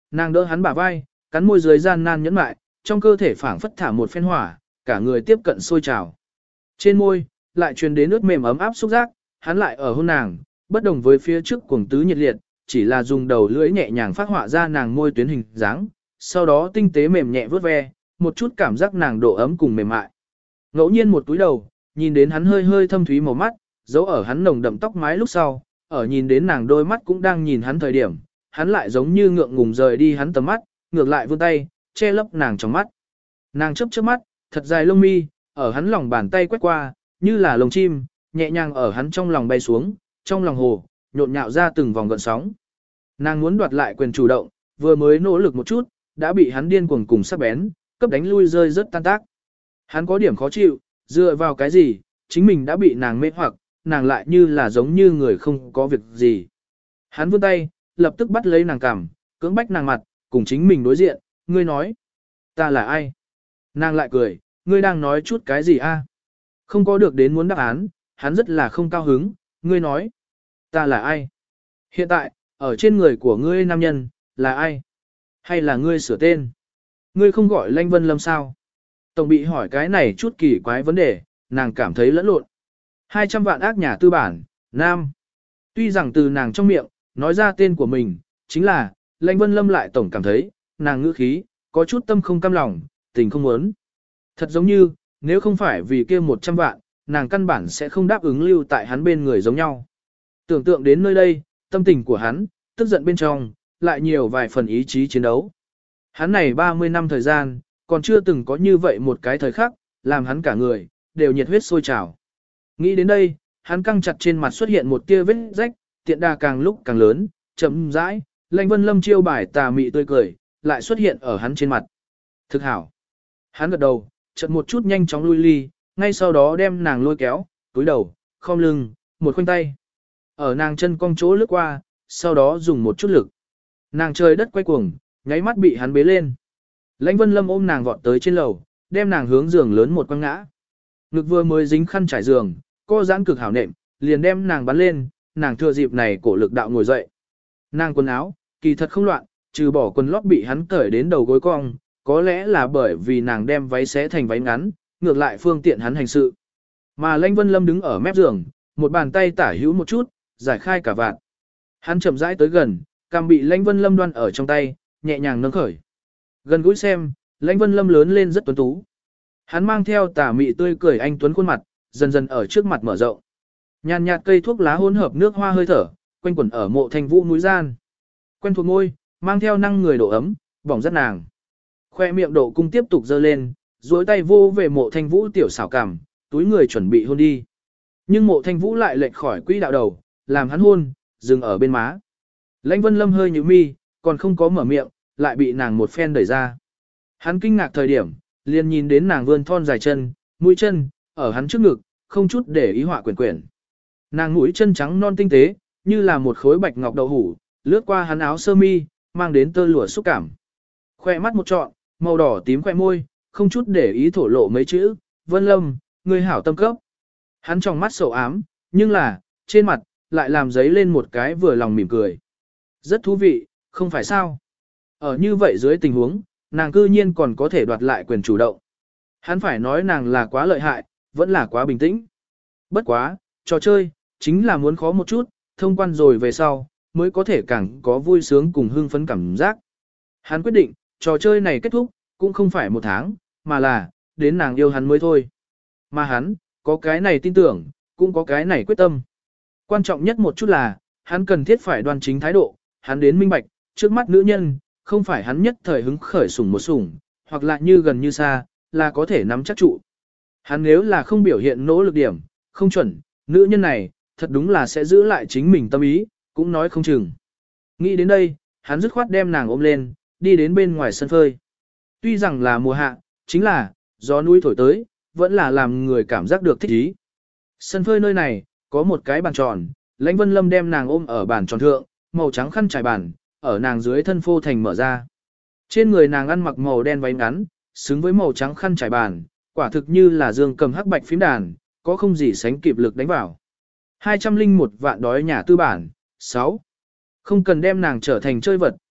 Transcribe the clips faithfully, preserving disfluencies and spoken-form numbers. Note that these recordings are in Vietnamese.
Nàng đỡ hắn bả vai, cắn môi dưới gian nan nhẫn mại, trong cơ thể phảng phất thả một phen hỏa, cả người tiếp cận sôi trào. Trên môi, lại truyền đến ướt mềm ấm áp xúc giác, hắn lại ở hôn nàng, bất đồng với phía trước cuồng tứ nhiệt liệt, chỉ là dùng đầu lưỡi nhẹ nhàng phát họa ra nàng môi tuyến hình dáng, sau đó tinh tế mềm nhẹ vuốt ve, một chút cảm giác nàng độ ấm cùng mềm mại. Ngẫu nhiên một túi đầu, nhìn đến hắn hơi hơi thâm thúy màu mắt, giấu ở hắn nồng đậm tóc mái lúc sau, ở nhìn đến nàng đôi mắt cũng đang nhìn hắn thời điểm, hắn lại giống như ngượng ngùng rời đi hắn tầm mắt, ngược lại vươn tay, che lấp nàng trong mắt. Nàng chớp chớp mắt, thật dài lông mi, ở hắn lòng bàn tay quét qua, như là lồng chim, nhẹ nhàng ở hắn trong lòng bay xuống, trong lòng hồ, nhộn nhạo ra từng vòng gợn sóng. Nàng muốn đoạt lại quyền chủ động, vừa mới nỗ lực một chút, đã bị hắn điên cuồng cùng sắc bén, cấp đánh lui rơi rất tan tác. Hắn có điểm khó chịu, dựa vào cái gì, chính mình đã bị nàng mê hoặc, nàng lại như là giống như người không có việc gì. Hắn vươn tay, lập tức bắt lấy nàng cằm, cưỡng bách nàng mặt, cùng chính mình đối diện, ngươi nói, ta là ai? Nàng lại cười, ngươi đang nói chút cái gì a? Không có được đến muốn đáp án, hắn rất là không cao hứng, ngươi nói, ta là ai? Hiện tại, ở trên người của ngươi nam nhân, là ai? Hay là ngươi sửa tên? Ngươi không gọi Lanh Vân Lâm sao? Tổng bị hỏi cái này chút kỳ quái vấn đề, nàng cảm thấy lẫn lộn. hai trăm vạn ác nhà tư bản, nam. Tuy rằng từ nàng trong miệng, nói ra tên của mình, chính là, Lanh Vân Lâm lại tổng cảm thấy, nàng ngữ khí, có chút tâm không cam lòng, tình không muốn. Thật giống như, nếu không phải vì kia một trăm vạn, nàng căn bản sẽ không đáp ứng lưu tại hắn bên người giống nhau. Tưởng tượng đến nơi đây, tâm tình của hắn, tức giận bên trong, lại nhiều vài phần ý chí chiến đấu. Hắn này ba mươi năm thời gian, còn chưa từng có như vậy một cái thời khắc, làm hắn cả người, đều nhiệt huyết sôi trào. Nghĩ đến đây, hắn căng chặt trên mặt xuất hiện một tia vết rách, tiện đà càng lúc càng lớn, chậm rãi, Lanh Vân Lâm chiêu bài tà mị tươi cười, lại xuất hiện ở hắn trên mặt. Thực hảo. Hắn gật đầu, chợt một chút nhanh chóng lui ly, ngay sau đó đem nàng lôi kéo, túi đầu, khom lưng, một khoanh tay. Ở nàng chân cong chỗ lướt qua, sau đó dùng một chút lực. Nàng trời đất quay cuồng, nháy mắt bị hắn bế lên. Lãnh Vân Lâm ôm nàng vọt tới trên lầu, đem nàng hướng giường lớn một quăng ngã. Ngực vừa mới dính khăn trải giường, cô giãn cực hảo nệm, liền đem nàng bắn lên, nàng thừa dịp này cổ lực đạo ngồi dậy. Nàng quần áo, kỳ thật không loạn, trừ bỏ quần lót bị hắn cởi đến đầu gối cong, có lẽ là bởi vì nàng đem váy xé thành váy ngắn, ngược lại phương tiện hắn hành sự. Mà Lãnh Vân Lâm đứng ở mép giường, một bàn tay tả hữu một chút, giải khai cả vạt. Hắn chậm rãi tới gần, cằm bị Lãnh Vân Lâm đoan ở trong tay, nhẹ nhàng nâng khởi. Gần gũi xem, Lãnh Vân Lâm lớn lên rất tuấn tú. Hắn mang theo tà mị tươi cười anh tuấn khuôn mặt, dần dần ở trước mặt mở rộng. Nhàn nhạt cây thuốc lá hỗn hợp nước hoa hơi thở, quanh quẩn ở Mộ Thanh Vũ núi gian. Quen thuộc môi, mang theo năng người độ ấm, bỏng rất nàng. Khoe miệng độ cung tiếp tục dơ lên, duỗi tay vô về Mộ Thanh Vũ tiểu xảo cảm, túi người chuẩn bị hôn đi. Nhưng Mộ Thanh Vũ lại lệch khỏi quỹ đạo đầu, làm hắn hôn, dừng ở bên má. Lãnh Vân Lâm hơi nhíu mi, còn không có mở miệng, lại bị nàng một phen đẩy ra. Hắn kinh ngạc thời điểm, liền nhìn đến nàng vươn thon dài chân, mũi chân, ở hắn trước ngực, không chút để ý họa quyển quyển. Nàng mũi chân trắng non tinh tế, như là một khối bạch ngọc đậu hủ, lướt qua hắn áo sơ mi, mang đến tơ lụa xúc cảm. Khoe mắt một trọn, màu đỏ tím khoe môi, không chút để ý thổ lộ mấy chữ, Vân Lâm, người hảo tâm cấp. Hắn trong mắt sầu ám, nhưng là, trên mặt, lại làm giấy lên một cái vừa lòng mỉm cười. Rất thú vị, không phải sao? Ở như vậy dưới tình huống, nàng cư nhiên còn có thể đoạt lại quyền chủ động. Hắn phải nói nàng là quá lợi hại, vẫn là quá bình tĩnh. Bất quá, trò chơi, chính là muốn khó một chút, thông quan rồi về sau, mới có thể càng có vui sướng cùng hưng phấn cảm giác. Hắn quyết định, trò chơi này kết thúc, cũng không phải một tháng, mà là, đến nàng yêu hắn mới thôi. Mà hắn, có cái này tin tưởng, cũng có cái này quyết tâm. Quan trọng nhất một chút là, hắn cần thiết phải đoan chính thái độ, hắn đến minh bạch, trước mắt nữ nhân, không phải hắn nhất thời hứng khởi sủng một sủng, hoặc là như gần như xa, là có thể nắm chắc trụ. Hắn nếu là không biểu hiện nỗ lực điểm, không chuẩn, nữ nhân này, thật đúng là sẽ giữ lại chính mình tâm ý, cũng nói không chừng. Nghĩ đến đây, hắn dứt khoát đem nàng ôm lên, đi đến bên ngoài sân phơi. Tuy rằng là mùa hạ, chính là, gió núi thổi tới, vẫn là làm người cảm giác được thích ý. Sân phơi nơi này, có một cái bàn tròn, Lãnh Vân Lâm đem nàng ôm ở bàn tròn thượng, màu trắng khăn trải bàn, ở nàng dưới thân phô thành mở ra. Trên người nàng ăn mặc màu đen váy ngắn, xứng với màu trắng khăn trải bàn, quả thực như là dương cầm hắc bạch phím đàn, có không gì sánh kịp lực đánh vào. hai trăm linh một vạn đói nhà tư bản, sáu. Không cần đem nàng trở thành chơi vật,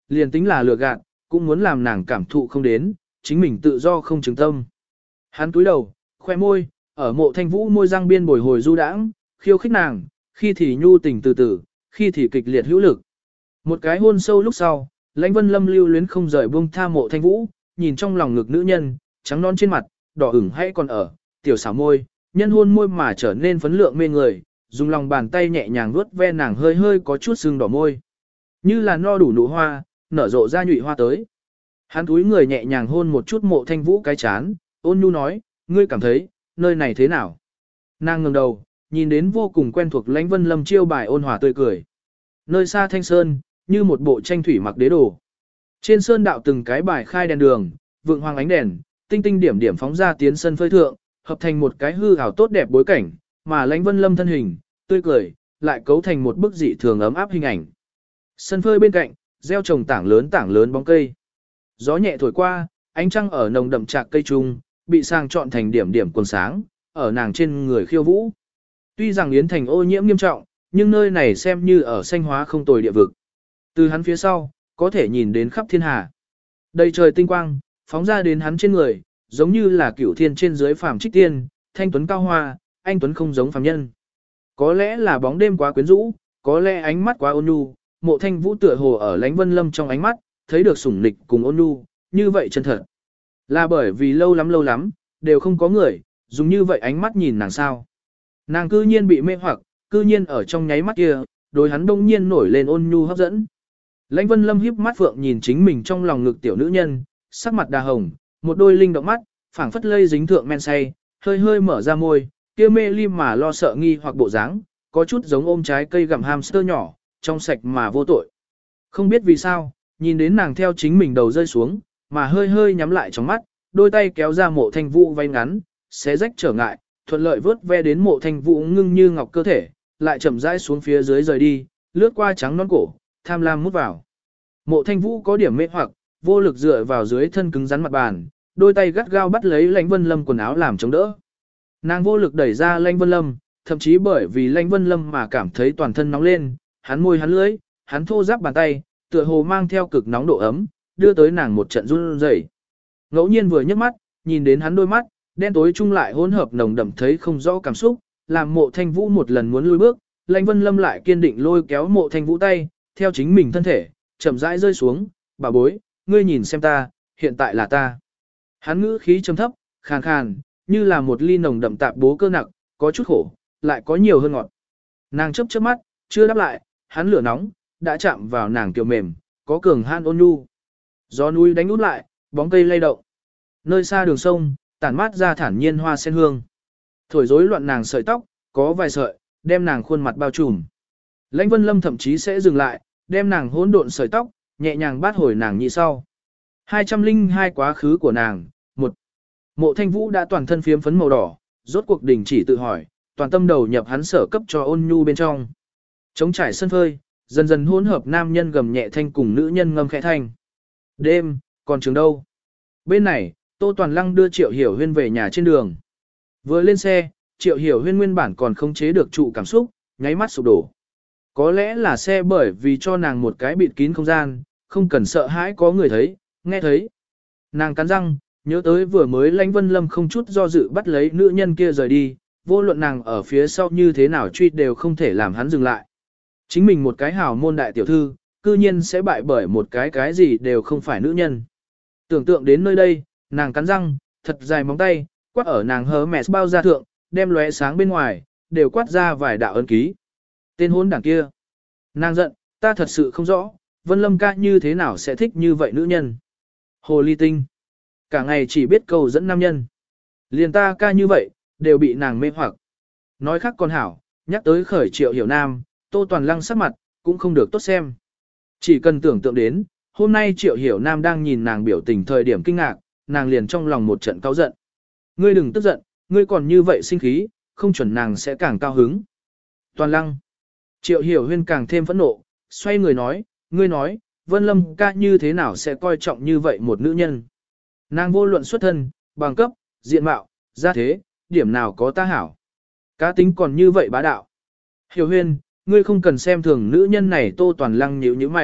liền tính là lừa gạt, cũng muốn làm nàng cảm thụ không đến, chính mình tự do không chứng tâm. Hắn túi đầu, khoe môi, ở mộ thanh vũ môi răng biên bồi hồi du đãng, khiêu khích nàng, khi thì nhu tình từ từ, khi thì kịch liệt hữu lực. Một cái hôn sâu lúc sau, Lãnh Vân Lâm lưu luyến không rời buông tha mộ thanh vũ, nhìn trong lòng ngực nữ nhân, trắng non trên mặt, đỏ ửng hay còn ở, tiểu xảo môi, nhân hôn môi mà trở nên phấn lượng mê người, dùng lòng bàn tay nhẹ nhàng vuốt ve nàng hơi hơi có chút sưng đỏ môi. Như là no đủ nụ hoa, nở rộ ra nhụy hoa tới. Hắn túi người nhẹ nhàng hôn một chút mộ thanh vũ cái chán, ôn nhu nói, ngươi cảm thấy, nơi này thế nào? Nàng ngẩng đầu, nhìn đến vô cùng quen thuộc Lãnh Vân Lâm chiêu bài ôn hòa tươi cười. Nơi xa thanh sơn, như một bộ tranh thủy mặc đế đồ. Trên sơn đạo từng cái bài khai đèn đường, vượng hoàng ánh đèn, tinh tinh điểm điểm phóng ra tiến sân phơi thượng, hợp thành một cái hư ảo tốt đẹp bối cảnh, mà Lãnh Vân Lâm thân hình, tươi cười, lại cấu thành một bức dị thường ấm áp hình ảnh. Sân phơi bên cạnh, gieo trồng tảng lớn tảng lớn bóng cây. Gió nhẹ thổi qua, ánh trăng ở nồng đậm trạc cây trung, bị sang chọn thành điểm điểm quần sáng, ở nàng trên người khiêu vũ. Tuy rằng Yến Thành ô nhiễm nghiêm trọng, nhưng nơi này xem như ở xanh hóa không tồi địa vực. Từ hắn phía sau, có thể nhìn đến khắp thiên hà. Đầy trời tinh quang, phóng ra đến hắn trên người, giống như là cửu thiên trên dưới phàm trích tiên, thanh tuấn cao hoa, anh tuấn không giống phàm nhân. Có lẽ là bóng đêm quá quyến rũ, có lẽ ánh mắt quá ôn nhu, mộ thanh vũ tựa hồ ở Lãnh Vân Lâm trong ánh mắt, thấy được sủng nịch cùng ôn nhu, như vậy chân thật. Là bởi vì lâu lắm lâu lắm, đều không có người, dùng như vậy ánh mắt nhìn nàng sao. Nàng cư nhiên bị mê hoặc, cư nhiên ở trong nháy mắt kia, đối hắn đông nhiên nổi lên ôn nhu hấp dẫn. Lãnh Vân Lâm híp mắt phượng nhìn chính mình trong lòng ngực tiểu nữ nhân, sắc mặt đà hồng, một đôi linh động mắt, phảng phất lây dính thượng men say, hơi hơi mở ra môi, kia mê lim mà lo sợ nghi hoặc bộ dáng, có chút giống ôm trái cây gặm hamster nhỏ, trong sạch mà vô tội. Không biết vì sao, nhìn đến nàng theo chính mình đầu rơi xuống, mà hơi hơi nhắm lại trong mắt, đôi tay kéo ra mộ thanh vũ váy ngắn, xé rách trở ngại, thuận lợi vớt ve đến mộ thanh vũ ngưng như ngọc cơ thể, lại chậm rãi xuống phía dưới rời đi, lướt qua trắng non cổ, tham lam mút vào. Mộ thanh vũ có điểm mê hoặc, vô lực dựa vào dưới thân cứng rắn mặt bàn, đôi tay gắt gao bắt lấy Lãnh Vân Lâm quần áo làm chống đỡ. Nàng vô lực đẩy ra Lãnh Vân Lâm, thậm chí bởi vì Lãnh Vân Lâm mà cảm thấy toàn thân nóng lên, hắn môi hắn lưỡi, hắn thô ráp bàn tay, tựa hồ mang theo cực nóng độ ấm, đưa tới nàng một trận run rẩy. Ngẫu nhiên vừa nhấc mắt, nhìn đến hắn đôi mắt, đen tối chung lại hỗn hợp nồng đậm thấy không rõ cảm xúc, làm mộ thanh vũ một lần muốn lùi bước, Lãnh Vân Lâm lại kiên định lôi kéo mộ thanh vũ tay, theo chính mình thân thể, chậm rãi rơi xuống, bà bối, ngươi nhìn xem ta, hiện tại là ta. Hắn ngữ khí trầm thấp, khàn khàn, như là một ly nồng đậm tạp bố cơ nặc, có chút khổ, lại có nhiều hơn ngọt. Nàng chớp chớp mắt, chưa đáp lại, hắn lửa nóng, đã chạm vào nàng kiều mềm, có cường han ôn nhu. Gió núi đánh út lại, bóng cây lay động. Nơi xa đường sông, tản mát ra thản nhiên hoa sen hương. Thổi rối loạn nàng sợi tóc, có vài sợi, đem nàng khuôn mặt bao trùm. Lãnh Vân Lâm thậm chí sẽ dừng lại, đem nàng hỗn độn sợi tóc, nhẹ nhàng bát hồi nàng nhị sau. hai trăm linh hai quá khứ của nàng, một. Mộ Thanh Vũ đã toàn thân phiếm phấn màu đỏ, rốt cuộc đình chỉ tự hỏi, toàn tâm đầu nhập hắn sở cấp cho ôn nhu bên trong. Trống trải sân phơi, dần dần hỗn hợp nam nhân gầm nhẹ thanh cùng nữ nhân ngâm khẽ thanh. Đêm, còn trường đâu? Bên này, Tô Toàn Lăng đưa Triệu Hiểu Huyên về nhà trên đường. Vừa lên xe, Triệu Hiểu Huyên nguyên bản còn không chế được trụ cảm xúc, nháy mắt sụp đổ. Có lẽ là xe bởi vì cho nàng một cái bịt kín không gian, không cần sợ hãi có người thấy, nghe thấy. Nàng cắn răng, nhớ tới vừa mới Lãnh Vân Lâm không chút do dự bắt lấy nữ nhân kia rời đi, vô luận nàng ở phía sau như thế nào truy đều không thể làm hắn dừng lại. Chính mình một cái hào môn đại tiểu thư, cư nhiên sẽ bại bởi một cái cái gì đều không phải nữ nhân. Tưởng tượng đến nơi đây, nàng cắn răng, thật dài móng tay, quát ở nàng hớ mẹ bao da thượng, đem lóe sáng bên ngoài, đều quát ra vài đạo ấn ký. Tên hôn đảng kia. Nàng giận, ta thật sự không rõ, Vân Lâm ca như thế nào sẽ thích như vậy nữ nhân. Hồ ly tinh. Cả ngày chỉ biết cầu dẫn nam nhân. Liền ta ca như vậy, đều bị nàng mê hoặc. Nói khác còn hảo, nhắc tới khởi Triệu Hiểu Nam, Tô Toàn Lăng sắc mặt, cũng không được tốt xem. Chỉ cần tưởng tượng đến, hôm nay Triệu Hiểu Nam đang nhìn nàng biểu tình thời điểm kinh ngạc, nàng liền trong lòng một trận cáu giận. Ngươi đừng tức giận, ngươi còn như vậy sinh khí, không chuẩn nàng sẽ càng cao hứng. Toàn Lăng. Triệu Hiểu Huyên càng thêm phẫn nộ, xoay người nói, ngươi nói, Vân Lâm ca như thế nào sẽ coi trọng như vậy một nữ nhân. Nàng vô luận xuất thân, bằng cấp, diện mạo, gia thế, điểm nào có ta hảo. Cá tính còn như vậy bá đạo. Hiểu Huyên, ngươi không cần xem thường nữ nhân này. Tô Toàn Lăng nhíu nhíu mày,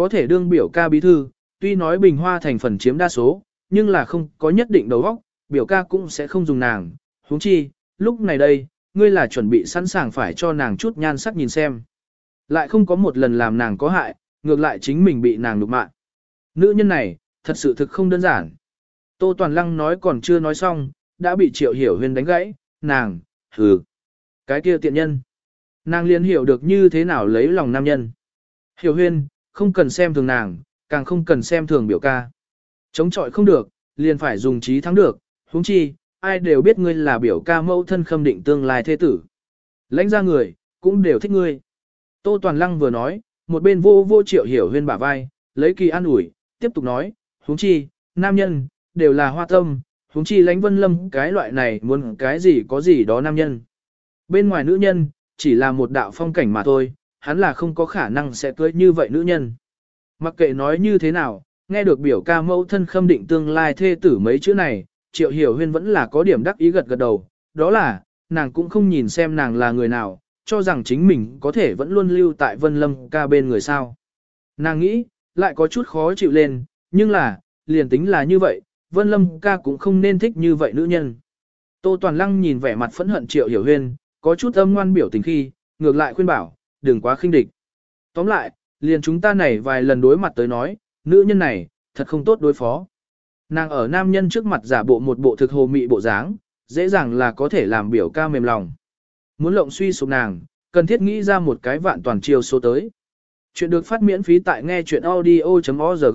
có thể đương biểu ca bí thư, tuy nói bình hoa thành phần chiếm đa số, nhưng là không có nhất định đầu óc, biểu ca cũng sẽ không dùng nàng. Huống chi, lúc này đây, ngươi là chuẩn bị sẵn sàng phải cho nàng chút nhan sắc nhìn xem. Lại không có một lần làm nàng có hại, ngược lại chính mình bị nàng nhục mạ. Nữ nhân này, thật sự thực không đơn giản. Tô Toàn Lăng nói còn chưa nói xong, đã bị Triệu Hiểu Huyên đánh gãy, nàng, hừ, cái kia tiện nhân. Nàng liền hiểu được như thế nào lấy lòng nam nhân. Hiểu Huyên, không cần xem thường nàng, càng không cần xem thường biểu ca. Chống chọi không được, liền phải dùng trí thắng được, huống chi, ai đều biết ngươi là biểu ca mẫu thân khâm định tương lai thế tử. Lãnh ra người, cũng đều thích ngươi. Tô Toàn Lăng vừa nói, một bên vô vô Triệu Hiểu Huyên bả vai, lấy kỳ an ủi, tiếp tục nói, huống chi, nam nhân, đều là hoa tâm, huống chi Lãnh Vân Lâm cái loại này muốn cái gì có gì đó nam nhân. Bên ngoài nữ nhân, chỉ là một đạo phong cảnh mà thôi, hắn là không có khả năng sẽ cưới như vậy nữ nhân. Mặc kệ nói như thế nào, nghe được biểu ca mẫu thân khâm định tương lai thê tử mấy chữ này, Triệu Hiểu Huyên vẫn là có điểm đắc ý gật gật đầu, đó là, nàng cũng không nhìn xem nàng là người nào, cho rằng chính mình có thể vẫn luôn lưu tại Vân Lâm ca bên người sao. Nàng nghĩ, lại có chút khó chịu lên, nhưng là, liền tính là như vậy, Vân Lâm ca cũng không nên thích như vậy nữ nhân. Tô Toàn Lăng nhìn vẻ mặt phẫn hận Triệu Hiểu Huyên, có chút âm ngoan biểu tình khi, ngược lại khuyên bảo, đừng quá khinh địch. Tóm lại, liền chúng ta này vài lần đối mặt tới nói, nữ nhân này, thật không tốt đối phó. Nàng ở nam nhân trước mặt giả bộ một bộ thực hồ mị bộ dáng, dễ dàng là có thể làm biểu ca mềm lòng. Muốn lộng suy sụp nàng, cần thiết nghĩ ra một cái vạn toàn chiêu số tới. Chuyện được phát miễn phí tại nghe chuyện audio.org.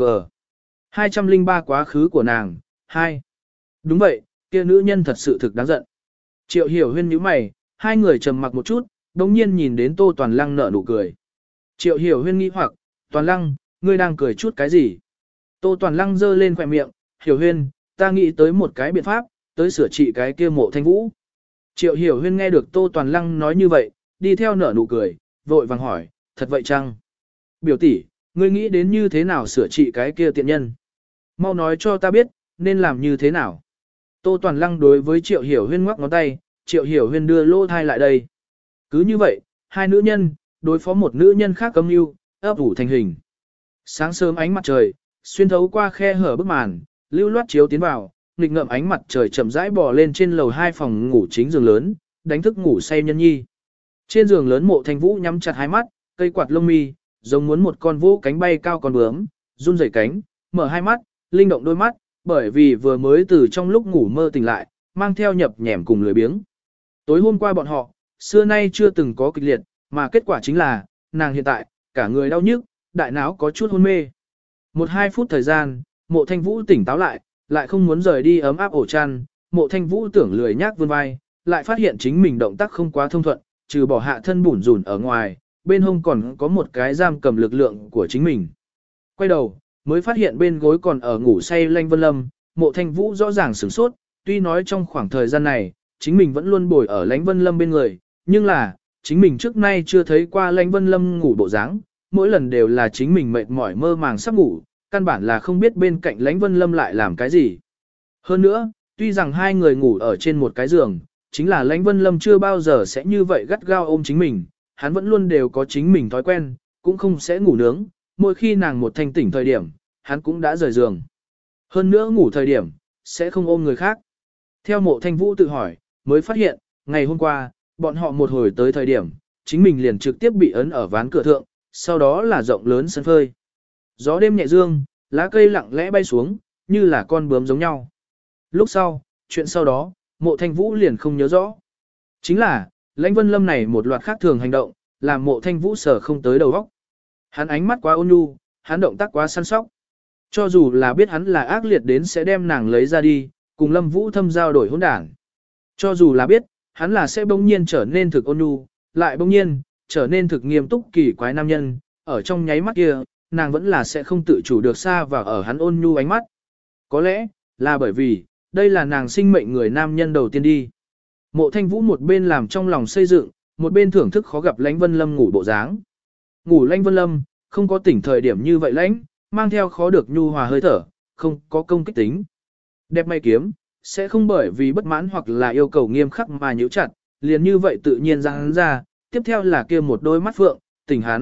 hai trăm lẻ ba quá khứ của nàng, hai. Đúng vậy, kia nữ nhân thật sự thực đáng giận. Triệu Hiểu Huyên nhíu mày, hai người trầm mặc một chút, đồng nhiên nhìn đến Tô Toàn Lăng nở nụ cười. Triệu Hiểu Huyên nghi hoặc, Toàn Lăng, ngươi đang cười chút cái gì? Tô Toàn Lăng giơ lên khỏe miệng, Hiểu Huyên, ta nghĩ tới một cái biện pháp, tới sửa trị cái kia Mộ Thanh Vũ. Triệu Hiểu Huyên nghe được Tô Toàn Lăng nói như vậy, đi theo nở nụ cười, vội vàng hỏi, thật vậy chăng? Biểu tỷ, ngươi nghĩ đến như thế nào sửa trị cái kia tiện nhân? Mau nói cho ta biết, nên làm như thế nào? Tô Toàn Lăng đối với Triệu Hiểu Huyên ngoắc ngón tay, Triệu Hiểu Huyên đưa lô thai lại đây. Cứ như vậy, hai nữ nhân, đối phó một nữ nhân khác âm mưu, ấp ủ thành hình. Sáng sớm ánh mặt trời, xuyên thấu qua khe hở bức màn, lưu loát chiếu tiến vào, nghịch ngợm ánh mặt trời chậm rãi bò lên trên lầu hai phòng ngủ chính giường lớn, đánh thức ngủ say nhân nhi. Trên giường lớn Mộ Thanh Vũ nhắm chặt hai mắt, cây quạt lông mi, giống muốn một con vũ cánh bay cao con bướm, run rẩy cánh, mở hai mắt, linh động đôi mắt, bởi vì vừa mới từ trong lúc ngủ mơ tỉnh lại, mang theo nhập nhèm cùng lười biếng. Tối hôm qua bọn họ, xưa nay chưa từng có kịch liệt, mà kết quả chính là, nàng hiện tại, cả người đau nhức, đại não có chút hôn mê. Một hai phút thời gian, Mộ Thanh Vũ tỉnh táo lại, lại không muốn rời đi ấm áp ổ chăn, Mộ Thanh Vũ tưởng lười nhác vươn vai, lại phát hiện chính mình động tác không quá thông thuận, trừ bỏ hạ thân bủn rủn ở ngoài, bên hông còn có một cái giam cầm lực lượng của chính mình. Quay đầu, mới phát hiện bên gối còn ở ngủ say Lãnh Vân Lâm, Mộ Thanh Vũ rõ ràng sửng sốt, tuy nói trong khoảng thời gian này, chính mình vẫn luôn bồi ở Lãnh Vân Lâm bên người, nhưng là, chính mình trước nay chưa thấy qua Lãnh Vân Lâm ngủ bộ dáng, mỗi lần đều là chính mình mệt mỏi mơ màng sắp ngủ, căn bản là không biết bên cạnh Lãnh Vân Lâm lại làm cái gì. Hơn nữa, tuy rằng hai người ngủ ở trên một cái giường, chính là Lãnh Vân Lâm chưa bao giờ sẽ như vậy gắt gao ôm chính mình, hắn vẫn luôn đều có chính mình thói quen, cũng không sẽ ngủ nướng, mỗi khi nàng một thanh tỉnh thời điểm, hắn cũng đã rời giường. Hơn nữa ngủ thời điểm, sẽ không ôm người khác. Theo Mộ Thanh Vũ tự hỏi, mới phát hiện, ngày hôm qua, bọn họ một hồi tới thời điểm, chính mình liền trực tiếp bị ấn ở ván cửa thượng, sau đó là rộng lớn sân phơi. Gió đêm nhẹ dương, lá cây lặng lẽ bay xuống, như là con bướm giống nhau. Lúc sau, chuyện sau đó, Mộ Thanh Vũ liền không nhớ rõ. Chính là, Lãnh Vân Lâm này một loạt khác thường hành động, làm Mộ Thanh Vũ sở không tới đầu óc. Hắn ánh mắt quá ôn nhu, hắn động tác quá săn sóc. Cho dù là biết hắn là ác liệt đến sẽ đem nàng lấy ra đi, cùng Lâm Vũ Thâm giao đổi hỗn đảng. Cho dù là biết, hắn là sẽ bỗng nhiên trở nên thực ôn nhu, lại bỗng nhiên, trở nên thực nghiêm túc kỳ quái nam nhân, ở trong nháy mắt kia, nàng vẫn là sẽ không tự chủ được xa vào ở hắn ôn nhu ánh mắt. Có lẽ, là bởi vì, đây là nàng sinh mệnh người nam nhân đầu tiên đi. Mộ Thanh Vũ một bên làm trong lòng xây dựng, một bên thưởng thức khó gặp Lãnh Vân Lâm ngủ bộ dáng. Ngủ Lãnh Vân Lâm, không có tỉnh thời điểm như vậy lãnh, mang theo khó được nhu hòa hơi thở, không có công kích tính. Đẹp may kiếm, sẽ không bởi vì bất mãn hoặc là yêu cầu nghiêm khắc mà nhíu chặt, liền như vậy tự nhiên ra hắn ra, tiếp theo là kia một đôi mắt phượng, tỉnh hắn,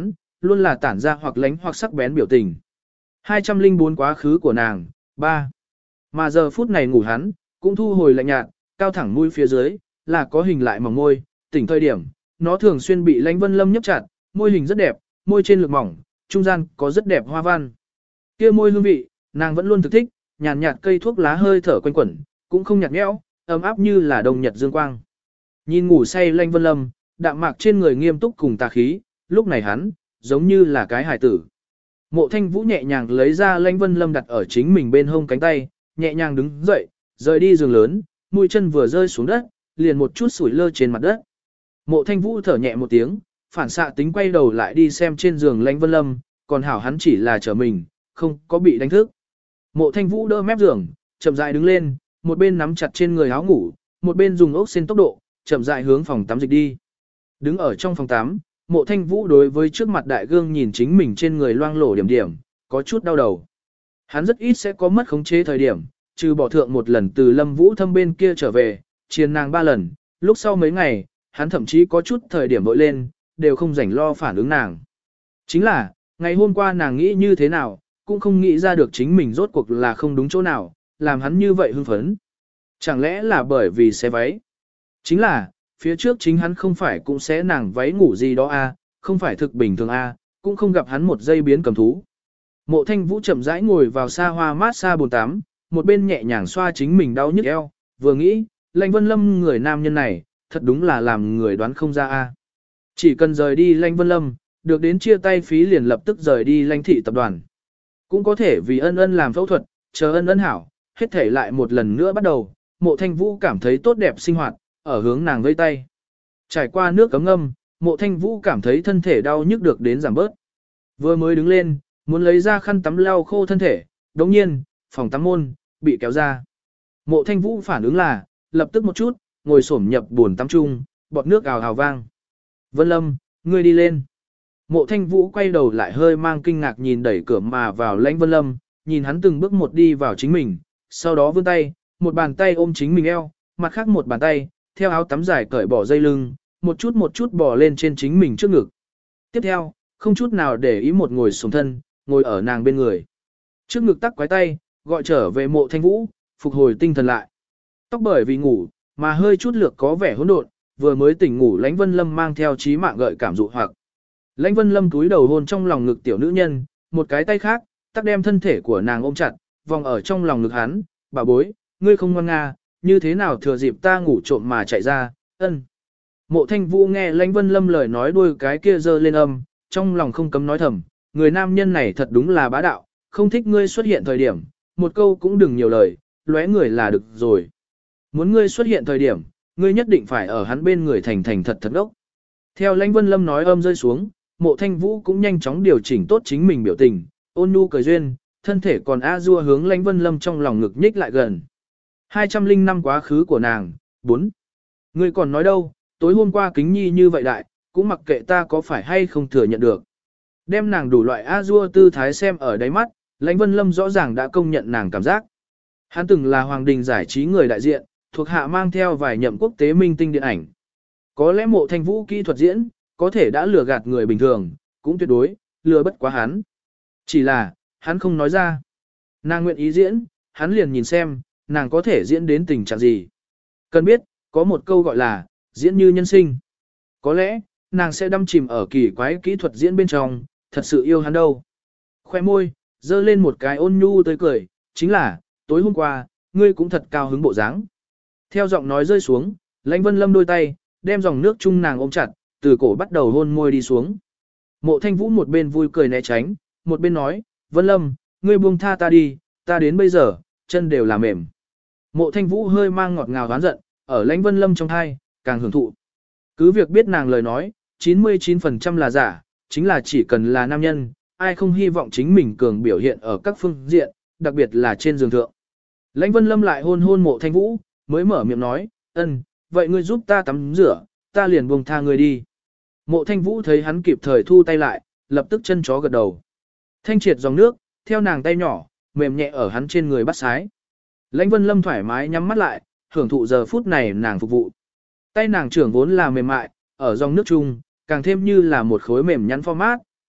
luôn là tản ra hoặc lánh hoặc sắc bén biểu tình. hai trăm linh bốn quá khứ của nàng, ba. Mà giờ phút này ngủ hắn, cũng thu hồi lạnh nhạt, cao thẳng mũi phía dưới, là có hình lại mỏng môi, tỉnh thời điểm, nó thường xuyên bị Lãnh Vân Lâm nhấp chặt, môi hình rất đẹp, môi trên lực mỏng, trung gian có rất đẹp hoa văn. Kia môi hương vị, nàng vẫn luôn thực thích, nhàn nhạt, nhạt cây thuốc lá hơi thở quanh quẩn, cũng không nhạt nhẽo, ấm áp như là đông nhật dương quang. Nhìn ngủ say Lãnh Vân Lâm, đạm mạc trên người nghiêm túc cùng tà khí, lúc này hắn, giống như là cái hải tử. Mộ Thanh Vũ nhẹ nhàng lấy ra Lãnh Vân Lâm đặt ở chính mình bên hông cánh tay, nhẹ nhàng đứng dậy, rời đi giường lớn, mũi chân vừa rơi xuống đất, liền một chút sủi lơ trên mặt đất. Mộ Thanh Vũ thở nhẹ một tiếng, phản xạ tính quay đầu lại đi xem trên giường Lãnh Vân Lâm, còn hảo hắn chỉ là trở mình, không có bị đánh thức. Mộ Thanh Vũ đỡ mép giường, chậm rãi đứng lên, một bên nắm chặt trên người áo ngủ, một bên dùng ốc sen tốc độ, chậm rãi hướng phòng tắm dịch đi. Đứng ở trong phòng tắm, Mộ Thanh Vũ đối với trước mặt đại gương nhìn chính mình trên người loang lổ điểm điểm, có chút đau đầu. Hắn rất ít sẽ có mất khống chế thời điểm, trừ bỏ thượng một lần từ Lâm Vũ Thâm bên kia trở về, chiền nàng ba lần, lúc sau mấy ngày, hắn thậm chí có chút thời điểm vội lên, đều không rảnh lo phản ứng nàng. Chính là, ngày hôm qua nàng nghĩ như thế nào, cũng không nghĩ ra được chính mình rốt cuộc là không đúng chỗ nào, làm hắn như vậy hưng phấn. Chẳng lẽ là bởi vì xé váy? Chính là, phía trước chính hắn không phải cũng xé nàng váy ngủ gì đó à, không phải thực bình thường à, cũng không gặp hắn một giây biến cầm thú. Mộ Thanh Vũ chậm rãi ngồi vào xa hoa mát xa bồn tắm, một bên nhẹ nhàng xoa chính mình đau nhức eo, vừa nghĩ, Lãnh Vân Lâm người nam nhân này, thật đúng là làm người đoán không ra a. Chỉ cần rời đi Lãnh Vân Lâm, được đến chia tay phí liền lập tức rời đi Lãnh thị tập đoàn. Cũng có thể vì ân ân làm phẫu thuật, chờ ân ân hảo, hết thể lại một lần nữa bắt đầu, Mộ Thanh Vũ cảm thấy tốt đẹp sinh hoạt, ở hướng nàng vây tay. Trải qua nước cấm ngâm, Mộ Thanh Vũ cảm thấy thân thể đau nhức được đến giảm bớt. Vừa mới đứng lên, muốn lấy ra khăn tắm lau khô thân thể, đồng nhiên, phòng tắm môn, bị kéo ra. Mộ Thanh Vũ phản ứng là, lập tức một chút, ngồi xổm nhập buồn tắm chung, bọt nước ào ào vang. Vân Lâm, ngươi đi lên. Mộ Thanh Vũ quay đầu lại hơi mang kinh ngạc nhìn đẩy cửa mà vào Lãnh Vân Lâm, nhìn hắn từng bước một đi vào chính mình, sau đó vươn tay, một bàn tay ôm chính mình eo, mặt khác một bàn tay, theo áo tắm dài cởi bỏ dây lưng, một chút một chút bò lên trên chính mình trước ngực. Tiếp theo, không chút nào để ý một ngồi xổm thân, ngồi ở nàng bên người. Trước ngực tắc quái tay, gọi trở về Mộ Thanh Vũ, phục hồi tinh thần lại. Tóc bởi vì ngủ, mà hơi chút lược có vẻ hỗn độn, vừa mới tỉnh ngủ Lãnh Vân Lâm mang theo trí mạng gợi cảm dụ hoặc. Lãnh Vân Lâm túi đầu hôn trong lòng ngực tiểu nữ nhân, một cái tay khác, tắc đem thân thể của nàng ôm chặt, vòng ở trong lòng ngực hắn, bà bối, ngươi không ngoan nga, như thế nào thừa dịp ta ngủ trộm mà chạy ra, ân. Mộ Thanh Vũ nghe Lãnh Vân Lâm lời nói đuôi cái kia dơ lên âm, trong lòng không cấm nói thầm, người nam nhân này thật đúng là bá đạo, không thích ngươi xuất hiện thời điểm, một câu cũng đừng nhiều lời, lóe người là được rồi. Muốn ngươi xuất hiện thời điểm, ngươi nhất định phải ở hắn bên người thành thành thật thật ốc. Theo Lãnh Vân Lâm nói âm rơi xuống, Mộ Thanh Vũ cũng nhanh chóng điều chỉnh tốt chính mình biểu tình, ôn nhu cười duyên, thân thể còn a dua hướng Lãnh Vân Lâm trong lòng ngực nhích lại gần. hai trăm linh năm quá khứ của nàng, bốn. Ngươi còn nói đâu, tối hôm qua kính nhi như vậy đại, cũng mặc kệ ta có phải hay không thừa nhận được. Đem nàng đủ loại a dua tư thái xem ở đáy mắt, Lãnh Vân Lâm rõ ràng đã công nhận nàng cảm giác. Hắn từng là Hoàng Đình giải trí người đại diện, thuộc hạ mang theo vài nhậm quốc tế minh tinh điện ảnh. Có lẽ Mộ Thanh Vũ kỹ thuật diễn, có thể đã lừa gạt người bình thường, cũng tuyệt đối, lừa bất quá hắn. Chỉ là, hắn không nói ra. Nàng nguyện ý diễn, hắn liền nhìn xem, nàng có thể diễn đến tình trạng gì. Cần biết, có một câu gọi là, diễn như nhân sinh. Có lẽ, nàng sẽ đâm chìm ở kỳ quái kỹ thuật diễn bên trong, thật sự yêu hắn đâu. Khoe môi, dơ lên một cái ôn nhu tươi cười, chính là, tối hôm qua, ngươi cũng thật cao hứng bộ dáng. Theo giọng nói rơi xuống, Lãnh Vân Lâm đôi tay, đem dòng nước chung nàng ôm chặt, từ cổ bắt đầu hôn môi đi xuống. Mộ Thanh Vũ một bên vui cười né tránh, một bên nói, Vân Lâm, ngươi buông tha ta đi, ta đến bây giờ, chân đều là mềm. Mộ Thanh Vũ hơi mang ngọt ngào oán giận, ở Lãnh Vân Lâm trong thai, càng hưởng thụ. Cứ việc biết nàng lời nói, chín mươi chín phần trăm là giả, chính là chỉ cần là nam nhân, ai không hy vọng chính mình cường biểu hiện ở các phương diện, đặc biệt là trên giường thượng. Lãnh Vân Lâm lại hôn hôn Mộ Thanh Vũ, mới mở miệng nói, ân, vậy ngươi giúp ta tắm rửa, ta liền buông tha ngươi đi. Mộ Thanh Vũ thấy hắn kịp thời thu tay lại, lập tức chân chó gật đầu. Thanh triệt dòng nước, theo nàng tay nhỏ, mềm nhẹ ở hắn trên người bắt sái. Lãnh Vân Lâm thoải mái nhắm mắt lại, hưởng thụ giờ phút này nàng phục vụ. Tay nàng trưởng vốn là mềm mại, ở dòng nước chung, càng thêm như là một khối mềm nhắn format,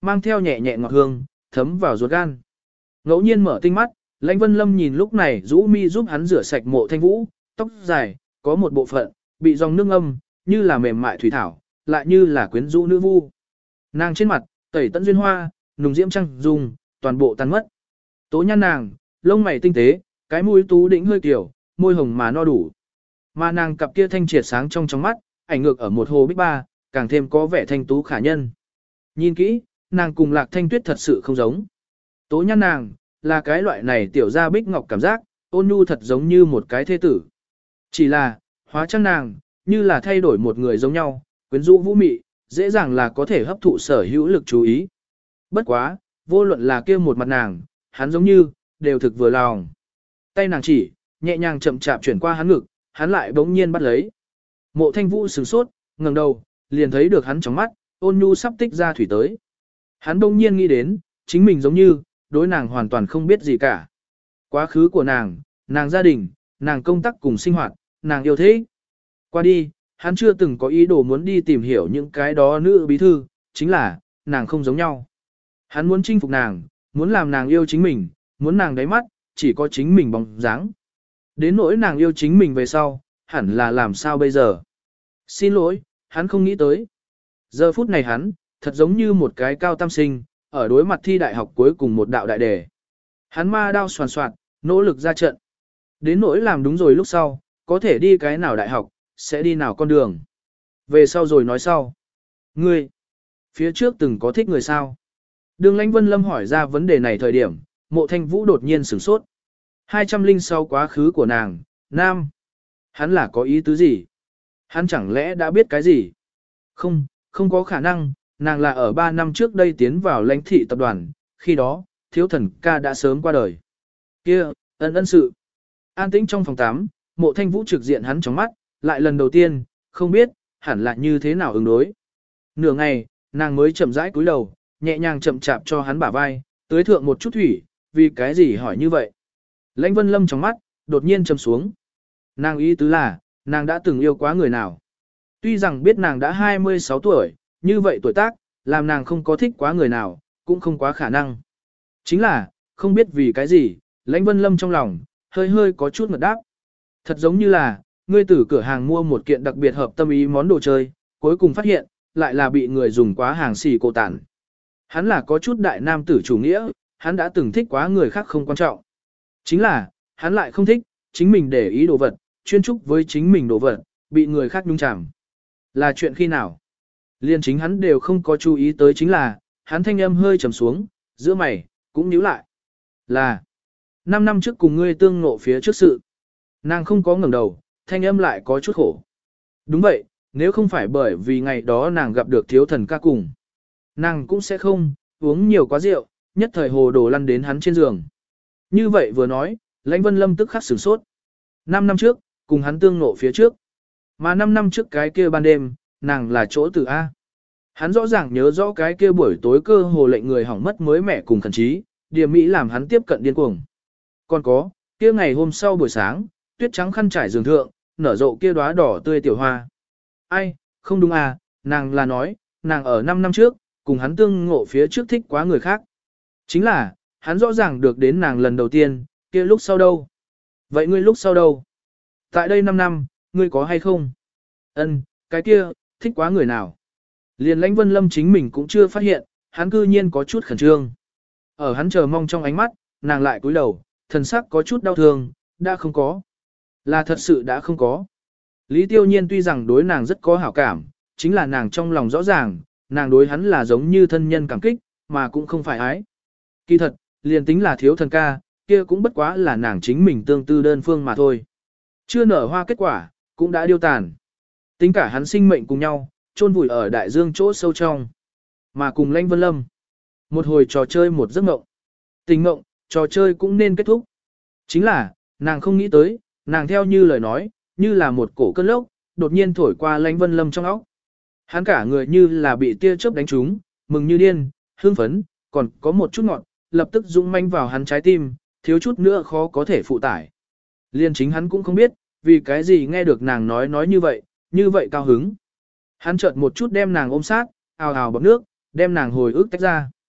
mang theo nhẹ nhẹ ngọt hương, thấm vào ruột gan. Ngẫu nhiên mở tinh mắt, Lãnh Vân Lâm nhìn lúc này rũ mi giúp hắn rửa sạch Mộ Thanh Vũ, tóc dài, có một bộ phận, bị dòng nước âm, như là mềm mại thủy thảo, lại như là quyến rũ nữ vu. Nàng trên mặt, tẩy tận duyên hoa, nùng diễm trăng dùng, toàn bộ tan mất. Tố nhan nàng, lông mày tinh tế, cái mũi tú đỉnh hơi kiểu, môi hồng mà no đủ. Mà nàng cặp kia thanh triệt sáng trong trong mắt, ảnh ngược ở một hồ bích ba, càng thêm có vẻ thanh tú khả nhân. Nhìn kỹ, nàng cùng Lạc Thanh Tuyết thật sự không giống. Tố nhan nàng, là cái loại này tiểu ra bích ngọc cảm giác, ôn nhu thật giống như một cái thế tử. Chỉ là, hóa trang nàng, như là thay đổi một người giống nhau, quyến rũ vũ mị, dễ dàng là có thể hấp thụ sở hữu lực chú ý. Bất quá, vô luận là kia một mặt nàng, hắn giống như, đều thực vừa lòng. Tay nàng chỉ, nhẹ nhàng chậm chạp chuyển qua hắn ngực, hắn lại bỗng nhiên bắt lấy. Mộ Thanh Vũ sửng sốt, ngẩng đầu, liền thấy được hắn trong mắt, ôn nhu sắp tích ra thủy tới. Hắn bỗng nhiên nghĩ đến, chính mình giống như, đối nàng hoàn toàn không biết gì cả. Quá khứ của nàng, nàng gia đình, nàng công tác cùng sinh hoạt, nàng yêu thế. Qua đi, hắn chưa từng có ý đồ muốn đi tìm hiểu những cái đó nữ bí thư, chính là, nàng không giống nhau. Hắn muốn chinh phục nàng, muốn làm nàng yêu chính mình, muốn nàng đáy mắt, chỉ có chính mình bóng dáng. Đến nỗi nàng yêu chính mình về sau, hẳn là làm sao bây giờ. Xin lỗi, hắn không nghĩ tới. Giờ phút này hắn, thật giống như một cái cao tam sinh, ở đối mặt thi đại học cuối cùng một đạo đại đề. Hắn ma đao soàn soạt, nỗ lực ra trận. Đến nỗi làm đúng rồi lúc sau, có thể đi cái nào đại học, sẽ đi nào con đường. Về sau rồi nói sau. Ngươi, phía trước từng có thích người sao? Đường Lãnh Vân Lâm hỏi ra vấn đề này thời điểm, Mộ Thanh Vũ đột nhiên sửng sốt. hai trăm linh sáu quá khứ của nàng, nam. Hắn là có ý tứ gì? Hắn chẳng lẽ đã biết cái gì? Không, không có khả năng, nàng là ở ba năm trước đây tiến vào lãnh thị tập đoàn, khi đó, thiếu thần ca đã sớm qua đời. Kia, ân ân sự. An tĩnh trong phòng tắm, Mộ Thanh Vũ trực diện hắn trong mắt, lại lần đầu tiên, không biết, hẳn là như thế nào ứng đối. Nửa ngày, nàng mới chậm rãi cúi đầu, nhẹ nhàng chậm chạp cho hắn bả vai, tưới thượng một chút thủy, vì cái gì hỏi như vậy. Lãnh Vân Lâm trong mắt, đột nhiên trầm xuống. Nàng ý tứ là, nàng đã từng yêu quá người nào. Tuy rằng biết nàng đã hai mươi sáu tuổi, như vậy tuổi tác, làm nàng không có thích quá người nào, cũng không quá khả năng. Chính là, không biết vì cái gì, Lãnh Vân Lâm trong lòng, hơi hơi có chút ngật đáp. Thật giống như là, ngươi từ cửa hàng mua một kiện đặc biệt hợp tâm ý món đồ chơi, cuối cùng phát hiện, lại là bị người dùng quá hàng xì cổ tản. Hắn là có chút đại nam tử chủ nghĩa, hắn đã từng thích quá người khác không quan trọng. Chính là, hắn lại không thích, chính mình để ý đồ vật, chuyên trúc với chính mình đồ vật, bị người khác nhúng chàm. Là chuyện khi nào? Liên chính hắn đều không có chú ý tới chính là, hắn thanh âm hơi trầm xuống, giữa mày, cũng nhíu lại. Là, năm năm trước cùng ngươi tương ngộ phía trước sự. Nàng không có ngẩng đầu, thanh âm lại có chút khổ. Đúng vậy, nếu không phải bởi vì ngày đó nàng gặp được thiếu thần ca cùng. Nàng cũng sẽ không, uống nhiều quá rượu, nhất thời hồ đồ lăn đến hắn trên giường. Như vậy vừa nói, Lãnh Vân Lâm tức khắc sửng sốt. Năm năm trước, cùng hắn tương ngộ phía trước. Mà năm năm trước cái kia ban đêm, nàng là chỗ từ A. Hắn rõ ràng nhớ rõ cái kia buổi tối cơ hồ lệnh người hỏng mất mới mẻ cùng khẩn trí, điểm mỹ làm hắn tiếp cận điên cuồng. Còn có, kia ngày hôm sau buổi sáng, tuyết trắng khăn trải giường thượng, nở rộ kia đóa đỏ tươi tiểu hoa. Ai, không đúng à, nàng là nói, nàng ở năm năm trước, cùng hắn tương ngộ phía trước thích quá người khác. Chính là, hắn rõ ràng được đến nàng lần đầu tiên, kia lúc sau đâu? Vậy ngươi lúc sau đâu? Tại đây năm năm, ngươi có hay không? Ân, cái kia, thích quá người nào? Liền Lãnh Vân Lâm chính mình cũng chưa phát hiện, hắn cư nhiên có chút khẩn trương. Ở hắn chờ mong trong ánh mắt, nàng lại cúi đầu, thần sắc có chút đau thương, đã không có. Là thật sự đã không có. Lý Tiêu Nhiên tuy rằng đối nàng rất có hảo cảm, chính là nàng trong lòng rõ ràng, nàng đối hắn là giống như thân nhân cảm kích, mà cũng không phải ái. Kỳ thật, liền tính là thiếu thần ca, kia cũng bất quá là nàng chính mình tương tư đơn phương mà thôi. Chưa nở hoa kết quả, cũng đã điêu tàn. Tính cả hắn sinh mệnh cùng nhau, chôn vùi ở đại dương chỗ sâu trong. Mà cùng Lãnh Vân Lâm. Một hồi trò chơi một giấc mộng. Tình mộng, trò chơi cũng nên kết thúc. Chính là, nàng không nghĩ tới, nàng theo như lời nói, như là một cổ cơn lốc, đột nhiên thổi qua Lãnh Vân Lâm trong óc. Hắn cả người như là bị tia chớp đánh trúng, mừng như điên, hưng phấn, còn có một chút ngọt, lập tức dũng manh vào hắn trái tim, thiếu chút nữa khó có thể phụ tải. Liên chính hắn cũng không biết, vì cái gì nghe được nàng nói nói như vậy, như vậy cao hứng. Hắn chợt một chút đem nàng ôm sát, ào ào bọt nước, đem nàng hồi ức tách ra.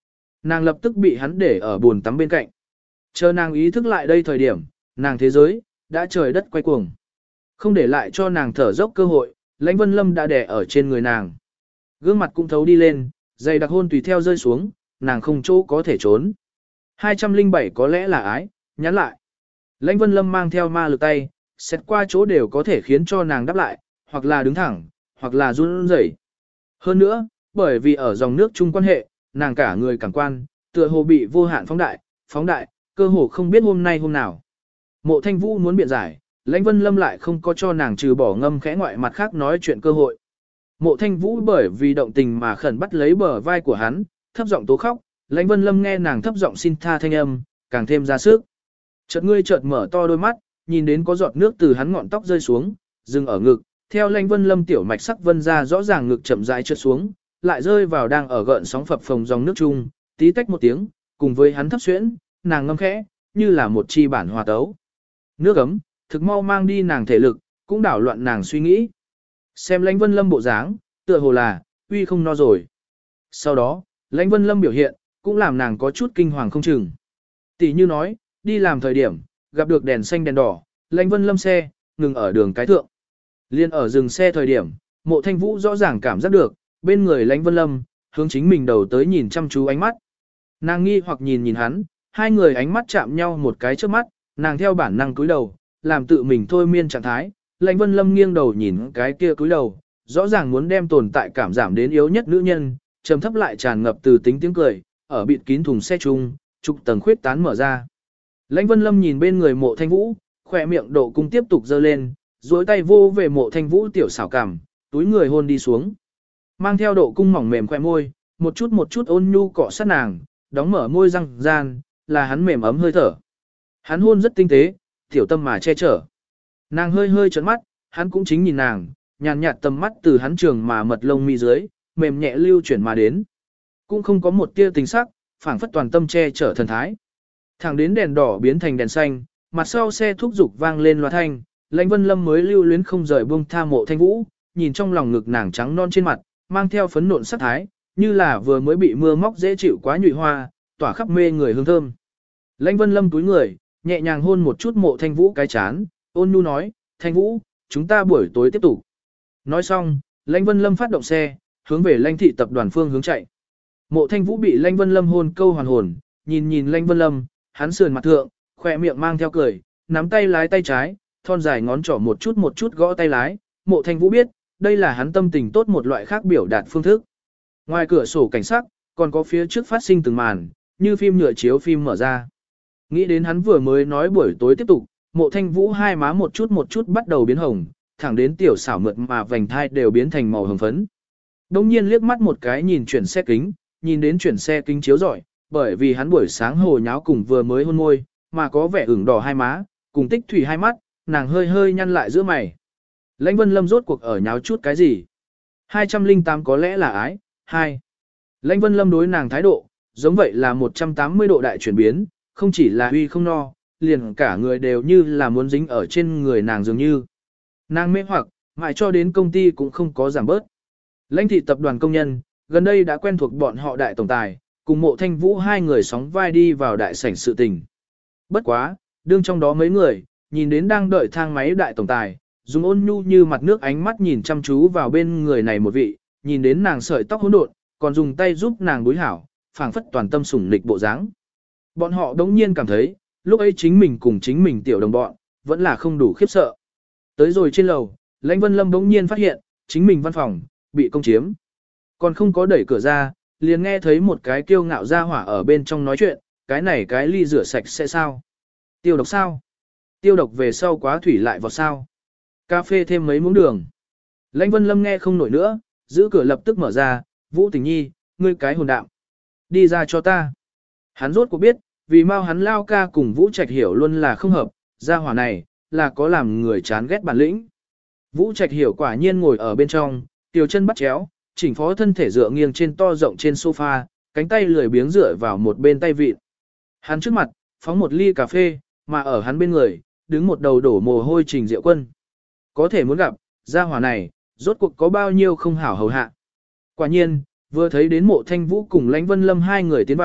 Nàng lập tức bị hắn để ở bồn tắm bên cạnh. Chờ nàng ý thức lại đây thời điểm, nàng thế giới, đã trời đất quay cuồng. Không để lại cho nàng thở dốc cơ hội, Lãnh Vân Lâm đã đè ở trên người nàng. Gương mặt cũng thấu đi lên, dày đặc hôn tùy theo rơi xuống, nàng không chỗ có thể trốn. hai trăm lẻ bảy có lẽ là ái, nhắn lại. Lãnh Vân Lâm mang theo ma lực tay, xét qua chỗ đều có thể khiến cho nàng đáp lại, hoặc là đứng thẳng, hoặc là run rẩy. Hơn nữa, bởi vì ở dòng nước chung quan hệ, nàng cả người cảm quan, tựa hồ bị vô hạn phóng đại, phóng đại, cơ hồ không biết hôm nay hôm nào. Mộ Thanh Vũ muốn biện giải, Lãnh Vân Lâm lại không có cho nàng trừ bỏ ngâm khẽ ngoại mặt khác nói chuyện cơ hội. Mộ Thanh Vũ bởi vì động tình mà khẩn bắt lấy bờ vai của hắn, thấp giọng tố khóc, Lãnh Vân Lâm nghe nàng thấp giọng xin tha thanh âm, càng thêm ra sức. Chợt ngươi chợt mở to đôi mắt, nhìn đến có giọt nước từ hắn ngọn tóc rơi xuống, dừng ở ngực, theo Lãnh Vân Lâm tiểu mạch sắc vân ra rõ ràng ngực chậm rãi trượt xuống, lại rơi vào đang ở gợn sóng phập phồng dòng nước chung, tí tách một tiếng, cùng với hắn thấp xuyễn, nàng ngâm khẽ, như là một chi bản hòa tấu. Nước ấm, thực mau mang đi nàng thể lực, cũng đảo loạn nàng suy nghĩ. Xem Lãnh Vân Lâm bộ dáng, tựa hồ là, uy không no rồi. Sau đó, Lãnh Vân Lâm biểu hiện, cũng làm nàng có chút kinh hoàng không chừng. Tỷ như nói, đi làm thời điểm, gặp được đèn xanh đèn đỏ, Lãnh Vân Lâm xe, ngừng ở đường cái thượng. Liên ở dừng xe thời điểm, Mộ Thanh Vũ rõ ràng cảm giác được, bên người Lãnh Vân Lâm, hướng chính mình đầu tới nhìn chăm chú ánh mắt. Nàng nghi hoặc nhìn nhìn hắn, hai người ánh mắt chạm nhau một cái trước mắt, nàng theo bản năng cúi đầu, làm tự mình thôi miên trạng thái. Lãnh Vân Lâm nghiêng đầu nhìn cái kia cúi đầu, rõ ràng muốn đem tồn tại cảm giảm đến yếu nhất nữ nhân, trầm thấp lại tràn ngập từ tính tiếng cười, ở bịt kín thùng xe chung, trục tầng khuyết tán mở ra. Lãnh Vân Lâm nhìn bên người Mộ Thanh Vũ, khỏe miệng độ cung tiếp tục dơ lên, duỗi tay vô về Mộ Thanh Vũ tiểu xảo cảm, túi người hôn đi xuống. Mang theo độ cung mỏng mềm khỏe môi, một chút một chút ôn nhu cọ sát nàng, đóng mở môi răng gian, là hắn mềm ấm hơi thở. Hắn hôn rất tinh tế, tiểu tâm mà che chở. Nàng hơi hơi trấn mắt, hắn cũng chính nhìn nàng, nhàn nhạt tầm mắt từ hắn trường mà mật lông mi dưới, mềm nhẹ lưu chuyển mà đến. Cũng không có một tia tình sắc, phảng phất toàn tâm che chở thần thái. Thẳng đến đèn đỏ biến thành đèn xanh, mặt sau xe thúc dục vang lên loa thanh, Lãnh Vân Lâm mới lưu luyến không rời buông tha Mộ Thanh Vũ, nhìn trong lòng ngực nàng trắng non trên mặt, mang theo phấn nộn sắc thái, như là vừa mới bị mưa móc dễ chịu quá nhụy hoa, tỏa khắp mê người hương thơm. Lãnh Vân Lâm túi người, nhẹ nhàng hôn một chút Mộ Thanh Vũ cái chán, ôn nhu nói, Thanh Vũ, chúng ta buổi tối tiếp tục. Nói xong, Lãnh Vân Lâm phát động xe, hướng về Lãnh thị tập đoàn phương hướng chạy. Mộ Thanh Vũ bị Lãnh Vân Lâm hôn câu hoàn hồn, nhìn nhìn Lãnh Vân Lâm, hắn sườn mặt thượng, khỏe miệng mang theo cười, nắm tay lái tay trái, thon dài ngón trỏ một chút một chút gõ tay lái. Mộ Thanh Vũ biết, đây là hắn tâm tình tốt một loại khác biểu đạt phương thức. Ngoài cửa sổ cảnh sắc, còn có phía trước phát sinh từng màn, như phim nhựa chiếu phim mở ra. Nghĩ đến hắn vừa mới nói buổi tối tiếp tục, Mộ Thanh Vũ hai má một chút một chút bắt đầu biến hồng, thẳng đến tiểu xảo mượt mà vành thai đều biến thành màu hồng phấn. Đông nhiên liếc mắt một cái nhìn chuyển xe kính, nhìn đến chuyển xe kính chiếu rọi, bởi vì hắn buổi sáng hồ nháo cùng vừa mới hôn môi, mà có vẻ ửng đỏ hai má, cùng tích thủy hai mắt, nàng hơi hơi nhăn lại giữa mày. Lãnh Vân Lâm rốt cuộc ở nháo chút cái gì? hai trăm lẻ tám có lẽ là ái, hai. Lãnh Vân Lâm đối nàng thái độ, giống vậy là một trăm tám mươi độ đại chuyển biến, không chỉ là uy không no, liền cả người đều như là muốn dính ở trên người nàng dường như. Nàng mê hoặc, mãi cho đến công ty cũng không có giảm bớt. Lãnh thị tập đoàn công nhân, gần đây đã quen thuộc bọn họ đại tổng tài, cùng Mộ Thanh Vũ hai người sóng vai đi vào đại sảnh sự tình. Bất quá, đương trong đó mấy người, nhìn đến đang đợi thang máy đại tổng tài, dùng ôn nhu như mặt nước ánh mắt nhìn chăm chú vào bên người này một vị, nhìn đến nàng sợi tóc hỗn độn, còn dùng tay giúp nàng búi hảo, phảng phất toàn tâm sủng nịch bộ dáng. Bọn họ đống nhiên cảm thấy, lúc ấy chính mình cùng chính mình tiểu đồng bọn, vẫn là không đủ khiếp sợ. Tới rồi trên lầu, Lãnh Vân Lâm đống nhiên phát hiện, chính mình văn phòng, bị công chiếm. Còn không có đẩy cửa ra, liền nghe thấy một cái kiêu ngạo ra hỏa ở bên trong nói chuyện, cái này cái ly rửa sạch sẽ sao? Tiêu độc sao? Tiêu độc về sau quá thủy lại vào sao? Cà phê thêm mấy muỗng đường. Lãnh Vân Lâm nghe không nổi nữa, giữ cửa lập tức mở ra, Vũ Tình Nhi, ngươi cái hồn đạm. Đi ra cho ta. Hắn rốt cuộc biết, vì mau hắn lao ca cùng Vũ Trạch Hiểu luôn là không hợp, gia hỏa này, là có làm người chán ghét bản lĩnh. Vũ Trạch Hiểu quả nhiên ngồi ở bên trong, tiểu chân bắt chéo, chỉnh phó thân thể dựa nghiêng trên to rộng trên sofa, cánh tay lười biếng dựa vào một bên tay vịn. Hắn trước mặt, phóng một ly cà phê, mà ở hắn bên người, đứng một đầu đổ mồ hôi Trình Diệu Quân. Có thể muốn gặp, gia hỏa này, rốt cuộc có bao nhiêu không hảo hầu hạ. Quả nhiên, vừa thấy đến Mộ Thanh Vũ cùng Lãnh Vân Lâm hai người tiến vào,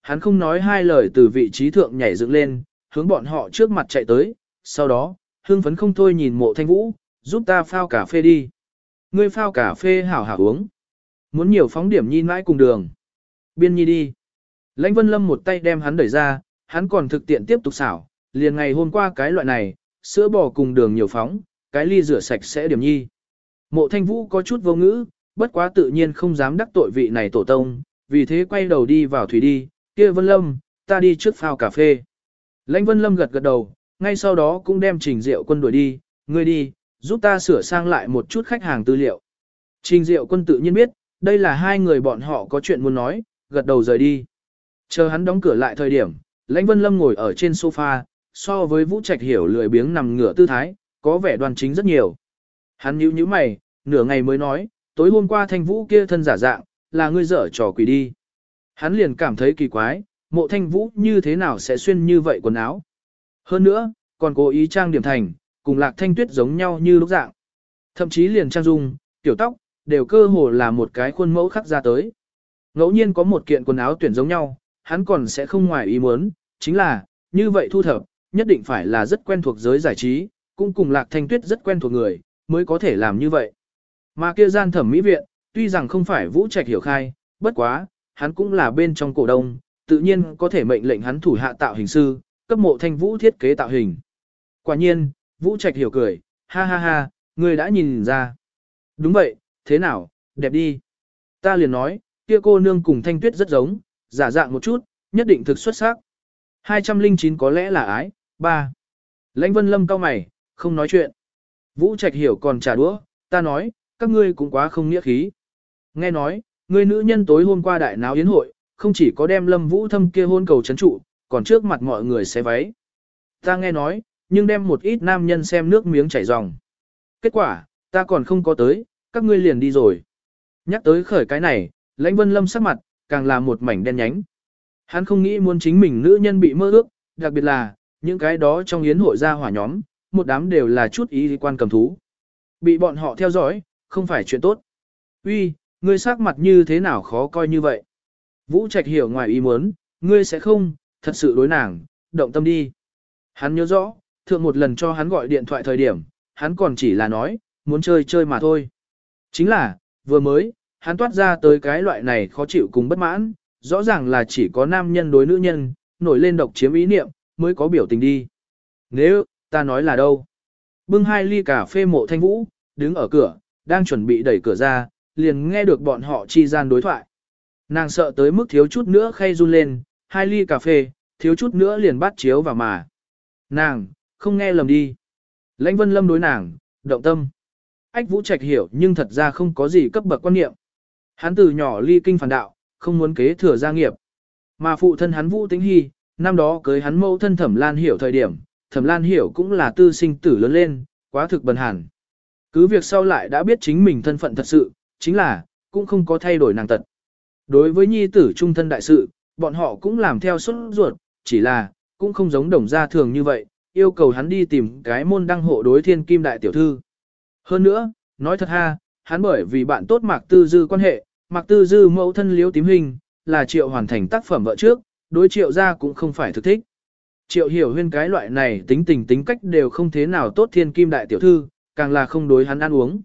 hắn không nói hai lời từ vị trí thượng nhảy dựng lên, hướng bọn họ trước mặt chạy tới, sau đó, hưng phấn không thôi nhìn Mộ Thanh Vũ, giúp ta phao cà phê đi. Ngươi phao cà phê hảo hảo uống. Muốn nhiều phóng điểm nhi mãi cùng đường. Biên nhi đi. Lãnh Vân Lâm một tay đem hắn đẩy ra, hắn còn thực tiện tiếp tục xảo, liền ngày hôm qua cái loại này, sữa bò cùng đường nhiều phóng, cái ly rửa sạch sẽ điểm nhi. Mộ Thanh Vũ có chút vô ngữ, bất quá tự nhiên không dám đắc tội vị này tổ tông, vì thế quay đầu đi vào thủy đi, kia Vân Lâm, ta đi trước phao cà phê. Lãnh Vân Lâm gật gật đầu, ngay sau đó cũng đem Trình Diệu Quân đuổi đi, ngươi đi, giúp ta sửa sang lại một chút khách hàng tư liệu. Trình Diệu Quân tự nhiên biết, đây là hai người bọn họ có chuyện muốn nói, gật đầu rời đi. Chờ hắn đóng cửa lại thời điểm, Lãnh Vân Lâm ngồi ở trên sofa, so với Vũ Trạch Hiểu lười biếng nằm ngửa tư thái, có vẻ đoan chính rất nhiều. Hắn nhíu nhíu mày, nửa ngày mới nói, tối hôm qua Thanh Vũ kia thân giả dạng, là ngươi dở trò quỷ đi. Hắn liền cảm thấy kỳ quái, Mộ Thanh Vũ như thế nào sẽ xuyên như vậy quần áo. Hơn nữa, còn cố ý trang điểm thành, cùng Lạc Thanh Tuyết giống nhau như lúc dạng. Thậm chí liền trang dung, tiểu tóc, đều cơ hồ là một cái khuôn mẫu khắc ra tới. Ngẫu nhiên có một kiện quần áo tuyển giống nhau, hắn còn sẽ không ngoài ý muốn, chính là, như vậy thu thập, nhất định phải là rất quen thuộc giới giải trí, cũng cùng Lạc Thanh Tuyết rất quen thuộc người, mới có thể làm như vậy. Mà kia gian thẩm mỹ viện, tuy rằng không phải Vũ Trạch Hiểu khai, bất quá, hắn cũng là bên trong cổ đông, tự nhiên có thể mệnh lệnh hắn thủ hạ tạo hình sư, cấp Mộ Thanh Vũ thiết kế tạo hình. Quả nhiên, Vũ Trạch Hiểu cười, ha ha ha, ngươi đã nhìn ra. Đúng vậy, thế nào, đẹp đi. Ta liền nói, kia cô nương cùng Thanh Tuyết rất giống, giả dạng một chút, nhất định thực xuất sắc. hai trăm lẻ chín có lẽ là ái, ba. Lãnh Vân Lâm cau mày, không nói chuyện. Vũ Trạch Hiểu còn trả đũa, ta nói, các ngươi cũng quá không nghĩa khí. Nghe nói, ngươi nữ nhân tối hôm qua đại náo yến hội, không chỉ có đem Lâm Vũ Thâm kia hôn cầu chấn trụ, còn trước mặt mọi người xé váy. Ta nghe nói, nhưng đem một ít nam nhân xem nước miếng chảy ròng. Kết quả, ta còn không có tới, các ngươi liền đi rồi. Nhắc tới khởi cái này, Lãnh Vân Lâm sắc mặt, càng là một mảnh đen nhánh. Hắn không nghĩ muốn chính mình nữ nhân bị mơ ước, đặc biệt là, những cái đó trong yến hội ra hỏa nhóm, một đám đều là chút ý quan cầm thú. Bị bọn họ theo dõi, không phải chuyện tốt. Uy, ngươi sắc mặt như thế nào khó coi như vậy? Vũ Trạch Hiểu ngoài ý muốn, ngươi sẽ không, thật sự đối nàng, động tâm đi. Hắn nhớ rõ, thượng một lần cho hắn gọi điện thoại thời điểm, hắn còn chỉ là nói, muốn chơi chơi mà thôi. Chính là, vừa mới, hắn toát ra tới cái loại này khó chịu cùng bất mãn, rõ ràng là chỉ có nam nhân đối nữ nhân, nổi lên độc chiếm ý niệm, mới có biểu tình đi. Nếu, ta nói là đâu? Bưng hai ly cà phê Mộ Thanh Vũ, đứng ở cửa, đang chuẩn bị đẩy cửa ra, liền nghe được bọn họ chi gian đối thoại. Nàng sợ tới mức thiếu chút nữa khay run lên, hai ly cà phê, thiếu chút nữa liền bắt chiếu vào mà. Nàng, không nghe lầm đi. Lãnh Vân Lâm đối nàng, động tâm. Ách Vũ Trạch hiểu nhưng thật ra không có gì cấp bậc quan niệm. Hắn từ nhỏ ly kinh phản đạo, không muốn kế thừa gia nghiệp. Mà phụ thân hắn Vũ Tĩnh Hy, năm đó cưới hắn mẫu thân Thẩm Lan Hiểu thời điểm, Thẩm Lan Hiểu cũng là tư sinh tử lớn lên, quá thực bần hàn. Cứ việc sau lại đã biết chính mình thân phận thật sự, chính là, cũng không có thay đổi nàng tật. Đối với nhi tử trung thân đại sự, bọn họ cũng làm theo suất ruột, chỉ là, cũng không giống đồng gia thường như vậy, yêu cầu hắn đi tìm cái môn đăng hộ đối thiên kim đại tiểu thư. Hơn nữa, nói thật ha, hắn bởi vì bạn tốt Mạc Tư Dư quan hệ, Mạc Tư Dư mẫu thân Liễu Tím Hình, là Triệu hoàn thành tác phẩm vợ trước, đối Triệu gia cũng không phải thực thích. Triệu Hiểu Huyên cái loại này tính tình tính cách đều không thế nào tốt thiên kim đại tiểu thư, càng là không đối hắn ăn uống.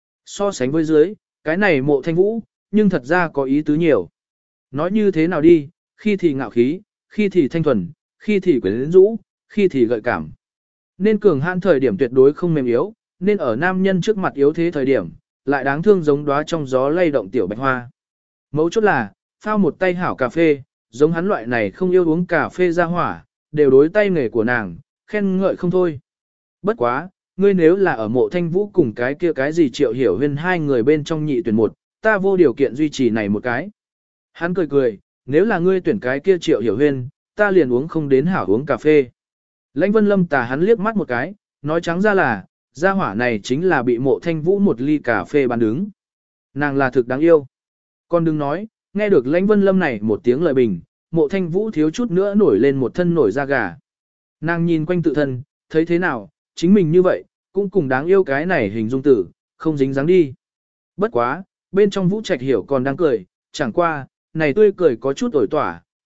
So sánh với dưới, cái này Mộ Thanh Vũ, nhưng thật ra có ý tứ nhiều. Nói như thế nào đi, khi thì ngạo khí, khi thì thanh thuần, khi thì quyến rũ, khi thì gợi cảm. Nên cường hãn thời điểm tuyệt đối không mềm yếu, nên ở nam nhân trước mặt yếu thế thời điểm, lại đáng thương giống đóa trong gió lay động tiểu bạch hoa. Mấu chốt là, phao một tay hảo cà phê, giống hắn loại này không yêu uống cà phê ra hỏa, đều đối tay nghề của nàng, khen ngợi không thôi. Bất quá, ngươi nếu là ở Mộ Thanh Vũ cùng cái kia cái gì Triệu Hiểu Huyên hai người bên trong nhị tuyển một, ta vô điều kiện duy trì này một cái. Hắn cười cười, nếu là ngươi tuyển cái kia Triệu Hiểu Huyên, ta liền uống không đến hảo uống cà phê. Lãnh Vân Lâm tà hắn liếc mắt một cái, nói trắng ra là, gia hỏa này chính là bị Mộ Thanh Vũ một ly cà phê bán đứng. Nàng là thực đáng yêu. Con đừng nói, nghe được Lãnh Vân Lâm này một tiếng lời bình, Mộ Thanh Vũ thiếu chút nữa nổi lên một thân nổi da gà. Nàng nhìn quanh tự thân, thấy thế nào, chính mình như vậy, cũng cùng đáng yêu cái này hình dung tử, không dính dáng đi. Bất quá, bên trong Vũ Trạch hiểu còn đang cười, chẳng qua, này tươi cười có chút ổi tỏa,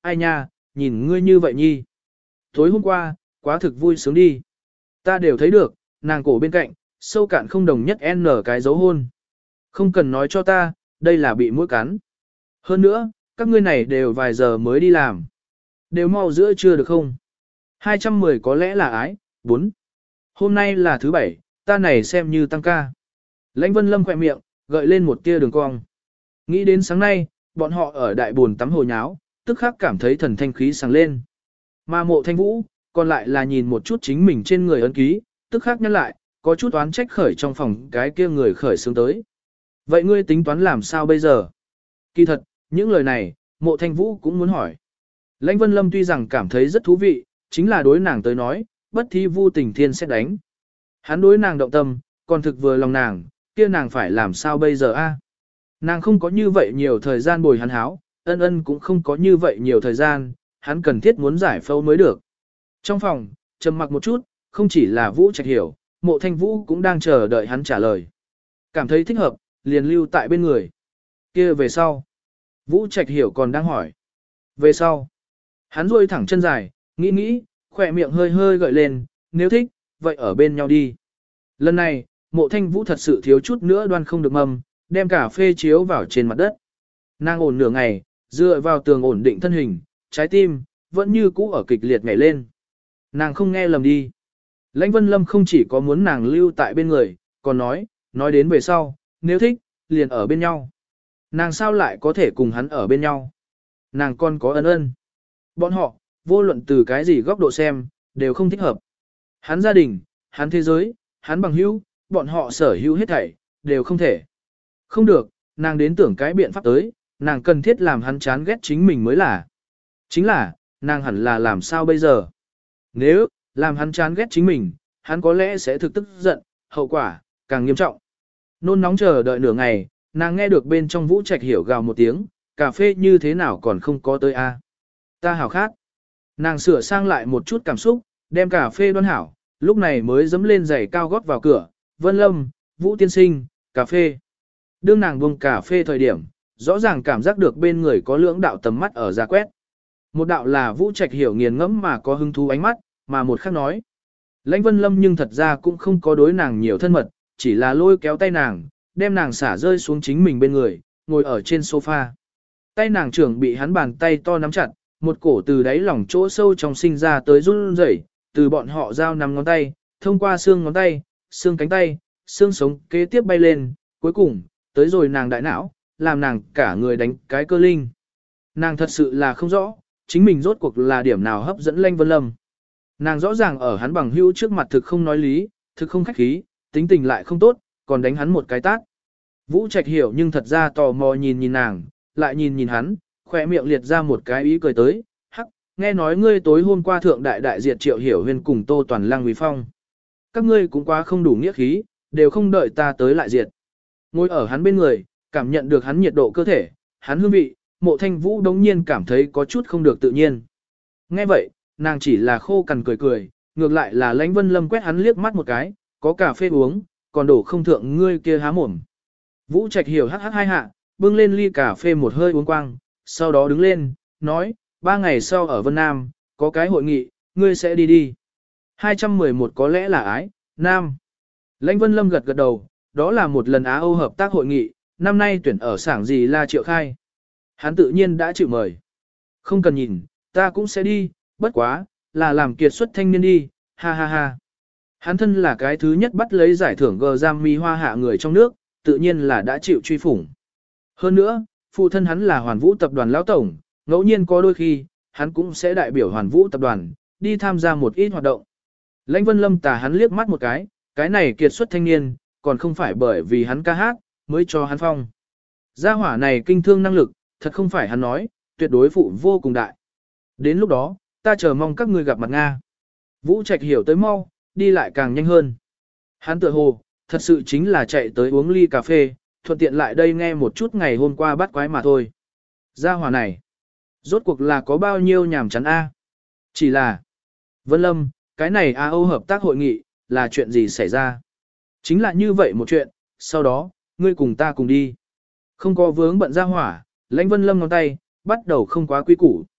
ai nha, nhìn ngươi như vậy nhi. Tối hôm qua, quá thực vui sướng đi. Ta đều thấy được, nàng cổ bên cạnh, sâu cạn không đồng nhất N cái dấu hôn. Không cần nói cho ta, đây là bị mũi cắn. Hơn nữa, các ngươi này đều vài giờ mới đi làm. Đều mau giữa trưa được không? hai trăm mười có lẽ là ái, bốn. Hôm nay là thứ bảy, ta này xem như tăng ca. Lãnh Vân Lâm khỏe miệng, gợi lên một tia đường cong. Nghĩ đến sáng nay, bọn họ ở đại buồn tắm hồ nháo, tức khắc cảm thấy thần thanh khí sáng lên. Mà Mộ Thanh Vũ, còn lại là nhìn một chút chính mình trên người ấn ký, tức khắc nhắc lại, có chút oán trách khởi trong phòng cái kia người khởi sướng tới. Vậy ngươi tính toán làm sao bây giờ? Kỳ thật, những lời này, Mộ Thanh Vũ cũng muốn hỏi. Lãnh Vân Lâm tuy rằng cảm thấy rất thú vị, chính là đối nàng tới nói, bất thi vu tình thiên sẽ đánh. Hắn đối nàng động tâm, còn thực vừa lòng nàng, kia nàng phải làm sao bây giờ a? Nàng không có như vậy nhiều thời gian bồi hắn háo, ân ân cũng không có như vậy nhiều thời gian, hắn cần thiết muốn giải phẫu mới được. Trong phòng, trầm mặc một chút, không chỉ là Vũ Trạch hiểu, Mộ Thanh Vũ cũng đang chờ đợi hắn trả lời. Cảm thấy thích hợp, liền lưu tại bên người. Kia về sau. Vũ Trạch hiểu còn đang hỏi. Về sau. Hắn duỗi thẳng chân dài, nghĩ nghĩ, khỏe miệng hơi hơi gợi lên, nếu thích, vậy ở bên nhau đi. Lần này, Mộ Thanh Vũ thật sự thiếu chút nữa đoan không được mầm, đem cà phê chiếu vào trên mặt đất. Nàng ổn nửa ngày, dựa vào tường ổn định thân hình, trái tim, vẫn như cũ ở kịch liệt nhảy lên. Nàng không nghe lầm đi. Lãnh Vân Lâm không chỉ có muốn nàng lưu tại bên người, còn nói, nói đến về sau, nếu thích, liền ở bên nhau. Nàng sao lại có thể cùng hắn ở bên nhau? Nàng còn có ân ân. Bọn họ, vô luận từ cái gì góc độ xem, đều không thích hợp. Hắn gia đình, hắn thế giới, hắn bằng hữu, bọn họ sở hữu hết thảy, đều không thể. Không được, nàng đến tưởng cái biện pháp tới, nàng cần thiết làm hắn chán ghét chính mình mới là. Chính là, nàng hẳn là làm sao bây giờ? Nếu, làm hắn chán ghét chính mình, hắn có lẽ sẽ thực tức giận, hậu quả, càng nghiêm trọng. Nôn nóng chờ đợi nửa ngày, nàng nghe được bên trong Vũ Trạch hiểu gào một tiếng, cà phê như thế nào còn không có tới a? Ta hảo khát. Nàng sửa sang lại một chút cảm xúc, đem cà phê đoan hảo, lúc này mới dẫm lên giày cao gót vào cửa, Vân Lâm, Vũ tiên sinh, cà phê. Đương nàng buông cà phê thời điểm, rõ ràng cảm giác được bên người có lưỡng đạo tầm mắt ở ra quét. Một đạo là Vũ Trạch hiểu nghiền ngẫm mà có hứng thú ánh mắt, mà một khác nói. Lãnh Vân Lâm nhưng thật ra cũng không có đối nàng nhiều thân mật, chỉ là lôi kéo tay nàng, đem nàng xả rơi xuống chính mình bên người, ngồi ở trên sofa. Tay nàng trưởng bị hắn bàn tay to nắm chặt, một cổ từ đáy lòng chỗ sâu trong sinh ra tới run rẩy, từ bọn họ giao nắm ngón tay, thông qua xương ngón tay, xương cánh tay, xương sống kế tiếp bay lên, cuối cùng, tới rồi nàng đại não, làm nàng cả người đánh cái cơ linh. Nàng thật sự là không rõ, chính mình rốt cuộc là điểm nào hấp dẫn Lãnh Vân Lâm. Nàng rõ ràng ở hắn bằng hữu trước mặt thực không nói lý, thực không khách khí, tính tình lại không tốt, còn đánh hắn một cái tát. Vũ Trạch hiểu nhưng thật ra tò mò nhìn nhìn nàng, lại nhìn nhìn hắn, khỏe miệng liệt ra một cái ý cười tới, hắc, nghe nói ngươi tối hôm qua thượng đại đại diệt Triệu Hiểu Huyên cùng Tô Toàn Lăng Vì Phong. Các ngươi cũng quá không đủ nghĩa khí, đều không đợi ta tới lại diệt. Ngồi ở hắn bên người, cảm nhận được hắn nhiệt độ cơ thể, hắn hương vị, Mộ Thanh Vũ đống nhiên cảm thấy có chút không được tự nhiên. Nghe vậy, nàng chỉ là khô cằn cười cười, ngược lại là Lãnh Vân Lâm quét hắn liếc mắt một cái, có cà phê uống, còn đổ không thượng ngươi kia há mồm. Vũ Trạch hiểu hắc hắc hai hạ, bưng lên ly cà phê một hơi uống quang, sau đó đứng lên, nói, ba ngày sau ở Vân Nam, có cái hội nghị, ngươi sẽ đi đi. hai trăm mười một có lẽ là ái, Nam. Lãnh Vân Lâm gật gật đầu, đó là một lần Á Âu hợp tác hội nghị, năm nay tuyển ở sảng gì là Triệu Khai. Hắn tự nhiên đã chịu mời. Không cần nhìn, ta cũng sẽ đi, bất quá, là làm kiệt xuất thanh niên đi, ha ha ha. Hắn thân là cái thứ nhất bắt lấy giải thưởng G Giam Mi Hoa hạ người trong nước, tự nhiên là đã chịu truy phủng. Hơn nữa, phụ thân hắn là Hoàn Vũ tập đoàn lão tổng, ngẫu nhiên có đôi khi, hắn cũng sẽ đại biểu Hoàn Vũ tập đoàn, đi tham gia một ít hoạt động. Lãnh Vân Lâm tà hắn liếc mắt một cái, cái này kiệt xuất thanh niên, còn không phải bởi vì hắn ca hát, mới cho hắn phong. Gia hỏa này kinh thương năng lực, thật không phải hắn nói, tuyệt đối phụ vô cùng đại. Đến lúc đó, ta chờ mong các ngươi gặp mặt Nga. Vũ Trạch hiểu tới mau, đi lại càng nhanh hơn. Hắn tự hồ, thật sự chính là chạy tới uống ly cà phê, thuận tiện lại đây nghe một chút ngày hôm qua bắt quái mà thôi. Gia hỏa này, rốt cuộc là có bao nhiêu nhàm chán a? Chỉ là, Vân Lâm, cái này A Âu hợp tác hội nghị, là chuyện gì xảy ra? Chính là như vậy một chuyện, sau đó, ngươi cùng ta cùng đi. Không có vướng bận gia hỏa, Lãnh Vân Lâm ngón tay, bắt đầu không quá quý củ.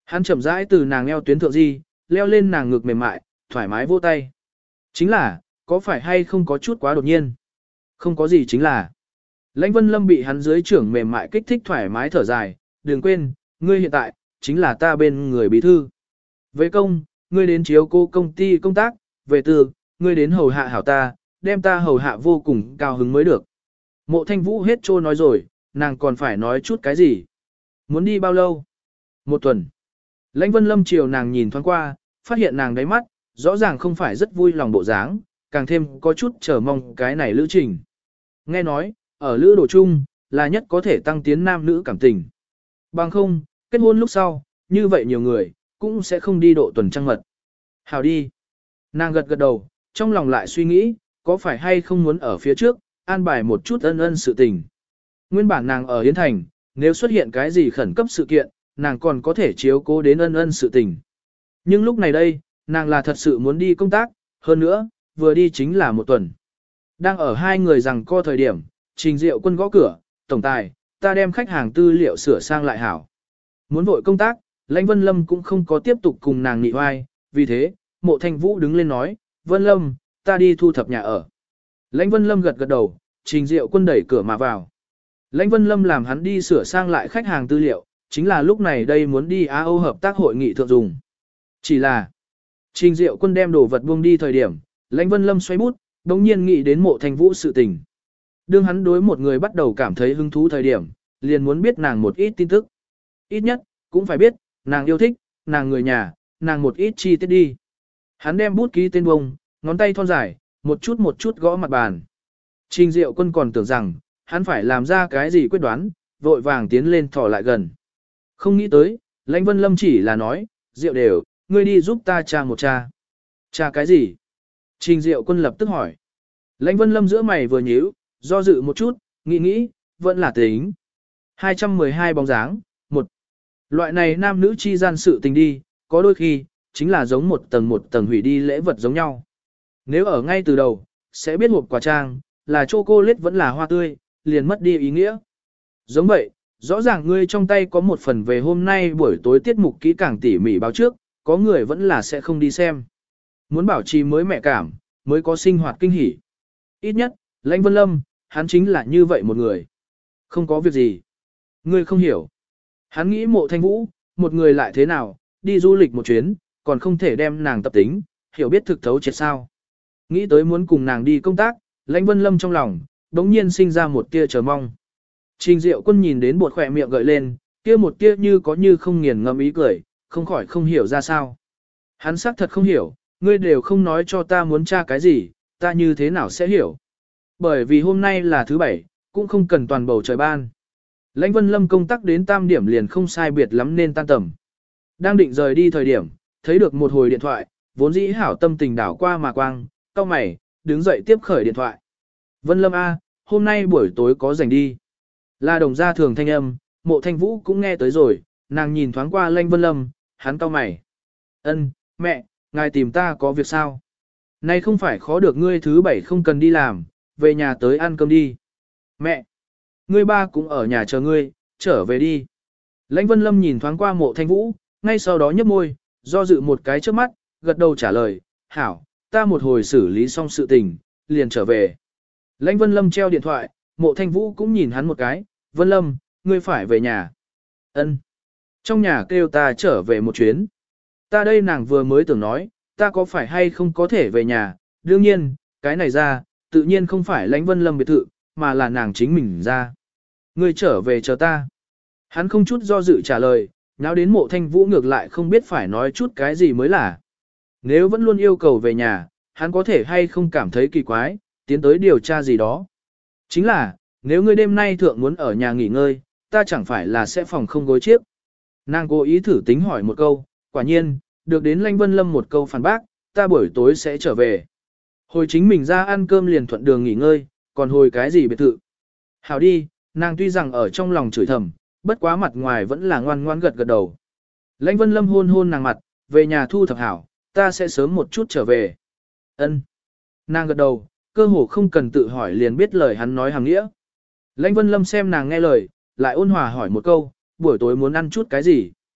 Hắn chậm rãi từ nàng eo tuyến thượng di, leo lên nàng ngực mềm mại, thoải mái vô tay. Chính là, có phải hay không có chút quá đột nhiên? Không có gì chính là. Lãnh Vân Lâm bị hắn dưới trưởng mềm mại kích thích thoải mái thở dài, đừng quên, ngươi hiện tại, chính là ta bên người bí thư. Về công, ngươi đến chiếu cô công ty công tác, về tư, ngươi đến hầu hạ hảo ta, đem ta hầu hạ vô cùng cao hứng mới được. Mộ Thanh Vũ hết trô nói rồi, nàng còn phải nói chút cái gì? Muốn đi bao lâu? Một tuần. Lãnh Vân Lâm chiều nàng nhìn thoáng qua, phát hiện nàng đáy mắt, rõ ràng không phải rất vui lòng bộ dáng, càng thêm có chút chờ mong cái này lữ trình. Nghe nói, ở lữ đồ chung, là nhất có thể tăng tiến nam nữ cảm tình. Bằng không, kết hôn lúc sau, như vậy nhiều người, cũng sẽ không đi độ tuần trăng mật. Hào đi. Nàng gật gật đầu, trong lòng lại suy nghĩ, có phải hay không muốn ở phía trước, an bài một chút ân ân sự tình. Nguyên bản nàng ở Yến Thành, nếu xuất hiện cái gì khẩn cấp sự kiện, nàng còn có thể chiếu cố đến ân ân sự tình. Nhưng lúc này đây, nàng là thật sự muốn đi công tác, hơn nữa, vừa đi chính là một tuần. Đang ở hai người rằng co thời điểm, Trình Diệu Quân gõ cửa, tổng tài, ta đem khách hàng tư liệu sửa sang lại hảo. Muốn vội công tác, Lãnh Vân Lâm cũng không có tiếp tục cùng nàng nghị oai, vì thế, Mộ Thanh Vũ đứng lên nói, Vân Lâm, ta đi thu thập nhà ở. Lãnh Vân Lâm gật gật đầu, Trình Diệu Quân đẩy cửa mà vào. Lãnh Vân Lâm làm hắn đi sửa sang lại khách hàng tư liệu, chính là lúc này đây muốn đi Á Âu hợp tác hội nghị thượng dùng. Chỉ là, Trình Diệu Quân đem đồ vật buông đi thời điểm, Lãnh Vân Lâm xoay bút, đồng nhiên nghĩ đến Mộ Thanh Vũ sự tình. Đương hắn đối một người bắt đầu cảm thấy hứng thú thời điểm, liền muốn biết nàng một ít tin tức. Ít nhất, cũng phải biết, nàng yêu thích, nàng người nhà, nàng một ít chi tiết đi. Hắn đem bút ký tên bông, ngón tay thon dài, một chút một chút gõ mặt bàn. Trình Diệu Quân còn tưởng rằng, hắn phải làm ra cái gì quyết đoán, vội vàng tiến lên thò lại gần. Không nghĩ tới, Lãnh Vân Lâm chỉ là nói, Diệu đều, ngươi đi giúp ta tra một tra. Tra cái gì? Trình Diệu Quân lập tức hỏi. Lãnh Vân Lâm giữa mày vừa nhíu, do dự một chút, nghĩ nghĩ, vẫn là tính. hai trăm mười hai bóng dáng, một. Loại này nam nữ chi gian sự tình đi, có đôi khi, chính là giống một tầng một tầng hủy đi lễ vật giống nhau. Nếu ở ngay từ đầu, sẽ biết hộp quà trang, là chocolate vẫn là hoa tươi, liền mất đi ý nghĩa. Giống vậy, rõ ràng ngươi trong tay có một phần về hôm nay buổi tối tiết mục kỹ càng tỉ mỉ báo trước, có người vẫn là sẽ không đi xem. Muốn bảo trì mới mẹ cảm, mới có sinh hoạt kinh hỉ. Ít nhất, Lãnh Vân Lâm, hắn chính là như vậy một người. Không có việc gì. Ngươi không hiểu. Hắn nghĩ Mộ Thanh Vũ, một người lại thế nào, đi du lịch một chuyến, còn không thể đem nàng tập tính, hiểu biết thực thấu triệt sao. Nghĩ tới muốn cùng nàng đi công tác, Lãnh Vân Lâm trong lòng, đống nhiên sinh ra một tia chờ mong. Trình Diệu Quân nhìn đến bột khỏe miệng gợi lên, kia một tia như có như không nghiền ngẫm ý cười, không khỏi không hiểu ra sao. Hắn xác thật không hiểu, ngươi đều không nói cho ta muốn tra cái gì, ta như thế nào sẽ hiểu. Bởi vì hôm nay là thứ bảy, cũng không cần toàn bầu trời ban. Lãnh Vân Lâm công tác đến tam điểm liền không sai biệt lắm nên tan tầm. Đang định rời đi thời điểm, thấy được một hồi điện thoại, vốn dĩ hảo tâm tình đảo qua mà quang, cau mày, đứng dậy tiếp khởi điện thoại. Vân Lâm A, hôm nay buổi tối có rảnh đi. Là đồng gia thường thanh âm, Mộ Thanh Vũ cũng nghe tới rồi, nàng nhìn thoáng qua Lãnh Vân Lâm, hắn cau mày. Ân, mẹ, ngài tìm ta có việc sao? Nay không phải khó được ngươi thứ bảy không cần đi làm, về nhà tới ăn cơm đi. Mẹ, ngươi ba cũng ở nhà chờ ngươi, trở về đi. Lãnh Vân Lâm nhìn thoáng qua Mộ Thanh Vũ, ngay sau đó nhấp môi, do dự một cái trước mắt, gật đầu trả lời, hảo, ta một hồi xử lý xong sự tình, liền trở về. Lãnh Vân Lâm treo điện thoại, Mộ Thanh Vũ cũng nhìn hắn một cái, Vân Lâm, ngươi phải về nhà. Ân. Trong nhà kêu ta trở về một chuyến. Ta đây nàng vừa mới tưởng nói, ta có phải hay không có thể về nhà, đương nhiên, cái này ra, tự nhiên không phải Lãnh Vân Lâm biệt thự, mà là nàng chính mình ra. Ngươi trở về chờ ta. Hắn không chút do dự trả lời, nháo đến Mộ Thanh Vũ ngược lại không biết phải nói chút cái gì mới là. Nếu vẫn luôn yêu cầu về nhà, hắn có thể hay không cảm thấy kỳ quái, tiến tới điều tra gì đó. Chính là, nếu ngươi đêm nay thượng muốn ở nhà nghỉ ngơi, ta chẳng phải là sẽ phòng không gối chiếc. Nàng cố ý thử tính hỏi một câu, quả nhiên, được đến Lãnh Vân Lâm một câu phản bác, ta buổi tối sẽ trở về. Hồi chính mình ra ăn cơm liền thuận đường nghỉ ngơi, còn hồi cái gì biệt thự. Hảo đi, nàng tuy rằng ở trong lòng chửi thầm, bất quá mặt ngoài vẫn là ngoan ngoan gật gật đầu. Lãnh Vân Lâm hôn hôn nàng mặt, về nhà thu thập hảo, ta sẽ sớm một chút trở về. Ân. Nàng gật đầu, cơ hồ không cần tự hỏi liền biết lời hắn nói hàng nghĩa. Lãnh Vân Lâm xem nàng nghe lời, lại ôn hòa hỏi một câu, buổi tối muốn ăn chút cái gì?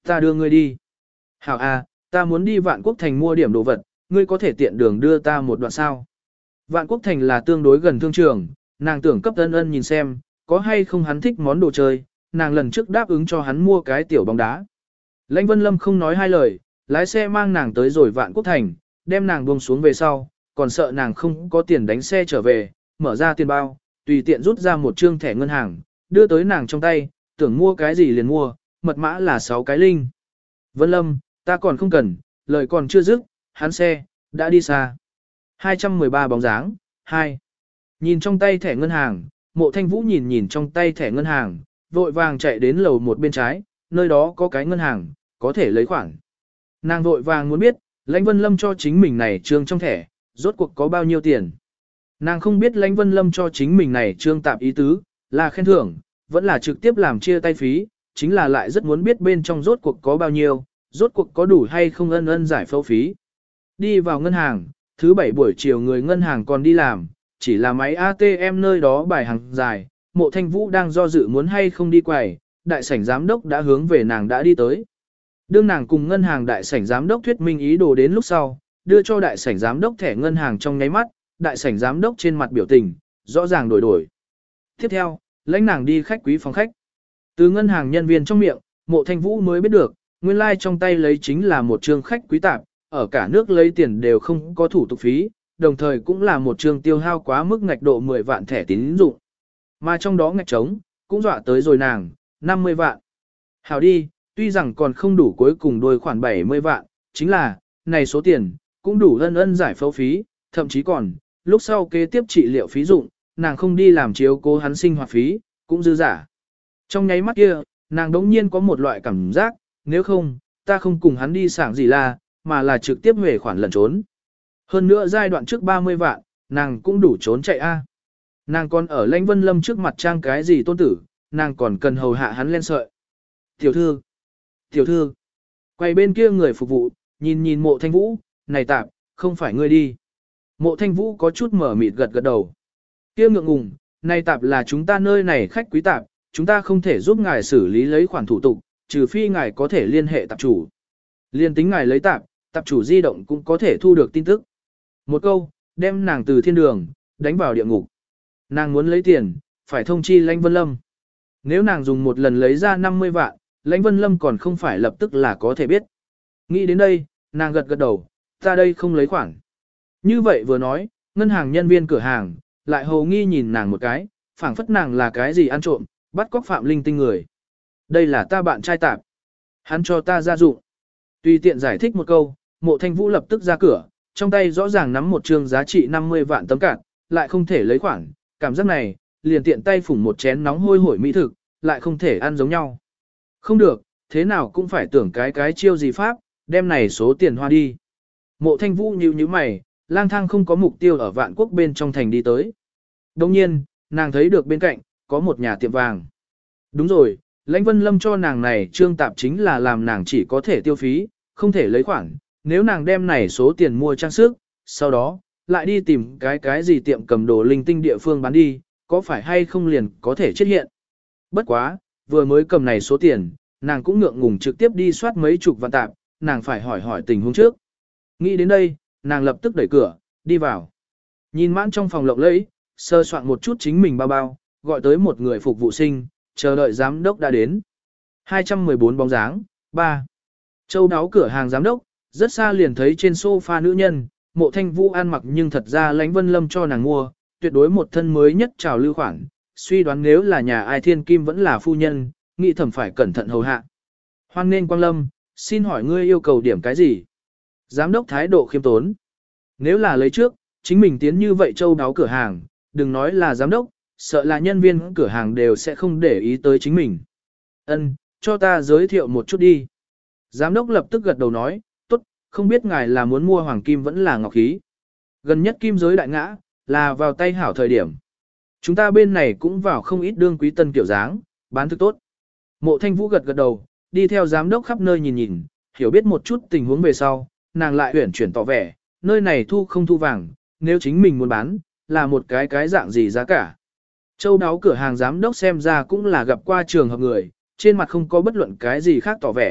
Ta đưa ngươi đi. Hảo à, ta muốn đi Vạn Quốc Thành mua điểm đồ vật, ngươi có thể tiện đường đưa ta một đoạn sao. Vạn Quốc Thành là tương đối gần thương trường, nàng tưởng cấp ân ân nhìn xem, có hay không hắn thích món đồ chơi, nàng lần trước đáp ứng cho hắn mua cái tiểu bóng đá. Lãnh Vân Lâm không nói hai lời, lái xe mang nàng tới rồi Vạn Quốc Thành, đem nàng buông xuống về sau, còn sợ nàng không có tiền đánh xe trở về, mở ra tiền bao, tùy tiện rút ra một trương thẻ ngân hàng, đưa tới nàng trong tay, tưởng mua cái gì liền mua, mật mã là sáu cái linh. Vân Lâm, ta còn không cần, lời còn chưa dứt, hắn xe, đã đi xa. hai trăm mười ba bóng dáng, hai. Nhìn trong tay thẻ ngân hàng, Mộ Thanh Vũ nhìn nhìn trong tay thẻ ngân hàng, vội vàng chạy đến lầu một bên trái, nơi đó có cái ngân hàng, có thể lấy khoản. Nàng vội vàng muốn biết, Lãnh Vân Lâm cho chính mình này trương trong thẻ, rốt cuộc có bao nhiêu tiền. Nàng không biết Lãnh Vân Lâm cho chính mình này trương tạp ý tứ, là khen thưởng, vẫn là trực tiếp làm chia tay phí, chính là lại rất muốn biết bên trong rốt cuộc có bao nhiêu, rốt cuộc có đủ hay không ân ân giải phẫu phí. Đi vào ngân hàng, thứ bảy buổi chiều người ngân hàng còn đi làm, chỉ là máy a tê em nơi đó bài hàng dài, Mộ Thanh Vũ đang do dự muốn hay không đi quầy, đại sảnh giám đốc đã hướng về nàng đã đi tới. Đương nàng cùng ngân hàng đại sảnh giám đốc thuyết minh ý đồ đến lúc sau, đưa cho đại sảnh giám đốc thẻ ngân hàng trong nháy mắt, đại sảnh giám đốc trên mặt biểu tình, rõ ràng đổi đổi. Tiếp theo, lãnh nàng đi khách quý phòng khách. Từ ngân hàng nhân viên trong miệng, Mộ Thanh Vũ mới biết được, nguyên lai like trong tay lấy chính là một trương khách quý tạp, ở cả nước lấy tiền đều không có thủ tục phí, đồng thời cũng là một trương tiêu hao quá mức ngạch độ mười vạn thẻ tín dụng. Mà trong đó ngạch trống, cũng dọa tới rồi nàng, năm mươi vạn. Hảo đi, tuy rằng còn không đủ cuối cùng đôi khoản bảy mươi vạn, chính là, này số tiền, cũng đủ ân ân giải phẫu phí, thậm chí còn, lúc sau kế tiếp trị liệu phí dụng, nàng không đi làm chiếu cố hắn sinh hoạt phí, cũng dư giả. Trong nháy mắt kia, nàng đống nhiên có một loại cảm giác, nếu không, ta không cùng hắn đi sảng gì là, mà là trực tiếp về khoản lẩn trốn. Hơn nữa giai đoạn trước ba mươi vạn, nàng cũng đủ trốn chạy a. Nàng còn ở Lãnh Vân Lâm trước mặt trang cái gì tôn tử, nàng còn cần hầu hạ hắn lên sợi. Tiểu thư, tiểu thư, quay bên kia người phục vụ, nhìn nhìn Mộ Thanh Vũ, này tạm, không phải ngươi đi. Mộ Thanh Vũ có chút mở mịt gật gật đầu. Kia ngượng ngùng, này tạp là chúng ta nơi này khách quý tạp, chúng ta không thể giúp ngài xử lý lấy khoản thủ tục, trừ phi ngài có thể liên hệ tạp chủ. Liên tính ngài lấy tạp, tạp chủ di động cũng có thể thu được tin tức. Một câu, đem nàng từ thiên đường, đánh vào địa ngục. Nàng muốn lấy tiền, phải thông chi Lãnh Vân Lâm. Nếu nàng dùng một lần lấy ra năm mươi vạn, Lãnh Vân Lâm còn không phải lập tức là có thể biết. Nghĩ đến đây, nàng gật gật đầu, ta đây không lấy khoản. Như vậy vừa nói, ngân hàng nhân viên cửa hàng, lại hồ nghi nhìn nàng một cái, phảng phất nàng là cái gì ăn trộm, bắt cóc phạm linh tinh người. Đây là ta bạn trai tạp. Hắn cho ta ra dụng. Tùy tiện giải thích một câu, Mộ Thanh Vũ lập tức ra cửa, trong tay rõ ràng nắm một trương giá trị năm mươi vạn tấm card, lại không thể lấy khoản, cảm giác này, liền tiện tay phủng một chén nóng hôi hổi mỹ thực, lại không thể ăn giống nhau. Không được, thế nào cũng phải tưởng cái cái chiêu gì pháp, đem này số tiền hoa đi. Mộ Thanh Vũ nhíu nhíu mày, lang thang không có mục tiêu ở Vạn Quốc bên trong thành đi tới. Đồng nhiên, nàng thấy được bên cạnh, có một nhà tiệm vàng. Đúng rồi, Lãnh Vân Lâm cho nàng này trương tạp chính là làm nàng chỉ có thể tiêu phí, không thể lấy khoản. Nếu nàng đem này số tiền mua trang sức, sau đó, lại đi tìm cái cái gì tiệm cầm đồ linh tinh địa phương bán đi, có phải hay không liền có thể chết hiện. Bất quá, vừa mới cầm này số tiền, nàng cũng ngượng ngùng trực tiếp đi soát mấy chục vạn tạp, nàng phải hỏi hỏi tình huống trước. Nghĩ đến đây, nàng lập tức đẩy cửa, đi vào. Nhìn mãn trong phòng lộng lẫy, sơ soạn một chút chính mình bao bao, gọi tới một người phục vụ sinh, chờ đợi giám đốc đã đến. hai trăm mười bốn bóng dáng, ba. Châu đáo cửa hàng giám đốc, rất xa liền thấy trên sofa nữ nhân, Mộ Thanh Vũ ăn mặc nhưng thật ra Lãnh Vân Lâm cho nàng mua, tuyệt đối một thân mới nhất trào lưu khoản, suy đoán nếu là nhà ai thiên kim vẫn là phu nhân, nghĩ thầm phải cẩn thận hầu hạ. Hoan nên Quang Lâm, xin hỏi ngươi yêu cầu điểm cái gì? Giám đốc thái độ khiêm tốn. Nếu là lấy trước, chính mình tiến như vậy châu đáo cửa hàng, đừng nói là giám đốc, sợ là nhân viên cửa hàng đều sẽ không để ý tới chính mình. Ân, cho ta giới thiệu một chút đi. Giám đốc lập tức gật đầu nói, tốt, không biết ngài là muốn mua hoàng kim vẫn là ngọc khí. Gần nhất kim giới đại ngã, là vào tay hảo thời điểm. Chúng ta bên này cũng vào không ít đương quý tân kiểu dáng, bán thức tốt. Mộ Thanh Vũ gật gật đầu, đi theo giám đốc khắp nơi nhìn nhìn, hiểu biết một chút tình huống về sau, nàng lại huyển chuyển tỏ vẻ, nơi này thu không thu vàng, nếu chính mình muốn bán, là một cái cái dạng gì giá cả. Châu đáo cửa hàng giám đốc xem ra cũng là gặp qua trường hợp người, trên mặt không có bất luận cái gì khác tỏ vẻ,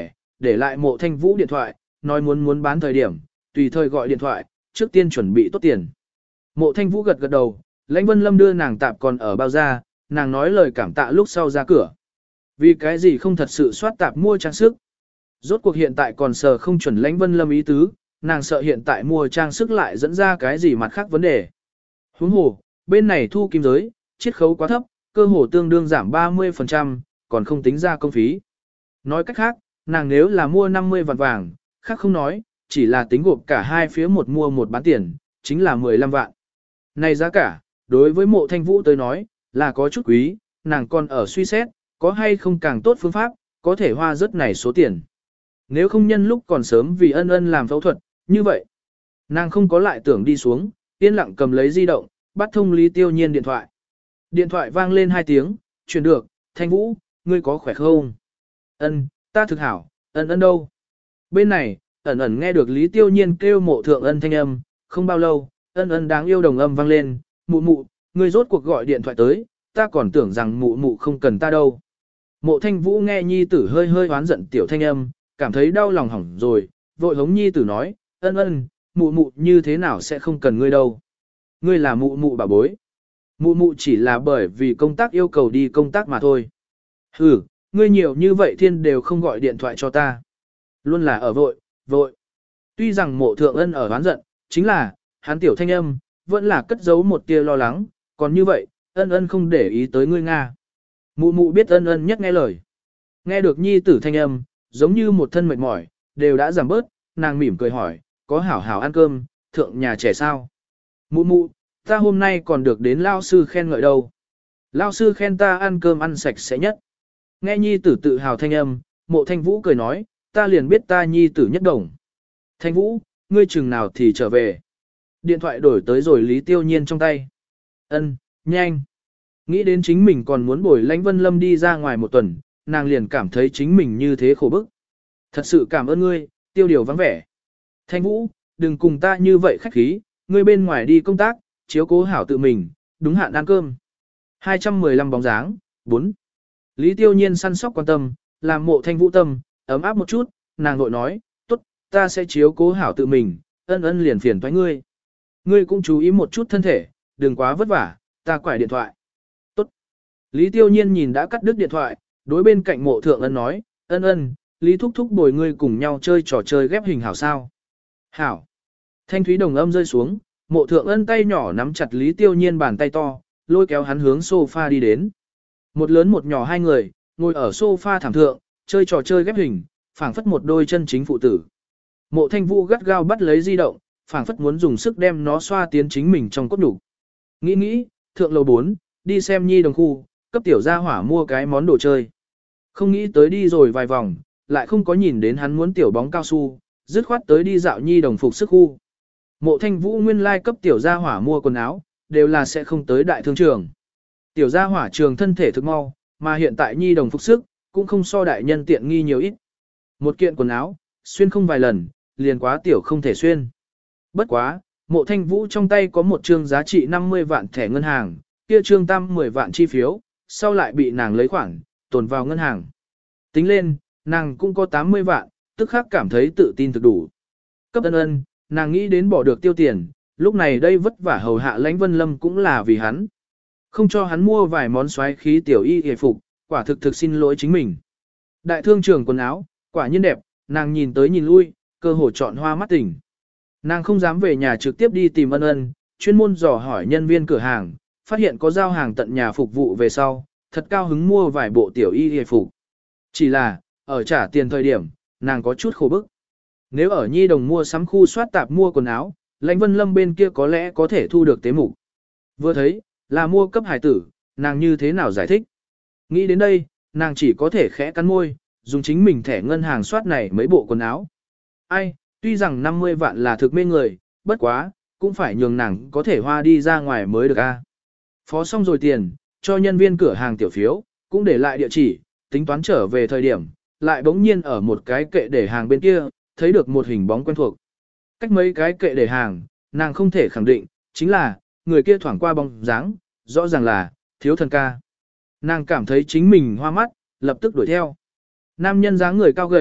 để lại Mộ Thanh Vũ điện thoại, nói muốn muốn bán thời điểm, tùy thời gọi điện thoại, trước tiên chuẩn bị tốt tiền. Mộ Thanh Vũ gật gật đầu, Lãnh Vân Lâm đưa nàng tạp còn ở bao ra, nàng nói lời cảm tạ lúc sau ra cửa. Vì cái gì không thật sự soát tạp mua trang sức. Rốt cuộc hiện tại còn sờ không chuẩn Lãnh Vân Lâm ý tứ, nàng sợ hiện tại mua trang sức lại dẫn ra cái gì mặt khác vấn đề. Huống hồ, bên này thu kim giới, chiết khấu quá thấp, cơ hồ tương đương giảm ba mươi phần trăm, còn không tính ra công phí. Nói cách khác, nàng nếu là mua năm mươi vạn vàng, khác không nói, chỉ là tính gộp cả hai phía một mua một bán tiền, chính là mười lăm vạn. Này giá cả, đối với Mộ Thanh Vũ tới nói, là có chút quý, nàng còn ở suy xét, có hay không càng tốt phương pháp, có thể hoa rất này số tiền. Nếu không nhân lúc còn sớm vì ân ân làm phẫu thuật, như vậy, nàng không có lại tưởng đi xuống, yên lặng cầm lấy di động, bắt thông Lý Tiêu Nhiên điện thoại. Điện thoại vang lên hai tiếng, truyền được, Thanh Vũ, ngươi có khỏe không? Ân, ta thực hảo, ân ân đâu? Bên này, ẩn ẩn nghe được Lý Tiêu Nhiên kêu Mộ Thượng Ân thanh âm, không bao lâu, ân ân đáng yêu đồng âm vang lên, mụ mụ, ngươi rốt cuộc gọi điện thoại tới, ta còn tưởng rằng mụ mụ không cần ta đâu. Mộ Thanh Vũ nghe nhi tử hơi hơi oán giận tiểu thanh âm, cảm thấy đau lòng hỏng rồi, vội hống nhi tử nói, ân ân, mụ mụ như thế nào sẽ không cần ngươi đâu. Ngươi là mụ mụ bà bối. Mụ mụ chỉ là bởi vì công tác yêu cầu đi công tác mà thôi. Ừ, ngươi nhiều như vậy thiên đều không gọi điện thoại cho ta. Luôn là ở vội, vội. Tuy rằng Mộ Thượng Ân ở oán giận, chính là, hắn tiểu thanh âm, vẫn là cất giấu một tia lo lắng, còn như vậy, ân ân không để ý tới ngươi Nga. Mụ mụ biết ân ân nhất nghe lời. Nghe được nhi tử thanh âm, giống như một thân mệt mỏi, đều đã giảm bớt, nàng mỉm cười hỏi, có hảo hảo ăn cơm, thượng nhà trẻ sao? Mụ mụ, ta hôm nay còn được đến lao sư khen ngợi đâu. Lao sư khen ta ăn cơm ăn sạch sẽ nhất. Nghe nhi tử tự hào thanh âm, Mộ Thanh Vũ cười nói, ta liền biết ta nhi tử nhất đồng. Thanh Vũ, ngươi chừng nào thì trở về. Điện thoại đổi tới rồi Lý Tiêu Nhiên trong tay. Ân, nhanh. Nghĩ đến chính mình còn muốn bồi Lãnh Vân Lâm đi ra ngoài một tuần, nàng liền cảm thấy chính mình như thế khổ bức. Thật sự cảm ơn ngươi, tiêu điều vắng vẻ. Thanh Vũ, đừng cùng ta như vậy khách khí, ngươi bên ngoài đi công tác, chiếu cố hảo tự mình, đúng hạn ăn cơm. hai trăm mười lăm bóng dáng, bốn. Lý Tiêu Nhiên săn sóc quan tâm, làm Mộ Thanh Vũ tâm, ấm áp một chút, nàng vội nói, tốt, ta sẽ chiếu cố hảo tự mình, ân ân liền phiền toái ngươi. Ngươi cũng chú ý một chút thân thể, đừng quá vất vả, ta quải điện thoại. Tốt. Lý Tiêu Nhiên nhìn đã cắt đứt điện thoại, đối bên cạnh Mộ Thượng Ân nói, ân ân, Lý Thúc Thúc bồi ngươi cùng nhau chơi trò chơi ghép hình hảo sao. Hảo. Thanh thúy đồng âm rơi xuống, Mộ Thượng Ân tay nhỏ nắm chặt Lý Tiêu Nhiên bàn tay to, lôi kéo hắn hướng sofa đi đến. Một lớn một nhỏ hai người, ngồi ở sofa thảm thượng, chơi trò chơi ghép hình, phảng phất một đôi chân chính phụ tử. Mộ Thanh Vũ gắt gao bắt lấy di động, phảng phất muốn dùng sức đem nó xoa tiến chính mình trong cốt đủ. Nghĩ nghĩ, thượng lầu bốn, đi xem nhi đồng khu, cấp tiểu gia hỏa mua cái món đồ chơi. Không nghĩ tới đi rồi vài vòng, lại không có nhìn đến hắn muốn tiểu bóng cao su, dứt khoát tới đi dạo nhi đồng phục sức khu. Mộ Thanh Vũ nguyên lai like cấp tiểu gia hỏa mua quần áo, đều là sẽ không tới đại thương trường. Tiểu gia hỏa trường thân thể thực mau, mà hiện tại nhi đồng phục sức, cũng không so đại nhân tiện nghi nhiều ít. Một kiện quần áo, xuyên không vài lần, liền quá tiểu không thể xuyên. Bất quá, Mộ Thanh Vũ trong tay có một trương giá trị năm mươi vạn thẻ ngân hàng, kia trương tam mười vạn chi phiếu, sau lại bị nàng lấy khoản, tồn vào ngân hàng. Tính lên, nàng cũng có tám mươi vạn, tức khắc cảm thấy tự tin thực đủ. Cấp ân ân, nàng nghĩ đến bỏ được tiêu tiền, lúc này đây vất vả hầu hạ Lãnh Vân Lâm cũng là vì hắn. Không cho hắn mua vài món xoáy khí tiểu y hề phục, quả thực thực xin lỗi chính mình. Đại thương trường quần áo, quả nhiên đẹp, nàng nhìn tới nhìn lui, cơ hội chọn hoa mắt tỉnh. Nàng không dám về nhà trực tiếp đi tìm ân ân, chuyên môn dò hỏi nhân viên cửa hàng, phát hiện có giao hàng tận nhà phục vụ về sau, thật cao hứng mua vài bộ tiểu y hề phục. Chỉ là, ở trả tiền thời điểm, nàng có chút khổ bức. Nếu ở nhi đồng mua sắm khu soát tạp mua quần áo, Lãnh Vân Lâm bên kia có lẽ có thể thu được tế mục. Vừa thấy, là mua cấp hải tử, nàng như thế nào giải thích? Nghĩ đến đây, nàng chỉ có thể khẽ cắn môi, dùng chính mình thẻ ngân hàng soát này mấy bộ quần áo. Ai, tuy rằng năm mươi vạn là thực mê người, bất quá, cũng phải nhường nàng có thể hoa đi ra ngoài mới được a. Phó xong rồi tiền, cho nhân viên cửa hàng tiểu phiếu, cũng để lại địa chỉ, tính toán trở về thời điểm, lại bỗng nhiên ở một cái kệ để hàng bên kia, thấy được một hình bóng quen thuộc. Cách mấy cái kệ để hàng, nàng không thể khẳng định, chính là, người kia thoảng qua bóng dáng, rõ ràng là, thiếu thần ca. Nàng cảm thấy chính mình hoa mắt, lập tức đuổi theo. Nam nhân dáng người cao gầy,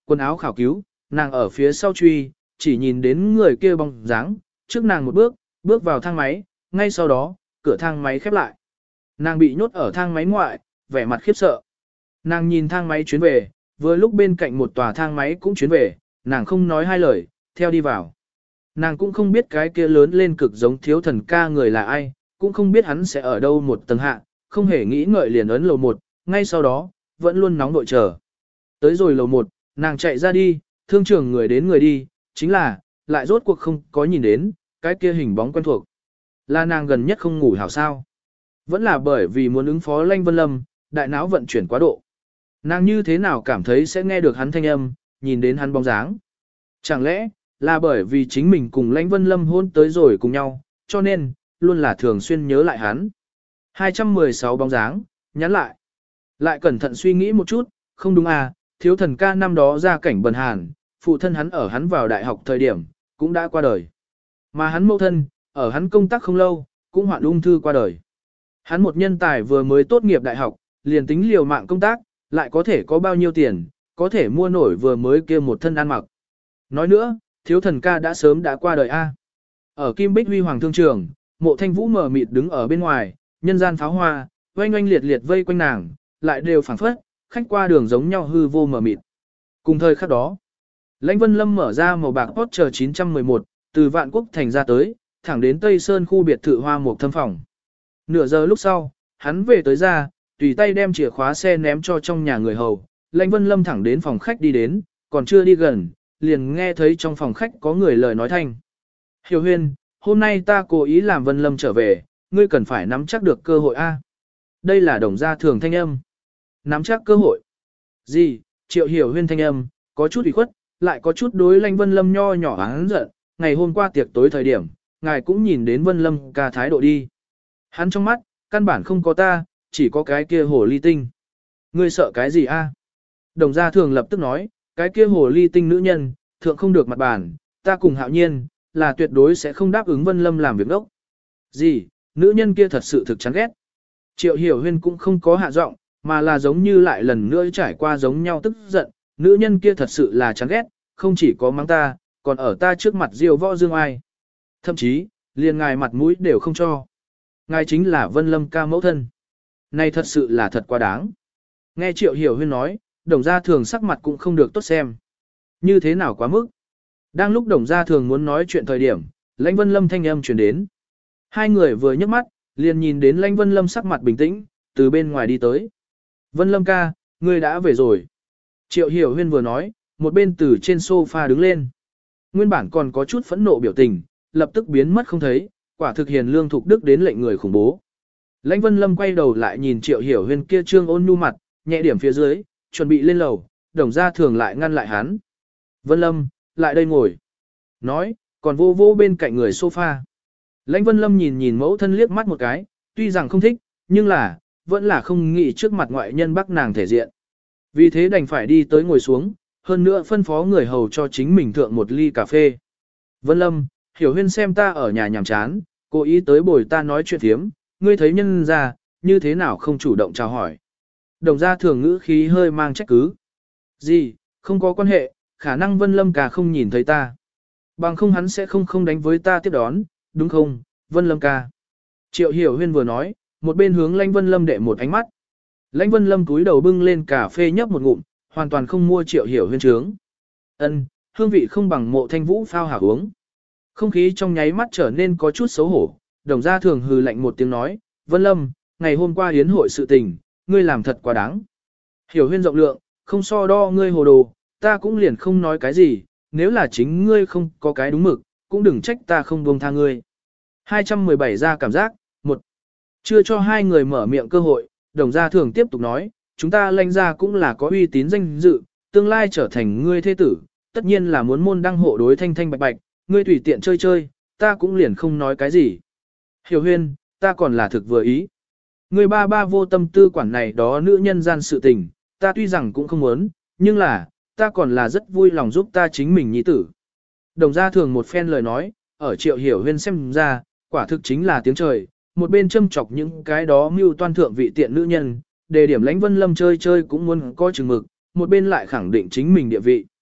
quần áo khảo cứu, nàng ở phía sau truy, chỉ nhìn đến người kia bóng dáng, trước nàng một bước, bước vào thang máy, ngay sau đó, cửa thang máy khép lại. Nàng bị nhốt ở thang máy ngoại, vẻ mặt khiếp sợ. Nàng nhìn thang máy chuyến về, vừa lúc bên cạnh một tòa thang máy cũng chuyến về, nàng không nói hai lời, theo đi vào. Nàng cũng không biết cái kia lớn lên cực giống thiếu thần ca người là ai, cũng không biết hắn sẽ ở đâu một tầng hạ, không hề nghĩ ngợi liền ấn lầu một, ngay sau đó, vẫn luôn nóng nội chờ. Tới rồi lầu một, nàng chạy ra đi, thương trường người đến người đi, chính là, lại rốt cuộc không có nhìn đến, cái kia hình bóng quen thuộc. Là nàng gần nhất không ngủ hảo sao. Vẫn là bởi vì muốn ứng phó Lanh Vân Lâm, đại não vận chuyển quá độ. Nàng như thế nào cảm thấy sẽ nghe được hắn thanh âm, nhìn đến hắn bóng dáng. Chẳng lẽ, là bởi vì chính mình cùng Lãnh Vân Lâm hôn tới rồi cùng nhau, cho nên, luôn là thường xuyên nhớ lại hắn. hai trăm mười sáu bóng dáng, nhắn lại. Lại cẩn thận suy nghĩ một chút, không đúng à, thiếu thần ca năm đó ra cảnh bần hàn, phụ thân hắn ở hắn vào đại học thời điểm, cũng đã qua đời. Mà hắn mẫu thân, ở hắn công tác không lâu, cũng hoạn ung thư qua đời. Hắn một nhân tài vừa mới tốt nghiệp đại học, liền tính liều mạng công tác, lại có thể có bao nhiêu tiền, có thể mua nổi vừa mới kia một thân ăn mặc. Nói nữa, thiếu thần ca đã sớm đã qua đời A. Ở Kim Bích Huy Hoàng Thương Trường, Mộ Thanh Vũ mờ mịt đứng ở bên ngoài, nhân gian pháo hoa, oanh oanh liệt liệt vây quanh nàng, lại đều phảng phất, khách qua đường giống nhau hư vô mờ mịt. Cùng thời khắc đó, Lãnh Vân Lâm mở ra màu bạc Porsche chín một một, từ Vạn Quốc Thành ra tới, thẳng đến Tây Sơn khu biệt thự Hoa Mục thâm phòng. Nửa giờ lúc sau, hắn về tới ra, tùy tay đem chìa khóa xe ném cho trong nhà người hầu, Lãnh Vân Lâm thẳng đến phòng khách đi đến, còn chưa đi gần, liền nghe thấy trong phòng khách có người lời nói thanh. Hiểu Huyên, hôm nay ta cố ý làm Vân Lâm trở về, ngươi cần phải nắm chắc được cơ hội A. Đây là đồng gia thường thanh âm. Nắm chắc cơ hội. Gì, Triệu Hiểu Huyên thanh âm, có chút ủy khuất, lại có chút đối Lãnh Vân Lâm nho nhỏ hắn giận, ngày hôm qua tiệc tối thời điểm, ngài cũng nhìn đến Vân Lâm ca thái độ đi. Hắn trong mắt, căn bản không có ta, chỉ có cái kia hồ ly tinh. Ngươi sợ cái gì a? Đồng gia thường lập tức nói, cái kia hồ ly tinh nữ nhân, thượng không được mặt bàn, ta cùng Hạo Nhiên, là tuyệt đối sẽ không đáp ứng Vân Lâm làm việc đốc. Gì, nữ nhân kia thật sự thực chán ghét. Triệu Hiểu Huyên cũng không có hạ giọng, mà là giống như lại lần nữa trải qua giống nhau tức giận, nữ nhân kia thật sự là chán ghét, không chỉ có mắng ta, còn ở ta trước mặt diêu võ dương ai. Thậm chí, liền ngài mặt mũi đều không cho. Ngài chính là Vân Lâm ca mẫu thân. Này thật sự là thật quá đáng. Nghe Triệu Hiểu Huyên nói, đồng gia thường sắc mặt cũng không được tốt xem. Như thế nào quá mức. Đang lúc đồng gia thường muốn nói chuyện thời điểm, Lãnh Vân Lâm thanh âm truyền đến. Hai người vừa nhấc mắt, liền nhìn đến Lãnh Vân Lâm sắc mặt bình tĩnh, từ bên ngoài đi tới. Vân Lâm ca, ngươi đã về rồi. Triệu Hiểu Huyên vừa nói, một bên từ trên sofa đứng lên. Nguyên bản còn có chút phẫn nộ biểu tình, lập tức biến mất không thấy, quả thực hiền lương thục đức đến lệnh người khủng bố. Lãnh Vân Lâm quay đầu lại nhìn Triệu Hiểu Huyên kia trương ôn nhu mặt, nhẹ điểm phía dưới, chuẩn bị lên lầu, đồng gia thường lại ngăn lại hắn. Vân Lâm, lại đây ngồi. Nói, còn vô vô bên cạnh người sofa. Lãnh Vân Lâm nhìn nhìn mẫu thân liếc mắt một cái, tuy rằng không thích, nhưng là, vẫn là không nghĩ trước mặt ngoại nhân bắt nàng thể diện. Vì thế đành phải đi tới ngồi xuống, hơn nữa phân phó người hầu cho chính mình thượng một ly cà phê. Vân Lâm, Hiểu Huyên xem ta ở nhà nhàm chán, cố ý tới bồi ta nói chuyện thiếm, ngươi thấy nhân ra, như thế nào không chủ động chào hỏi. Đồng gia thường ngữ khí hơi mang trách cứ. Gì, không có quan hệ, khả năng Vân Lâm ca không nhìn thấy ta. Bằng không hắn sẽ không không đánh với ta tiếp đón, đúng không, Vân Lâm ca. Triệu Hiểu Huyên vừa nói, một bên hướng Lãnh Vân Lâm đệ một ánh mắt. Lãnh Vân Lâm cúi đầu bưng lên cà phê nhấp một ngụm, hoàn toàn không mua Triệu Hiểu Huyên trướng. Ân, hương vị không bằng Mộ Thanh Vũ phao hảo uống. Không khí trong nháy mắt trở nên có chút xấu hổ, đồng gia thường hừ lạnh một tiếng nói, Vân Lâm, ngày hôm qua yến hội sự tình, ngươi làm thật quá đáng. Hiểu Huyên rộng lượng, không so đo ngươi hồ đồ, ta cũng liền không nói cái gì, nếu là chính ngươi không có cái đúng mực, cũng đừng trách ta không buông tha ngươi. hai trăm mười bảy ra cảm giác, một. Chưa cho hai người mở miệng cơ hội, đồng gia thường tiếp tục nói, chúng ta Lãnh gia cũng là có uy tín danh dự, tương lai trở thành ngươi thế tử, tất nhiên là muốn môn đăng hộ đối thanh thanh bạch bạch, ngươi tùy tiện chơi chơi, ta cũng liền không nói cái gì. Hiểu Huyên, ta còn là thực vừa ý. Ngươi ba ba vô tâm tư quản này đó nữ nhân gian sự tình, ta tuy rằng cũng không muốn, nhưng là, ta còn là rất vui lòng giúp ta chính mình nhi tử. Đồng gia thường một phen lời nói, ở Triệu Hiểu Huyên xem ra, quả thực chính là tiếng trời, một bên châm chọc những cái đó mưu toan thượng vị tiện nữ nhân, đề điểm Lãnh Vân Lâm chơi chơi cũng muốn coi chừng mực, một bên lại khẳng định chính mình địa vị.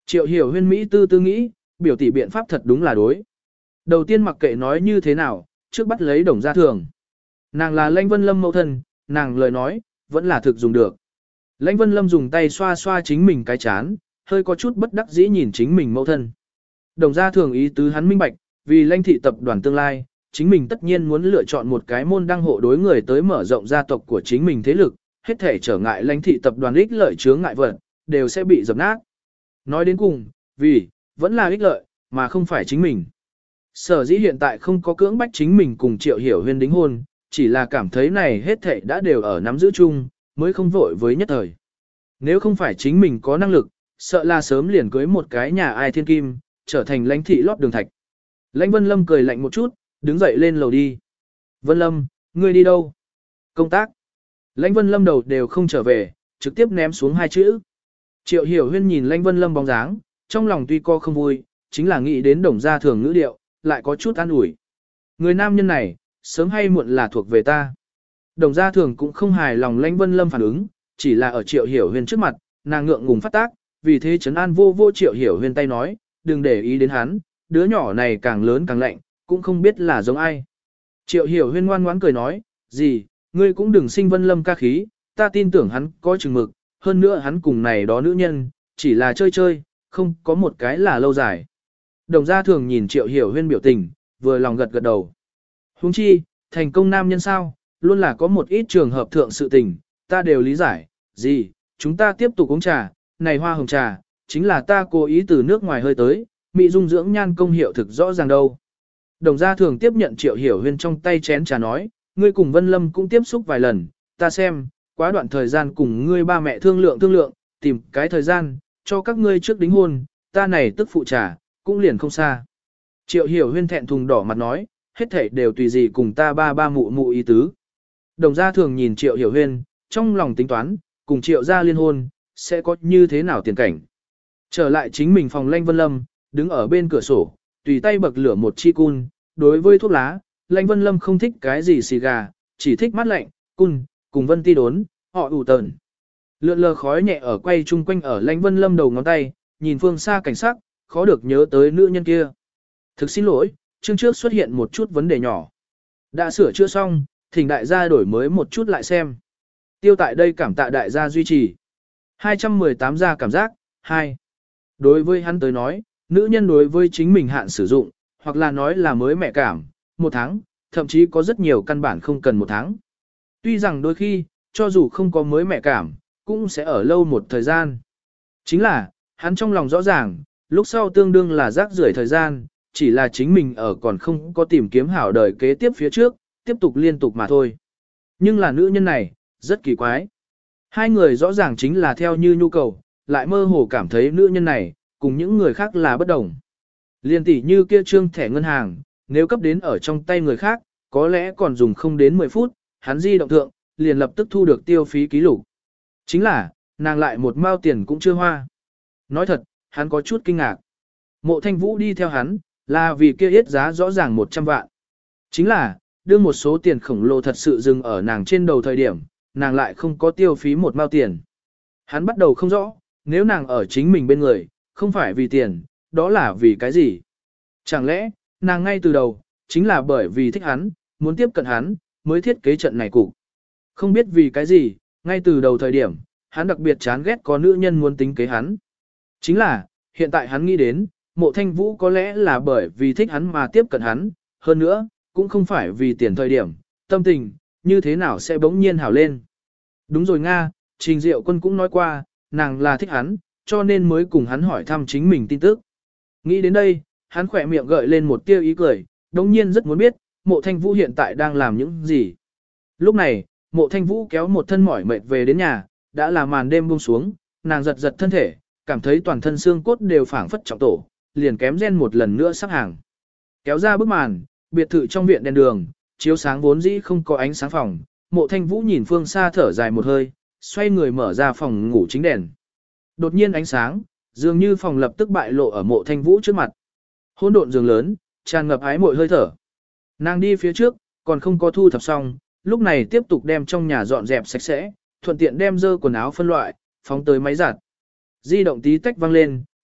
Triệu Hiểu Huyên Mỹ tư tư nghĩ, biểu tỷ biện pháp thật đúng là đối. Đầu tiên mặc kệ nói như thế nào, trước bắt lấy Đồng Gia Thường. Nàng là Lãnh Vân Lâm mẫu thân, nàng lời nói, vẫn là thực dùng được. Lãnh Vân Lâm dùng tay xoa xoa chính mình cái chán, hơi có chút bất đắc dĩ nhìn chính mình mẫu thân. Đồng Gia Thường ý tứ hắn minh bạch, vì Lãnh thị tập đoàn tương lai, chính mình tất nhiên muốn lựa chọn một cái môn đăng hộ đối người tới mở rộng gia tộc của chính mình thế lực, hết thể trở ngại Lãnh thị tập đoàn ích lợi chướng ngại vật, đều sẽ bị dập nát. Nói đến cùng, vì, vẫn là ích lợi, mà không phải chính mình. Sở dĩ hiện tại không có cưỡng bách chính mình cùng Triệu Hiểu Huyên đính hôn, chỉ là cảm thấy này hết thảy đã đều ở nắm giữ chung, mới không vội với nhất thời. Nếu không phải chính mình có năng lực, sợ là sớm liền cưới một cái nhà ai thiên kim, trở thành lãnh thị lót đường thạch. Lãnh Vân Lâm cười lạnh một chút, đứng dậy lên lầu đi. Vân Lâm, ngươi đi đâu? Công tác. Lãnh Vân Lâm đầu đều không trở về, trực tiếp ném xuống hai chữ. Triệu Hiểu Huyên nhìn Lãnh Vân Lâm bóng dáng, trong lòng tuy co không vui, chính là nghĩ đến Đồng Gia Thường ngữ điệu, lại có chút an ủi. Người nam nhân này, sớm hay muộn là thuộc về ta. Đồng Gia Thường cũng không hài lòng Lãnh Vân Lâm phản ứng, chỉ là ở Triệu Hiểu Huyên trước mặt, nàng ngượng ngùng phát tác, vì thế trấn an vô vô Triệu Hiểu Huyên tay nói, đừng để ý đến hắn, đứa nhỏ này càng lớn càng lạnh, cũng không biết là giống ai. Triệu Hiểu Huyên ngoan ngoãn cười nói, gì, ngươi cũng đừng sinh Vân Lâm ca khí, ta tin tưởng hắn có chừng mực, hơn nữa hắn cùng này đó nữ nhân, chỉ là chơi chơi, không có một cái là lâu dài. Đồng Gia Thường nhìn Triệu Hiểu Huyên biểu tình, vừa lòng gật gật đầu. Huống chi, thành công nam nhân sao, luôn là có một ít trường hợp thượng sự tình, ta đều lý giải, gì, chúng ta tiếp tục uống trà, này hoa hồng trà, chính là ta cố ý từ nước ngoài hơi tới, mỹ dung dưỡng nhan công hiệu thực rõ ràng đâu. Đồng Gia Thường tiếp nhận Triệu Hiểu Huyên trong tay chén trà nói, ngươi cùng Vân Lâm cũng tiếp xúc vài lần, ta xem, quá đoạn thời gian cùng ngươi ba mẹ thương lượng thương lượng, tìm cái thời gian, cho các ngươi trước đính hôn, ta này tức phụ trà, cũng liền không xa. Triệu Hiểu Huyên thẹn thùng đỏ mặt nói, hết thảy đều tùy gì cùng ta ba ba mụ mụ ý tứ. Đồng Gia Thường nhìn Triệu Hiểu Huyên, trong lòng tính toán, cùng Triệu gia liên hôn, sẽ có như thế nào tiền cảnh. Trở lại chính mình phòng Lãnh Vân Lâm, đứng ở bên cửa sổ, tùy tay bậc lửa một chi cun, đối với thuốc lá, Lãnh Vân Lâm không thích cái gì xì gà, chỉ thích mát lạnh, cun, cùng Vân Ti đốn, họ ủ tờn. Lượn lờ khói nhẹ ở quay chung quanh ở Lãnh Vân Lâm đầu ngón tay, nhìn phương xa cảnh sắc, khó được nhớ tới nữ nhân kia. Thực xin lỗi, chương trước xuất hiện một chút vấn đề nhỏ. Đã sửa chữa xong, thỉnh đại gia đổi mới một chút lại xem. Tiêu tại đây cảm tạ đại gia duy trì. hai trăm mười tám gia cảm giác, hai. Đối với hắn tới nói, nữ nhân đối với chính mình hạn sử dụng, hoặc là nói là mới mẹ cảm, một tháng, thậm chí có rất nhiều căn bản không cần một tháng. Tuy rằng đôi khi, cho dù không có mới mẹ cảm, cũng sẽ ở lâu một thời gian. Chính là, hắn trong lòng rõ ràng, lúc sau tương đương là rác rưởi thời gian, chỉ là chính mình ở còn không có tìm kiếm hảo đời kế tiếp phía trước, tiếp tục liên tục mà thôi. Nhưng là nữ nhân này, rất kỳ quái. Hai người rõ ràng chính là theo như nhu cầu, lại mơ hồ cảm thấy nữ nhân này, cùng những người khác là bất đồng. Liên tỷ như kia trương thẻ ngân hàng, nếu cấp đến ở trong tay người khác, có lẽ còn dùng không đến mười phút, hắn di động thượng, liền lập tức thu được tiêu phí ký lục. Chính là, nàng lại một mao tiền cũng chưa hoa. Nói thật, hắn có chút kinh ngạc. Mộ Thanh Vũ đi theo hắn, là vì kia yết giá rõ ràng một trăm vạn. Chính là, đưa một số tiền khổng lồ thật sự dừng ở nàng trên đầu thời điểm, nàng lại không có tiêu phí một mao tiền. Hắn bắt đầu không rõ, nếu nàng ở chính mình bên người, không phải vì tiền, đó là vì cái gì? Chẳng lẽ, nàng ngay từ đầu, chính là bởi vì thích hắn, muốn tiếp cận hắn, mới thiết kế trận này cục. Không biết vì cái gì, ngay từ đầu thời điểm, hắn đặc biệt chán ghét có nữ nhân muốn tính kế hắn. Chính là, hiện tại hắn nghĩ đến, Mộ Thanh Vũ có lẽ là bởi vì thích hắn mà tiếp cận hắn, hơn nữa, cũng không phải vì tiền thời điểm, tâm tình, như thế nào sẽ bỗng nhiên hảo lên. Đúng rồi Nga, Trình Diệu Quân cũng nói qua, nàng là thích hắn, cho nên mới cùng hắn hỏi thăm chính mình tin tức. Nghĩ đến đây, hắn khỏe miệng gợi lên một tia ý cười, đồng nhiên rất muốn biết, Mộ Thanh Vũ hiện tại đang làm những gì. Lúc này, Mộ Thanh Vũ kéo một thân mỏi mệt về đến nhà, đã là màn đêm buông xuống, nàng giật giật thân thể, cảm thấy toàn thân xương cốt đều phảng phất trọng tổ, liền kém gen một lần nữa sắp hàng. Kéo ra bức màn, biệt thự trong viện đèn đường, chiếu sáng vốn dĩ không có ánh sáng phòng, Mộ Thanh Vũ nhìn phương xa thở dài một hơi, xoay người mở ra phòng ngủ chính đèn. Đột nhiên ánh sáng, dường như phòng lập tức bại lộ ở Mộ Thanh Vũ trước mặt. Hỗn độn giường lớn, tràn ngập ái mội hơi thở. Nàng đi phía trước, còn không có thu thập xong, lúc này tiếp tục đem trong nhà dọn dẹp sạch sẽ, thuận tiện đem dơ quần áo phân loại, phóng tới máy giặt. Di động tí tách vang lên,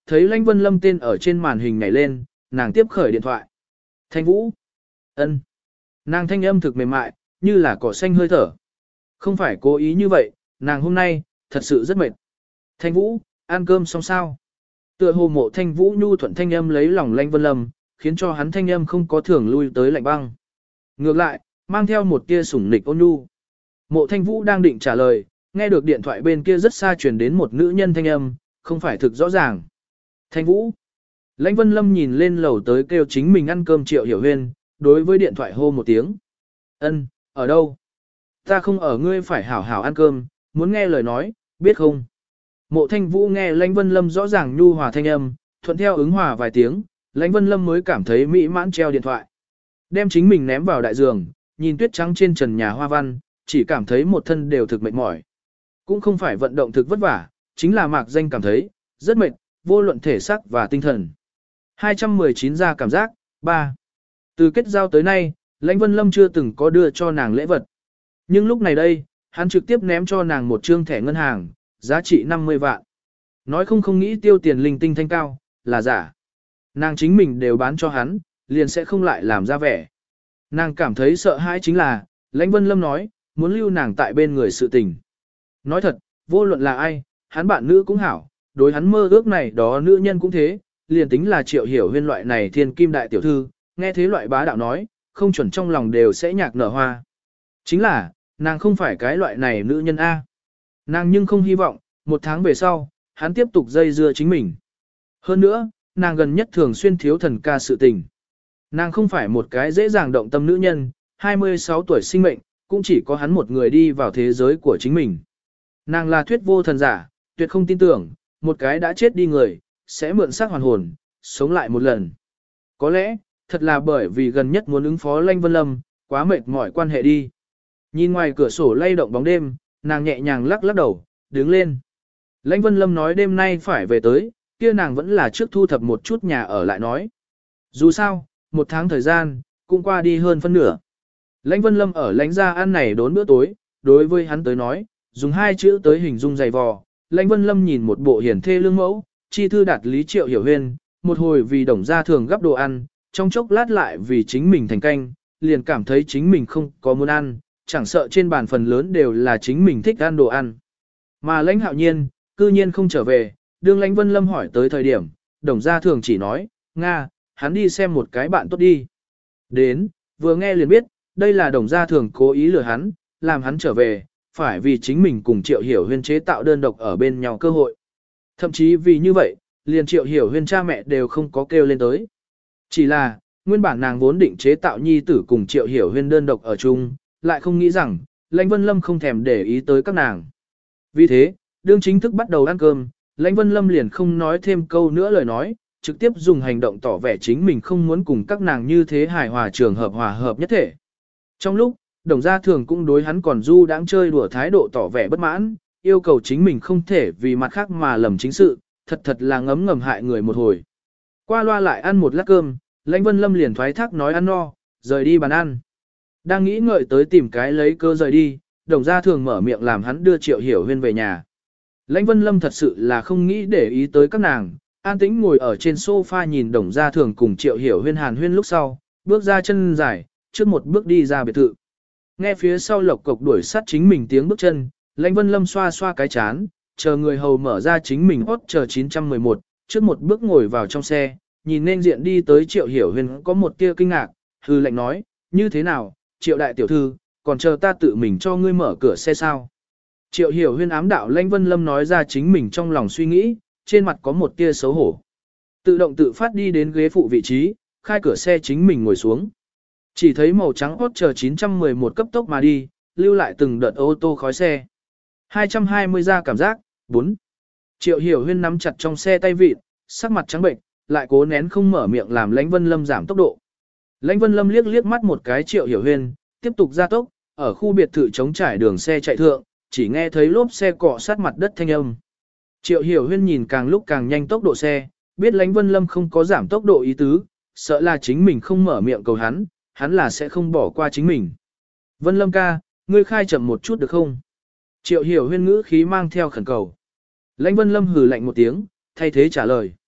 thấy Lãnh Vân Lâm tên ở trên màn hình nhảy lên, nàng tiếp khởi điện thoại. Thanh Vũ. Ân. Nàng thanh âm thực mềm mại, như là cỏ xanh hơi thở. Không phải cố ý như vậy, nàng hôm nay, thật sự rất mệt. Thanh Vũ, ăn cơm xong sao? Tựa hồ Mộ Thanh Vũ nhu thuận thanh âm lấy lòng Lãnh Vân Lâm, khiến cho hắn thanh âm không có thường lui tới lạnh băng. Ngược lại, mang theo một tia sủng nịch ôn nhu. Mộ Thanh Vũ đang định trả lời, nghe được điện thoại bên kia rất xa truyền đến một nữ nhân thanh âm, không phải thực rõ ràng. Thanh Vũ. Lãnh Vân Lâm nhìn lên lầu tới kêu chính mình ăn cơm Triệu Hiểu Huyên, đối với điện thoại hô một tiếng. Ân, ở đâu? Ta không ở, ngươi phải hảo hảo ăn cơm, muốn nghe lời nói, biết không? Mộ Thanh Vũ nghe Lãnh Vân Lâm rõ ràng nhu hòa thanh âm, thuận theo ứng hòa vài tiếng, Lãnh Vân Lâm mới cảm thấy mỹ mãn treo điện thoại. Đem chính mình ném vào đại giường, nhìn tuyết trắng trên trần nhà hoa văn, chỉ cảm thấy một thân đều thực mệt mỏi. Cũng không phải vận động thực vất vả, chính là mạc danh cảm thấy, rất mệt, vô luận thể xác và tinh thần. hai trăm mười chín ra cảm giác, ba. Từ kết giao tới nay, Lãnh Vân Lâm chưa từng có đưa cho nàng lễ vật. Nhưng lúc này đây, hắn trực tiếp ném cho nàng một trương thẻ ngân hàng, giá trị năm mươi vạn. Nói không không nghĩ tiêu tiền linh tinh thanh cao, là giả. Nàng chính mình đều bán cho hắn, liền sẽ không lại làm ra vẻ. Nàng cảm thấy sợ hãi chính là, Lãnh Vân Lâm nói, muốn lưu nàng tại bên người sự tình. Nói thật, vô luận là ai, hắn bạn nữ cũng hảo, đối hắn mơ ước này đó nữ nhân cũng thế, liền tính là Triệu Hiểu Huyên loại này thiên kim đại tiểu thư, nghe thế loại bá đạo nói, không chuẩn trong lòng đều sẽ nhạc nở hoa. Chính là, nàng không phải cái loại này nữ nhân A. Nàng nhưng không hy vọng, một tháng về sau, hắn tiếp tục dây dưa chính mình. Hơn nữa, nàng gần nhất thường xuyên thiếu thần ca sự tình. Nàng không phải một cái dễ dàng động tâm nữ nhân, hai mươi sáu tuổi sinh mệnh, cũng chỉ có hắn một người đi vào thế giới của chính mình. Nàng là thuyết vô thần giả, tuyệt không tin tưởng, một cái đã chết đi người, sẽ mượn xác hoàn hồn, sống lại một lần. Có lẽ, thật là bởi vì gần nhất muốn ứng phó Lãnh Vân Lâm, quá mệt mỏi quan hệ đi. Nhìn ngoài cửa sổ lay động bóng đêm, nàng nhẹ nhàng lắc lắc đầu, đứng lên. Lãnh Vân Lâm nói đêm nay phải về tới, kia nàng vẫn là trước thu thập một chút nhà ở lại nói. Dù sao, một tháng thời gian, cũng qua đi hơn phân nửa. Lãnh Vân Lâm ở lãnh gia ăn này đốn bữa tối, đối với hắn tới nói, dùng hai chữ tới hình dung dày vò. Lãnh Vân Lâm nhìn một bộ hiển thê lương mẫu, chi thư đạt lý Triệu Hiểu Huyên, một hồi vì đồng gia thường gấp đồ ăn, trong chốc lát lại vì chính mình thành canh, liền cảm thấy chính mình không có muốn ăn, chẳng sợ trên bàn phần lớn đều là chính mình thích ăn đồ ăn. Mà Lãnh Hạo Nhiên, cư nhiên không trở về, đương Lãnh Vân Lâm hỏi tới thời điểm, đồng gia thường chỉ nói, Nga, hắn đi xem một cái bạn tốt đi. Đến, vừa nghe liền biết, đây là đồng gia thường cố ý lừa hắn, làm hắn trở về, phải vì chính mình cùng Triệu Hiểu Huyên chế tạo đơn độc ở bên nhau cơ hội. Thậm chí vì như vậy, liền Triệu Hiểu Huyên cha mẹ đều không có kêu lên tới. Chỉ là, nguyên bản nàng vốn định chế tạo nhi tử cùng Triệu Hiểu Huyên đơn độc ở chung, lại không nghĩ rằng, Lãnh Vân Lâm không thèm để ý tới các nàng. Vì thế, đương chính thức bắt đầu ăn cơm, Lãnh Vân Lâm liền không nói thêm câu nữa lời nói, trực tiếp dùng hành động tỏ vẻ chính mình không muốn cùng các nàng như thế hài hòa trường hợp hòa hợp nhất thể. Trong lúc, đồng gia thường cũng đối hắn còn du đãng chơi đùa thái độ tỏ vẻ bất mãn, yêu cầu chính mình không thể vì mặt khác mà lầm chính sự, thật thật là ngấm ngầm hại người một hồi. Qua loa lại ăn một lát cơm, Lãnh Vân Lâm liền thoái thác nói ăn no, rời đi bàn ăn. Đang nghĩ ngợi tới tìm cái lấy cơ rời đi, đồng gia thường mở miệng làm hắn đưa Triệu Hiểu Huyên về nhà. Lãnh Vân Lâm thật sự là không nghĩ để ý tới các nàng, an tĩnh ngồi ở trên sofa nhìn đồng gia thường cùng Triệu Hiểu Huyên hàn huyên lúc sau, bước ra chân dài, trước một bước đi ra biệt thự. Nghe phía sau lộc cộc đuổi sát chính mình tiếng bước chân, Lãnh Vân Lâm xoa xoa cái chán, chờ người hầu mở ra chính mình hot chờ chín trăm mười một, trước một bước ngồi vào trong xe, nhìn nên diện đi tới Triệu Hiểu Huyên có một tia kinh ngạc, hư lệnh nói, như thế nào, Triệu đại tiểu thư, còn chờ ta tự mình cho ngươi mở cửa xe sao. Triệu Hiểu Huyên ám đạo Lãnh Vân Lâm nói ra chính mình trong lòng suy nghĩ, trên mặt có một tia xấu hổ. Tự động tự phát đi đến ghế phụ vị trí, khai cửa xe chính mình ngồi xuống. Chỉ thấy màu trắng hot chờ chín trăm mười một cấp tốc mà đi, lưu lại từng đợt ô tô khói xe. hai trăm hai mươi ra cảm giác, bốn. Triệu Hiểu Huyên nắm chặt trong xe tay vịt, sắc mặt trắng bệnh, lại cố nén không mở miệng làm Lãnh Vân Lâm giảm tốc độ. Lãnh Vân Lâm liếc liếc mắt một cái Triệu Hiểu Huyên, tiếp tục gia tốc, ở khu biệt thự chống trải đường xe chạy thượng, chỉ nghe thấy lốp xe cọ sát mặt đất thanh âm. Triệu Hiểu Huyên nhìn càng lúc càng nhanh tốc độ xe, biết Lãnh Vân Lâm không có giảm tốc độ ý tứ, sợ là chính mình không mở miệng cầu hắn, hắn là sẽ không bỏ qua chính mình. Vân Lâm ca, ngươi khai chậm một chút được không? Triệu Hiểu Huyên ngữ khí mang theo khẩn cầu. Lãnh Vân Lâm hừ lạnh một tiếng, thay thế trả lời.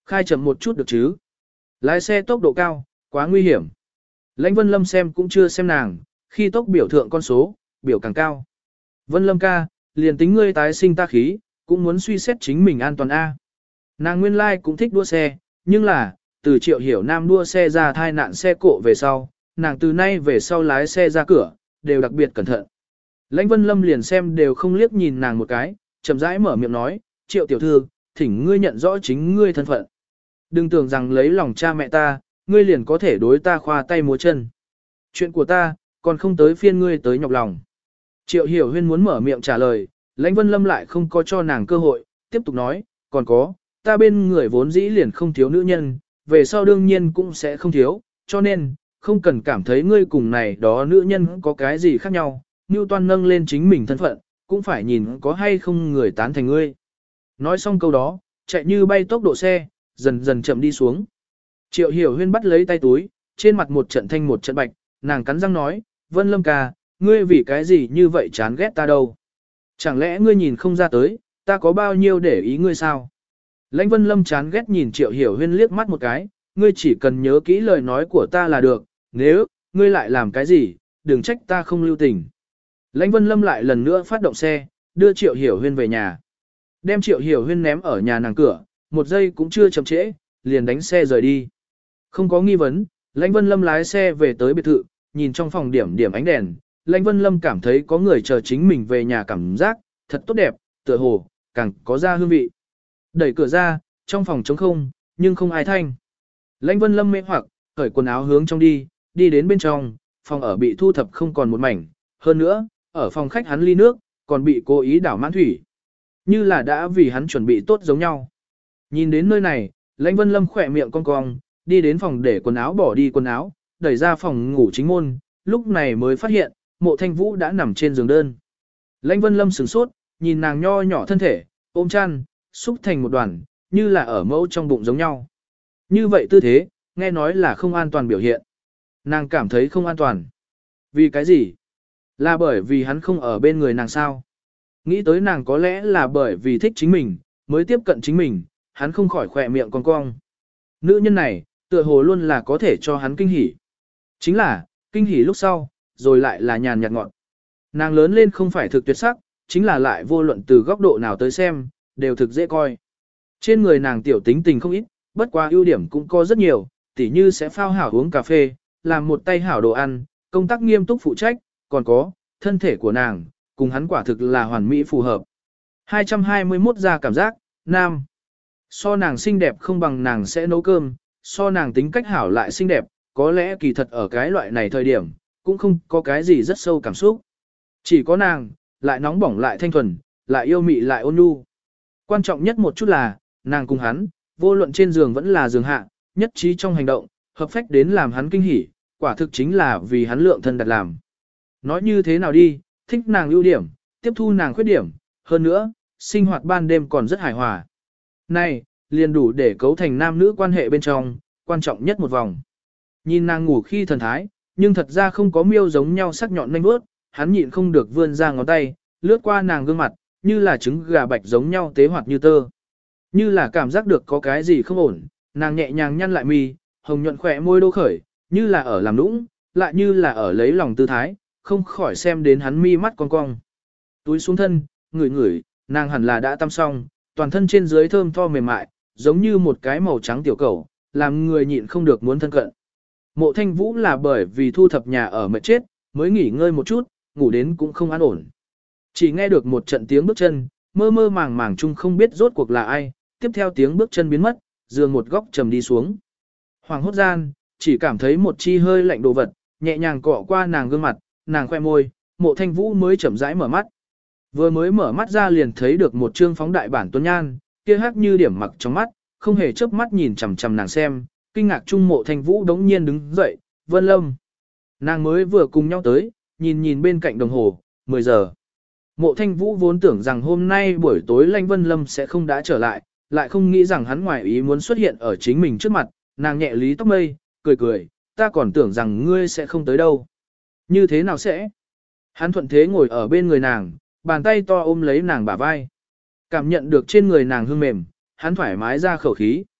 Khai chậm một chút được chứ. Lái xe tốc độ cao, quá nguy hiểm. Lãnh Vân Lâm xem cũng chưa xem nàng, khi tốc biểu thượng con số, biểu càng cao. Vân Lâm ca, liền tính ngươi tái sinh ta khí, cũng muốn suy xét chính mình an toàn A. Nàng nguyên lai cũng thích đua xe, nhưng là, từ Triệu Hiểu Nam đua xe ra thai nạn xe cộ về sau, nàng từ nay về sau lái xe ra cửa, đều đặc biệt cẩn thận. Lãnh Vân Lâm liền xem đều không liếc nhìn nàng một cái, chậm rãi mở miệng nói, Triệu tiểu thư, thỉnh ngươi nhận rõ chính ngươi thân phận. Đừng tưởng rằng lấy lòng cha mẹ ta, ngươi liền có thể đối ta khoa tay múa chân. Chuyện của ta, còn không tới phiên ngươi tới nhọc lòng. Triệu Hiểu Huyên muốn mở miệng trả lời, Lãnh Vân Lâm lại không có cho nàng cơ hội, tiếp tục nói, còn có, ta bên người vốn dĩ liền không thiếu nữ nhân, về sau đương nhiên cũng sẽ không thiếu, cho nên, không cần cảm thấy ngươi cùng này đó nữ nhân có cái gì khác nhau, Newton nâng lên chính mình thân phận, cũng phải nhìn có hay không người tán thành ngươi. Nói xong câu đó, chạy như bay tốc độ xe, dần dần chậm đi xuống. Triệu Hiểu Huyên bắt lấy tay túi, trên mặt một trận thanh một trận bạch, nàng cắn răng nói, Vân Lâm ca, ngươi vì cái gì như vậy chán ghét ta đâu? Chẳng lẽ ngươi nhìn không ra tới, ta có bao nhiêu để ý ngươi sao? Lãnh Vân Lâm chán ghét nhìn Triệu Hiểu Huyên liếc mắt một cái, ngươi chỉ cần nhớ kỹ lời nói của ta là được, nếu, ngươi lại làm cái gì, đừng trách ta không lưu tình. Lãnh Vân Lâm lại lần nữa phát động xe, đưa Triệu Hiểu Huyên về nhà. Đem Triệu Hiểu Huyên ném ở nhà nàng cửa, một giây cũng chưa chậm trễ, liền đánh xe rời đi. Không có nghi vấn, Lãnh Vân Lâm lái xe về tới biệt thự, nhìn trong phòng điểm điểm ánh đèn, Lãnh Vân Lâm cảm thấy có người chờ chính mình về nhà cảm giác, thật tốt đẹp, tựa hồ, càng có ra hương vị. Đẩy cửa ra, trong phòng trống không, nhưng không ai thanh. Lãnh Vân Lâm mê hoặc, cởi quần áo hướng trong đi, đi đến bên trong, phòng ở bị thu thập không còn một mảnh, hơn nữa, ở phòng khách hắn ly nước, còn bị cố ý đảo mãn thủy. Như là đã vì hắn chuẩn bị tốt giống nhau. Nhìn đến nơi này, Lãnh Vân Lâm khỏe miệng cong cong, đi đến phòng để quần áo bỏ đi quần áo, đẩy ra phòng ngủ chính môn, lúc này mới phát hiện, Mộ Thanh Vũ đã nằm trên giường đơn. Lãnh Vân Lâm sửng sốt, nhìn nàng nho nhỏ thân thể, ôm chăn, xúc thành một đoàn, như là ở mẫu trong bụng giống nhau. Như vậy tư thế, nghe nói là không an toàn biểu hiện. Nàng cảm thấy không an toàn. Vì cái gì? Là bởi vì hắn không ở bên người nàng sao? Nghĩ tới nàng có lẽ là bởi vì thích chính mình, mới tiếp cận chính mình, hắn không khỏi khỏe miệng cong cong. Nữ nhân này, tựa hồ luôn là có thể cho hắn kinh hỉ. Chính là, kinh hỉ lúc sau, rồi lại là nhàn nhạt ngọn. Nàng lớn lên không phải thực tuyệt sắc, chính là lại vô luận từ góc độ nào tới xem, đều thực dễ coi. Trên người nàng tiểu tính tình không ít, bất quá ưu điểm cũng có rất nhiều, tỉ như sẽ phao hảo uống cà phê, làm một tay hảo đồ ăn, công tác nghiêm túc phụ trách, còn có, thân thể của nàng, cùng hắn quả thực là hoàn mỹ phù hợp. hai trăm hai mươi mốt ra cảm giác, nam. So nàng xinh đẹp không bằng nàng sẽ nấu cơm, so nàng tính cách hảo lại xinh đẹp, có lẽ kỳ thật ở cái loại này thời điểm, cũng không có cái gì rất sâu cảm xúc. Chỉ có nàng, lại nóng bỏng lại thanh thuần, lại yêu mị lại ôn nhu. Quan trọng nhất một chút là, nàng cùng hắn, vô luận trên giường vẫn là giường hạ, nhất trí trong hành động, hợp phách đến làm hắn kinh hỉ, quả thực chính là vì hắn lượng thân đặt làm. Nói như thế nào đi, thích nàng ưu điểm, tiếp thu nàng khuyết điểm, hơn nữa, sinh hoạt ban đêm còn rất hài hòa. Này, liền đủ để cấu thành nam nữ quan hệ bên trong, quan trọng nhất một vòng. Nhìn nàng ngủ khi thần thái, nhưng thật ra không có miêu giống nhau sắc nhọn nhanh bước, hắn nhịn không được vươn ra ngón tay, lướt qua nàng gương mặt, như là trứng gà bạch giống nhau tế hoạt như tơ. Như là cảm giác được có cái gì không ổn, nàng nhẹ nhàng nhăn lại mi, hồng nhuận khỏe môi đô khởi, như là ở làm nũng, lại như là ở lấy lòng tư thái, không khỏi xem đến hắn mi mắt cong cong. Túi xuống thân, ngửi ngửi, nàng hẳn là đã tắm xong, toàn thân trên dưới thơm tho mềm mại, giống như một cái màu trắng tiểu cẩu, làm người nhịn không được muốn thân cận. Mộ Thanh Vũ là bởi vì thu thập nhà ở mệt chết, mới nghỉ ngơi một chút, ngủ đến cũng không an ổn. Chỉ nghe được một trận tiếng bước chân, mơ mơ màng màng chung không biết rốt cuộc là ai, tiếp theo tiếng bước chân biến mất, giường một góc trầm đi xuống. Hoàng hốt gian, chỉ cảm thấy một chi hơi lạnh đồ vật, nhẹ nhàng cọ qua nàng gương mặt, nàng khoe môi, Mộ Thanh Vũ mới chậm rãi mở mắt. Vừa mới mở mắt ra liền thấy được một trương phóng đại bản tuấn nhan, kia hắc như điểm mặc trong mắt, không hề chớp mắt nhìn chằm chằm nàng xem, kinh ngạc chung Mộ Thanh Vũ đống nhiên đứng dậy, Vân Lâm. Nàng mới vừa cùng nhau tới, nhìn nhìn bên cạnh đồng hồ, mười giờ. Mộ Thanh Vũ vốn tưởng rằng hôm nay buổi tối Lãnh Vân Lâm sẽ không đã trở lại, lại không nghĩ rằng hắn ngoài ý muốn xuất hiện ở chính mình trước mặt, nàng nhẹ lý tóc mây, cười cười, ta còn tưởng rằng ngươi sẽ không tới đâu. Như thế nào sẽ? Hắn thuận thế ngồi ở bên người nàng, bàn tay to ôm lấy nàng bả vai. Cảm nhận được trên người nàng hương mềm, hắn thoải mái ra khẩu khí.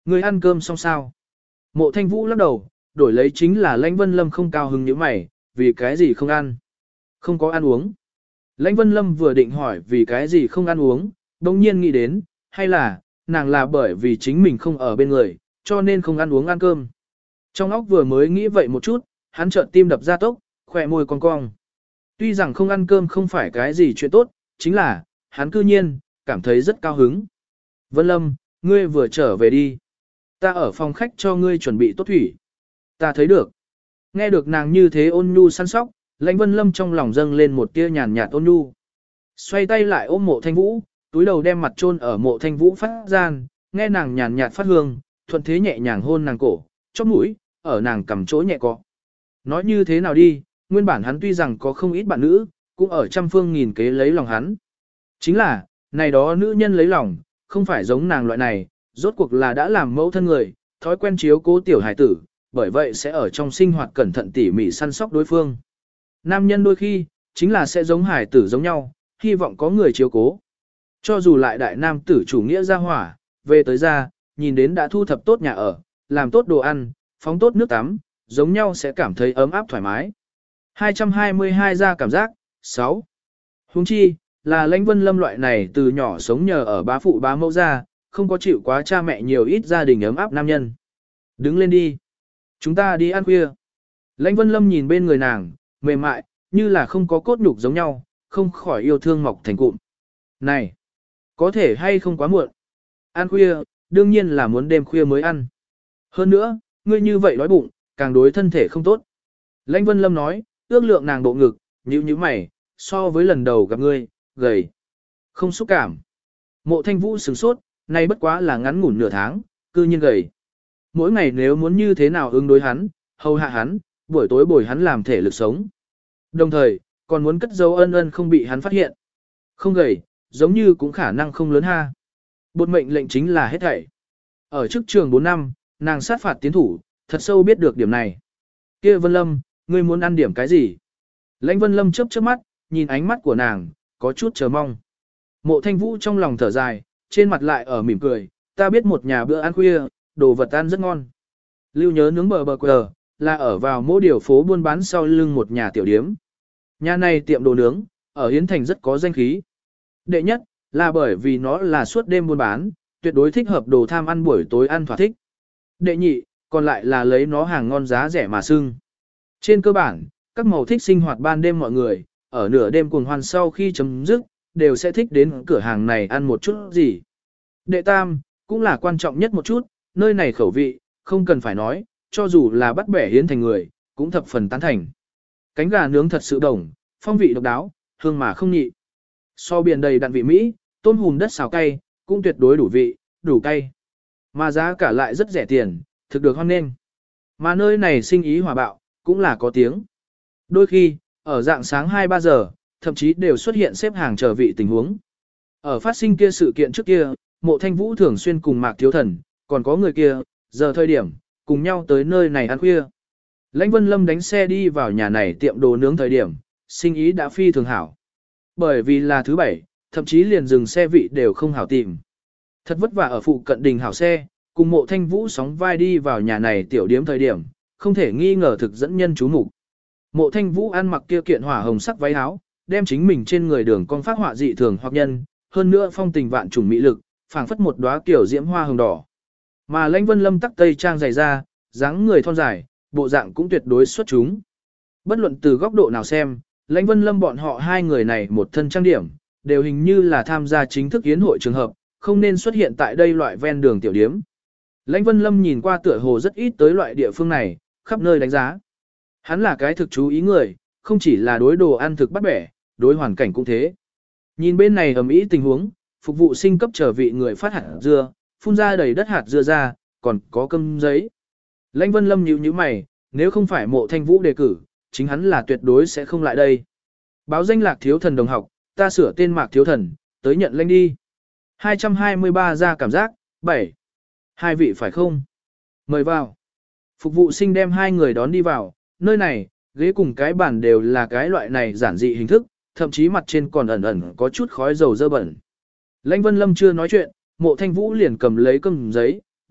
Người ăn cơm xong sao? Mộ Thanh Vũ lắc đầu, đổi lấy chính là Lãnh Vân Lâm không cao hứng như mày, vì cái gì không ăn? Không có ăn uống. Lãnh Vân Lâm vừa định hỏi vì cái gì không ăn uống, đồng nhiên nghĩ đến, hay là, nàng là bởi vì chính mình không ở bên người, cho nên không ăn uống ăn cơm. Trong óc vừa mới nghĩ vậy một chút, hắn chợt tim đập ra tốc, khỏe môi cong cong. Tuy rằng không ăn cơm không phải cái gì chuyện tốt, chính là, hắn cư nhiên, cảm thấy rất cao hứng. Vân Lâm, ngươi vừa trở về đi. Ta ở phòng khách cho ngươi chuẩn bị tốt thủy. Ta thấy được. Nghe được nàng như thế ôn nhu săn sóc, Lãnh Vân Lâm trong lòng dâng lên một tia nhàn nhạt ôn nhu. Xoay tay lại ôm Mộ Thanh Vũ, túi đầu đem mặt chôn ở Mộ Thanh Vũ phát gian, nghe nàng nhàn nhạt phát hương, thuận thế nhẹ nhàng hôn nàng cổ, chóp mũi, ở nàng cầm chỗ nhẹ cọ. Nói như thế nào đi, nguyên bản hắn tuy rằng có không ít bạn nữ, cũng ở trăm phương nghìn kế lấy lòng hắn. Chính là, này đó nữ nhân lấy lòng, không phải giống nàng loại này, rốt cuộc là đã làm mẫu thân người, thói quen chiếu cố tiểu hải tử, bởi vậy sẽ ở trong sinh hoạt cẩn thận tỉ mỉ săn sóc đối phương. Nam nhân đôi khi, chính là sẽ giống hải tử giống nhau, hy vọng có người chiếu cố. Cho dù lại đại nam tử chủ nghĩa ra hỏa, về tới ra, nhìn đến đã thu thập tốt nhà ở, làm tốt đồ ăn, phóng tốt nước tắm, giống nhau sẽ cảm thấy ấm áp thoải mái. hai trăm hai mươi hai ra cảm giác, sáu. Huống chi, là Lãnh Vân Lâm loại này từ nhỏ sống nhờ ở bá phụ bá mẫu ra, không có chịu quá cha mẹ nhiều ít gia đình ấm áp nam nhân. Đứng lên đi. Chúng ta đi ăn khuya. Lãnh Vân Lâm nhìn bên người nàng, mềm mại, như là không có cốt nhục giống nhau, không khỏi yêu thương mọc thành cụm. Này, có thể hay không quá muộn. Ăn khuya, đương nhiên là muốn đêm khuya mới ăn. Hơn nữa, ngươi như vậy đói bụng, càng đối thân thể không tốt. Lãnh Vân Lâm nói, ước lượng nàng bộ ngực, nhíu nhíu mày, so với lần đầu gặp ngươi, gầy. Không xúc cảm. Mộ Thanh Vũ sửng sốt, nay bất quá là ngắn ngủn nửa tháng, cư nhiên gầy. Mỗi ngày nếu muốn như thế nào ứng đối hắn, hầu hạ hắn, buổi tối bồi hắn làm thể lực sống. Đồng thời, còn muốn cất giấu ân ân không bị hắn phát hiện. Không gầy, giống như cũng khả năng không lớn ha. Bột mệnh lệnh chính là hết thảy. Ở trước trường bốn năm, nàng sát phạt tiến thủ, thật sâu biết được điểm này. Kia Vân Lâm, ngươi muốn ăn điểm cái gì? Lãnh Vân Lâm chớp chớp mắt, nhìn ánh mắt của nàng, có chút chờ mong. Mộ Thanh Vũ trong lòng thở dài, trên mặt lại ở mỉm cười, ta biết một nhà bữa ăn khuya, đồ vật ăn rất ngon. Lưu nhớ nướng bờ bờ quờ, là ở vào mỗi điều phố buôn bán sau lưng một nhà tiểu điếm. Nhà này tiệm đồ nướng, ở Hiến Thành rất có danh khí. Đệ nhất, là bởi vì nó là suốt đêm buôn bán, tuyệt đối thích hợp đồ tham ăn buổi tối ăn thỏa thích. Đệ nhị, còn lại là lấy nó hàng ngon giá rẻ mà xưng. Trên cơ bản, các màu thích sinh hoạt ban đêm mọi người, ở nửa đêm cuồng hoan sau khi chấm dứt, đều sẽ thích đến cửa hàng này ăn một chút gì. Đệ tam, cũng là quan trọng nhất một chút, nơi này khẩu vị, không cần phải nói, cho dù là bắt bẻ Hiến Thành người, cũng thập phần tán thành. Cánh gà nướng thật sự đồng, phong vị độc đáo, hương mà không nhị. So biển đầy đặn vị Mỹ, tôm hùm đất xào cay, cũng tuyệt đối đủ vị, đủ cay. Mà giá cả lại rất rẻ tiền, thực được hoan nghênh. Mà nơi này sinh ý hòa bạo, cũng là có tiếng. Đôi khi, ở dạng sáng hai ba giờ, thậm chí đều xuất hiện xếp hàng chờ vị tình huống. Ở phát sinh kia sự kiện trước kia, Mộ Thanh Vũ thường xuyên cùng Mạc Thiếu Thần, còn có người kia, giờ thời điểm, cùng nhau tới nơi này ăn khuya. Lãnh Vân Lâm đánh xe đi vào nhà này tiệm đồ nướng thời điểm, sinh ý đã phi thường hảo. Bởi vì là thứ bảy, thậm chí liền dừng xe vị đều không hảo tìm. Thật vất vả ở phụ cận đình hảo xe, cùng Mộ Thanh Vũ sóng vai đi vào nhà này tiểu điếm thời điểm, không thể nghi ngờ thực dẫn nhân chú mục. Mộ Thanh Vũ ăn mặc kia kiện hỏa hồng sắc váy áo, đem chính mình trên người đường con phát họa dị thường hoặc nhân, hơn nữa phong tình vạn trùng mỹ lực, phảng phất một đóa kiểu diễm hoa hồng đỏ. Mà Lãnh Vân Lâm tắc tây trang dày da, dáng người thon dài, bộ dạng cũng tuyệt đối xuất chúng. Bất luận từ góc độ nào xem, Lãnh Vân Lâm bọn họ hai người này một thân trang điểm, đều hình như là tham gia chính thức yến hội trường hợp, không nên xuất hiện tại đây loại ven đường tiểu điếm. Lãnh Vân Lâm nhìn qua tựa hồ rất ít tới loại địa phương này, khắp nơi đánh giá. Hắn là cái thực chú ý người, không chỉ là đối đồ ăn thực bắt bẻ, đối hoàn cảnh cũng thế. Nhìn bên này ầm ĩ tình huống, phục vụ sinh cấp trở vị người phát hạt dưa, phun ra đầy đất hạt dưa ra, còn có cơm giấy. Lãnh Vân Lâm nhíu nhíu mày, nếu không phải Mộ Thanh Vũ đề cử, chính hắn là tuyệt đối sẽ không lại đây. Báo danh Lạc Thiếu Thần đồng học, ta sửa tên Mạc Thiếu Thần, tới nhận lãnh đi. hai trăm hai mươi ba ra cảm giác, bảy. Hai vị phải không? Mời vào. Phục vụ sinh đem hai người đón đi vào, nơi này, ghế cùng cái bàn đều là cái loại này giản dị hình thức, thậm chí mặt trên còn ẩn ẩn có chút khói dầu dơ bẩn. Lãnh Vân Lâm chưa nói chuyện, Mộ Thanh Vũ liền cầm lấy cơm giấy,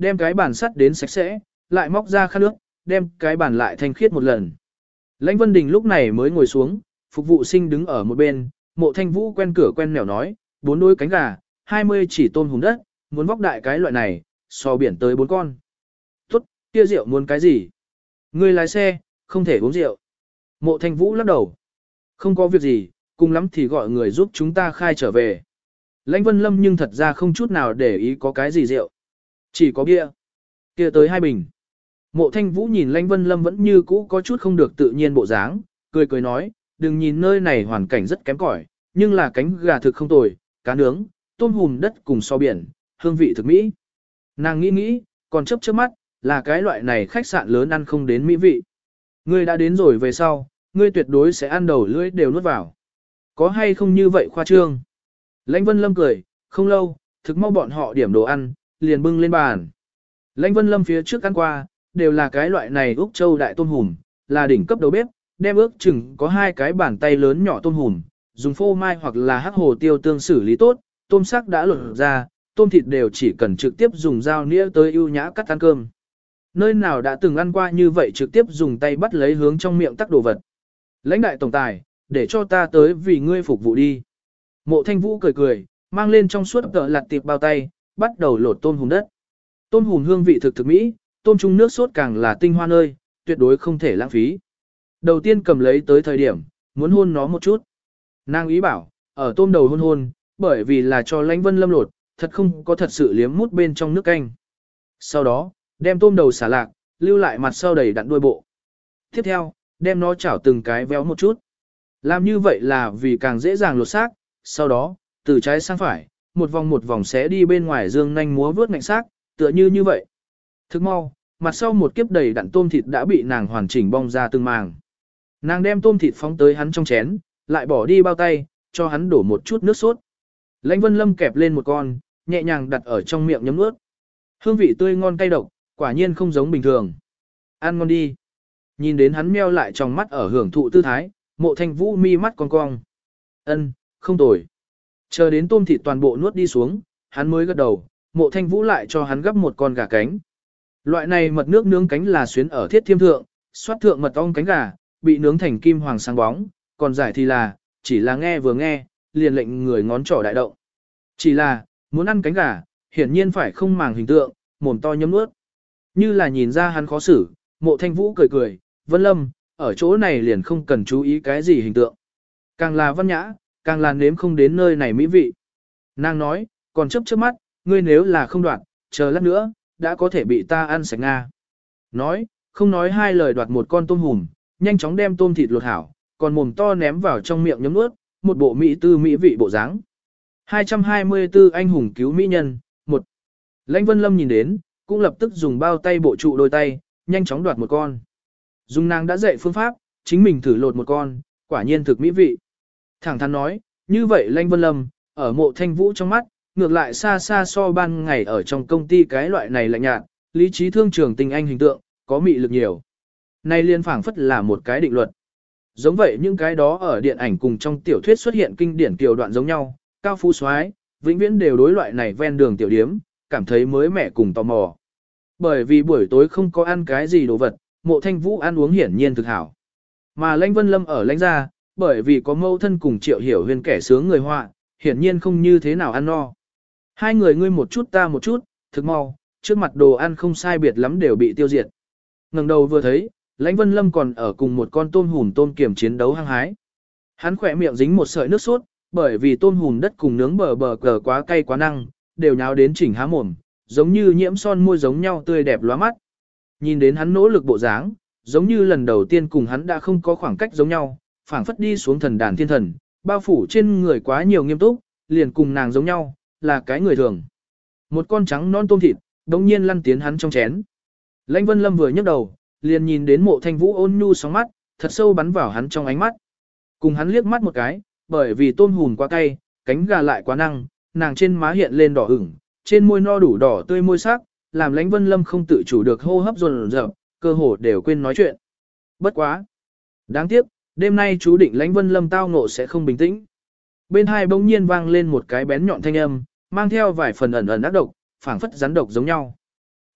đem cái bàn sắt đến sạch sẽ, lại móc ra khăn nước, đem cái bàn lại thanh khiết một lần. Lãnh Vân Đình lúc này mới ngồi xuống, phục vụ sinh đứng ở một bên, Mộ Thanh Vũ quen cửa quen mèo nói, bốn đôi cánh gà, hai mươi chỉ tôm hùm đất, muốn vóc đại cái loại này, so biển tới bốn con. Tốt, kia rượu muốn cái gì? Người lái xe, không thể uống rượu. Mộ Thanh Vũ lắc đầu. Không có việc gì, cùng lắm thì gọi người giúp chúng ta khai trở về. Lãnh Vân Lâm nhưng thật ra không chút nào để ý có cái gì rượu. Chỉ có bia. Kia tới hai bình. Mộ Thanh Vũ nhìn Lãnh Vân Lâm vẫn như cũ có chút không được tự nhiên bộ dáng, cười cười nói, đừng nhìn nơi này hoàn cảnh rất kém cỏi, nhưng là cánh gà thực không tồi, cá nướng, tôm hùm đất cùng so biển, hương vị thực mỹ. Nàng nghĩ nghĩ, còn chớp chớp mắt, là cái loại này khách sạn lớn ăn không đến mỹ vị. Ngươi đã đến rồi về sau, ngươi tuyệt đối sẽ ăn đầu lưỡi đều nuốt vào. Có hay không như vậy khoa trương? Lãnh Vân Lâm cười, không lâu, thực mau bọn họ điểm đồ ăn, liền bưng lên bàn. Lãnh Vân Lâm phía trước ăn qua, đều là cái loại này Úc Châu đại tôm hùm, là đỉnh cấp đầu bếp, đem ước chừng có hai cái bàn tay lớn nhỏ tôm hùm, dùng phô mai hoặc là hắc hồ tiêu tương xử lý tốt, tôm sắc đã lột ra, tôm thịt đều chỉ cần trực tiếp dùng dao nĩa tới ưu nhã cắt ăn cơm. Nơi nào đã từng ăn qua như vậy trực tiếp dùng tay bắt lấy hướng trong miệng tắc đồ vật. Lãnh đại tổng tài, để cho ta tới vì ngươi phục vụ đi. Mộ Thanh Vũ cười cười, mang lên trong suốt cỡ lặt tiệp bao tay, bắt đầu lột tôm hùm đất. Tôm hùm hương vị thực thực mỹ, tôm chung nước sốt càng là tinh hoa nơi, tuyệt đối không thể lãng phí. Đầu tiên cầm lấy tới thời điểm, muốn hôn nó một chút. Nàng ý bảo, ở tôm đầu hôn hôn, bởi vì là cho Lãnh Vân Lâm lột, thật không có thật sự liếm mút bên trong nước canh. Sau đó, đem tôm đầu xả lạc, lưu lại mặt sau đầy đặn đuôi bộ. Tiếp theo, đem nó chảo từng cái véo một chút. Làm như vậy là vì càng dễ dàng lột xác, sau đó, từ trái sang phải, một vòng một vòng xé đi bên ngoài dương nanh múa vướt ngạnh xác, tựa như như vậy. Thức mau, mặt sau một kiếp đầy đặn tôm thịt đã bị nàng hoàn chỉnh bong ra từng màng. Nàng đem tôm thịt phóng tới hắn trong chén, lại bỏ đi bao tay, cho hắn đổ một chút nước sốt. Lãnh Vân Lâm kẹp lên một con, nhẹ nhàng đặt ở trong miệng nhấm nuốt. Hương vị tươi ngon cay độc, quả nhiên không giống bình thường. Ăn ngon đi. Nhìn đến hắn meo lại trong mắt ở hưởng thụ tư thái, Mộ Thanh Vũ mi mắt cong cong. Ân, không tồi. Chờ đến tôm thịt toàn bộ nuốt đi xuống, hắn mới gật đầu, Mộ Thanh Vũ lại cho hắn gấp một con gà cánh. Loại này mật nước nướng cánh là xuyến ở thiết thiêm thượng, xoát thượng mật ong cánh gà, bị nướng thành kim hoàng sáng bóng, còn giải thì là, chỉ là nghe vừa nghe, liền lệnh người ngón trỏ đại động. Chỉ là, muốn ăn cánh gà, hiển nhiên phải không màng hình tượng, mồm to nhấm nuốt. Như là nhìn ra hắn khó xử, Mộ Thanh Vũ cười cười, Vân Lâm, ở chỗ này liền không cần chú ý cái gì hình tượng. Càng là văn nhã, càng là nếm không đến nơi này mỹ vị. Nàng nói, còn chấp trước mắt, ngươi nếu là không đoạt, chờ lát nữa, đã có thể bị ta ăn sạch nga. Nói, không nói hai lời đoạt một con tôm hùm, nhanh chóng đem tôm thịt lột hảo, còn mồm to ném vào trong miệng nhấm nuốt, một bộ mỹ tư mỹ vị bộ dáng. hai trăm hai mươi tư anh hùng cứu mỹ nhân, một. Lãnh Vân Lâm nhìn đến, cũng lập tức dùng bao tay bộ trụ đôi tay, nhanh chóng đoạt một con. Dung nàng đã dạy phương pháp, chính mình thử lột một con, quả nhiên thực mỹ vị. Thẳng thắn nói, như vậy Lãnh Vân Lâm, ở Mộ Thanh Vũ trong mắt, ngược lại xa xa so ban ngày ở trong công ty cái loại này lạnh nhạt, lý trí thương trường tình anh hình tượng, có mị lực nhiều. Này liên phảng phất là một cái định luật. Giống vậy những cái đó ở điện ảnh cùng trong tiểu thuyết xuất hiện kinh điển tiểu đoạn giống nhau, cao phú soái, vĩnh viễn đều đối loại này ven đường tiểu điếm, cảm thấy mới mẻ cùng tò mò. Bởi vì buổi tối không có ăn cái gì đồ vật, Mộ Thanh Vũ ăn uống hiển nhiên thực hảo. Mà Lãnh Vân Lâm ở Lãnh gia, bởi vì có mâu thân cùng Triệu Hiểu Huyên kẻ sướng người họa, hiển nhiên không như thế nào ăn no. Hai người ngươi một chút ta một chút, thực mau, trước mặt đồ ăn không sai biệt lắm đều bị tiêu diệt. Ngẩng đầu vừa thấy, Lãnh Vân Lâm còn ở cùng một con tôm hùm tôm kiểm chiến đấu hăng hái. Hắn khỏe miệng dính một sợi nước sốt, bởi vì tôm hùm đất cùng nướng bờ bờ cờ quá cay quá năng, đều nháo đến chỉnh há mồm, giống như nhiễm son môi giống nhau tươi đẹp lóa mắt. Nhìn đến hắn nỗ lực bộ dáng, giống như lần đầu tiên cùng hắn đã không có khoảng cách giống nhau, phảng phất đi xuống thần đàn thiên thần, bao phủ trên người quá nhiều nghiêm túc, liền cùng nàng giống nhau, là cái người thường. Một con trắng non tôm thịt, đống nhiên lăn tiến hắn trong chén. Lãnh Vân Lâm vừa nhấc đầu, liền nhìn đến Mộ Thanh Vũ ôn nhu sóng mắt, thật sâu bắn vào hắn trong ánh mắt. Cùng hắn liếc mắt một cái, bởi vì tôm hùm quá cay, cánh gà lại quá năng, nàng trên má hiện lên đỏ ửng, trên môi no đủ đỏ tươi môi sắc, làm Lãnh Vân Lâm không tự chủ được hô hấp dồn dập, cơ hồ đều quên nói chuyện. Bất quá, đáng tiếc, đêm nay chú định Lãnh Vân Lâm tao ngộ sẽ không bình tĩnh. Bên hai bỗng nhiên vang lên một cái bén nhọn thanh âm, mang theo vài phần ẩn ẩn ác độc, phảng phất rắn độc giống nhau.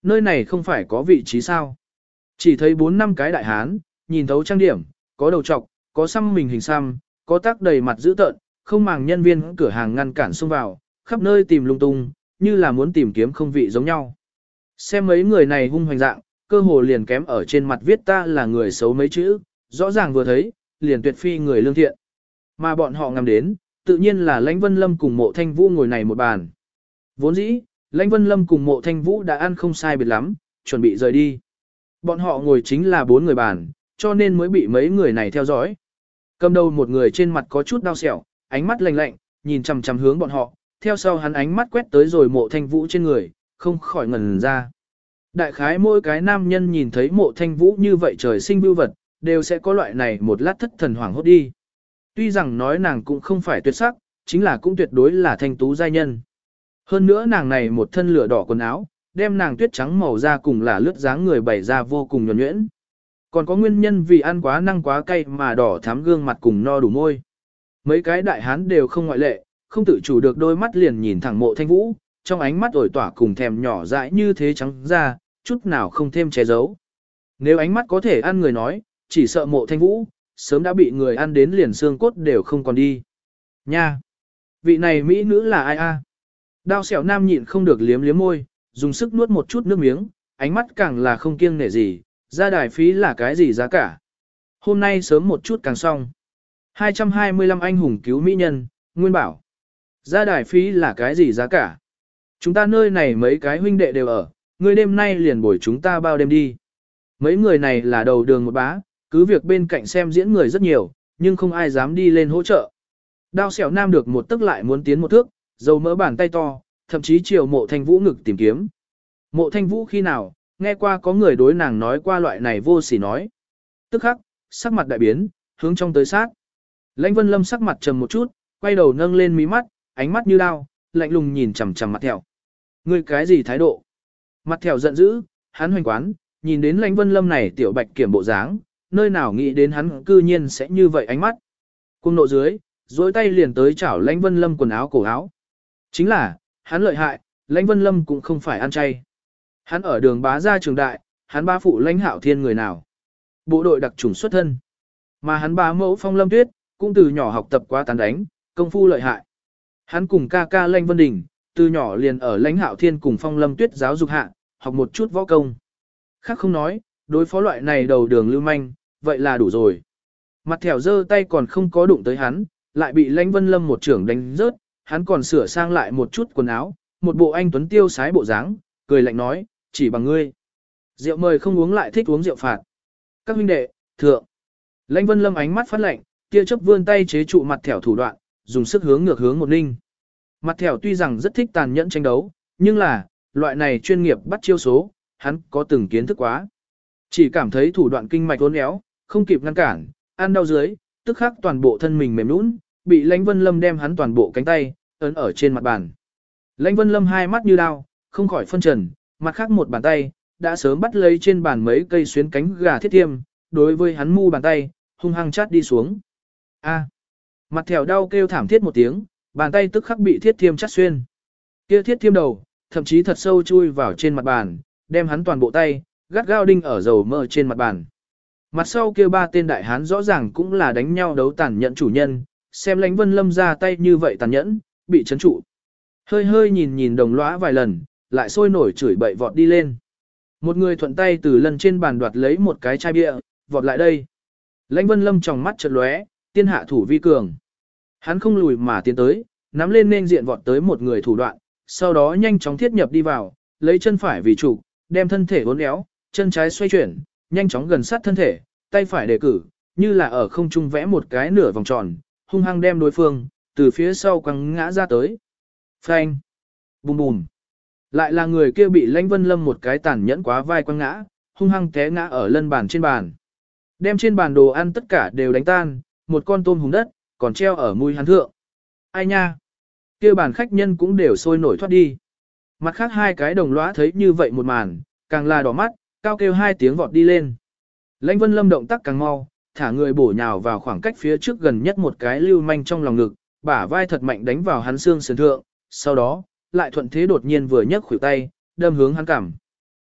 nơi này không phải có vị trí sao? Chỉ thấy bốn năm cái đại hán, nhìn thấu trang điểm, có đầu trọc, có xăm mình hình xăm, có tác đầy mặt dữ tợn, không màng nhân viên cửa hàng ngăn cản xông vào, khắp nơi tìm lung tung, như là muốn tìm kiếm không vị giống nhau. Xem mấy người này hung hoành dạng, cơ hồ liền kém ở trên mặt viết ta là người xấu mấy chữ, rõ ràng vừa thấy, liền tuyệt phi người lương thiện. Mà bọn họ ngắm đến, tự nhiên là Lãnh Vân Lâm cùng Mộ Thanh Vũ ngồi này một bàn. Vốn dĩ, Lãnh Vân Lâm cùng Mộ Thanh Vũ đã ăn không sai biệt lắm, chuẩn bị rời đi. Bọn họ ngồi chính là bốn người bàn, cho nên mới bị mấy người này theo dõi. Cầm đầu một người trên mặt có chút đau sẹo, ánh mắt lạnh lạnh, nhìn chằm chằm hướng bọn họ, theo sau hắn ánh mắt quét tới rồi Mộ Thanh Vũ trên người, không khỏi ngẩn ra. Đại khái mỗi cái nam nhân nhìn thấy Mộ Thanh Vũ như vậy trời sinh vưu vật, đều sẽ có loại này một lát thất thần hoảng hốt đi. Tuy rằng nói nàng cũng không phải tuyệt sắc, chính là cũng tuyệt đối là thanh tú giai nhân. Hơn nữa nàng này một thân lửa đỏ quần áo, đem nàng tuyết trắng màu da cùng là lướt dáng người bày ra vô cùng nhuần nhuyễn. Còn có nguyên nhân vì ăn quá năng quá cay mà đỏ thắm gương mặt cùng no đủ môi. Mấy cái đại hán đều không ngoại lệ, không tự chủ được đôi mắt liền nhìn thẳng Mộ Thanh Vũ, trong ánh mắt ổi tỏa cùng thèm nhỏ dãi như thế trắng ra, chút nào không thêm che giấu. Nếu ánh mắt có thể ăn người nói, chỉ sợ Mộ Thanh Vũ, sớm đã bị người ăn đến liền xương cốt đều không còn đi. Nha! Vị này mỹ nữ là ai a? Đao xẻo nam nhịn không được liếm liếm môi, dùng sức nuốt một chút nước miếng, ánh mắt càng là không kiêng nể gì, ra đài phí là cái gì giá cả. Hôm nay sớm một chút càng xong. hai trăm hai mươi lăm anh hùng cứu mỹ nhân, Nguyên bảo. Ra đài phí là cái gì giá cả? Chúng ta nơi này mấy cái huynh đệ đều ở, người đêm nay liền bồi chúng ta bao đêm đi. Mấy người này là đầu đường một bá, cứ việc bên cạnh xem diễn người rất nhiều, nhưng không ai dám đi lên hỗ trợ. Đao xẻo nam được một tức lại muốn tiến một thước, dầu mỡ bàn tay to, thậm chí chiều Mộ Thanh Vũ ngực tìm kiếm. Mộ Thanh Vũ khi nào, nghe qua có người đối nàng nói qua loại này vô sỉ nói. Tức khắc, sắc mặt đại biến, hướng trong tới sát. Lãnh Vân Lâm sắc mặt trầm một chút, quay đầu nâng lên mí mắt, ánh mắt như đao, lạnh lùng nhìn chằm chằm mặt thẹo. Ngươi cái gì thái độ? Mặt thẹo giận dữ, hắn hoành quán, nhìn đến Lãnh Vân Lâm này tiểu bạch kiểm bộ dáng, nơi nào nghĩ đến hắn cư nhiên sẽ như vậy ánh mắt. Cung nộ dưới, duỗi tay liền tới chảo Lãnh Vân Lâm quần áo cổ áo. Chính là, hắn lợi hại, Lãnh Vân Lâm cũng không phải ăn chay. Hắn ở đường bá gia trường đại, hắn ba phụ Lãnh Hạo Thiên người nào. Bộ đội đặc chủng xuất thân. Mà hắn bá mẫu Phong Lâm Tuyết, cũng từ nhỏ học tập quá tán đánh, công phu lợi hại. Hắn cùng ca ca Lãnh Vân Đình, từ nhỏ liền ở Lãnh Hạo Thiên cùng Phong Lâm Tuyết giáo dục hạ, học một chút võ công. Khác không nói, đối phó loại này đầu đường lưu manh, vậy là đủ rồi. Mặt thẻo giơ tay còn không có đụng tới hắn, lại bị Lãnh Vân Lâm một trưởng đánh rớt, hắn còn sửa sang lại một chút quần áo, một bộ anh tuấn tiêu sái bộ dáng, cười lạnh nói, chỉ bằng ngươi. Rượu mời không uống lại thích uống rượu phạt. Các huynh đệ, thượng. Lãnh Vân Lâm ánh mắt phát lạnh, tia chớp vươn tay chế trụ mặt thẻo thủ đoạn, dùng sức hướng ngược hướng một ninh. Mặt thẻo tuy rằng rất thích tàn nhẫn tranh đấu, nhưng là, loại này chuyên nghiệp bắt chiêu số, hắn có từng kiến thức quá. Chỉ cảm thấy thủ đoạn kinh mạch uốn éo, không kịp ngăn cản, ăn đau dưới, tức khắc toàn bộ thân mình mềm nhũn, bị Lãnh Vân Lâm đem hắn toàn bộ cánh tay ấn ở trên mặt bàn. Lãnh Vân Lâm hai mắt như đao, không khỏi phân trần, mặt khác một bàn tay đã sớm bắt lấy trên bàn mấy cây xuyến cánh gà thiết thiêm, đối với hắn mu bàn tay, hung hăng chát đi xuống. A! Mặt thẻo đau kêu thảm thiết một tiếng, bàn tay tức khắc bị thiết thiêm chát xuyên. Kia thiết thiêm đầu, thậm chí thật sâu chui vào trên mặt bàn, đem hắn toàn bộ tay gắt gao đinh ở dầu mỡ trên mặt bàn. Mặt sau kia ba tên đại hán rõ ràng cũng là đánh nhau đấu tàn nhẫn chủ nhân, xem Lãnh Vân Lâm ra tay như vậy tàn nhẫn, bị chấn trụ. Hơi hơi nhìn nhìn đồng lõa vài lần, lại sôi nổi chửi bậy vọt đi lên. Một người thuận tay từ lần trên bàn đoạt lấy một cái chai bia, vọt lại đây. Lãnh Vân Lâm tròng mắt chợt lóe, tiên hạ thủ vi cường. Hắn không lùi mà tiến tới, nắm lên nên diện vọt tới một người thủ đoạn, sau đó nhanh chóng thiết nhập đi vào, lấy chân phải vì trụ, đem thân thể uốn éo, chân trái xoay chuyển, nhanh chóng gần sát thân thể, tay phải đề cử, như là ở không trung vẽ một cái nửa vòng tròn, hung hăng đem đối phương từ phía sau quăng ngã ra tới. Phanh! Bùm bùm! Lại là người kia bị Lãnh Vân Lâm một cái tàn nhẫn quá vai quăng ngã, hung hăng té ngã ở lân bàn trên bàn. Đem trên bàn đồ ăn tất cả đều đánh tan, một con tôm hùng đất, còn treo ở mũi hắn thượng. Ai nha? Kia bàn khách nhân cũng đều sôi nổi thoát đi. Mặt khác hai cái đồng lõa thấy như vậy một màn, càng là đỏ mắt, cao kêu hai tiếng vọt đi lên. Lãnh Vân Lâm động tác càng mau, thả người bổ nhào vào khoảng cách phía trước gần nhất một cái lưu manh trong lòng ngực, bả vai thật mạnh đánh vào hắn xương sườn thượng, sau đó, lại thuận thế đột nhiên vừa nhấc khuỷu tay, đâm hướng hắn cằm.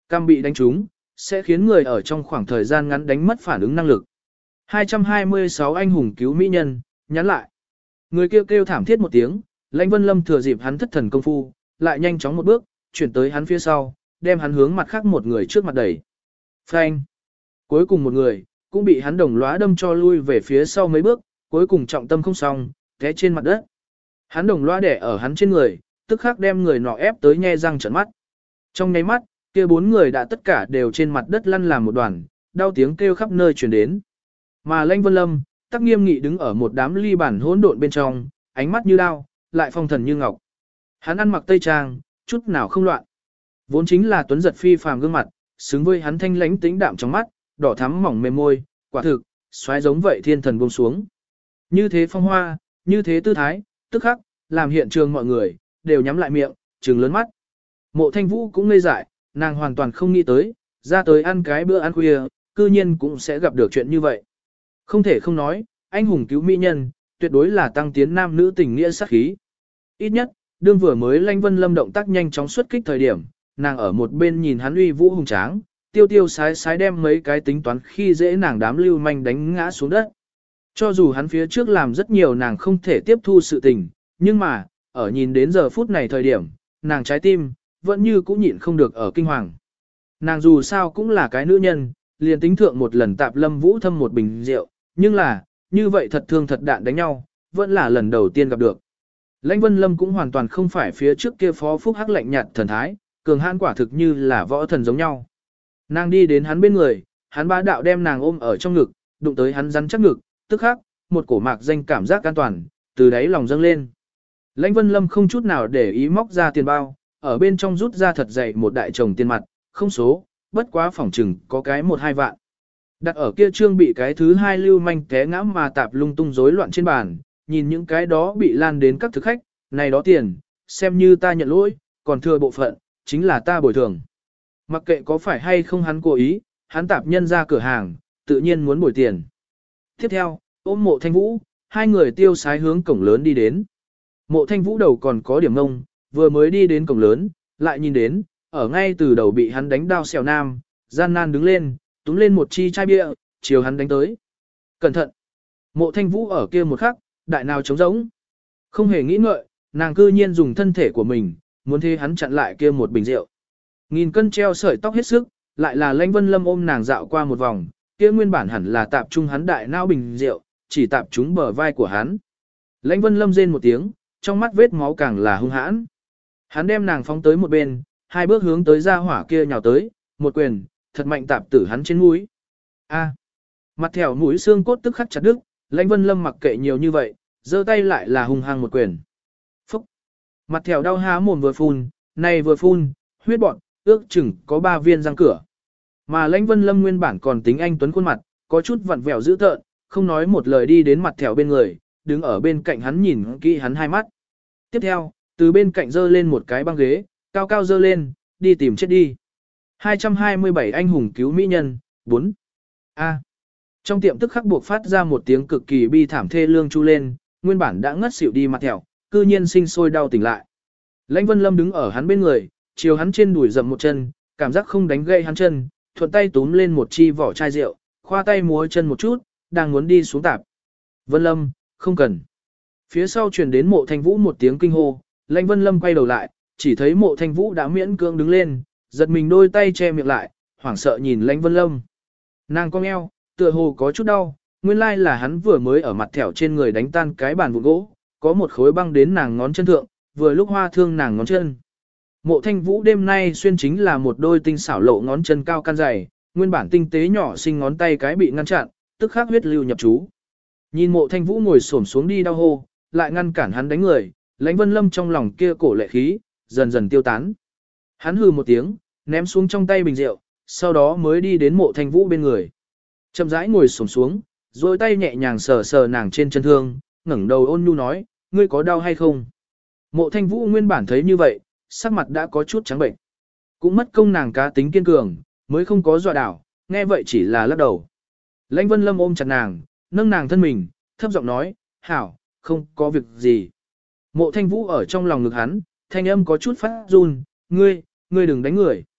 Cam bị đánh trúng, sẽ khiến người ở trong khoảng thời gian ngắn đánh mất phản ứng năng lực. hai trăm hai mươi sáu anh hùng cứu mỹ nhân, nhắn lại. Người kêu kêu thảm thiết một tiếng, Lãnh Vân Lâm thừa dịp hắn thất thần công phu, lại nhanh chóng một bước, chuyển tới hắn phía sau, đem hắn hướng mặt khác một người trước mặt đẩy. Phanh. Cuối cùng một người, cũng bị hắn đồng lóa đâm cho lui về phía sau mấy bước, cuối cùng trọng tâm không xong, té trên mặt đất. Hắn đồng loa đẻ ở hắn trên người, tức khắc đem người nọ ép tới nhe răng trợn mắt. Trong nháy mắt, kia bốn người đã tất cả đều trên mặt đất lăn làm một đoàn, đau tiếng kêu khắp nơi truyền đến. Mà Lãnh Vân Lâm, tắc nghiêm nghị đứng ở một đám ly bản hỗn độn bên trong, ánh mắt như đao, lại phong thần như ngọc. Hắn ăn mặc tây trang, chút nào không loạn. Vốn chính là tuấn giật phi phàm gương mặt, xứng với hắn thanh lãnh tĩnh đạm trong mắt, đỏ thắm mỏng mềm môi, quả thực, xoáy giống vậy thiên thần buông xuống. Như thế phong hoa, như thế tư thái, tức khắc, làm hiện trường mọi người, đều nhắm lại miệng, trừng lớn mắt. Mộ Thanh Vũ cũng ngây dại, nàng hoàn toàn không nghĩ tới, ra tới ăn cái bữa ăn khuya, cư nhiên cũng sẽ gặp được chuyện như vậy. Không thể không nói, anh hùng cứu mỹ nhân, tuyệt đối là tăng tiến nam nữ tình nghĩa sát khí. Ít nhất, đương vừa mới Lãnh Vân Lâm động tác nhanh chóng xuất kích thời điểm, nàng ở một bên nhìn hắn uy vũ hùng tráng, tiêu tiêu sái sái đem mấy cái tính toán khi dễ nàng đám lưu manh đánh ngã xuống đất. Cho dù hắn phía trước làm rất nhiều nàng không thể tiếp thu sự tình, nhưng mà, ở nhìn đến giờ phút này thời điểm, nàng trái tim, vẫn như cũng nhịn không được ở kinh hoàng. Nàng dù sao cũng là cái nữ nhân, liền tính thượng một lần tạp Lâm Vũ thâm một bình rượu, nhưng là, như vậy thật thương thật đạn đánh nhau, vẫn là lần đầu tiên gặp được. Lãnh Vân Lâm cũng hoàn toàn không phải phía trước kia phó phúc hắc lạnh nhạt thần thái, cường hãn quả thực như là võ thần giống nhau. Nàng đi đến hắn bên người, hắn bá đạo đem nàng ôm ở trong ngực, đụng tới hắn rắn chắc ngực, tức khắc, một cổ mạc danh cảm giác an toàn, từ đáy lòng dâng lên. Lãnh Vân Lâm không chút nào để ý móc ra tiền bao, ở bên trong rút ra thật dày một đại chồng tiền mặt, không số, bất quá phỏng chừng có cái một hai vạn. Đặt ở kia trương bị cái thứ hai lưu manh té ngã mà tạp lung tung rối loạn trên bàn, nhìn những cái đó bị lan đến các thực khách, này đó tiền, xem như ta nhận lỗi, còn thừa bộ phận, chính là ta bồi thường. Mặc kệ có phải hay không hắn cố ý, hắn tạp nhân ra cửa hàng, tự nhiên muốn bồi tiền. Tiếp theo, ôm Mộ Thanh Vũ, hai người tiêu sái hướng cổng lớn đi đến. Mộ Thanh Vũ đầu còn có điểm ngông, vừa mới đi đến cổng lớn, lại nhìn đến, ở ngay từ đầu bị hắn đánh đao xèo nam, gian nan đứng lên, túm lên một chi chai bia, chiều hắn đánh tới. Cẩn thận! Mộ Thanh Vũ ở kia một khắc, đại nào trống rỗng. Không hề nghĩ ngợi, nàng cư nhiên dùng thân thể của mình, muốn thế hắn chặn lại kia một bình rượu. Nghìn cân treo sợi tóc hết sức, lại là Lãnh Vân Lâm ôm nàng dạo qua một vòng, kia nguyên bản hẳn là tạp trung hắn đại não bình rượu, chỉ tạp trúng bờ vai của hắn. Lãnh Vân Lâm rên một tiếng, trong mắt vết máu càng là hung hãn. Hắn đem nàng phóng tới một bên, hai bước hướng tới ra hỏa kia nhào tới, một quyền, thật mạnh tạp tử hắn trên mũi. A. Mặt thẻo mũi xương cốt tức khắc chặt đứt, Lãnh Vân Lâm mặc kệ nhiều như vậy, giơ tay lại là hung hăng một quyền. Phúc. Mặt thẻo đau há mồm vừa phun, này vừa phun, huyết bọn, ước chừng có ba viên răng cửa. Mà Lãnh Vân Lâm nguyên bản còn tính anh tuấn khuôn mặt, có chút vặn vẹo dữ tợn, không nói một lời đi đến mặt thẻo bên người, đứng ở bên cạnh hắn nhìn kỹ hắn hai mắt. Tiếp theo, từ bên cạnh giơ lên một cái băng ghế, cao cao giơ lên, đi tìm chết đi. hai trăm hai mươi bảy anh hùng cứu mỹ nhân, bốn. A. Trong tiệm tức khắc buộc phát ra một tiếng cực kỳ bi thảm thê lương chu lên, nguyên bản đã ngất xỉu đi mặt thẻo, cư nhiên sinh sôi đau tỉnh lại. Lãnh Vân Lâm đứng ở hắn bên người, chiều hắn trên đùi dậm một chân, cảm giác không đánh gãy hắn chân, thuận tay túm lên một chi vỏ chai rượu, khoa tay múa chân một chút, đang muốn đi xuống tạp. Vân Lâm, không cần. Phía sau truyền đến Mộ Thanh Vũ một tiếng kinh hô, Lãnh Vân Lâm quay đầu lại, chỉ thấy Mộ Thanh Vũ đã miễn cưỡng đứng lên, giật mình đôi tay che miệng lại, hoảng sợ nhìn Lãnh Vân Lâm. Nàng cong eo, tựa hồ có chút đau, nguyên lai là hắn vừa mới ở mặt thẻo trên người đánh tan cái bàn vụn gỗ, có một khối băng đến nàng ngón chân thượng, vừa lúc hoa thương nàng ngón chân. Mộ Thanh Vũ đêm nay xuyên chính là một đôi tinh xảo lộ ngón chân cao căn dày, nguyên bản tinh tế nhỏ xinh ngón tay cái bị ngăn chặn, tức khắc huyết lưu nhập chú. Nhìn Mộ Thanh Vũ ngồi xổm xuống đi đau hô, lại ngăn cản hắn đánh người, Lãnh Vân Lâm trong lòng kia cổ lệ khí, dần dần tiêu tán. Hắn hừ một tiếng, ném xuống trong tay bình rượu, sau đó mới đi đến Mộ Thanh Vũ bên người. Chậm rãi ngồi xổm xuống, rồi tay nhẹ nhàng sờ sờ nàng trên chân thương, ngẩng đầu ôn nhu nói, ngươi có đau hay không? Mộ Thanh Vũ nguyên bản thấy như vậy, sắc mặt đã có chút trắng bệnh. Cũng mất công nàng cá tính kiên cường, mới không có dọa đảo, nghe vậy chỉ là lắc đầu. Lãnh Vân Lâm ôm chặt nàng, nâng nàng thân mình, thấp giọng nói, hảo, không có việc gì. Mộ Thanh Vũ ở trong lòng ngực hắn, thanh âm có chút phát run, ngươi, ngươi đừng đánh người.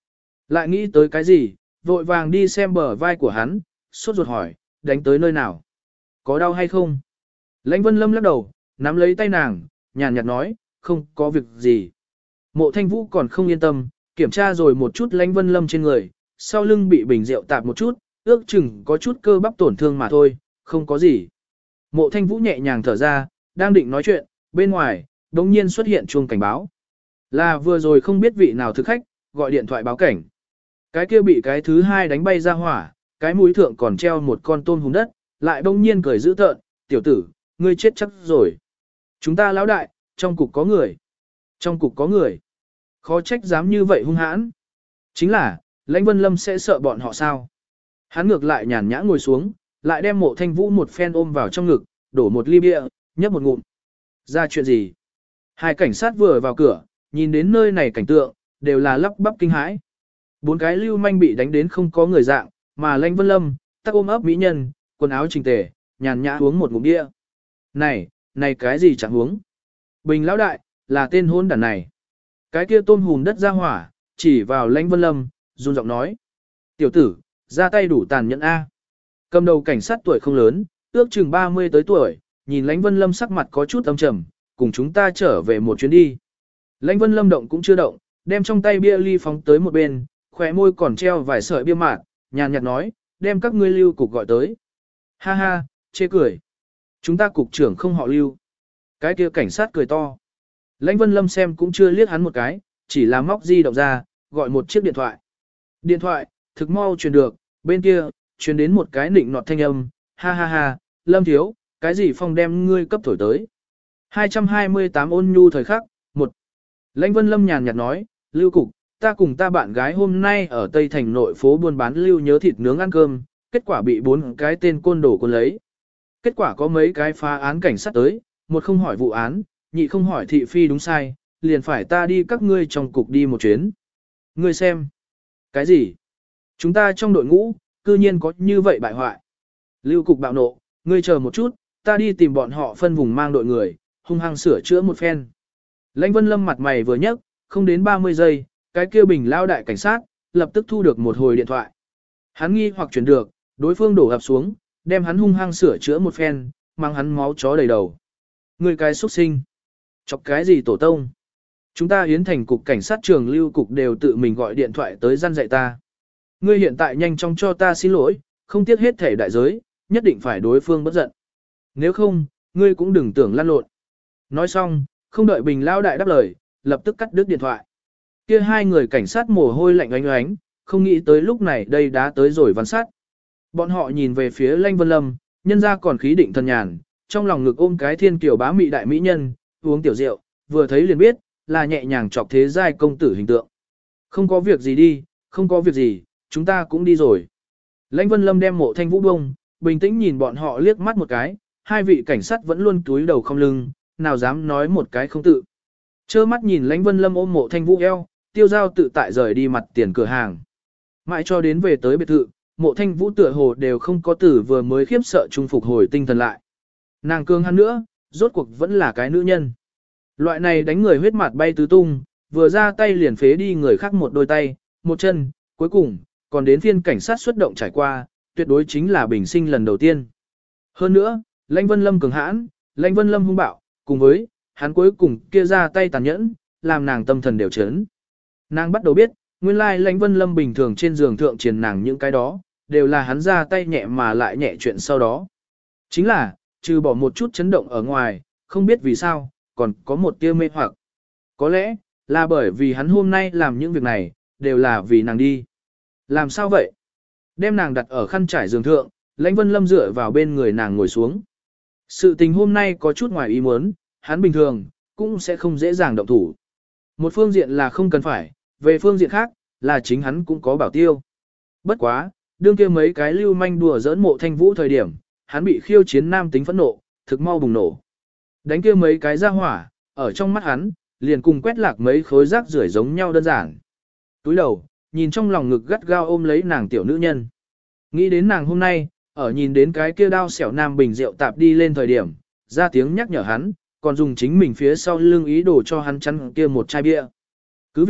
Lại nghĩ tới cái gì, vội vàng đi xem bờ vai của hắn, sốt ruột hỏi, đánh tới nơi nào? Có đau hay không? Lãnh Vân Lâm lắc đầu, nắm lấy tay nàng, nhàn nhạt nói, không có việc gì. Mộ Thanh Vũ còn không yên tâm, kiểm tra rồi một chút Lãnh Vân Lâm trên người, sau lưng bị bình rượu tạp một chút, ước chừng có chút cơ bắp tổn thương mà thôi, không có gì. Mộ Thanh Vũ nhẹ nhàng thở ra, đang định nói chuyện, bên ngoài, đột nhiên xuất hiện chuông cảnh báo. Là vừa rồi không biết vị nào thực khách, gọi điện thoại báo cảnh. Cái kia bị cái thứ hai đánh bay ra hỏa, cái mũi thượng còn treo một con tôm hùm đất, lại bỗng nhiên cười dữ tợn, tiểu tử, ngươi chết chắc rồi. Chúng ta lão đại, trong cục có người. Trong cục có người. Khó trách dám như vậy hung hãn. Chính là, Lãnh Vân Lâm sẽ sợ bọn họ sao? Hắn ngược lại nhàn nhã ngồi xuống, lại đem Mộ Thanh Vũ một phen ôm vào trong ngực, đổ một ly bia, nhấp một ngụm. Ra chuyện gì? Hai cảnh sát vừa vào cửa, nhìn đến nơi này cảnh tượng, đều là lắp bắp kinh hãi. Bốn cái lưu manh bị đánh đến không có người dạng, mà Lãnh Vân Lâm, tắc ôm ấp mỹ nhân, quần áo chỉnh tề, nhàn nhã uống một ngụm bia. Này, này cái gì chẳng uống? Bình lão đại, là tên hôn đàn này. Cái kia tôm hùm đất ra hỏa, chỉ vào Lãnh Vân Lâm, run giọng nói. Tiểu tử, ra tay đủ tàn nhẫn A. Cầm đầu cảnh sát tuổi không lớn, ước chừng ba mươi tới tuổi, nhìn Lãnh Vân Lâm sắc mặt có chút âm trầm, cùng chúng ta trở về một chuyến đi. Lãnh Vân Lâm động cũng chưa động, đem trong tay bia ly phóng tới một bên, khóe môi còn treo vài sợi bia mạt, nhàn nhạt nói, đem các ngươi lưu cục gọi tới. Ha ha, chê cười. Chúng ta cục trưởng không họ lưu. Cái kia cảnh sát cười to. Lãnh Vân Lâm xem cũng chưa liếc hắn một cái, chỉ là móc di động ra, gọi một chiếc điện thoại. Điện thoại, thực mau truyền được, bên kia, truyền đến một cái nịnh nọt thanh âm, ha ha ha, Lâm thiếu, cái gì phong đem ngươi cấp thổi tới. hai trăm hai mươi tám ôn nhu thời khắc, một. Lãnh Vân Lâm nhàn nhạt nói, lưu cục, ta cùng ta bạn gái hôm nay ở Tây Thành nội phố buôn bán lưu nhớ thịt nướng ăn cơm, kết quả bị bốn cái tên côn đồ cuốn lấy. Kết quả có mấy cái phá án cảnh sát tới, một không hỏi vụ án, nhị không hỏi thị phi đúng sai, liền phải ta đi các ngươi trong cục đi một chuyến. Ngươi xem. Cái gì? Chúng ta trong đội ngũ, cư nhiên có như vậy bại hoại. Lưu cục bạo nộ, ngươi chờ một chút, ta đi tìm bọn họ phân vùng mang đội người, hung hăng sửa chữa một phen. Lãnh Vân Lâm mặt mày vừa nhấc, không đến ba mươi giây, cái kia bình lao đại cảnh sát, lập tức thu được một hồi điện thoại. Hắn nghi hoặc chuyển được, đối phương đổ ập xuống, đem hắn hung hăng sửa chữa một phen, mang hắn máu chó đầy đầu. Người cái xuất sinh. Chọc cái gì tổ tông? Chúng ta hiến thành cục cảnh sát trường lưu cục đều tự mình gọi điện thoại tới gian dạy ta. Ngươi hiện tại nhanh chóng cho ta xin lỗi, không tiếc hết thể đại giới, nhất định phải đối phương bất giận. Nếu không, ngươi cũng đừng tưởng lăn lộn. Nói xong, không đợi bình lao đại đáp lời, lập tức cắt đứt điện thoại. Kia hai người cảnh sát mồ hôi lạnh oánh oánh, không nghĩ tới lúc này đây đã tới rồi văn sát. Bọn họ nhìn về phía Lãnh Vân Lâm, nhân ra còn khí định thần nhàn, trong lòng ngực ôm cái thiên kiều bá mị đại mỹ nhân, uống tiểu rượu, vừa thấy liền biết, là nhẹ nhàng chọc thế giai công tử hình tượng. Không có việc gì đi, không có việc gì, chúng ta cũng đi rồi. Lãnh Vân Lâm đem Mộ Thanh Vũ bông, bình tĩnh nhìn bọn họ liếc mắt một cái, hai vị cảnh sát vẫn luôn túi đầu không lưng, nào dám nói một cái không tự. Chơ mắt nhìn Lãnh Vân Lâm ôm Mộ Thanh Vũ eo, tiêu giao tự tại rời đi mặt tiền cửa hàng. Mãi cho đến về tới biệt thự, Mộ Thanh Vũ tựa hồ đều không có tử vừa mới khiếp sợ trung phục hồi tinh thần lại. Nàng cương hắn nữa, rốt cuộc vẫn là cái nữ nhân. Loại này đánh người huyết mặt bay tứ tung, vừa ra tay liền phế đi người khác một đôi tay, một chân, cuối cùng, còn đến phiên cảnh sát xuất động trải qua, tuyệt đối chính là bình sinh lần đầu tiên. Hơn nữa, Lãnh Vân Lâm cường hãn, Lãnh Vân Lâm hung bạo, cùng với, hắn cuối cùng kia ra tay tàn nhẫn, làm nàng tâm thần đều chấn. Nàng bắt đầu biết, nguyên lai Lãnh Vân Lâm bình thường trên giường thượng truyền nàng những cái đó, đều là hắn ra tay nhẹ mà lại nhẹ chuyện sau đó. Chính là, trừ bỏ một chút chấn động ở ngoài, không biết vì sao, còn có một tia mê hoặc. Có lẽ, là bởi vì hắn hôm nay làm những việc này, đều là vì nàng đi. Làm sao vậy? Đem nàng đặt ở khăn trải giường thượng, Lãnh Vân Lâm dựa vào bên người nàng ngồi xuống. Sự tình hôm nay có chút ngoài ý muốn, hắn bình thường, cũng sẽ không dễ dàng động thủ. Một phương diện là không cần phải, về phương diện khác, là chính hắn cũng có bảo tiêu. Bất quá, đương kia mấy cái lưu manh đùa giỡn Mộ Thanh Vũ thời điểm, hắn bị khiêu chiến nam tính phẫn nộ, thực mau bùng nổ. Đánh kia mấy cái ra hỏa, ở trong mắt hắn, liền cùng quét lạc mấy khối rác rưởi giống nhau đơn giản. Túi đầu, nhìn trong lòng ngực gắt gao ôm lấy nàng tiểu nữ nhân. Nghĩ đến nàng hôm nay, ở nhìn đến cái kia đao xẻo nam bình rượu tạp đi lên thời điểm, ra tiếng nhắc nhở hắn, còn dùng chính mình phía sau lưng ý đồ cho hắn chắn kia một chai bia. Cứ việc,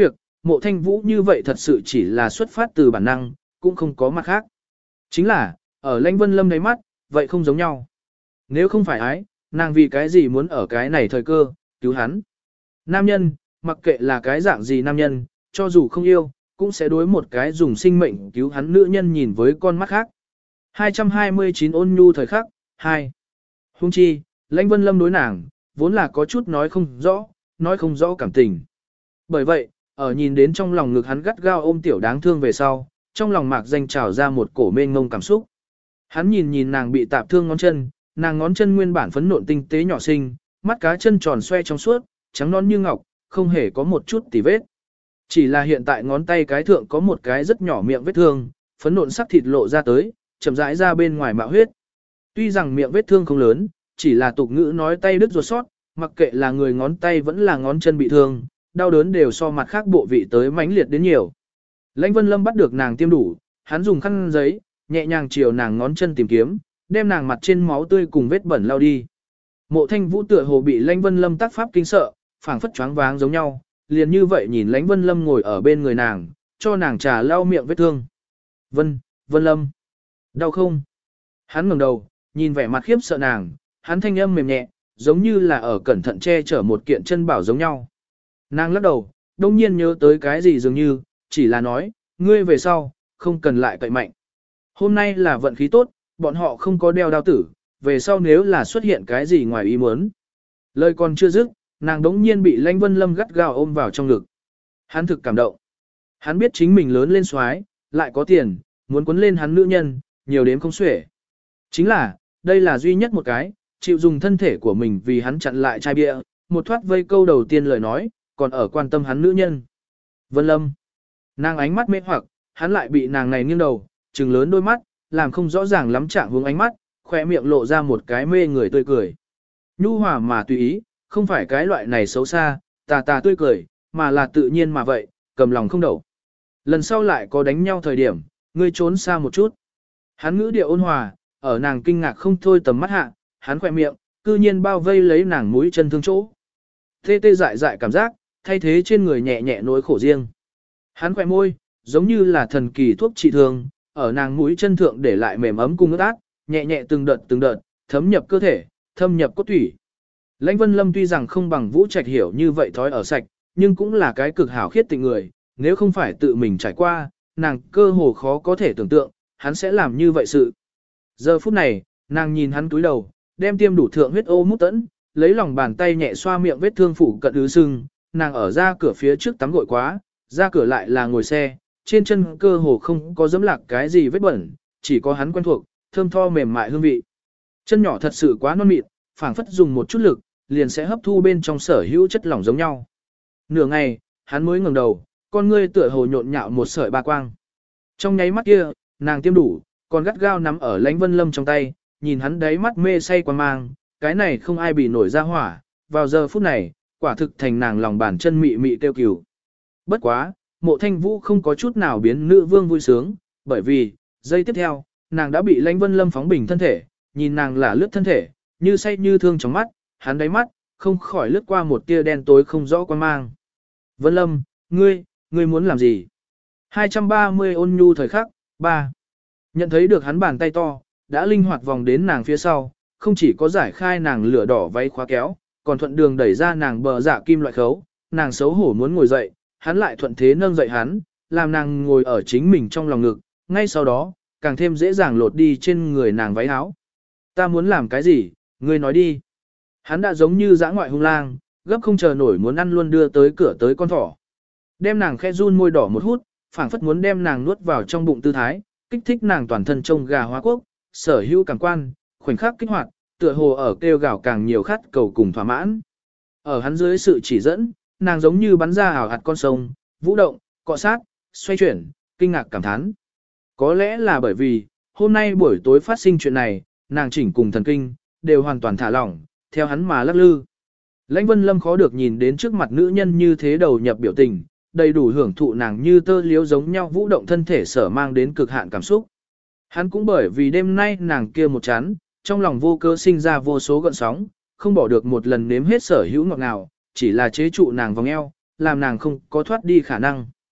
Mộ Thanh Vũ như vậy thật sự chỉ là xuất phát từ bản năng, cũng không có mặt khác. Chính là, ở Lãnh Vân Lâm đáy mắt, vậy không giống nhau. Nếu không phải ái, nàng vì cái gì muốn ở cái này thời cơ, cứu hắn. Nam nhân, mặc kệ là cái dạng gì nam nhân, cho dù không yêu, cũng sẽ đối một cái dùng sinh mệnh cứu hắn nữ nhân nhìn với con mắt khác. hai trăm hai mươi chín ôn nhu thời khắc, hai. Hung chi, Lãnh Vân Lâm đối nàng, vốn là có chút nói không rõ, nói không rõ cảm tình. Bởi vậy, ở nhìn đến trong lòng ngực hắn gắt gao ôm tiểu đáng thương về sau, trong lòng mạc danh trào ra một cổ mênh ngông cảm xúc. Hắn nhìn nhìn nàng bị tạp thương ngón chân, nàng ngón chân nguyên bản phấn nộn tinh tế nhỏ xinh, mắt cá chân tròn xoe trong suốt, trắng non như ngọc, không hề có một chút tì vết. Chỉ là hiện tại ngón tay cái thượng có một cái rất nhỏ miệng vết thương, phấn nộn sắc thịt lộ ra tới, chậm rãi ra bên ngoài mạo huyết. Tuy rằng miệng vết thương không lớn, chỉ là tục ngữ nói tay đứt ruột sót, mặc kệ là người ngón tay vẫn là ngón chân bị thương, đau đớn đều so mặt khác bộ vị tới mãnh liệt đến nhiều. Lãnh Vân Lâm bắt được nàng tiêm đủ, hắn dùng khăn giấy, nhẹ nhàng chiều nàng ngón chân tìm kiếm, đem nàng mặt trên máu tươi cùng vết bẩn lau đi. Mộ Thanh Vũ tựa hồ bị Lãnh Vân Lâm tác pháp kinh sợ, phảng phất choáng váng giống nhau, liền như vậy nhìn Lãnh Vân Lâm ngồi ở bên người nàng, cho nàng trà lau miệng vết thương. Vân, Vân Lâm, đau không? Hắn ngẩng đầu, nhìn vẻ mặt khiếp sợ nàng, hắn thanh âm mềm nhẹ, giống như là ở cẩn thận che chở một kiện chân bảo giống nhau. Nàng lắc đầu, đông nhiên nhớ tới cái gì dường như, chỉ là nói, ngươi về sau, không cần lại cậy mạnh. Hôm nay là vận khí tốt, bọn họ không có đeo đao tử, về sau nếu là xuất hiện cái gì ngoài ý muốn. Lời còn chưa dứt, nàng đống nhiên bị Lãnh Vân Lâm gắt gao ôm vào trong ngực. Hắn thực cảm động. Hắn biết chính mình lớn lên xoái, lại có tiền, muốn quấn lên hắn nữ nhân, nhiều đến không xuể. Chính là, đây là duy nhất một cái, chịu dùng thân thể của mình vì hắn chặn lại chai bia, một thoát vây câu đầu tiên lời nói, còn ở quan tâm hắn nữ nhân. Vân Lâm. Nàng ánh mắt mê hoặc, hắn lại bị nàng này nghiêng đầu, trừng lớn đôi mắt, làm không rõ ràng lắm trạng hướng ánh mắt, khỏe miệng lộ ra một cái mê người tươi cười. Nhu hòa mà tùy ý, không phải cái loại này xấu xa, tà tà tươi cười, mà là tự nhiên mà vậy, cầm lòng không đậu. Lần sau lại có đánh nhau thời điểm, ngươi trốn xa một chút. Hắn ngữ điệu ôn hòa, ở nàng kinh ngạc không thôi tầm mắt hạ, hắn khỏe miệng, cư nhiên bao vây lấy nàng mũi chân thương chỗ. Tê tê dại dại cảm giác, thay thế trên người nhẹ nhẹ nỗi khổ riêng. Hắn khỏe môi, giống như là thần kỳ thuốc trị thương, ở nàng mũi chân thượng để lại mềm ấm cùng ướt át, nhẹ nhẹ từng đợt từng đợt, thấm nhập cơ thể, thâm nhập cốt thủy. Lãnh Vân Lâm tuy rằng không bằng Vũ Trạch hiểu như vậy thói ở sạch, nhưng cũng là cái cực hảo khiết tình người, nếu không phải tự mình trải qua, nàng cơ hồ khó có thể tưởng tượng, hắn sẽ làm như vậy sự. Giờ phút này, nàng nhìn hắn túi đầu, đem tiêm đủ thượng huyết ô mút tẫn, lấy lòng bàn tay nhẹ xoa miệng vết thương phủ cận ứ sưng, nàng ở ra cửa phía trước tắm gội quá, ra cửa lại là ngồi xe, trên chân cơ hồ không có dẫm lạc cái gì vết bẩn, chỉ có hắn quen thuộc, thơm tho mềm mại hương vị. Chân nhỏ thật sự quá non mịn, phảng phất dùng một chút lực, liền sẽ hấp thu bên trong sở hữu chất lỏng giống nhau. Nửa ngày, hắn mới ngẩng đầu, con ngươi tựa hồ nhộn nhạo một sợi ba quang. Trong nháy mắt kia, nàng tiêm đủ, còn gắt gao nắm ở Lãnh Vân Lâm trong tay, nhìn hắn đáy mắt mê say quan mang, cái này không ai bị nổi ra hỏa, vào giờ phút này, quả thực thành nàng lòng bàn chân mị mị tiêu cừu. Bất quá, Mộ Thanh Vũ không có chút nào biến nữ vương vui sướng, bởi vì, giây tiếp theo, nàng đã bị Lãnh Vân Lâm phóng bình thân thể, nhìn nàng là lướt thân thể, như say như thương trong mắt, hắn đáy mắt, không khỏi lướt qua một tia đen tối không rõ quan mang. Vân Lâm, ngươi, ngươi muốn làm gì? hai trăm ba mươi ôn nhu thời khắc, ba. Nhận thấy được hắn bàn tay to, đã linh hoạt vòng đến nàng phía sau, không chỉ có giải khai nàng lửa đỏ váy khóa kéo, còn thuận đường đẩy ra nàng bờ dạ kim loại khấu, nàng xấu hổ muốn ngồi dậy, hắn lại thuận thế nâng dậy hắn, làm nàng ngồi ở chính mình trong lòng ngực, ngay sau đó, càng thêm dễ dàng lột đi trên người nàng váy áo. Ta muốn làm cái gì, ngươi nói đi. Hắn đã giống như dã ngoại hung lang, gấp không chờ nổi muốn ăn luôn đưa tới cửa tới con thỏ. Đem nàng khẽ run môi đỏ một hút, phảng phất muốn đem nàng nuốt vào trong bụng tư thái, kích thích nàng toàn thân trông gà hóa quốc, sở hữu cảm quan, khoảnh khắc kích hoạt, tựa hồ ở kêu gào càng nhiều khát cầu cùng thỏa mãn. Ở hắn dưới sự chỉ dẫn, nàng giống như bắn ra ảo hạt con sông, vũ động, cọ sát, xoay chuyển, kinh ngạc cảm thán. Có lẽ là bởi vì, hôm nay buổi tối phát sinh chuyện này, nàng chỉnh cùng thần kinh, đều hoàn toàn thả lỏng, theo hắn mà lắc lư. Lãnh Vân Lâm khó được nhìn đến trước mặt nữ nhân như thế đầu nhập biểu tình, đầy đủ hưởng thụ nàng như tơ liếu giống nhau vũ động thân thể sở mang đến cực hạn cảm xúc. Hắn cũng bởi vì đêm nay nàng kia một chán, trong lòng vô cơ sinh ra vô số gợn sóng, không bỏ được một lần nếm hết sở hữu ngọt ngào, chỉ là chế trụ nàng vòng eo, làm nàng không có thoát đi khả năng.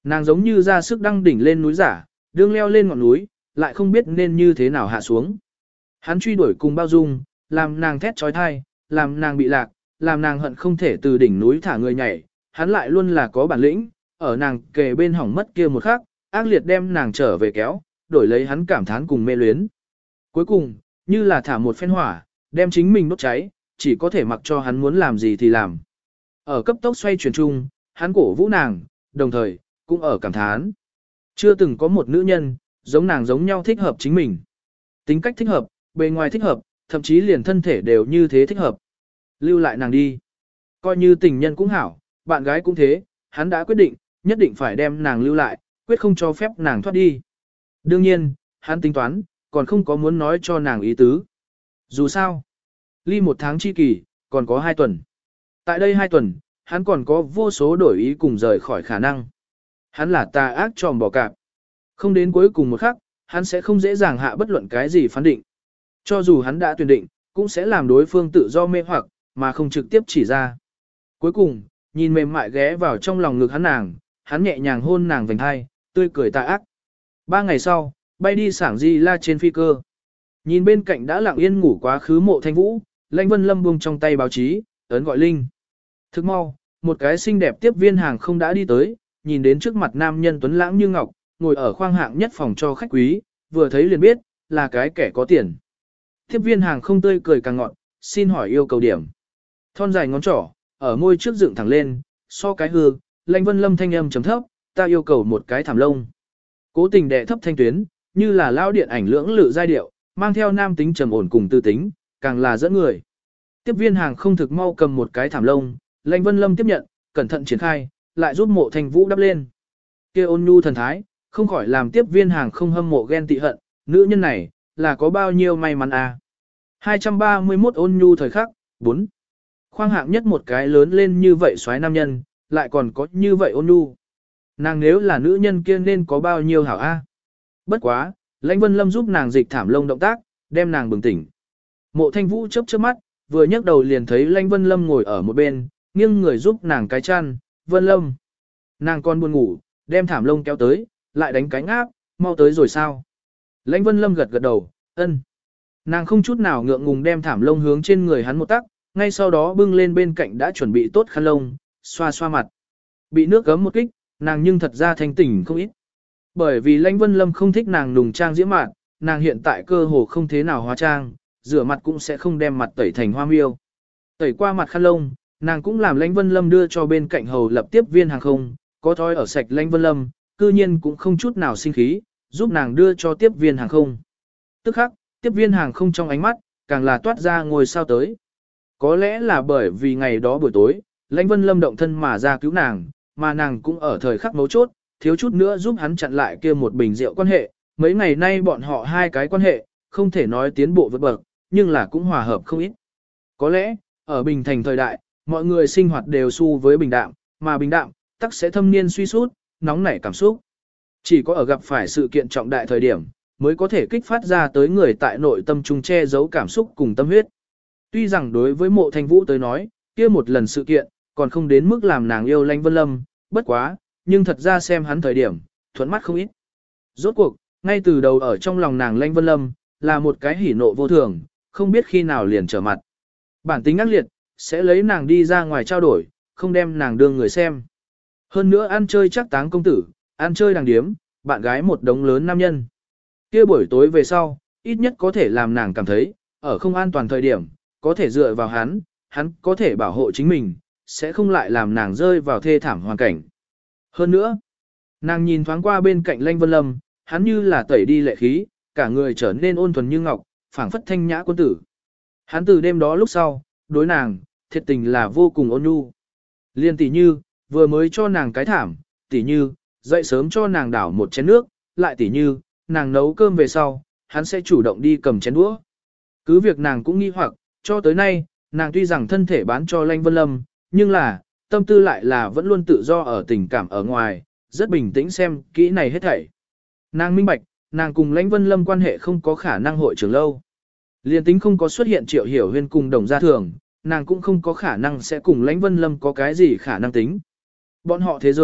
Nàng giống như ra sức đăng đỉnh lên núi giả, đương leo lên ngọn núi, lại không biết nên như thế nào hạ xuống. Hắn truy đuổi cùng bao dung, làm nàng thét trói thai, làm nàng bị lạc, làm nàng hận không thể từ đỉnh núi thả người nhảy. Hắn lại luôn là có bản lĩnh, ở nàng kề bên hỏng mất kia một khắc, ác liệt đem nàng trở về kéo, đổi lấy hắn cảm thán cùng mê luyến. Cuối cùng, như là thả một phen hỏa, đem chính mình đốt cháy, chỉ có thể mặc cho hắn muốn làm gì thì làm. Ở cấp tốc xoay chuyển chung, hắn cổ vũ nàng, đồng thời, cũng ở cảm thán. Chưa từng có một nữ nhân, giống nàng giống nhau thích hợp chính mình. Tính cách thích hợp, bề ngoài thích hợp, thậm chí liền thân thể đều như thế thích hợp. Lưu lại nàng đi. Coi như tình nhân cũng hảo, bạn gái cũng thế, hắn đã quyết định, nhất định phải đem nàng lưu lại, quyết không cho phép nàng thoát đi. Đương nhiên, hắn tính toán, còn không có muốn nói cho nàng ý tứ. Dù sao, ly một tháng chi kỳ, còn có hai tuần. Tại đây hai tuần, hắn còn có vô số đổi ý cùng rời khỏi khả năng. Hắn là tà ác tròm bỏ cạp. Không đến cuối cùng một khắc, hắn sẽ không dễ dàng hạ bất luận cái gì phán định. Cho dù hắn đã tuyển định, cũng sẽ làm đối phương tự do mê hoặc, mà không trực tiếp chỉ ra. Cuối cùng, nhìn mềm mại ghé vào trong lòng ngực hắn nàng, hắn nhẹ nhàng hôn nàng vành hai, tươi cười tà ác. Ba ngày sau, bay đi sảng di la trên phi cơ. Nhìn bên cạnh đã lặng yên ngủ quá khứ Mộ Thanh Vũ, Lãnh Vân Lâm buông trong tay báo chí, ấn gọi Linh. Thức mau, một cái xinh đẹp tiếp viên hàng không đã đi tới, nhìn đến trước mặt nam nhân tuấn lãng như ngọc, ngồi ở khoang hạng nhất phòng cho khách quý, vừa thấy liền biết, là cái kẻ có tiền. Tiếp viên hàng không tươi cười càng ngọn, xin hỏi yêu cầu điểm. Thon dài ngón trỏ, ở môi trước dựng thẳng lên, so cái hư, Lãnh Vân Lâm thanh âm chấm thấp, ta yêu cầu một cái thảm lông. Cố tình đè thấp thanh tuyến, như là lao điện ảnh lưỡng lự giai điệu, mang theo nam tính trầm ổn cùng tư tính, càng là dẫn người. Tiếp viên hàng không thực mau cầm một cái thảm lông, Lãnh Vân Lâm tiếp nhận, cẩn thận triển khai, lại giúp Mộ Thanh Vũ đắp lên. Kia ôn nhu thần thái, không khỏi làm tiếp viên hàng không hâm mộ ghen tị hận, nữ nhân này, là có bao nhiêu may mắn à. hai trăm ba mươi mốt ôn nhu thời khắc, bốn. Khoang hạng nhất một cái lớn lên như vậy xoái nam nhân, lại còn có như vậy ôn nhu. Nàng nếu là nữ nhân kia nên có bao nhiêu hảo a? Bất quá, Lãnh Vân Lâm giúp nàng dịch thảm lông động tác, đem nàng bừng tỉnh. Mộ Thanh Vũ chớp chớp mắt, vừa nhấc đầu liền thấy Lãnh Vân Lâm ngồi ở một bên, nghiêng người giúp nàng cái chăn, Vân Lâm. Nàng còn buồn ngủ, đem thảm lông kéo tới, lại đánh cánh áp, mau tới rồi sao? Lãnh Vân Lâm gật gật đầu, ân. Nàng không chút nào ngượng ngùng đem thảm lông hướng trên người hắn một tắc, ngay sau đó bưng lên bên cạnh đã chuẩn bị tốt khăn lông, xoa xoa mặt. Bị nước gấm một kích, nàng nhưng thật ra thanh tỉnh không ít. Bởi vì Lãnh Vân Lâm không thích nàng nùng trang diễm mạn, nàng hiện tại cơ hồ không thế nào hóa trang, rửa mặt cũng sẽ không đem mặt tẩy thành hoa miêu. Tẩy qua mặt khăn lông, nàng cũng làm Lãnh Vân Lâm đưa cho bên cạnh hầu lập tiếp viên hàng không, có thói ở sạch Lãnh Vân Lâm, cư nhiên cũng không chút nào sinh khí, giúp nàng đưa cho tiếp viên hàng không. Tức khắc, tiếp viên hàng không trong ánh mắt, càng là toát ra ngôi sao tới. Có lẽ là bởi vì ngày đó buổi tối, Lãnh Vân Lâm động thân mà ra cứu nàng, mà nàng cũng ở thời khắc mấu chốt, thiếu chút nữa giúp hắn chặn lại kia một bình rượu quan hệ. Mấy ngày nay bọn họ hai cái quan hệ, không thể nói tiến bộ vượt bậc, nhưng là cũng hòa hợp không ít. Có lẽ, ở Bình Thành thời đại, mọi người sinh hoạt đều xu với bình đạm, mà bình đạm, tắc sẽ thâm niên suy sút, nóng nảy cảm xúc. Chỉ có ở gặp phải sự kiện trọng đại thời điểm, mới có thể kích phát ra tới người tại nội tâm trung che giấu cảm xúc cùng tâm huyết. Tuy rằng đối với Mộ Thanh Vũ tới nói, kia một lần sự kiện, còn không đến mức làm nàng yêu Lãnh Vân Lâm, bất quá, nhưng thật ra xem hắn thời điểm, thuận mắt không ít. Rốt cuộc, ngay từ đầu ở trong lòng nàng Lãnh Vân Lâm, là một cái hỉ nộ vô thường, không biết khi nào liền trở mặt. Bản tính ác liệt, sẽ lấy nàng đi ra ngoài trao đổi, không đem nàng đương người xem. Hơn nữa ăn chơi chắc táng công tử, ăn chơi đàng điếm, bạn gái một đống lớn nam nhân. Kia buổi tối về sau, ít nhất có thể làm nàng cảm thấy, ở không an toàn thời điểm, có thể dựa vào hắn, hắn có thể bảo hộ chính mình, sẽ không lại làm nàng rơi vào thê thảm hoàn cảnh. Hơn nữa, nàng nhìn thoáng qua bên cạnh Lãnh Vân Lâm, hắn như là tẩy đi lệ khí, cả người trở nên ôn thuần như ngọc, phảng phất thanh nhã quân tử. Hắn từ đêm đó lúc sau, đối nàng, thiệt tình là vô cùng ôn nhu. Liên tỷ như, vừa mới cho nàng cái thảm, tỷ như, dậy sớm cho nàng đảo một chén nước, lại tỷ như, nàng nấu cơm về sau, hắn sẽ chủ động đi cầm chén đũa. Cứ việc nàng cũng nghi hoặc, cho tới nay, nàng tuy rằng thân thể bán cho Lãnh Vân Lâm, nhưng là, tâm tư lại là vẫn luôn tự do ở tình cảm ở ngoài, rất bình tĩnh xem kỹ này hết thảy. Nàng minh bạch, nàng cùng Lãnh Vân Lâm quan hệ không có khả năng hội trưởng lâu. Liên tính không có xuất hiện Triệu Hiểu Huyên cùng Đồng Gia Thường, nàng cũng không có khả năng sẽ cùng Lãnh Vân Lâm có cái gì khả năng tính. Bọn họ thế giới,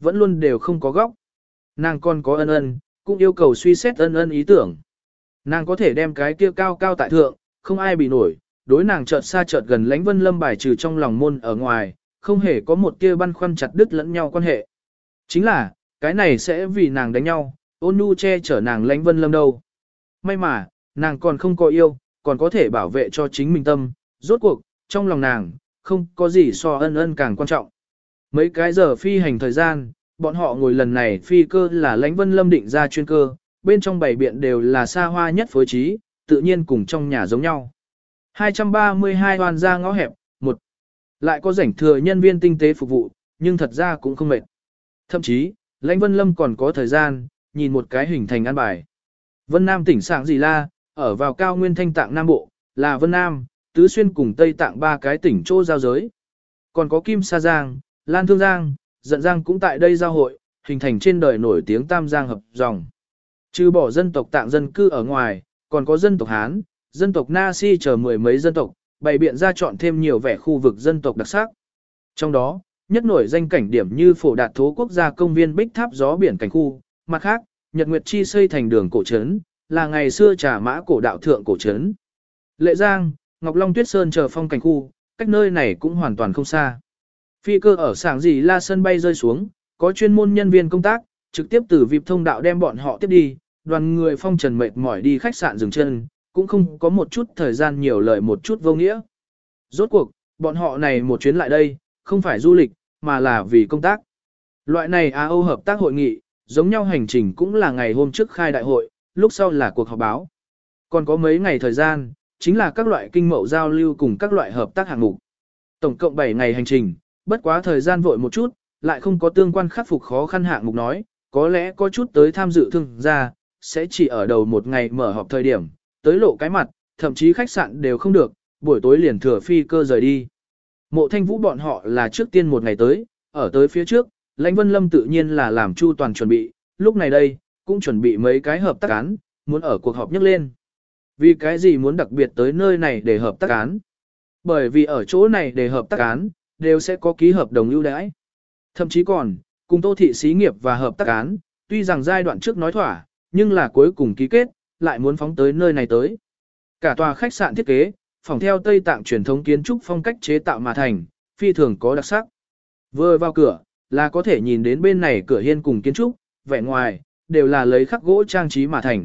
vẫn luôn đều không có góc. Nàng còn có ân ân, cũng yêu cầu suy xét ân ân ý tưởng. Nàng có thể đem cái kia cao cao tại thượng, không ai bị nổi, đối nàng chợt xa chợt gần Lãnh Vân Lâm bài trừ trong lòng môn ở ngoài, không hề có một tia băn khoăn chặt đứt lẫn nhau quan hệ. Chính là, cái này sẽ vì nàng đánh nhau, ôn nhu che chở nàng Lãnh Vân Lâm đâu. May mà, nàng còn không có yêu, còn có thể bảo vệ cho chính mình tâm, rốt cuộc, trong lòng nàng, không có gì so ân ân càng quan trọng. Mấy cái giờ phi hành thời gian, bọn họ ngồi lần này phi cơ là Lãnh Vân Lâm định ra chuyên cơ, bên trong bảy biện đều là xa hoa nhất phối trí, tự nhiên cùng trong nhà giống nhau. hai trăm ba mươi hai hoàn ra ngõ hẹp, một lại có rảnh thừa nhân viên tinh tế phục vụ, nhưng thật ra cũng không mệt. Thậm chí, Lãnh Vân Lâm còn có thời gian, nhìn một cái hình thành an bài. Vân Nam tỉnh Sảng Dì La, ở vào cao nguyên thanh tạng Nam Bộ, là Vân Nam, Tứ Xuyên cùng Tây Tạng ba cái tỉnh chỗ giao giới. Còn có Kim Sa Giang, Lan Thương Giang, Dận Giang cũng tại đây giao hội, hình thành trên đời nổi tiếng Tam Giang hợp dòng. Trừ bỏ dân tộc Tạng dân cư ở ngoài, còn có dân tộc Hán, dân tộc Na Si chờ mười mấy dân tộc, bày biện ra chọn thêm nhiều vẻ khu vực dân tộc đặc sắc. Trong đó, nhất nổi danh cảnh điểm như Phổ Đạt Thố Quốc gia công viên Bích Tháp gió biển cảnh khu, mặt khác, Nhật Nguyệt Chi xây thành đường cổ trấn, là ngày xưa Trà Mã cổ đạo thượng cổ trấn. Lệ Giang, Ngọc Long Tuyết Sơn chờ phong cảnh khu, cách nơi này cũng hoàn toàn không xa. Phi cơ ở Sảng Dì La sân bay rơi xuống, có chuyên môn nhân viên công tác, trực tiếp từ vip thông đạo đem bọn họ tiếp đi, đoàn người phong trần mệt mỏi đi khách sạn dừng chân, cũng không có một chút thời gian nhiều lời một chút vô nghĩa. Rốt cuộc, bọn họ này một chuyến lại đây, không phải du lịch, mà là vì công tác. Loại này a âu hợp tác hội nghị, giống nhau hành trình cũng là ngày hôm trước khai đại hội, lúc sau là cuộc họp báo. Còn có mấy ngày thời gian, chính là các loại kinh mậu giao lưu cùng các loại hợp tác hạng mục. Tổng cộng bảy ngày hành trình, bất quá thời gian vội một chút, lại không có tương quan khắc phục khó khăn hạng mục nói, có lẽ có chút tới tham dự thương gia, sẽ chỉ ở đầu một ngày mở họp thời điểm, tới lộ cái mặt, thậm chí khách sạn đều không được, buổi tối liền thừa phi cơ rời đi. Mộ Thanh Vũ bọn họ là trước tiên một ngày tới, ở tới phía trước, Lãnh Vân Lâm tự nhiên là làm chu toàn chuẩn bị, lúc này đây, cũng chuẩn bị mấy cái hợp tác án, muốn ở cuộc họp nhắc lên. Vì cái gì muốn đặc biệt tới nơi này để hợp tác án? Bởi vì ở chỗ này để hợp tác án, đều sẽ có ký hợp đồng ưu đãi. Thậm chí còn, cùng Tô thị xí nghiệp và hợp tác án, tuy rằng giai đoạn trước nói thỏa, nhưng là cuối cùng ký kết, lại muốn phóng tới nơi này tới. Cả tòa khách sạn thiết kế, phòng theo Tây Tạng truyền thống kiến trúc phong cách chế tạo mà thành, phi thường có đặc sắc. Vừa vào cửa, là có thể nhìn đến bên này cửa hiên cùng kiến trúc, vẻ ngoài, đều là lấy khắc gỗ trang trí mà thành.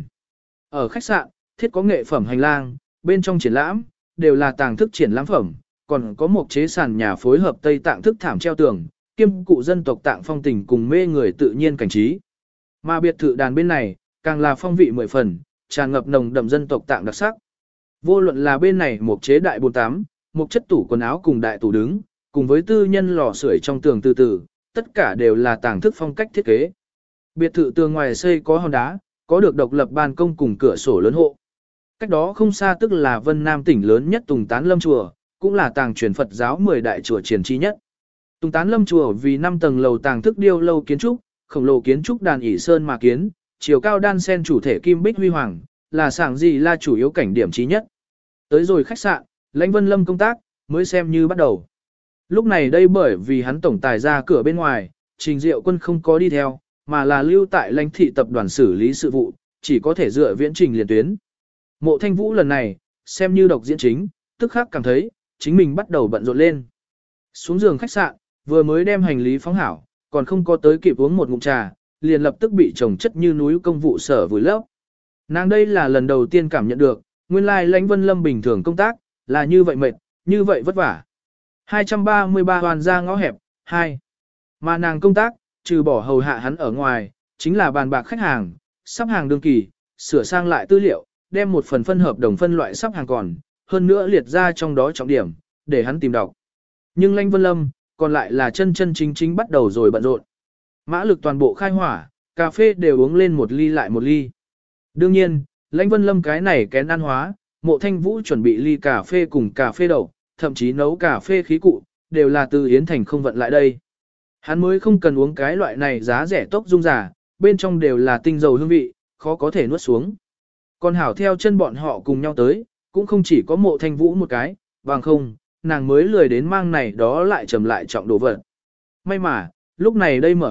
Ở khách sạn, thiết có nghệ phẩm hành lang, bên trong triển lãm, đều là tàng thức triển lãm phẩm, còn có một chế sàn nhà phối hợp Tây Tạng thức thảm treo tường, kiêm cụ dân tộc Tạng phong tình cùng mê người tự nhiên cảnh trí. Mà biệt thự đàn bên này, càng là phong vị mười phần, tràn ngập nồng đậm dân tộc Tạng đặc sắc. Vô luận là bên này một chế đại bồn tám, một chất tủ quần áo cùng đại tủ đứng, cùng với tư nhân lò sưởi trong tường từ từ, tất cả đều là tàng thức phong cách thiết kế. Biệt thự tường ngoài xây có hòn đá, có được độc lập ban công cùng cửa sổ lớn hộ. Cách đó không xa tức là Vân Nam tỉnh lớn nhất Tùng Tán Lâm Chùa, cũng là tàng truyền Phật giáo mười đại chùa triển chi nhất. Tùng Tán Lâm Chùa vì năm tầng lầu tàng thức điêu lâu kiến trúc, khổng lồ kiến trúc đàn ỷ sơn mà kiến, chiều cao đan sen chủ thể kim bích huy hoàng, là Sảng Dì La chủ yếu cảnh điểm chí nhất. Tới rồi khách sạn, Lãnh Vân Lâm công tác, mới xem như bắt đầu. Lúc này đây bởi vì hắn tổng tài ra cửa bên ngoài, Trình Diệu Quân không có đi theo, mà là lưu tại Lãnh thị tập đoàn xử lý sự vụ, chỉ có thể dựa viễn trình liền tuyến. Mộ Thanh Vũ lần này, xem như độc diễn chính, tức khắc cảm thấy, chính mình bắt đầu bận rộn lên. Xuống giường khách sạn, vừa mới đem hành lý phóng hảo, còn không có tới kịp uống một ngụm trà, liền lập tức bị chồng chất như núi công vụ sở vùi lấp. Nàng đây là lần đầu tiên cảm nhận được, nguyên lai Lãnh Vân Lâm bình thường công tác, là như vậy mệt, như vậy vất vả. hai trăm ba mươi ba hoàn ra ngõ hẹp, hai. Mà nàng công tác, trừ bỏ hầu hạ hắn ở ngoài, chính là bàn bạc khách hàng, sắp hàng đương kỳ, sửa sang lại tư liệu, đem một phần phân hợp đồng phân loại sắp hàng còn, hơn nữa liệt ra trong đó trọng điểm, để hắn tìm đọc. Nhưng Lãnh Vân Lâm, còn lại là chân chân chính chính bắt đầu rồi bận rộn. Mã lực toàn bộ khai hỏa, cà phê đều uống lên một ly lại một ly. Đương nhiên, Lãnh Vân Lâm cái này kén ăn hóa, Mộ Thanh Vũ chuẩn bị ly cà phê cùng cà phê đậu, thậm chí nấu cà phê khí cụ, đều là từ Yến Thành không vận lại đây. Hắn mới không cần uống cái loại này giá rẻ tốc dung giả, bên trong đều là tinh dầu hương vị, khó có thể nuốt xuống. Còn hảo theo chân bọn họ cùng nhau tới, cũng không chỉ có Mộ Thanh Vũ một cái, bằng không, nàng mới lười đến mang này đó lại trầm lại trọng đồ vật. May mà, lúc này đây mở họp,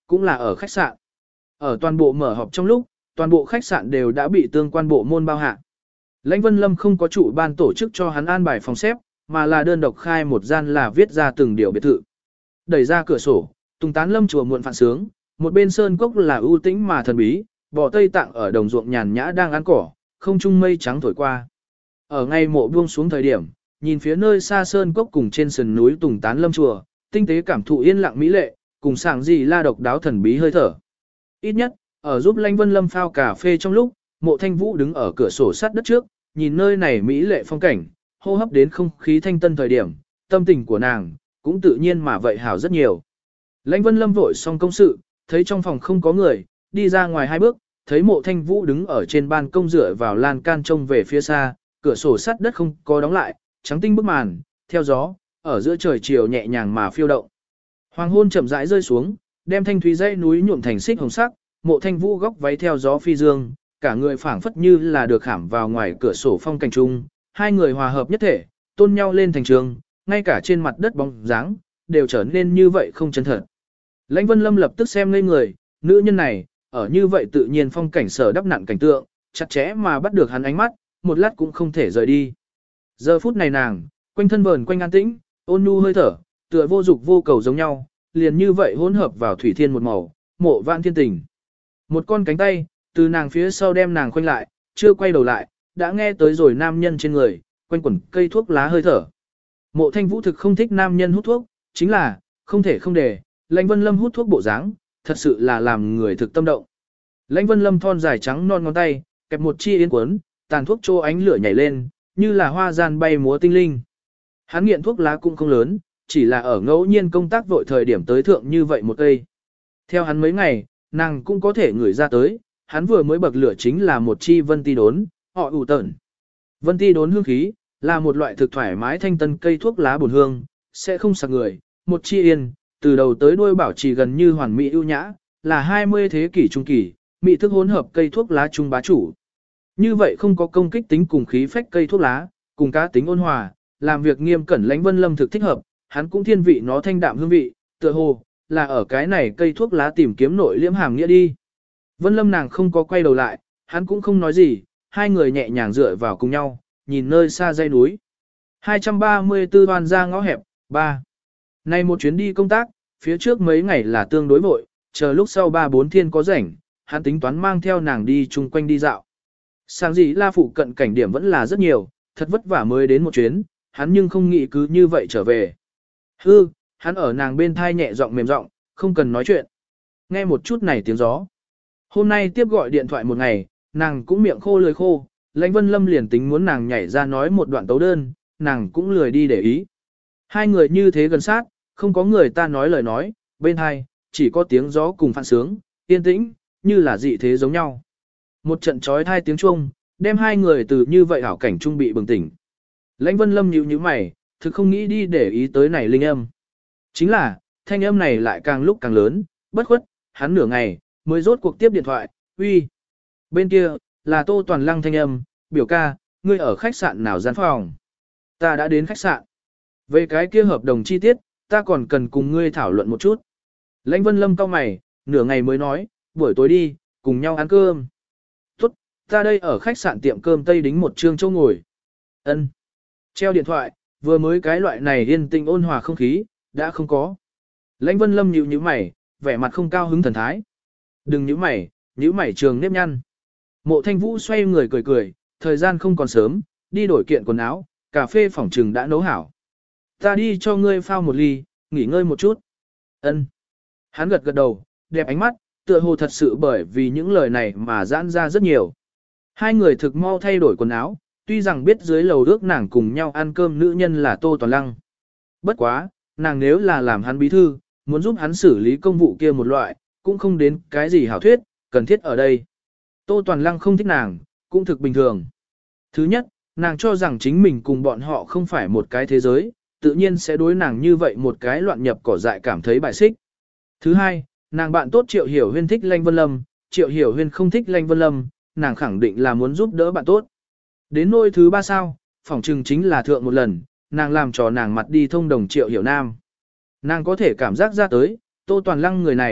cũng là ở khách sạn. Ở toàn bộ mở họp trong lúc, toàn bộ khách sạn đều đã bị tương quan bộ môn bao hạ. Lãnh Vân Lâm không có trụ ban tổ chức cho hắn an bài phòng xếp, mà là đơn độc khai một gian là viết ra từng điều biệt thự. Đẩy ra cửa sổ, Tùng Tán Lâm chùa muộn phản sướng, một bên sơn cốc là ưu tĩnh mà thần bí, bò Tây Tạng ở đồng ruộng nhàn nhã đang ăn cỏ, không trung mây trắng thổi qua. Ở ngay mộ buông xuống thời điểm, nhìn phía nơi xa sơn cốc cùng trên sườn núi Tùng Tán Lâm chùa, tinh tế cảm thụ yên lặng mỹ lệ, cùng sảng gì la độc đáo thần bí hơi thở. Ít nhất, ở giúp Lãnh Vân Lâm phao cà phê trong lúc, Mộ Thanh Vũ đứng ở cửa sổ sát đất trước, nhìn nơi này mỹ lệ phong cảnh, hô hấp đến không khí thanh tân thời điểm, tâm tình của nàng cũng tự nhiên mà vậy hảo rất nhiều. Lãnh Vân Lâm vội xong công sự, thấy trong phòng không có người, đi ra ngoài hai bước, thấy Mộ Thanh Vũ đứng ở trên ban công dựa vào lan can trông về phía xa, cửa sổ sắt đất không có đóng lại, trắng tinh bức màn, theo gió, ở giữa trời chiều nhẹ nhàng mà phiêu động. Hoàng hôn chậm rãi rơi xuống, đem thanh thúy dãy núi nhuộm thành xích hồng sắc, Mộ Thanh Vũ góc váy theo gió phi dương, cả người phảng phất như là được khảm vào ngoài cửa sổ phong cảnh trung, hai người hòa hợp nhất thể, tôn nhau lên thành trường, ngay cả trên mặt đất bóng dáng đều trở nên như vậy không chân thật. Lãnh Vân Lâm lập tức xem ngây người, nữ nhân này, ở như vậy tự nhiên phong cảnh sở đắp nặn cảnh tượng, chặt chẽ mà bắt được hắn ánh mắt, một lát cũng không thể rời đi. Giờ phút này nàng, quanh thân vờn quanh an tĩnh, ôn nhu hơi thở, tựa vô dục vô cầu giống nhau, liền như vậy hỗn hợp vào thủy thiên một màu, mộ vạn thiên tình. Một con cánh tay, từ nàng phía sau đem nàng khoanh lại, chưa quay đầu lại, đã nghe tới rồi nam nhân trên người, quanh quẩn cây thuốc lá hơi thở. Mộ Thanh Vũ thực không thích nam nhân hút thuốc, chính là, không thể không để, Lãnh Vân Lâm hút thuốc bộ dáng, thật sự là làm người thực tâm động. Lãnh Vân Lâm thon dài trắng non ngón tay, kẹp một chi yên cuốn, tàn thuốc trô ánh lửa nhảy lên, như là hoa gian bay múa tinh linh. Hắn nghiện thuốc lá cũng không lớn, chỉ là ở ngẫu nhiên công tác vội thời điểm tới thượng như vậy một cây. Theo hắn mấy ngày, nàng cũng có thể ngửi ra tới, hắn vừa mới bậc lửa chính là một chi vân ti đốn, họ ủ tẩn. Vân ti đốn hương khí, là một loại thực thoải mái thanh tân cây thuốc lá bổn hương, sẽ không sặc người, một chi yên, từ đầu tới đuôi bảo trì gần như hoàn mỹ ưu nhã, là hai mươi thế kỷ trung kỳ, mỹ thức hỗn hợp cây thuốc lá trung bá chủ. Như vậy không có công kích tính cùng khí phách cây thuốc lá, cùng cá tính ôn hòa, làm việc nghiêm cẩn Lãnh Vân Lâm thực thích hợp, hắn cũng thiên vị nó thanh đạm hương vị, tựa hồ là ở cái này cây thuốc lá tìm kiếm nội liễm hàm nghĩa đi. Vân Lâm nàng không có quay đầu lại, hắn cũng không nói gì, hai người nhẹ nhàng dựa vào cùng nhau, nhìn nơi xa dãy núi. hai trăm ba mươi tư Hoan ra ngõ hẹp, ba. Nay một chuyến đi công tác, phía trước mấy ngày là tương đối vội, chờ lúc sau ba bốn thiên có rảnh, hắn tính toán mang theo nàng đi chung quanh đi dạo. Sáng gì la phụ cận cảnh điểm vẫn là rất nhiều, thật vất vả mới đến một chuyến, hắn nhưng không nghĩ cứ như vậy trở về. Hư, hắn ở nàng bên thai nhẹ giọng mềm giọng, không cần nói chuyện. Nghe một chút này tiếng gió. Hôm nay tiếp gọi điện thoại một ngày, nàng cũng miệng khô lưỡi khô, Lãnh Vân Lâm liền tính muốn nàng nhảy ra nói một đoạn tấu đơn, nàng cũng lười đi để ý. Hai người như thế gần sát, không có người ta nói lời nói, bên hai, chỉ có tiếng gió cùng phản sướng, yên tĩnh, như là dị thế giống nhau. Một trận trói thai tiếng chuông, đem hai người từ như vậy hảo cảnh trung bị bừng tỉnh. Lãnh Vân Lâm nhíu nhíu mày, thực không nghĩ đi để ý tới này linh âm. Chính là, thanh âm này lại càng lúc càng lớn, bất khuất, hắn nửa ngày, mới rốt cuộc tiếp điện thoại, uy. Bên kia, là Tô Toàn Lăng thanh âm, biểu ca, ngươi ở khách sạn nào gian phòng? Ta đã đến khách sạn. Về cái kia hợp đồng chi tiết, ta còn cần cùng ngươi thảo luận một chút. Lãnh Vân Lâm cau mày, nửa ngày mới nói, buổi tối đi, cùng nhau ăn cơm. Tốt, ta đây ở khách sạn tiệm cơm Tây Đính một trương châu ngồi. Ân. Treo điện thoại, vừa mới cái loại này yên tĩnh ôn hòa không khí, đã không có. Lãnh Vân Lâm nhíu nhíu mày, vẻ mặt không cao hứng thần thái. Đừng nhíu mày, nhíu mày trường nếp nhăn. Mộ Thanh Vũ xoay người cười cười, thời gian không còn sớm, đi đổi kiện quần áo, cà phê phòng trừng đã nấu hảo. Ta đi cho ngươi phao một ly, nghỉ ngơi một chút. Ân. Hắn gật gật đầu, đẹp ánh mắt, tựa hồ thật sự bởi vì những lời này mà giãn ra rất nhiều. Hai người thực mau thay đổi quần áo, tuy rằng biết dưới lầu ước nàng cùng nhau ăn cơm nữ nhân là Tô Toàn Lăng. Bất quá, nàng nếu là làm hắn bí thư, muốn giúp hắn xử lý công vụ kia một loại, cũng không đến cái gì hảo thuyết, cần thiết ở đây. Tô Toàn Lăng không thích nàng, cũng thực bình thường. Thứ nhất, nàng cho rằng chính mình cùng bọn họ không phải một cái thế giới, tự nhiên sẽ đối nàng như vậy một cái loạn nhập cỏ dại cảm thấy bài xích. Thứ hai, nàng bạn tốt Triệu Hiểu Huyên thích Lãnh Vân Lâm, Triệu Hiểu Huyên không thích Lãnh Vân Lâm, nàng khẳng định là muốn giúp đỡ bạn tốt. Đến nôi thứ ba sao, phỏng chừng chính là thượng một lần, nàng làm trò nàng mặt đi thông đồng Triệu Hiểu Nam. Nàng có thể cảm giác ra tới, Tô Toàn Lăng người này,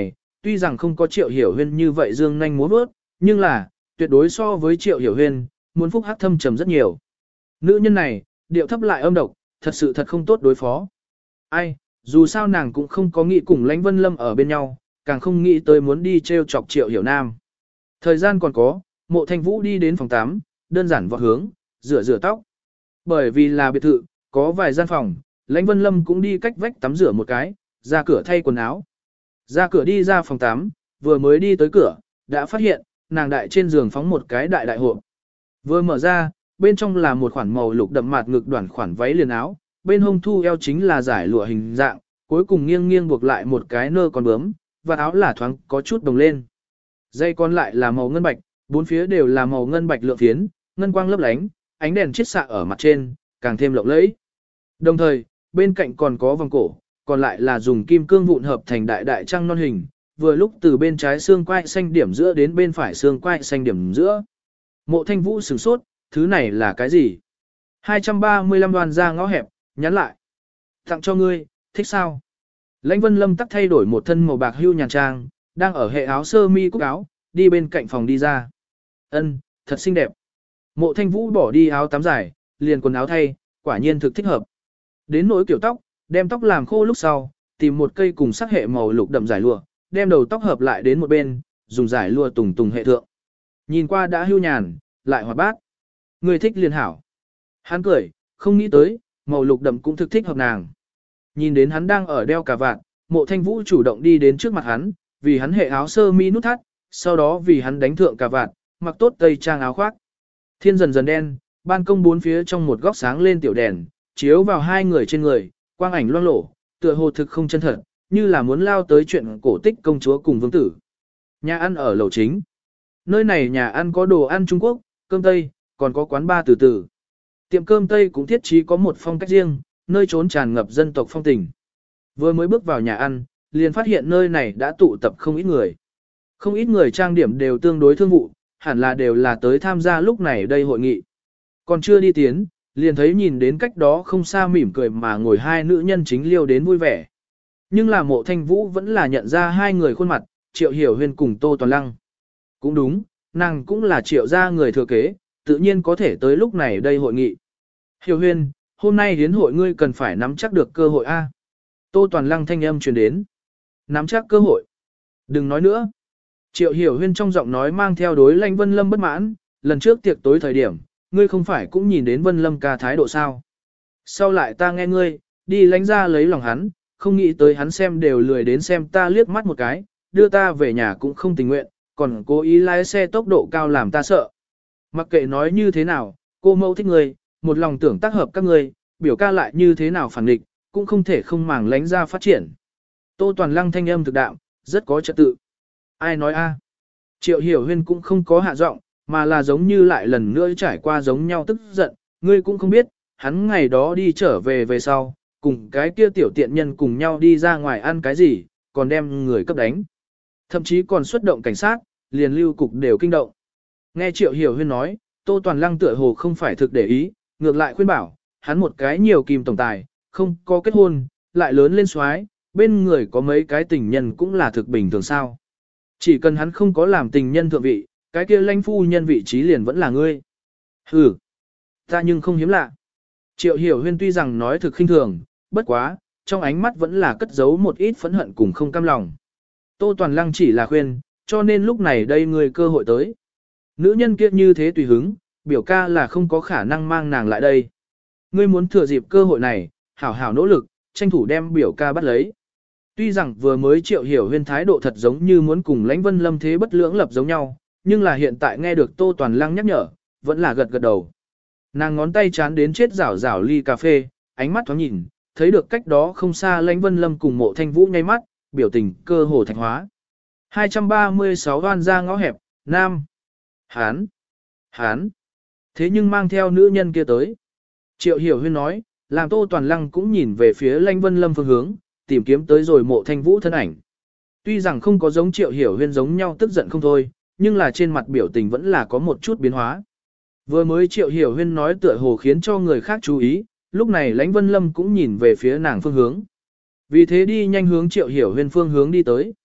tuy rằng không có Triệu Hiểu Huyên như vậy dương nhanh múa vớt, nhưng là, tuyệt đối so với Triệu Hiểu Huyên, muốn phúc hắc thâm trầm rất nhiều. Nữ nhân này, điệu thấp lại âm độc, thật sự thật không tốt đối phó. Ai, dù sao nàng cũng không có nghĩ cùng Lãnh Vân Lâm ở bên nhau, càng không nghĩ tới muốn đi treo chọc Triệu Hiểu Nam. Thời gian còn có, Mộ Thanh Vũ đi đến phòng tắm, đơn giản vọt hướng, rửa rửa tóc. Bởi vì là biệt thự, có vài gian phòng, Lãnh Vân Lâm cũng đi cách vách tắm rửa một cái, ra cửa thay quần áo. Ra cửa đi ra phòng tắm, vừa mới đi tới cửa, đã phát hiện, nàng đại trên giường phóng một cái đại đại hộp. Vừa mở ra, bên trong là một khoản màu lục đậm mạt ngực đoạn khoản váy liền áo, bên hông thu eo chính là giải lụa hình dạng, cuối cùng nghiêng nghiêng buộc lại một cái nơ con bướm, và áo là thoáng có chút đồng lên. Dây còn lại là màu ngân bạch, bốn phía đều là màu ngân bạch lượng phiến, ngân quang lấp lánh, ánh đèn chiết xạ ở mặt trên, càng thêm lộng lẫy. Đồng thời, bên cạnh còn có vòng cổ, còn lại là dùng kim cương vụn hợp thành đại đại trăng non hình, vừa lúc từ bên trái xương quai xanh điểm giữa đến bên phải xương quai xanh điểm giữa. Mộ Thanh Vũ sửng sốt, thứ này là cái gì? hai trăm ba mươi lăm đoan ra ngõ hẹp, nhắn lại. Tặng cho ngươi, thích sao? Lãnh Vân Lâm tắc thay đổi một thân màu bạc hưu nhàn trang, đang ở hệ áo sơ mi cúc áo, đi bên cạnh phòng đi ra. Ân, thật xinh đẹp. Mộ Thanh Vũ bỏ đi áo tắm dài, liền quần áo thay, quả nhiên thực thích hợp. Đến nỗi kiểu tóc, đem tóc làm khô lúc sau, tìm một cây cùng sắc hệ màu lục đậm giải lụa, đem đầu tóc hợp lại đến một bên, dùng giải lụa tùng tùng hệ thượng. Nhìn qua đã hưu nhàn, lại hoạt bát. Người thích liền hảo. Hắn cười, không nghĩ tới, màu lục đậm cũng thực thích hợp nàng. Nhìn đến hắn đang ở đeo cà vạt, Mộ Thanh Vũ chủ động đi đến trước mặt hắn, vì hắn hệ áo sơ mi nút thắt, sau đó vì hắn đánh thượng cà vạt, mặc tốt tây trang áo khoác. Thiên dần dần đen, ban công bốn phía trong một góc sáng lên tiểu đèn, chiếu vào hai người trên người, quang ảnh loang lổ, tựa hồ thực không chân thật, như là muốn lao tới chuyện cổ tích công chúa cùng vương tử. Nhà ăn ở lầu chính. Nơi này nhà ăn có đồ ăn Trung Quốc, cơm Tây, còn có quán bar từ từ. Tiệm cơm Tây cũng thiết trí có một phong cách riêng, nơi trốn tràn ngập dân tộc phong tình. Vừa mới bước vào nhà ăn, liền phát hiện nơi này đã tụ tập không ít người. Không ít người trang điểm đều tương đối thương vụ, hẳn là đều là tới tham gia lúc này đây hội nghị. Còn chưa đi tiến, liền thấy nhìn đến cách đó không xa mỉm cười mà ngồi hai nữ nhân chính liêu đến vui vẻ. Nhưng là Mộ Thanh Vũ vẫn là nhận ra hai người khuôn mặt, Triệu Hiểu Huyên cùng Tô Toàn Lăng. Cũng đúng, nàng cũng là Triệu gia người thừa kế, tự nhiên có thể tới lúc này đây hội nghị. Hiểu Huyên, hôm nay hiến hội ngươi cần phải nắm chắc được cơ hội A. Tô Toàn Lăng thanh âm truyền đến. Nắm chắc cơ hội. Đừng nói nữa. Triệu Hiểu Huyên trong giọng nói mang theo đối Lãnh Vân Lâm bất mãn, lần trước tiệc tối thời điểm, ngươi không phải cũng nhìn đến Vân Lâm ca thái độ sao. Sau lại ta nghe ngươi, đi lánh ra lấy lòng hắn, không nghĩ tới hắn xem đều lười đến xem ta liếc mắt một cái, đưa ta về nhà cũng không tình nguyện, còn cố ý lái xe tốc độ cao làm ta sợ. Mặc kệ nói như thế nào, cô mẫu thích ngươi, một lòng tưởng tác hợp các ngươi, biểu ca lại như thế nào phản địch, cũng không thể không màng lánh ra phát triển. Tô Toàn Lăng thanh âm thực đạm, rất có trật tự. Ai nói a? Triệu Hiểu Huyên cũng không có hạ giọng, mà là giống như lại lần nữa trải qua giống nhau tức giận, ngươi cũng không biết, hắn ngày đó đi trở về về sau, cùng cái kia tiểu tiện nhân cùng nhau đi ra ngoài ăn cái gì, còn đem người cấp đánh. Thậm chí còn xuất động cảnh sát, liền lưu cục đều kinh động. Nghe Triệu Hiểu Huyên nói, Tô Toàn Lăng tựa hồ không phải thực để ý, ngược lại khuyên bảo, hắn một cái nhiều kim tổng tài, không có kết hôn, lại lớn lên xoái, bên người có mấy cái tình nhân cũng là thực bình thường sao. Chỉ cần hắn không có làm tình nhân thượng vị, cái kia lãnh phu nhân vị trí liền vẫn là ngươi. Hừ, ta nhưng không hiếm lạ. Triệu Hiểu Huyên tuy rằng nói thực khinh thường, bất quá, trong ánh mắt vẫn là cất giấu một ít phẫn hận cùng không cam lòng. Tô Toàn Lăng chỉ là khuyên, cho nên lúc này đây ngươi cơ hội tới. Nữ nhân kia như thế tùy hứng, biểu ca là không có khả năng mang nàng lại đây. Ngươi muốn thừa dịp cơ hội này, hảo hảo nỗ lực, tranh thủ đem biểu ca bắt lấy. Tuy rằng vừa mới Triệu Hiểu Huyên thái độ thật giống như muốn cùng Lãnh Vân Lâm thế bất lưỡng lập giống nhau, nhưng là hiện tại nghe được Tô Toàn Lăng nhắc nhở, vẫn là gật gật đầu. Nàng ngón tay chán đến chết rảo rảo ly cà phê, ánh mắt thoáng nhìn, thấy được cách đó không xa Lãnh Vân Lâm cùng Mộ Thanh Vũ nháy mắt, biểu tình cơ hồ thạch hóa. hai trăm ba mươi sáu đoan ra ngõ hẹp, Nam. Hán. Hán. Thế nhưng mang theo nữ nhân kia tới. Triệu Hiểu Huyên nói, làm Tô Toàn Lăng cũng nhìn về phía Lãnh Vân Lâm phương hướng, tìm kiếm tới rồi Mộ Thanh Vũ thân ảnh. Tuy rằng không có giống Triệu Hiểu Huyên giống nhau tức giận không thôi, nhưng là trên mặt biểu tình vẫn là có một chút biến hóa. Vừa mới Triệu Hiểu Huyên nói tựa hồ khiến cho người khác chú ý, lúc này Lãnh Vân Lâm cũng nhìn về phía nàng phương hướng. Vì thế đi nhanh hướng Triệu Hiểu Huyên phương hướng đi tới.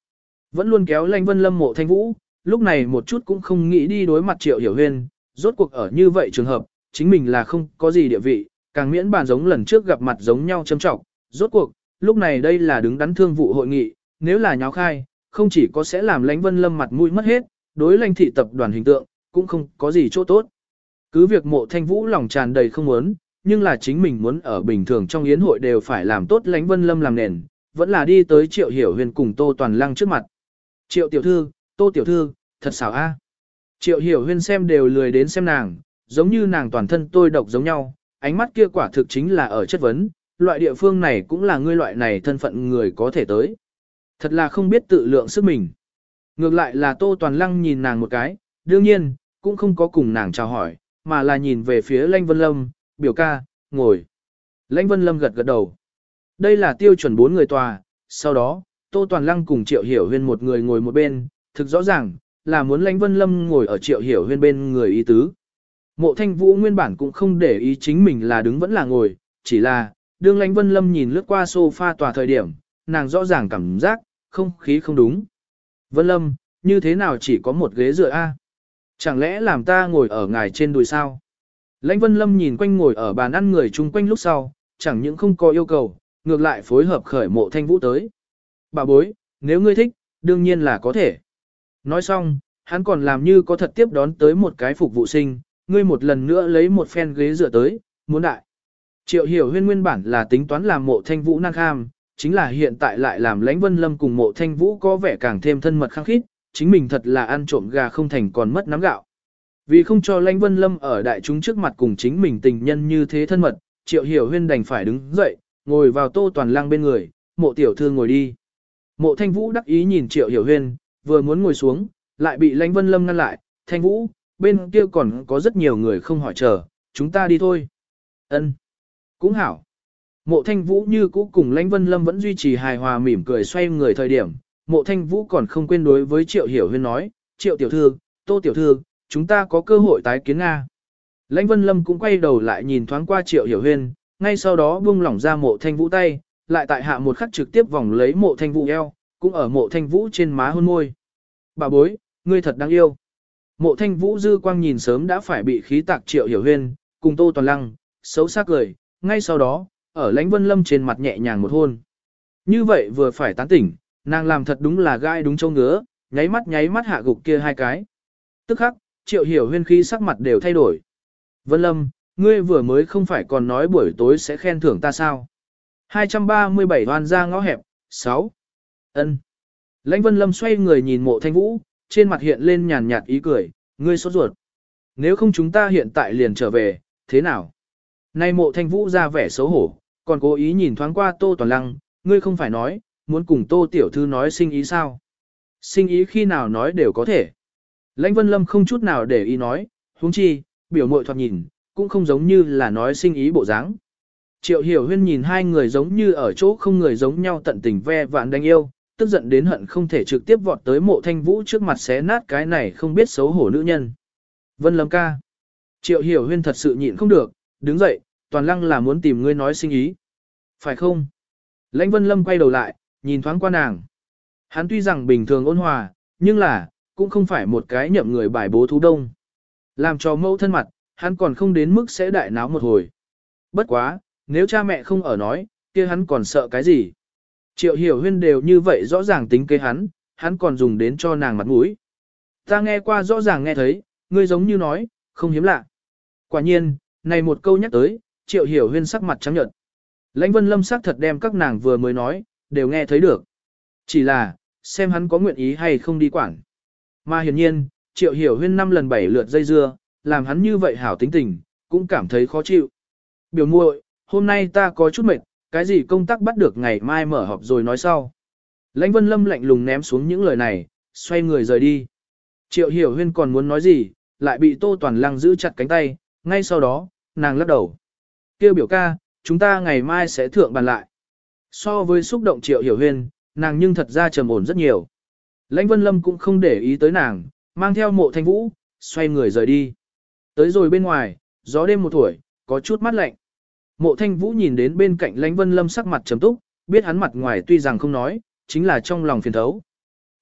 Vẫn luôn kéo Lãnh Vân Lâm Mộ Thanh Vũ, lúc này một chút cũng không nghĩ đi đối mặt Triệu Hiểu Huyên, rốt cuộc ở như vậy trường hợp, chính mình là không có gì địa vị, càng miễn bàn giống lần trước gặp mặt giống nhau châm trọng, rốt cuộc, lúc này đây là đứng đắn thương vụ hội nghị, nếu là nháo khai, không chỉ có sẽ làm Lãnh Vân Lâm mặt mũi mất hết, đối Lãnh thị tập đoàn hình tượng, cũng không có gì chỗ tốt. Cứ việc Mộ Thanh Vũ lòng tràn đầy không muốn, nhưng là chính mình muốn ở bình thường trong yến hội đều phải làm tốt Lãnh Vân Lâm làm nền, vẫn là đi tới Triệu Hiểu Huyên cùng Tô Toàn Lăng trước mặt. Triệu tiểu thư, Tô tiểu thư, thật xảo a. Triệu Hiểu Huyên xem đều lười đến xem nàng, giống như nàng toàn thân tôi độc giống nhau, ánh mắt kia quả thực chính là ở chất vấn, loại địa phương này cũng là ngươi loại này thân phận người có thể tới. Thật là không biết tự lượng sức mình. Ngược lại là Tô Toàn Lăng nhìn nàng một cái, đương nhiên, cũng không có cùng nàng chào hỏi, mà là nhìn về phía Lãnh Vân Lâm, biểu ca, ngồi. Lãnh Vân Lâm gật gật đầu. Đây là tiêu chuẩn bốn người tòa, sau đó, Tô Toàn Lăng cùng Triệu Hiểu Huyên một người ngồi một bên, thực rõ ràng, là muốn Lãnh Vân Lâm ngồi ở Triệu Hiểu Huyên bên người ý tứ. Mộ Thanh Vũ nguyên bản cũng không để ý chính mình là đứng vẫn là ngồi, chỉ là, đương Lãnh Vân Lâm nhìn lướt qua sofa tòa thời điểm, nàng rõ ràng cảm giác, không khí không đúng. Vân Lâm, như thế nào chỉ có một ghế dựa a? Chẳng lẽ làm ta ngồi ở ngài trên đùi sao? Lãnh Vân Lâm nhìn quanh ngồi ở bàn ăn người chung quanh lúc sau, chẳng những không có yêu cầu, ngược lại phối hợp khởi Mộ Thanh Vũ tới. Bà bối, nếu ngươi thích, đương nhiên là có thể. Nói xong, hắn còn làm như có thật tiếp đón tới một cái phục vụ sinh, ngươi một lần nữa lấy một phen ghế dựa tới, muốn đại. Triệu Hiểu Huyên nguyên bản là tính toán làm Mộ Thanh Vũ năng kham, chính là hiện tại lại làm Lãnh Vân Lâm cùng Mộ Thanh Vũ có vẻ càng thêm thân mật khăng khít, chính mình thật là ăn trộm gà không thành còn mất nắm gạo. Vì không cho Lãnh Vân Lâm ở đại chúng trước mặt cùng chính mình tình nhân như thế thân mật, Triệu Hiểu Huyên đành phải đứng dậy, ngồi vào Tô Toàn Lăng bên người, Mộ tiểu thư ngồi đi. Mộ Thanh Vũ đắc ý nhìn Triệu Hiểu Huyên, vừa muốn ngồi xuống, lại bị Lãnh Vân Lâm ngăn lại, Thanh Vũ, bên kia còn có rất nhiều người không hỏi chờ, chúng ta đi thôi. Ân, cũng hảo. Mộ Thanh Vũ như cũ cùng Lãnh Vân Lâm vẫn duy trì hài hòa mỉm cười xoay người thời điểm, Mộ Thanh Vũ còn không quên đối với Triệu Hiểu Huyên nói, Triệu tiểu thư, Tô tiểu thư, chúng ta có cơ hội tái kiến Nga. Lãnh Vân Lâm cũng quay đầu lại nhìn thoáng qua Triệu Hiểu Huyên, ngay sau đó buông lỏng ra Mộ Thanh Vũ tay, lại tại hạ một khắc trực tiếp vòng lấy Mộ Thanh Vũ eo, cũng ở Mộ Thanh Vũ trên má hôn môi. Bà bối, ngươi thật đáng yêu. Mộ Thanh Vũ dư quang nhìn sớm đã phải bị khí tạc Triệu Hiểu Huyên, cùng Tô Toàn Lăng, xấu xác cười, ngay sau đó, ở Lãnh Vân Lâm trên mặt nhẹ nhàng một hôn. Như vậy vừa phải tán tỉnh, nàng làm thật đúng là gai đúng châu ngứa, nháy mắt nháy mắt hạ gục kia hai cái. Tức khắc, Triệu Hiểu Huyên khí sắc mặt đều thay đổi. Vân Lâm, ngươi vừa mới không phải còn nói buổi tối sẽ khen thưởng ta sao? hai trăm ba mươi bảy hoan ra ngõ hẹp, sáu. Ân. Lãnh Vân Lâm xoay người nhìn Mộ Thanh Vũ, trên mặt hiện lên nhàn nhạt ý cười, ngươi sốt ruột. Nếu không chúng ta hiện tại liền trở về, thế nào? Nay Mộ Thanh Vũ ra vẻ xấu hổ, còn cố ý nhìn thoáng qua Tô Toàn Lăng, ngươi không phải nói, muốn cùng Tô Tiểu Thư nói sinh ý sao? Sinh ý khi nào nói đều có thể. Lãnh Vân Lâm không chút nào để ý nói, huống chi, biểu mội thoạt nhìn, cũng không giống như là nói sinh ý bộ dáng. Triệu Hiểu Huyên nhìn hai người giống như ở chỗ không người giống nhau tận tình ve vạn đánh yêu, tức giận đến hận không thể trực tiếp vọt tới Mộ Thanh Vũ trước mặt xé nát cái này không biết xấu hổ nữ nhân. Vân Lâm ca. Triệu Hiểu Huyên thật sự nhịn không được, đứng dậy, Toàn Lăng là muốn tìm ngươi nói sinh ý. Phải không? Lãnh Vân Lâm quay đầu lại, nhìn thoáng qua nàng. Hắn tuy rằng bình thường ôn hòa, nhưng là, cũng không phải một cái nhậm người bài bố thú đông. Làm cho mẫu thân mặt, hắn còn không đến mức sẽ đại náo một hồi. Bất quá, nếu cha mẹ không ở nói, kia hắn còn sợ cái gì? Triệu Hiểu Huyên đều như vậy rõ ràng tính kế hắn, hắn còn dùng đến cho nàng mặt mũi. Ta nghe qua rõ ràng nghe thấy, ngươi giống như nói, không hiếm lạ. Quả nhiên, này một câu nhắc tới, Triệu Hiểu Huyên sắc mặt trắng nhợt. Lãnh Vân Lâm sắc thật đem các nàng vừa mới nói, đều nghe thấy được. Chỉ là, xem hắn có nguyện ý hay không đi quản. Mà hiển nhiên, Triệu Hiểu Huyên năm lần bảy lượt dây dưa, làm hắn như vậy hảo tính tình, cũng cảm thấy khó chịu. Biểu muội, hôm nay ta có chút mệt, cái gì công tác bắt được ngày mai mở họp rồi nói sau. Lãnh Vân Lâm lạnh lùng ném xuống những lời này, xoay người rời đi. Triệu Hiểu Huyên còn muốn nói gì, lại bị Tô Toàn Lăng giữ chặt cánh tay, ngay sau đó, nàng lắc đầu. Kêu biểu ca, chúng ta ngày mai sẽ thượng bàn lại. So với xúc động Triệu Hiểu Huyên, nàng nhưng thật ra trầm ổn rất nhiều. Lãnh Vân Lâm cũng không để ý tới nàng, mang theo Mộ Thanh Vũ, xoay người rời đi. Tới rồi bên ngoài, gió đêm một tuổi, có chút mát lạnh. Mộ Thanh Vũ nhìn đến bên cạnh Lãnh Vân Lâm sắc mặt trầm túc, biết hắn mặt ngoài tuy rằng không nói, chính là trong lòng phiền thấu.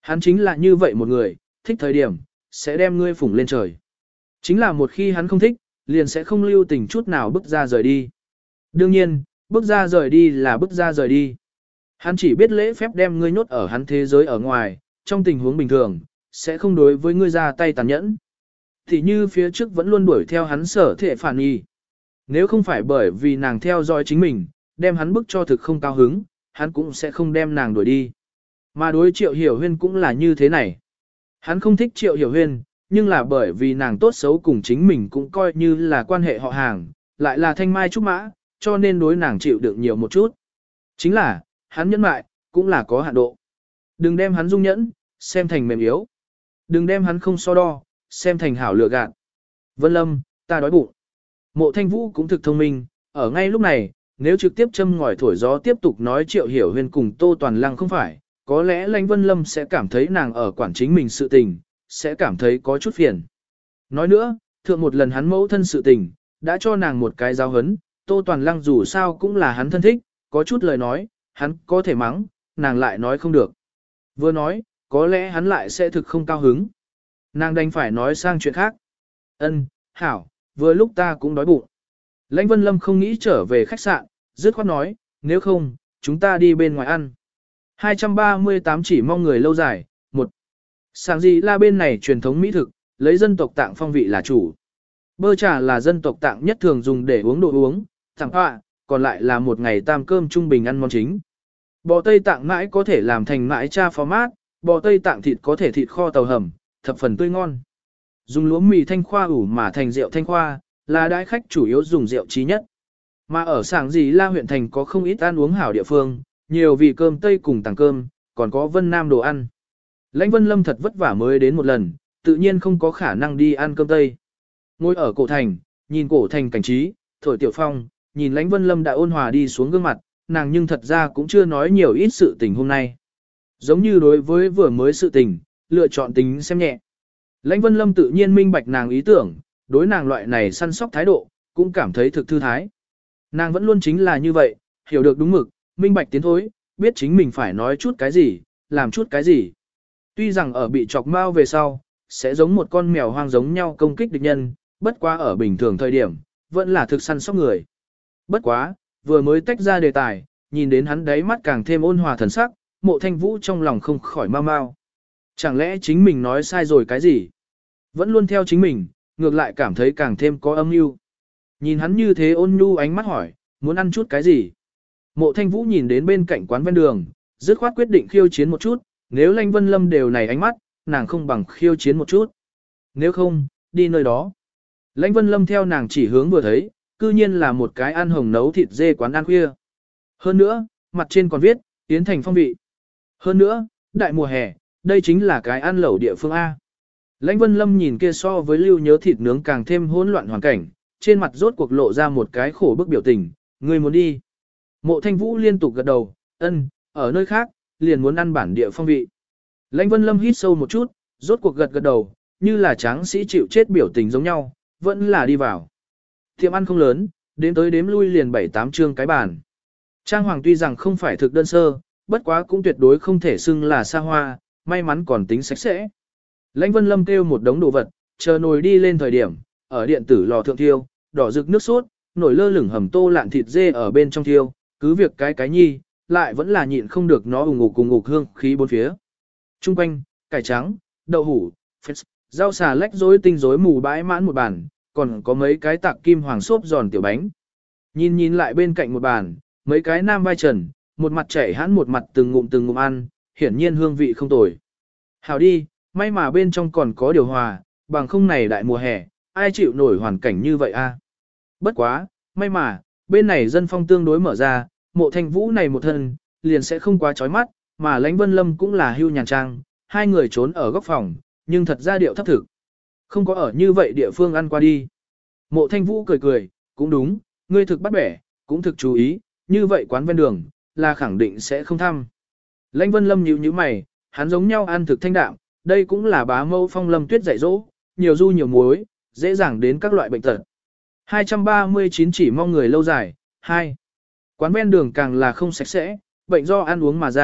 Hắn chính là như vậy một người, thích thời điểm, sẽ đem ngươi phủng lên trời. Chính là một khi hắn không thích, liền sẽ không lưu tình chút nào bước ra rời đi. Đương nhiên, bước ra rời đi là bước ra rời đi. Hắn chỉ biết lễ phép đem ngươi nhốt ở hắn thế giới ở ngoài, trong tình huống bình thường, sẽ không đối với ngươi ra tay tàn nhẫn. Thì như phía trước vẫn luôn đuổi theo hắn sở thể phản nghi. Nếu không phải bởi vì nàng theo dõi chính mình, đem hắn bức cho thực không cao hứng, hắn cũng sẽ không đem nàng đuổi đi. Mà đối Triệu Hiểu Huyên cũng là như thế này. Hắn không thích Triệu Hiểu Huyên, nhưng là bởi vì nàng tốt xấu cùng chính mình cũng coi như là quan hệ họ hàng, lại là thanh mai trúc mã, cho nên đối nàng chịu đựng nhiều một chút. Chính là, hắn nhẫn mại, cũng là có hạn độ. Đừng đem hắn dung nhẫn, xem thành mềm yếu. Đừng đem hắn không so đo, xem thành hảo lừa gạt. Vân Lâm, ta đói bụng. Mộ Thanh Vũ cũng thực thông minh, ở ngay lúc này, nếu trực tiếp châm ngòi thổi gió tiếp tục nói Triệu Hiểu Huyên cùng Tô Toàn Lăng không phải, có lẽ Lãnh Vân Lâm sẽ cảm thấy nàng ở quản chính mình sự tình, sẽ cảm thấy có chút phiền. Nói nữa, thượng một lần hắn mẫu thân sự tình, đã cho nàng một cái giáo hấn, Tô Toàn Lăng dù sao cũng là hắn thân thích, có chút lời nói, hắn có thể mắng, nàng lại nói không được. Vừa nói, có lẽ hắn lại sẽ thực không cao hứng. Nàng đành phải nói sang chuyện khác. Ân, hảo, vừa lúc ta cũng đói bụng. Lãnh Vân Lâm không nghĩ trở về khách sạn, dứt khoát nói, nếu không, chúng ta đi bên ngoài ăn. hai trăm ba mươi tám chỉ mong người lâu dài, một. Sàng gì là bên này truyền thống mỹ thực, lấy dân tộc Tạng phong vị là chủ. Bơ trà là dân tộc Tạng nhất thường dùng để uống đồ uống, thẳng họa, còn lại là một ngày tam cơm trung bình ăn món chính. Bò Tây Tạng mãi có thể làm thành mãi cha phó mát, bò Tây Tạng thịt có thể thịt kho tàu hầm, thập phần tươi ngon. Dùng lúa mì thanh khoa ủ mà thành rượu thanh khoa, là đãi khách chủ yếu dùng rượu trí nhất. Mà ở Sảng Dì La huyện thành có không ít ăn uống hảo địa phương, nhiều vì cơm Tây cùng tàng cơm, còn có Vân Nam đồ ăn. Lãnh Vân Lâm thật vất vả mới đến một lần, tự nhiên không có khả năng đi ăn cơm Tây. Ngồi ở cổ thành, nhìn cổ thành cảnh trí, thổi tiểu phong, nhìn Lãnh Vân Lâm đã ôn hòa đi xuống gương mặt, nàng nhưng thật ra cũng chưa nói nhiều ít sự tình hôm nay. Giống như đối với vừa mới sự tình, lựa chọn tính xem nhẹ. Lãnh Vân Lâm tự nhiên minh bạch nàng ý tưởng, đối nàng loại này săn sóc thái độ, cũng cảm thấy thực thư thái. Nàng vẫn luôn chính là như vậy, hiểu được đúng mực, minh bạch tiến thối, biết chính mình phải nói chút cái gì, làm chút cái gì. Tuy rằng ở bị chọc mau về sau, sẽ giống một con mèo hoang giống nhau công kích địch nhân, bất quá ở bình thường thời điểm, vẫn là thực săn sóc người. Bất quá, vừa mới tách ra đề tài, nhìn đến hắn đáy mắt càng thêm ôn hòa thần sắc, Mộ Thanh Vũ trong lòng không khỏi mau mau. Chẳng lẽ chính mình nói sai rồi cái gì? Vẫn luôn theo chính mình, ngược lại cảm thấy càng thêm có âm mưu. Nhìn hắn như thế ôn nhu ánh mắt hỏi, muốn ăn chút cái gì? Mộ Thanh Vũ nhìn đến bên cạnh quán ven đường, dứt khoát quyết định khiêu chiến một chút, nếu Lãnh Vân Lâm đều này ánh mắt, nàng không bằng khiêu chiến một chút. Nếu không, đi nơi đó. Lãnh Vân Lâm theo nàng chỉ hướng vừa thấy, cư nhiên là một cái ăn hồng nấu thịt dê quán ăn khuya. Hơn nữa, mặt trên còn viết, Yến Thành phong vị. Hơn nữa, đại mùa hè, đây chính là cái ăn lẩu địa phương A. Lãnh Vân Lâm nhìn kia so với lưu nhớ thịt nướng càng thêm hỗn loạn hoàn cảnh, trên mặt rốt cuộc lộ ra một cái khổ bức biểu tình, người muốn đi. Mộ Thanh Vũ liên tục gật đầu, ân, ở nơi khác, liền muốn ăn bản địa phong vị. Lãnh Vân Lâm hít sâu một chút, rốt cuộc gật gật đầu, như là tráng sĩ chịu chết biểu tình giống nhau, vẫn là đi vào. Tiệm ăn không lớn, đến tới đếm lui liền bảy tám trương cái bàn. Trang hoàng tuy rằng không phải thực đơn sơ, bất quá cũng tuyệt đối không thể xưng là xa hoa, may mắn còn tính sạch sẽ. Lãnh Vân Lâm kêu một đống đồ vật, chờ nồi đi lên thời điểm, ở điện tử lò thượng thiêu, đỏ rực nước sốt, nổi lơ lửng hầm tô lạn thịt dê ở bên trong thiêu, cứ việc cái cái nhi, lại vẫn là nhịn không được nó ùng ục cùng ục hương khí bốn phía. Trung quanh, cải trắng, đậu hủ, phết, rau xà lách rối tinh rối mù bãi mãn một bàn, còn có mấy cái tạc kim hoàng xốp giòn tiểu bánh. Nhìn nhìn lại bên cạnh một bàn, mấy cái nam vai trần, một mặt chảy hãn một mặt từng ngụm từng ngụm ăn, hiển nhiên hương vị không tồi. Hào đi, may mà bên trong còn có điều hòa, bằng không này đại mùa hè, ai chịu nổi hoàn cảnh như vậy a? Bất quá, may mà, bên này dân phong tương đối mở ra, Mộ Thanh Vũ này một thân, liền sẽ không quá chói mắt, mà Lãnh Vân Lâm cũng là hưu nhàn trang, hai người trốn ở góc phòng, nhưng thật ra điệu thấp thực. Không có ở như vậy địa phương ăn qua đi. Mộ Thanh Vũ cười cười, cũng đúng, ngươi thực bắt bẻ, cũng thực chú ý, như vậy quán ven đường, là khẳng định sẽ không thăm. Lãnh Vân Lâm nhíu nhíu mày, hắn giống nhau ăn thực thanh đạm, đây cũng là bá mẫu Phong Lâm Tuyết dạy dỗ, nhiều du nhiều muối, dễ dàng đến các loại bệnh tật. hai trăm ba mươi chín chỉ mong người lâu dài, hai. Quán ven đường càng là không sạch sẽ, bệnh do ăn uống mà ra,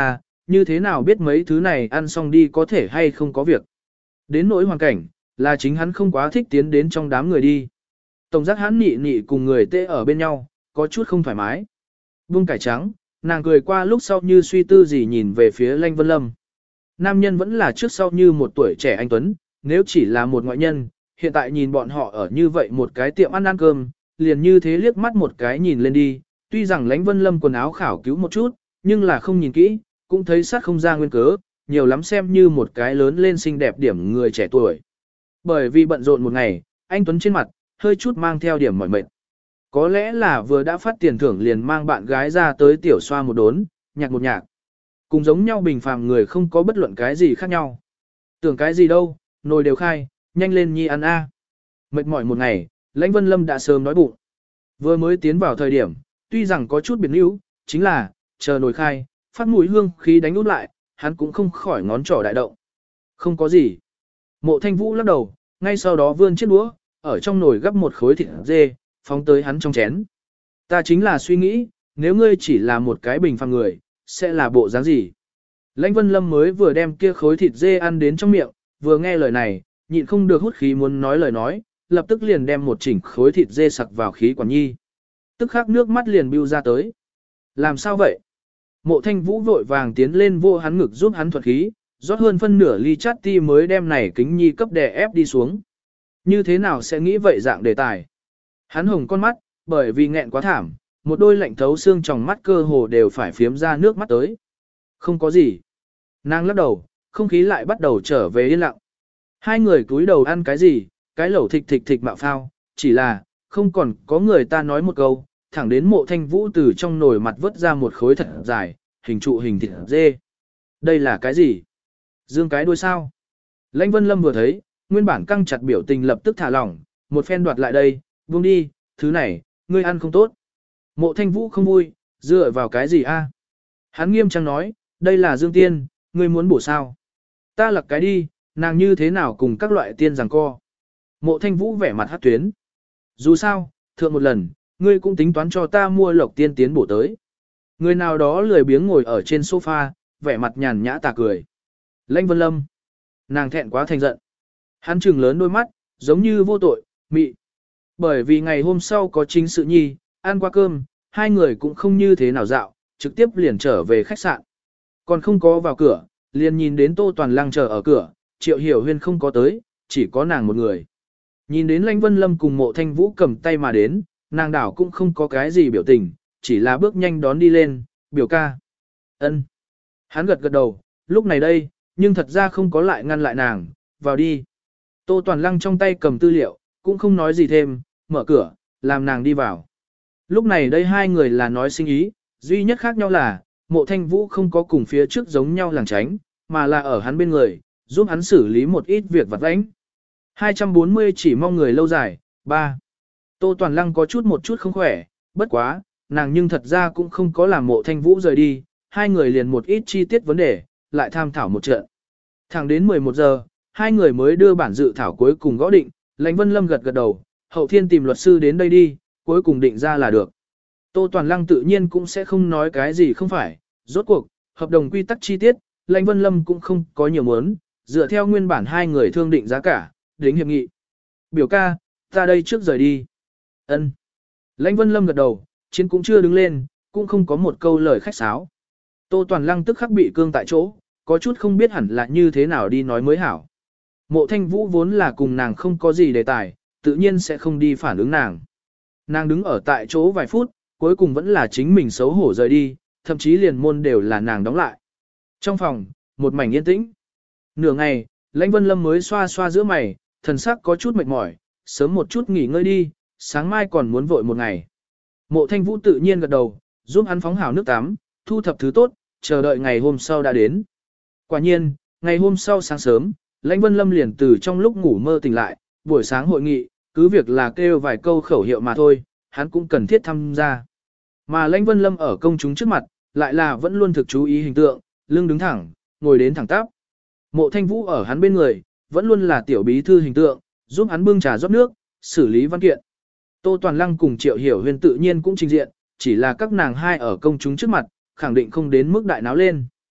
như thế nào biết mấy thứ này ăn xong đi có thể hay không có việc. Đến nỗi hoàn cảnh, là chính hắn không quá thích tiến đến trong đám người đi. Tổng giác hắn nị nị cùng người tê ở bên nhau, có chút không thoải mái. Buông cải trắng, nàng cười qua lúc sau như suy tư gì nhìn về phía Lanh Vân Lâm. Nam nhân vẫn là trước sau như một tuổi trẻ anh Tuấn, nếu chỉ là một ngoại nhân, hiện tại nhìn bọn họ ở như vậy một cái tiệm ăn ăn cơm, liền như thế liếc mắt một cái nhìn lên đi, tuy rằng Lãnh Vân Lâm quần áo khảo cứu một chút, nhưng là không nhìn kỹ, cũng thấy sát không ra nguyên cớ, nhiều lắm xem như một cái lớn lên xinh đẹp điểm người trẻ tuổi. Bởi vì bận rộn một ngày, anh Tuấn trên mặt, hơi chút mang theo điểm mỏi mệt. Có lẽ là vừa đã phát tiền thưởng liền mang bạn gái ra tới tiểu xoa một đốn, nhạc một nhạc. Cùng giống nhau bình phàm người không có bất luận cái gì khác nhau. Tưởng cái gì đâu, nồi đều khai, nhanh lên nhi ăn a. Mệt mỏi một ngày, Lãnh Vân Lâm đã sớm đói bụng. Vừa mới tiến vào thời điểm, tuy rằng có chút biệt níu, chính là, chờ nồi khai, phát mùi hương khí đánh út lại, hắn cũng không khỏi ngón trỏ đại động. Không có gì. Mộ Thanh Vũ lắc đầu, ngay sau đó vươn chiếc đũa, ở trong nồi gắp một khối thịt dê, phóng tới hắn trong chén. Ta chính là suy nghĩ, nếu ngươi chỉ là một cái bình phàm người, sẽ là bộ dáng gì? Lãnh Vân Lâm mới vừa đem kia khối thịt dê ăn đến trong miệng, vừa nghe lời này, nhịn không được hút khí muốn nói lời nói, lập tức liền đem một chỉnh khối thịt dê sặc vào khí quản nhi. Tức khắc nước mắt liền bưu ra tới. Làm sao vậy? Mộ Thanh Vũ vội vàng tiến lên vô hắn ngực giúp hắn thuật khí, rót hơn phân nửa ly chát ti mới đem này kính nhi cấp đè ép đi xuống. Như thế nào sẽ nghĩ vậy dạng đề tài? Hắn hồng con mắt, bởi vì nghẹn quá thảm, một đôi lạnh thấu xương trong mắt cơ hồ đều phải phiếm ra nước mắt tới. Không có gì. Nàng lắc đầu, không khí lại bắt đầu trở về yên lặng. Hai người cúi đầu ăn cái gì, cái lẩu thịt thịt thịt mạo phao, chỉ là, không còn có người ta nói một câu, thẳng đến Mộ Thanh Vũ từ trong nồi mặt vớt ra một khối thật dài, hình trụ hình thịt dê. Đây là cái gì? Dương cái đuôi sao? Lãnh Vân Lâm vừa thấy, nguyên bản căng chặt biểu tình lập tức thả lỏng, một phen đoạt lại đây, buông đi, thứ này, ngươi ăn không tốt. Mộ Thanh Vũ không vui, dựa vào cái gì a? Hắn nghiêm trang nói, đây là Dương Tiên, ngươi muốn bổ sao? Ta lặc cái đi, nàng như thế nào cùng các loại tiên giằng co. Mộ Thanh Vũ vẻ mặt hát tuyến. Dù sao, thượng một lần, ngươi cũng tính toán cho ta mua lộc tiên tiến bổ tới. Người nào đó lười biếng ngồi ở trên sofa, vẻ mặt nhàn nhã tà cười. Lãnh Vân Lâm. Nàng thẹn quá thành giận. Hắn trừng lớn đôi mắt, giống như vô tội, mị. Bởi vì ngày hôm sau có chính sự nhi, ăn qua cơm, hai người cũng không như thế nào dạo, trực tiếp liền trở về khách sạn. Còn không có vào cửa, liền nhìn đến Tô Toàn Lăng chờ ở cửa, Triệu Hiểu Huyên không có tới, chỉ có nàng một người. Nhìn đến Lãnh Vân Lâm cùng Mộ Thanh Vũ cầm tay mà đến, nàng đảo cũng không có cái gì biểu tình, chỉ là bước nhanh đón đi lên, biểu ca. Ân. Hắn gật gật đầu, lúc này đây, nhưng thật ra không có lại ngăn lại nàng, vào đi. Tô Toàn Lăng trong tay cầm tư liệu, cũng không nói gì thêm, mở cửa, làm nàng đi vào. Lúc này đây hai người là nói sinh ý, duy nhất khác nhau là, Mộ Thanh Vũ không có cùng phía trước giống nhau làng tránh, mà là ở hắn bên người, giúp hắn xử lý một ít việc vặt vãnh. hai trăm bốn mươi chỉ mong người lâu dài, ba. Tô Toàn Lăng có chút một chút không khỏe, bất quá, nàng nhưng thật ra cũng không có làm Mộ Thanh Vũ rời đi, hai người liền một ít chi tiết vấn đề, lại tham thảo một trận. Thẳng đến mười một giờ, hai người mới đưa bản dự thảo cuối cùng gõ định, Lãnh Vân Lâm gật gật đầu, Hậu Thiên tìm luật sư đến đây đi, cuối cùng định ra là được. Tô Toàn Lăng tự nhiên cũng sẽ không nói cái gì không phải, rốt cuộc, hợp đồng quy tắc chi tiết, Lãnh Vân Lâm cũng không có nhiều muốn, dựa theo nguyên bản hai người thương định giá cả, đến hiệp nghị. Biểu ca, ta đây trước rời đi. Ân. Lãnh Vân Lâm gật đầu, chiến cũng chưa đứng lên, cũng không có một câu lời khách sáo. Tô Toàn Lăng tức khắc bị cương tại chỗ, có chút không biết hẳn là như thế nào đi nói mới hảo. Mộ Thanh Vũ vốn là cùng nàng không có gì đề tài, tự nhiên sẽ không đi phản ứng nàng. Nàng đứng ở tại chỗ vài phút, cuối cùng vẫn là chính mình xấu hổ rời đi, thậm chí liền môn đều là nàng đóng lại. Trong phòng, một mảnh yên tĩnh. Nửa ngày, Lãnh Vân Lâm mới xoa xoa giữa mày, thần sắc có chút mệt mỏi, sớm một chút nghỉ ngơi đi, sáng mai còn muốn vội một ngày. Mộ Thanh Vũ tự nhiên gật đầu, giúp hắn phóng hảo nước tắm, thu thập thứ tốt, chờ đợi ngày hôm sau đã đến. Quả nhiên, ngày hôm sau sáng sớm, Lãnh Vân Lâm liền từ trong lúc ngủ mơ tỉnh lại, buổi sáng hội nghị, cứ việc là kêu vài câu khẩu hiệu mà thôi, hắn cũng cần thiết tham gia. Mà Lãnh Vân Lâm ở công chúng trước mặt, lại là vẫn luôn thực chú ý hình tượng, lưng đứng thẳng, ngồi đến thẳng tắp. Mộ Thanh Vũ ở hắn bên người, vẫn luôn là tiểu bí thư hình tượng, giúp hắn bưng trà rót nước, xử lý văn kiện. Tô Toàn Lăng cùng Triệu Hiểu Huyên tự nhiên cũng trình diện, chỉ là các nàng hai ở công chúng trước mặt, khẳng định không đến mức đại náo lên.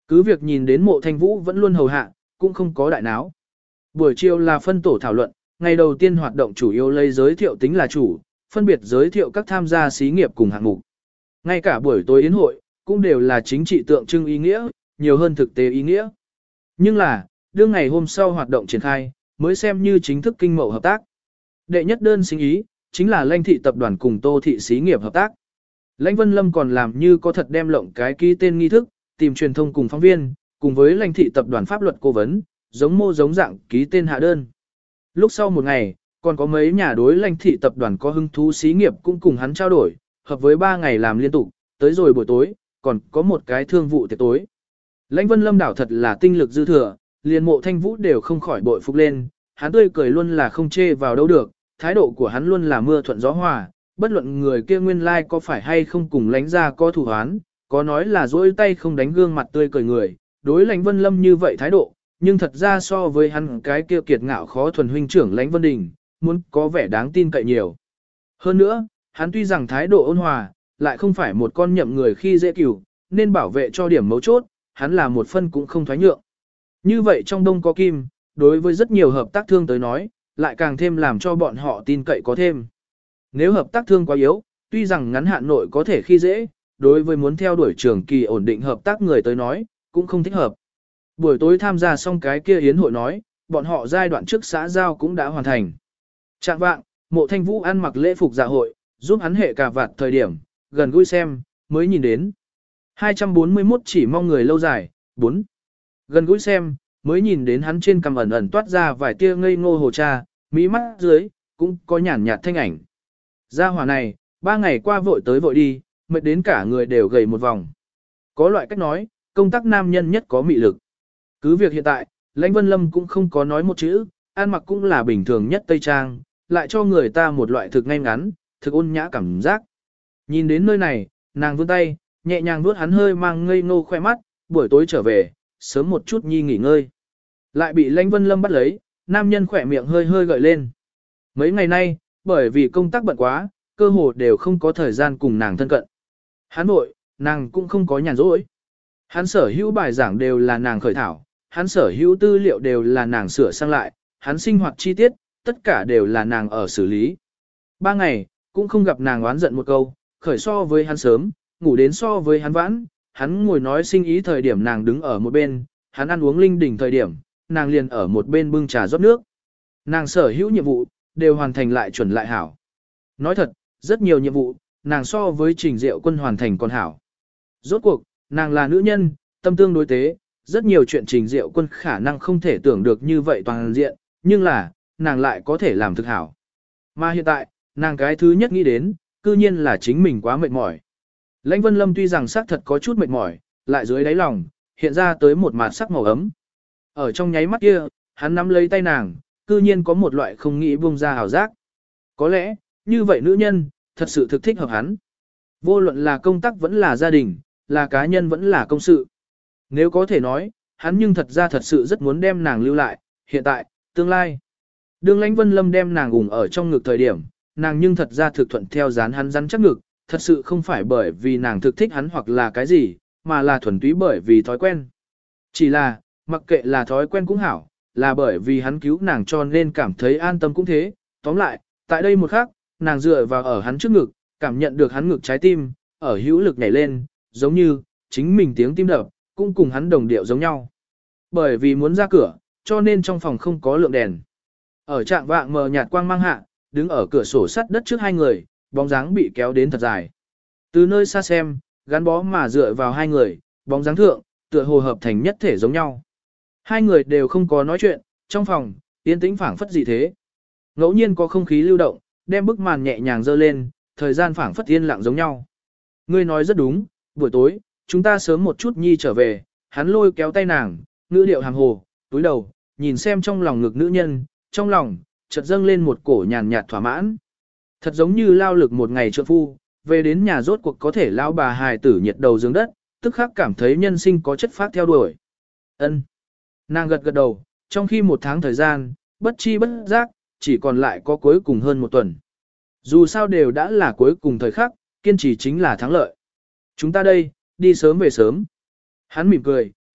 Cứ việc nhìn đến Mộ Thanh Vũ vẫn luôn hầu hạ, cũng không có đại náo. Buổi chiều là phân tổ thảo luận, ngày đầu tiên hoạt động chủ yếu lấy giới thiệu tính là chủ, phân biệt giới thiệu các tham gia xí nghiệp cùng hạng mục. Ngay cả buổi tối yến hội, cũng đều là chính trị tượng trưng ý nghĩa, nhiều hơn thực tế ý nghĩa. Nhưng là, đương ngày hôm sau hoạt động triển khai, mới xem như chính thức kinh mậu hợp tác. Đệ nhất đơn sinh ý, chính là Lãnh thị tập đoàn cùng Tô thị xí nghiệp hợp tác. Lãnh Vân Lâm còn làm như có thật đem lộng cái ký tên nghi thức, tìm truyền thông cùng phóng viên, cùng với Lãnh thị tập đoàn pháp luật cố vấn, giống mô giống dạng ký tên hạ đơn. Lúc sau một ngày, còn có mấy nhà đối Lãnh thị tập đoàn có hứng thú xí nghiệp cũng cùng hắn trao đổi, hợp với ba ngày làm liên tục, tới rồi buổi tối, còn có một cái thương vụ tiệc tối. Lãnh Vân Lâm đảo thật là tinh lực dư thừa, liền Mộ Thanh Vũ đều không khỏi bội phục lên, hắn tươi cười luôn là không chê vào đâu được, thái độ của hắn luôn là mưa thuận gió hòa, bất luận người kia nguyên lai like có phải hay không cùng Lãnh ra có thủ hoán, có nói là dỗi tay không đánh gương mặt tươi cười người, đối Lãnh Vân Lâm như vậy thái độ, nhưng thật ra so với hắn cái kia kiệt ngạo khó thuần huynh trưởng Lãnh Vân Đình, muốn có vẻ đáng tin cậy nhiều. Hơn nữa, hắn tuy rằng thái độ ôn hòa, lại không phải một con nhậm người khi dễ cừu, nên bảo vệ cho điểm mấu chốt, hắn là một phân cũng không thoái nhượng. Như vậy trong đông có kim, đối với rất nhiều hợp tác thương tới nói, lại càng thêm làm cho bọn họ tin cậy có thêm. Nếu hợp tác thương quá yếu, tuy rằng ngắn hạn nội có thể khi dễ, đối với muốn theo đuổi trường kỳ ổn định hợp tác người tới nói, cũng không thích hợp. Buổi tối tham gia xong cái kia yến hội nói, bọn họ giai đoạn trước xã giao cũng đã hoàn thành. Trạng vạng, Mộ Thanh Vũ ăn mặc lễ phục dạ hội, giúp hắn hệ cà vạt thời điểm, gần gũi xem, mới nhìn đến. hai trăm bốn mươi mốt chỉ mong người lâu dài, bốn. Gần gũi xem, mới nhìn đến hắn trên cằm ẩn ẩn toát ra vài tia ngây ngô hồ cha, mỹ mắt dưới, cũng có nhàn nhạt thanh ảnh. Gia hỏa này, ba ngày qua vội tới vội đi, mệt đến cả người đều gầy một vòng. Có loại cách nói, công tác nam nhân nhất có mị lực. Cứ việc hiện tại, Lãnh Vân Lâm cũng không có nói một chữ, ăn mặc cũng là bình thường nhất Tây Trang, lại cho người ta một loại thực ngay ngắn, thực ôn nhã cảm giác. Nhìn đến nơi này, nàng vươn tay, nhẹ nhàng vuốt hắn hơi mang ngây ngô khoe mắt, buổi tối trở về, sớm một chút nhi nghỉ ngơi. Lại bị Lãnh Vân Lâm bắt lấy, nam nhân khỏe miệng hơi hơi gợi lên. Mấy ngày nay, bởi vì công tác bận quá, cơ hồ đều không có thời gian cùng nàng thân cận. Hắn vội, nàng cũng không có nhàn rỗi. Hắn sở hữu bài giảng đều là nàng khởi thảo, hắn sở hữu tư liệu đều là nàng sửa sang lại, hắn sinh hoạt chi tiết, tất cả đều là nàng ở xử lý. Ba ngày, cũng không gặp nàng oán giận một câu, khởi so với hắn sớm, ngủ đến so với hắn vãn, hắn ngồi nói sinh ý thời điểm nàng đứng ở một bên, hắn ăn uống linh đỉnh thời điểm, nàng liền ở một bên bưng trà rót nước. Nàng sở hữu nhiệm vụ, đều hoàn thành lại chuẩn lại hảo. Nói thật, rất nhiều nhiệm vụ, nàng so với Trình Diệu Quân hoàn thành còn hảo. Rốt cuộc, nàng là nữ nhân, tâm tương đối tế, rất nhiều chuyện Trình Diệu Quân khả năng không thể tưởng được như vậy toàn diện, nhưng là, nàng lại có thể làm thực hảo. Mà hiện tại, nàng cái thứ nhất nghĩ đến, cư nhiên là chính mình quá mệt mỏi. Lãnh Vân Lâm tuy rằng xác thật có chút mệt mỏi, lại dưới đáy lòng, hiện ra tới một mạt sắc màu ấm. Ở trong nháy mắt kia, hắn nắm lấy tay nàng, cư nhiên có một loại không nghĩ buông ra hào giác. Có lẽ, như vậy nữ nhân, thật sự thực thích hợp hắn. Vô luận là công tác vẫn là gia đình, là cá nhân vẫn là công sự. Nếu có thể nói, hắn nhưng thật ra thật sự rất muốn đem nàng lưu lại, hiện tại, tương lai. Đường Lãnh Vân Lâm đem nàng ủng ở trong ngực thời điểm, nàng nhưng thật ra thực thuận theo dán hắn rắn chắc ngực, thật sự không phải bởi vì nàng thực thích hắn hoặc là cái gì, mà là thuần túy bởi vì thói quen. Chỉ là, mặc kệ là thói quen cũng hảo, là bởi vì hắn cứu nàng cho nên cảm thấy an tâm cũng thế. Tóm lại, tại đây một khắc, nàng dựa vào ở hắn trước ngực, cảm nhận được hắn ngực trái tim, ở hữu lực nhảy lên, giống như, chính mình tiếng tim đập, cũng cùng hắn đồng điệu giống nhau. Bởi vì muốn ra cửa, cho nên trong phòng không có lượng đèn. Ở trạng vạng mờ nhạt quang mang hạ, đứng ở cửa sổ sắt đất trước hai người, bóng dáng bị kéo đến thật dài. Từ nơi xa xem, gắn bó mà dựa vào hai người, bóng dáng thượng, tựa hồ hợp thành nhất thể giống nhau. Hai người đều không có nói chuyện, trong phòng, yên tĩnh phảng phất gì thế. Ngẫu nhiên có không khí lưu động, đem bức màn nhẹ nhàng dơ lên, thời gian phảng phất yên lặng giống nhau. Ngươi nói rất đúng, buổi tối, chúng ta sớm một chút nhi trở về, hắn lôi kéo tay nàng, ngữ điệu hàng hồ, túi đầu, nhìn xem trong lòng ngực nữ nhân, trong lòng, chợt dâng lên một cổ nhàn nhạt thỏa mãn. Thật giống như lao lực một ngày trượng phu, về đến nhà rốt cuộc có thể lao bà hài tử nhiệt đầu giường đất, tức khắc cảm thấy nhân sinh có chất phát theo đuổi. Ân. Nàng gật gật đầu, trong khi một tháng thời gian, bất chi bất giác, chỉ còn lại có cuối cùng hơn một tuần. Dù sao đều đã là cuối cùng thời khắc, kiên trì chính là thắng lợi. Chúng ta đây, đi sớm về sớm. Hắn mỉm cười,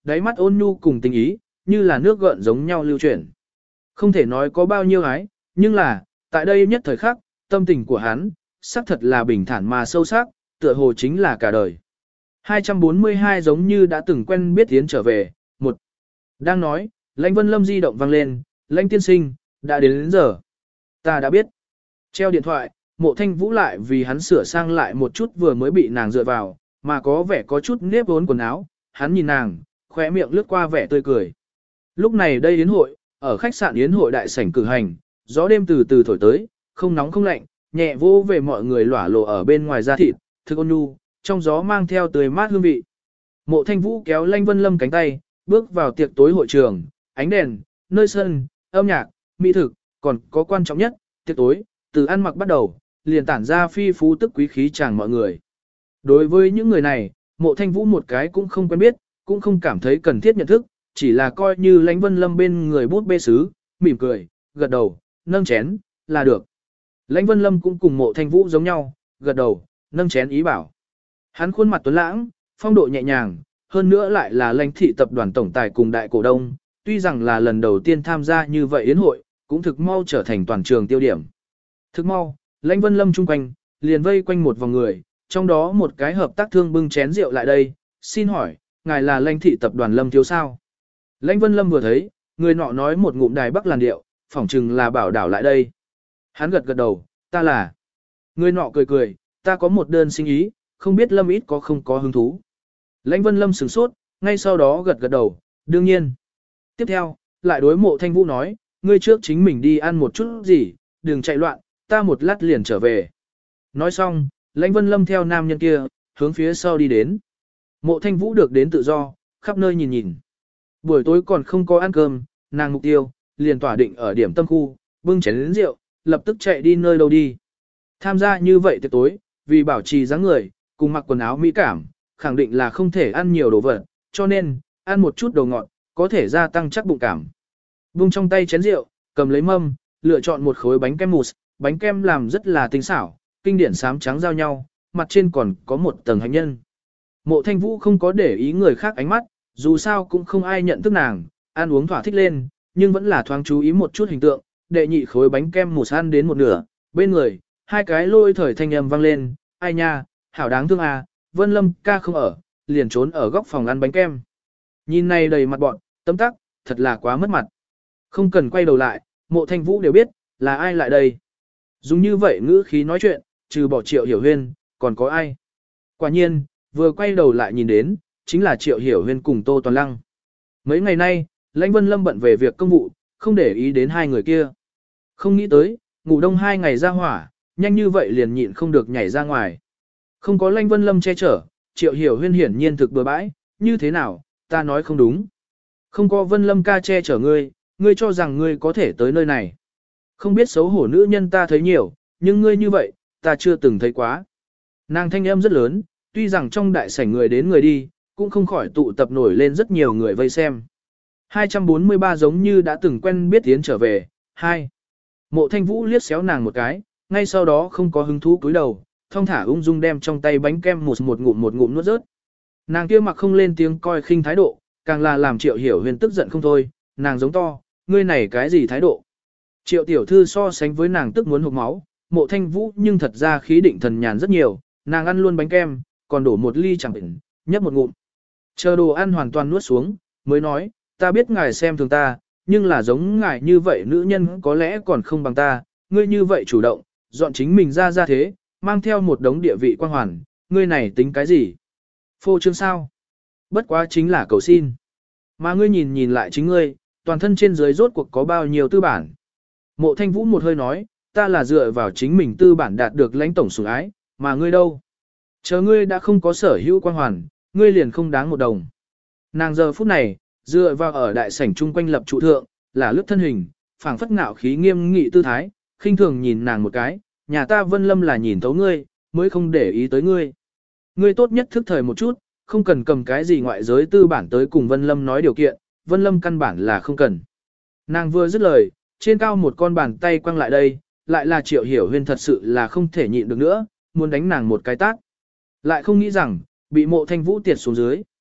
đáy mắt ôn nhu cùng tình ý, như là nước gợn giống nhau lưu chuyển. Không thể nói có bao nhiêu ái, nhưng là, tại đây nhất thời khắc, tâm tình của hắn, xác thật là bình thản mà sâu sắc, tựa hồ chính là cả đời. hai trăm bốn mươi hai giống như đã từng quen biết tiến trở về, một. Đang nói, Lãnh Vân Lâm di động vang lên, Lãnh tiên sinh, đã đến đến giờ. Ta đã biết. Treo điện thoại, Mộ Thanh Vũ lại vì hắn sửa sang lại một chút vừa mới bị nàng dựa vào, mà có vẻ có chút nếp vốn quần áo, hắn nhìn nàng, khóe miệng lướt qua vẻ tươi cười. Lúc này đây yến hội, ở khách sạn yến hội đại sảnh cử hành, gió đêm từ từ thổi tới, không nóng không lạnh, nhẹ vô về mọi người lỏa lộ ở bên ngoài da thịt, thực ôn nhu, trong gió mang theo tươi mát hương vị. Mộ Thanh Vũ kéo Lãnh Vân Lâm cánh tay, bước vào tiệc tối hội trường, ánh đèn, nơi sân, âm nhạc, mỹ thực, còn có quan trọng nhất, tiệc tối, từ ăn mặc bắt đầu, liền tản ra phi phú tức quý khí chàng mọi người. Đối với những người này, Mộ Thanh Vũ một cái cũng không quen biết, cũng không cảm thấy cần thiết nhận thức, chỉ là coi như Lãnh Vân Lâm bên người bút bê sứ, mỉm cười, gật đầu, nâng chén, là được. Lãnh Vân Lâm cũng cùng Mộ Thanh Vũ giống nhau, gật đầu, nâng chén ý bảo. Hắn khuôn mặt tuấn lãng, phong độ nhẹ nhàng, hơn nữa lại là Lãnh thị tập đoàn tổng tài cùng đại cổ đông, tuy rằng là lần đầu tiên tham gia như vậy yến hội, cũng thực mau trở thành toàn trường tiêu điểm. Thực mau, Lãnh Vân Lâm chung quanh, liền vây quanh một vòng người, trong đó một cái hợp tác thương bưng chén rượu lại đây, xin hỏi, ngài là Lãnh thị tập đoàn Lâm thiếu sao? Lãnh Vân Lâm vừa thấy, người nọ nói một ngụm đài bắc làn điệu, phỏng chừng là bảo đảo lại đây. Hắn gật gật đầu, ta là. Người nọ cười cười, ta có một đơn sinh ý, không biết Lâm ít có không có hứng thú. Lãnh Vân Lâm sửng sốt, ngay sau đó gật gật đầu, đương nhiên. Tiếp theo, lại đối Mộ Thanh Vũ nói, ngươi trước chính mình đi ăn một chút gì, đừng chạy loạn, ta một lát liền trở về. Nói xong, Lãnh Vân Lâm theo nam nhân kia, hướng phía sau đi đến. Mộ Thanh Vũ được đến tự do, khắp nơi nhìn nhìn. Buổi tối còn không có ăn cơm, nàng mục tiêu, liền tỏa định ở điểm tâm khu, bưng chén đến rượu, lập tức chạy đi nơi đâu đi. Tham gia như vậy tiệc tối, vì bảo trì dáng người, cùng mặc quần áo mỹ cảm, khẳng định là không thể ăn nhiều đồ vật, cho nên, ăn một chút đồ ngọt, có thể gia tăng chắc bụng cảm. Vung trong tay chén rượu, cầm lấy mâm, lựa chọn một khối bánh kem mousse, bánh kem làm rất là tinh xảo, kinh điển xám trắng giao nhau, mặt trên còn có một tầng hạnh nhân. Mộ Thanh Vũ không có để ý người khác ánh mắt, dù sao cũng không ai nhận thức nàng, ăn uống thỏa thích lên, nhưng vẫn là thoáng chú ý một chút hình tượng, đệ nhị khối bánh kem mousse ăn đến một nửa, bên người, hai cái lôi thời thanh âm vang lên, ai nha, hảo đáng thương à, Vân Lâm ca không ở, liền trốn ở góc phòng ăn bánh kem. Nhìn này đầy mặt bọn, tấm tắc, thật là quá mất mặt. Không cần quay đầu lại, Mộ Thanh Vũ đều biết, là ai lại đây. Dùng như vậy ngữ khí nói chuyện, trừ bỏ Triệu Hiểu Huyên, còn có ai. Quả nhiên, vừa quay đầu lại nhìn đến, chính là Triệu Hiểu Huyên cùng Tô Toàn Lăng. Mấy ngày nay, Lãnh Vân Lâm bận về việc công vụ, không để ý đến hai người kia. Không nghĩ tới, ngủ đông hai ngày ra hỏa, nhanh như vậy liền nhịn không được nhảy ra ngoài. Không có Lãnh Vân Lâm che chở, Triệu Hiểu Huyên hiển nhiên thực bừa bãi, như thế nào, ta nói không đúng. Không có Vân Lâm ca che chở ngươi, ngươi cho rằng ngươi có thể tới nơi này. Không biết xấu hổ nữ nhân ta thấy nhiều, nhưng ngươi như vậy, ta chưa từng thấy quá. Nàng thanh âm rất lớn, tuy rằng trong đại sảnh người đến người đi, cũng không khỏi tụ tập nổi lên rất nhiều người vây xem. hai trăm bốn mươi ba giống như đã từng quen biết tiến trở về, hai. Mộ Thanh Vũ liếc xéo nàng một cái, ngay sau đó không có hứng thú cúi đầu, thong thả ung dung đem trong tay bánh kem một một ngụm một ngụm nuốt rớt. Nàng kia mặc không lên tiếng coi khinh thái độ, càng là làm Triệu Hiểu Huyên tức giận không thôi, nàng giống to, ngươi này cái gì thái độ. Triệu tiểu thư so sánh với nàng tức muốn hụt máu, Mộ Thanh Vũ nhưng thật ra khí định thần nhàn rất nhiều, nàng ăn luôn bánh kem, còn đổ một ly chẳng bệnh, nhấp một ngụm. Chờ đồ ăn hoàn toàn nuốt xuống, mới nói, ta biết ngài xem thường ta, nhưng là giống ngài như vậy nữ nhân có lẽ còn không bằng ta, ngươi như vậy chủ động, dọn chính mình ra ra thế, mang theo một đống địa vị quan hoàn, ngươi này tính cái gì? Phô trương sao? Bất quá chính là cầu xin. Mà ngươi nhìn nhìn lại chính ngươi, toàn thân trên dưới rốt cuộc có bao nhiêu tư bản. Mộ Thanh Vũ một hơi nói, ta là dựa vào chính mình tư bản đạt được lãnh tổng sủng ái, mà ngươi đâu? Chờ ngươi đã không có sở hữu quan hoàn, ngươi liền không đáng một đồng. Nàng giờ phút này, dựa vào ở đại sảnh trung quanh lập trụ thượng, là lướt thân hình, phảng phất ngạo khí nghiêm nghị tư thái, khinh thường nhìn nàng một cái, nhà ta Vân Lâm là nhìn thấu ngươi, mới không để ý tới ngươi. Ngươi tốt nhất thức thời một chút, không cần cầm cái gì ngoại giới tư bản tới cùng Vân Lâm nói điều kiện, Vân Lâm căn bản là không cần. Nàng vừa dứt lời, trên cao một con bàn tay quăng lại đây, lại là Triệu Hiểu Huyên thật sự là không thể nhịn được nữa, muốn đánh nàng một cái tát. Lại không nghĩ rằng, bị Mộ Thanh Vũ tiệt xuống dưới.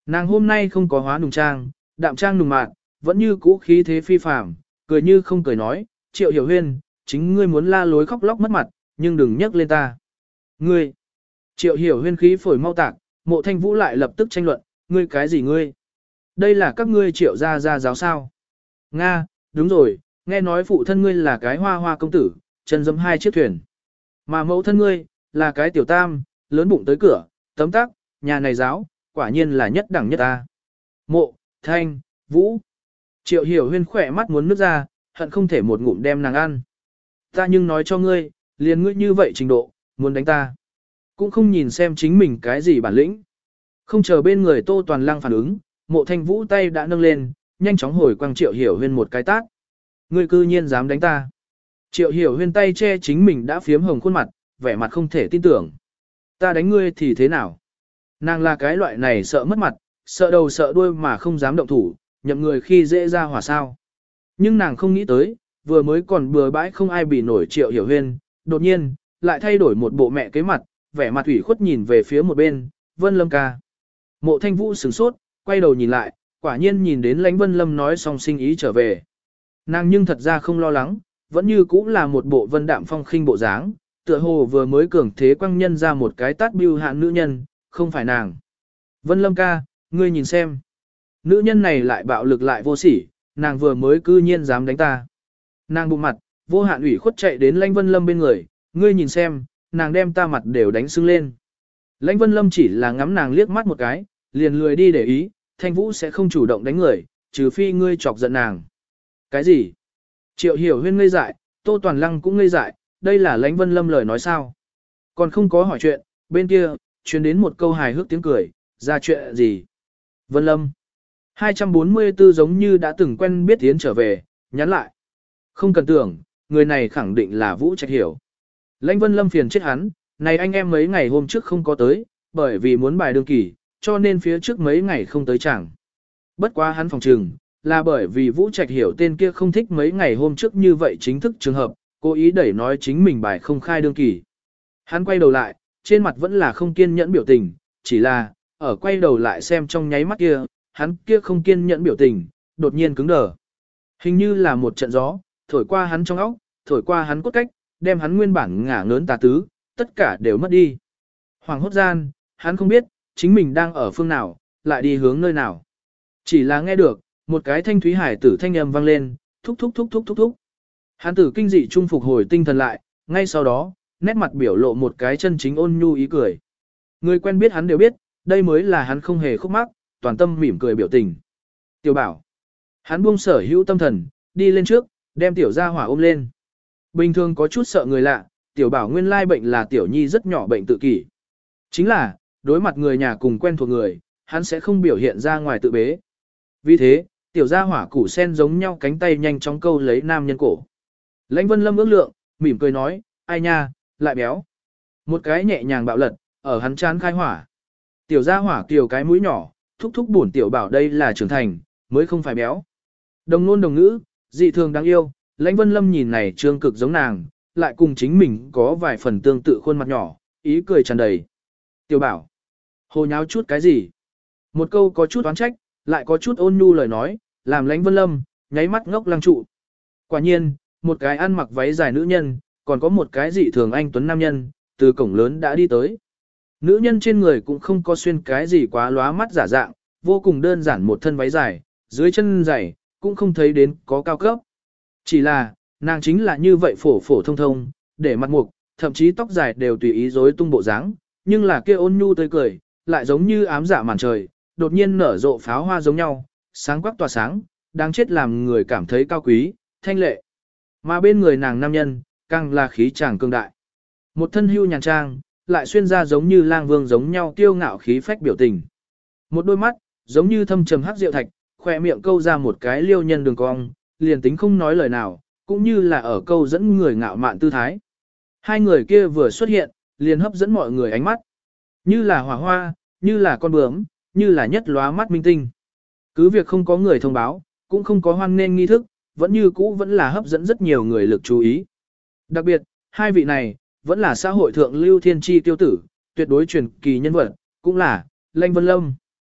Nàng hôm nay không có hóa nùng trang, đạm trang nùng mạn, vẫn như cũ khí thế phi phàm, cười như không cười nói, Triệu Hiểu Huyên, chính ngươi muốn la lối khóc lóc mất mặt, nhưng đừng nhắc lên ta. Ngươi, Triệu Hiểu Huyên khí phổi mau tạc, Mộ Thanh Vũ lại lập tức tranh luận, ngươi cái gì ngươi? Đây là các ngươi Triệu gia gia giáo sao? Nga, đúng rồi, nghe nói phụ thân ngươi là cái hoa hoa công tử, chân dẫm hai chiếc thuyền. Mà mẫu thân ngươi, là cái tiểu tam, lớn bụng tới cửa, tấm tắc, nhà này giáo, quả nhiên là nhất đẳng nhất ta. Mộ, Thanh, Vũ. Triệu Hiểu Huyên khỏe mắt muốn nước ra, hận không thể một ngụm đem nàng ăn. Ta nhưng nói cho ngươi, liền ngươi như vậy trình độ, muốn đánh ta. Cũng không nhìn xem chính mình cái gì bản lĩnh. Không chờ bên người Tô Toàn Lăng phản ứng, Mộ Thanh Vũ tay đã nâng lên, nhanh chóng hồi quăng Triệu Hiểu Huyên một cái tát. Ngươi cư nhiên dám đánh ta. Triệu Hiểu Huyên tay che chính mình đã phiếm hồng khuôn mặt, vẻ mặt không thể tin tưởng. Ta đánh ngươi thì thế nào? Nàng là cái loại này sợ mất mặt, sợ đầu sợ đuôi mà không dám động thủ, nhậm người khi dễ ra hỏa sao. Nhưng nàng không nghĩ tới, vừa mới còn bừa bãi không ai bị nổi Triệu Hiểu Huyên, đột nhiên, lại thay đổi một bộ mẹ kế mặt, vẻ mặt ủy khuất nhìn về phía một bên, Vân Lâm ca. Mộ Thanh Vũ sửng sốt, quay đầu nhìn lại, quả nhiên nhìn đến Lãnh Vân Lâm nói xong sinh ý trở về. Nàng nhưng thật ra không lo lắng, vẫn như cũ là một bộ vân đạm phong khinh bộ dáng, tựa hồ vừa mới cường thế quăng nhân ra một cái tát bưu hạn nữ nhân, không phải nàng. Vân Lâm ca, ngươi nhìn xem. Nữ nhân này lại bạo lực lại vô sỉ, nàng vừa mới cư nhiên dám đánh ta. Nàng bụng mặt, vô hạn ủy khuất chạy đến Lãnh Vân Lâm bên người, ngươi nhìn xem, nàng đem ta mặt đều đánh sưng lên. Lãnh Vân Lâm chỉ là ngắm nàng liếc mắt một cái, liền lười đi để ý, Thanh Vũ sẽ không chủ động đánh người, trừ phi ngươi chọc giận nàng. Cái gì? Triệu Hiểu Huyên ngây dại, Tô Toàn Lăng cũng ngây dại, đây là Lãnh Vân Lâm lời nói sao? Còn không có hỏi chuyện, bên kia, truyền đến một câu hài hước tiếng cười, ra chuyện gì? Vân Lâm. hai trăm bốn mươi tư giống như đã từng quen biết tiến trở về, nhắn lại. Không cần tưởng, người này khẳng định là Vũ Trạch Hiểu. Lãnh Vân Lâm phiền chết hắn, này anh em mấy ngày hôm trước không có tới, bởi vì muốn bài đương kỳ, cho nên phía trước mấy ngày không tới chẳng. Bất quá hắn phòng trừng, là bởi vì Vũ Trạch Hiểu tên kia không thích mấy ngày hôm trước như vậy chính thức trường hợp, cố ý đẩy nói chính mình bài không khai đương kỳ. Hắn quay đầu lại, trên mặt vẫn là không kiên nhẫn biểu tình, chỉ là, ở quay đầu lại xem trong nháy mắt kia, hắn kia không kiên nhẫn biểu tình, đột nhiên cứng đờ. Hình như là một trận gió, thổi qua hắn trong óc, thổi qua hắn cốt cách, đem hắn nguyên bản ngả ngớn tà tứ, tất cả đều mất đi. Hoàng hốt gian, hắn không biết, chính mình đang ở phương nào, lại đi hướng nơi nào. Chỉ là nghe được, một cái thanh thúy hải tử thanh âm vang lên, thúc thúc thúc thúc thúc thúc. Hắn tử kinh dị trung phục hồi tinh thần lại, ngay sau đó, nét mặt biểu lộ một cái chân chính ôn nhu ý cười. Người quen biết hắn đều biết, đây mới là hắn không hề khúc mắc, toàn tâm mỉm cười biểu tình. Tiểu bảo. Hắn buông sở hữu tâm thần, đi lên trước, đem tiểu gia hỏa ôm lên. Bình thường có chút sợ người lạ, tiểu bảo nguyên lai bệnh là tiểu nhi rất nhỏ bệnh tự kỷ. Chính là, đối mặt người nhà cùng quen thuộc người, hắn sẽ không biểu hiện ra ngoài tự bế. Vì thế, tiểu gia hỏa củ sen giống nhau cánh tay nhanh chóng câu lấy nam nhân cổ. Lãnh Vân Lâm ước lượng, mỉm cười nói, ai nha, lại béo. Một cái nhẹ nhàng bạo lật, ở hắn chán khai hỏa. Tiểu gia hỏa kiều cái mũi nhỏ, thúc thúc buồn tiểu bảo đây là trưởng thành, mới không phải béo. Đồng ngôn đồng ngữ, dị thường đáng yêu, Lãnh Vân Lâm nhìn này trương cực giống nàng, lại cùng chính mình có vài phần tương tự khuôn mặt nhỏ, ý cười tràn đầy. Tiểu bảo, hồ nháo chút cái gì? Một câu có chút oán trách, lại có chút ôn nhu lời nói, làm Lãnh Vân Lâm, nháy mắt ngốc lăng trụ. Quả nhiên, một cái ăn mặc váy dài nữ nhân, còn có một cái dị thường anh tuấn nam nhân, từ cổng lớn đã đi tới. Nữ nhân trên người cũng không có xuyên cái gì quá lóa mắt giả dạng, vô cùng đơn giản một thân váy dài, dưới chân dày, cũng không thấy đến có cao cấp. Chỉ là, nàng chính là như vậy phổ phổ thông thông, để mặt mục, thậm chí tóc dài đều tùy ý rối tung bộ dáng, nhưng là kia ôn nhu tươi cười, lại giống như ám dạ màn trời, đột nhiên nở rộ pháo hoa giống nhau, sáng quắc tỏa sáng, đáng chết làm người cảm thấy cao quý, thanh lệ. Mà bên người nàng nam nhân, càng là khí chàng cương đại. Một thân hưu nhàn trang, lại xuyên ra giống như lang vương giống nhau tiêu ngạo khí phách biểu tình. Một đôi mắt, giống như thâm trầm hắc rượu thạch, khỏe miệng câu ra một cái liêu nhân đường cong, liền tính không nói lời nào, cũng như là ở câu dẫn người ngạo mạn tư thái. Hai người kia vừa xuất hiện, liền hấp dẫn mọi người ánh mắt. Như là hỏa hoa, như là con bướm, như là nhất lóa mắt minh tinh. Cứ việc không có người thông báo, cũng không có hoan nên nghi thức, vẫn như cũ vẫn là hấp dẫn rất nhiều người lực chú ý. Đặc biệt, hai vị này, vẫn là xã hội thượng lưu thiên tri tiêu tử, tuyệt đối truyền kỳ nhân vật, cũng là Lãnh Vân Lâm.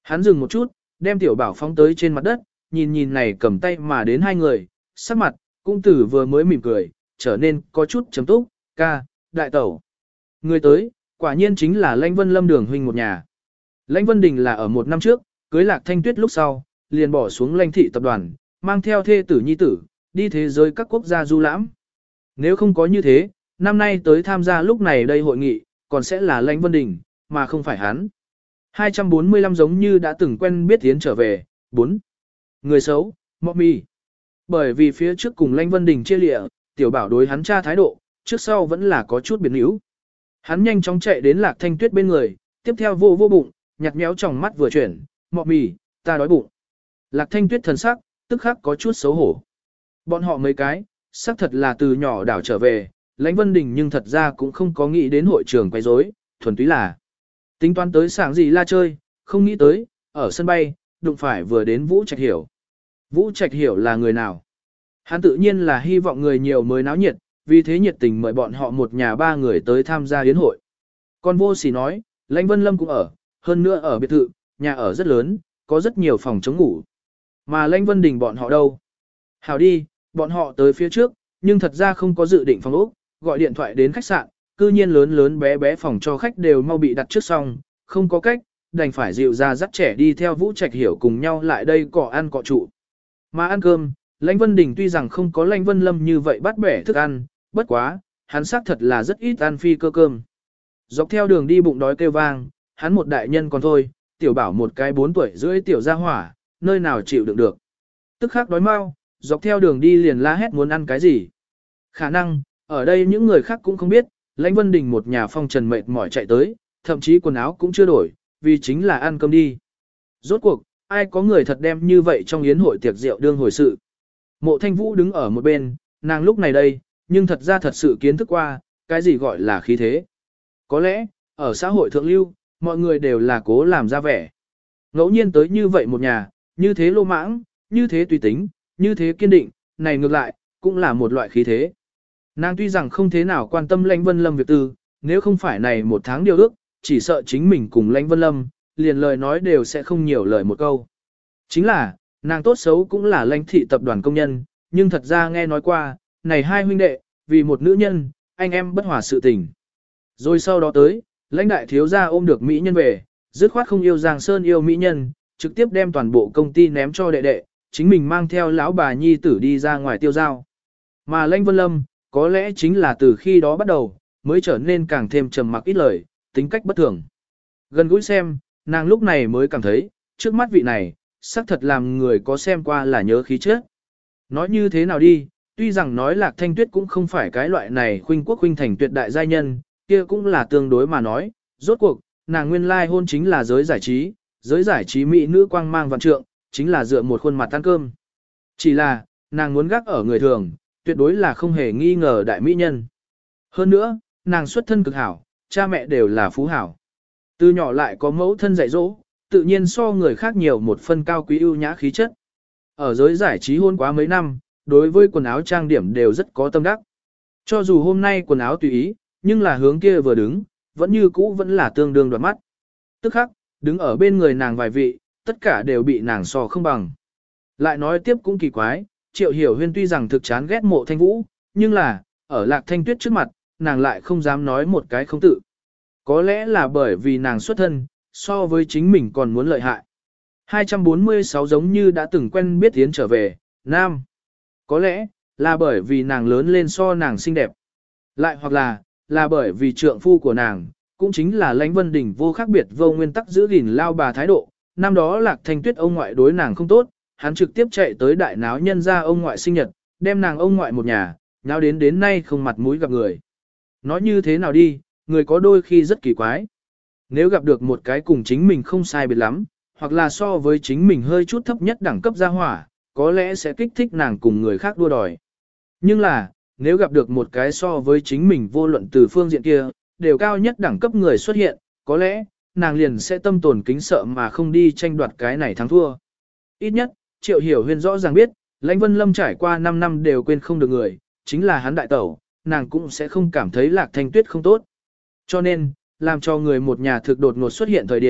Hắn dừng một chút, đem tiểu bảo phóng tới trên mặt đất, nhìn nhìn này cầm tay mà đến hai người, sắc mặt, cũng tử vừa mới mỉm cười, trở nên có chút chấm túc, ca, đại tẩu. Người tới, quả nhiên chính là Lãnh Vân Lâm Đường huynh một nhà. Lãnh Vân Đình là ở một năm trước, cưới Lạc Thanh Tuyết lúc sau, liền bỏ xuống Lãnh thị tập đoàn, mang theo thê tử nhi tử, đi thế giới các quốc gia du lãm. Nếu không có như thế, năm nay tới tham gia lúc này đây hội nghị, còn sẽ là Lãnh Vân Đình, mà không phải hắn. hai trăm bốn mươi lăm giống như đã từng quen biết tiến trở về, bốn người xấu, mọ mì. Bởi vì phía trước cùng Lãnh Vân Đình chia lịa, tiểu bảo đối hắn cha thái độ, trước sau vẫn là có chút biến yếu. Hắn nhanh chóng chạy đến Lạc Thanh Tuyết bên người, tiếp theo vô vô bụng, nhặt méo tròng mắt vừa chuyển, mọ mì, ta đói bụng. Lạc Thanh Tuyết thần sắc, tức khắc có chút xấu hổ. Bọn họ mấy cái, xác thật là từ nhỏ đảo trở về, Lãnh Vân Đình nhưng thật ra cũng không có nghĩ đến hội trường quay rối, thuần túy là tính toán tới sáng gì la chơi, không nghĩ tới, ở sân bay, đụng phải vừa đến Vũ Trạch Hiểu. Vũ Trạch Hiểu là người nào? Hắn tự nhiên là hy vọng người nhiều mới náo nhiệt, vì thế nhiệt tình mời bọn họ một nhà ba người tới tham gia yến hội. Còn vô sỉ nói, Lãnh Vân Lâm cũng ở, hơn nữa ở biệt thự, nhà ở rất lớn, có rất nhiều phòng chống ngủ. Mà Lãnh Vân Đình bọn họ đâu? Hảo đi, bọn họ tới phía trước, nhưng thật ra không có dự định phòng ốc, gọi điện thoại đến khách sạn, cư nhiên lớn lớn bé bé phòng cho khách đều mau bị đặt trước xong, không có cách, đành phải dịu ra dắt trẻ đi theo Vũ Trạch Hiểu cùng nhau lại đây cọ ăn cọ trụ. Mà ăn cơm, Lãnh Vân Đình tuy rằng không có Lãnh Vân Lâm như vậy bắt bẻ thức ăn, bất quá, hắn xác thật là rất ít ăn phi cơ cơm. Dọc theo đường đi bụng đói kêu vang, hắn một đại nhân còn thôi, tiểu bảo một cái bốn tuổi rưỡi tiểu gia hỏa, nơi nào chịu đựng được. Tức khắc đói mau, dọc theo đường đi liền la hét muốn ăn cái gì. Khả năng, ở đây những người khác cũng không biết, Lãnh Vân Đình một nhà phong trần mệt mỏi chạy tới, thậm chí quần áo cũng chưa đổi, vì chính là ăn cơm đi. Rốt cuộc, ai có người thật đem như vậy trong yến hội tiệc rượu đương hồi sự. Mộ Thanh Vũ đứng ở một bên, nàng lúc này đây, nhưng thật ra thật sự kiến thức qua, cái gì gọi là khí thế. Có lẽ, ở xã hội thượng lưu, mọi người đều là cố làm ra vẻ. Ngẫu nhiên tới như vậy một nhà, như thế lô mãng, như thế tùy tính, như thế kiên định, này ngược lại, cũng là một loại khí thế. Nàng tuy rằng không thế nào quan tâm Lãnh Vân Lâm việc tư, nếu không phải này một tháng điều ước, chỉ sợ chính mình cùng Lãnh Vân Lâm, liền lời nói đều sẽ không nhiều lời một câu. Chính là, nàng tốt xấu cũng là Lãnh thị tập đoàn công nhân, nhưng thật ra nghe nói qua, này hai huynh đệ, vì một nữ nhân, anh em bất hòa sự tình. Rồi sau đó tới, Lãnh đại thiếu gia ôm được mỹ nhân về, dứt khoát không yêu Giang Sơn yêu mỹ nhân, trực tiếp đem toàn bộ công ty ném cho đệ đệ, chính mình mang theo lão bà nhi tử đi ra ngoài tiêu giao. Mà Lãnh Vân Lâm, có lẽ chính là từ khi đó bắt đầu, mới trở nên càng thêm trầm mặc ít lời, tính cách bất thường. Gần gũi xem, nàng lúc này mới cảm thấy, trước mắt vị này, xác thật làm người có xem qua là nhớ khí chất. Nói như thế nào đi, tuy rằng nói Lạc Thanh Tuyết cũng không phải cái loại này khuynh quốc khuynh thành tuyệt đại giai nhân, kia cũng là tương đối mà nói, rốt cuộc, nàng nguyên lai hôn chính là giới giải trí, giới giải trí mỹ nữ quang mang vạn trượng, chính là dựa một khuôn mặt ăn cơm. Chỉ là, nàng muốn gác ở người thường, tuyệt đối là không hề nghi ngờ đại mỹ nhân. Hơn nữa, nàng xuất thân cực hảo, cha mẹ đều là phú hảo. Từ nhỏ lại có mẫu thân dạy dỗ, tự nhiên so người khác nhiều một phân cao quý ưu nhã khí chất. Ở giới giải trí hôn quá mấy năm, đối với quần áo trang điểm đều rất có tâm đắc. Cho dù hôm nay quần áo tùy ý, nhưng là hướng kia vừa đứng, vẫn như cũ vẫn là tương đương đoạt mắt. Tức khắc, đứng ở bên người nàng vài vị, tất cả đều bị nàng so không bằng. Lại nói tiếp cũng kỳ quái, Triệu Hiểu Huyên tuy rằng thực chán ghét Mộ Thanh Vũ, nhưng là, ở Lạc Thanh Tuyết trước mặt, nàng lại không dám nói một cái không tự. Có lẽ là bởi vì nàng xuất thân, so với chính mình còn muốn lợi hại. hai trăm bốn mươi sáu giống như đã từng quen biết tiến trở về, nam. Có lẽ, là bởi vì nàng lớn lên so nàng xinh đẹp. Lại hoặc là, là bởi vì trượng phu của nàng, cũng chính là Lãnh Vân Đình vô khác biệt vô nguyên tắc giữ gìn lao bà thái độ. Năm đó Lạc Thanh Tuyết ông ngoại đối nàng không tốt, hắn trực tiếp chạy tới đại náo nhân ra ông ngoại sinh nhật, đem nàng ông ngoại một nhà, nháo đến đến nay không mặt mũi gặp người. Nói như thế nào đi, người có đôi khi rất kỳ quái. Nếu gặp được một cái cùng chính mình không sai biệt lắm, hoặc là so với chính mình hơi chút thấp nhất đẳng cấp gia hỏa, có lẽ sẽ kích thích nàng cùng người khác đua đòi. Nhưng là, nếu gặp được một cái so với chính mình vô luận từ phương diện kia, đều cao nhất đẳng cấp người xuất hiện, có lẽ, nàng liền sẽ tâm tồn kính sợ mà không đi tranh đoạt cái này thắng thua. Ít nhất, Triệu Hiểu Huyên rõ ràng biết, Lãnh Vân Lâm trải qua năm năm đều quên không được người, chính là hắn đại tẩu, nàng cũng sẽ không cảm thấy Lạc Thanh Tuyết không tốt. Cho nên, làm cho người một nhà thực đột ngột xuất hiện thời điểm,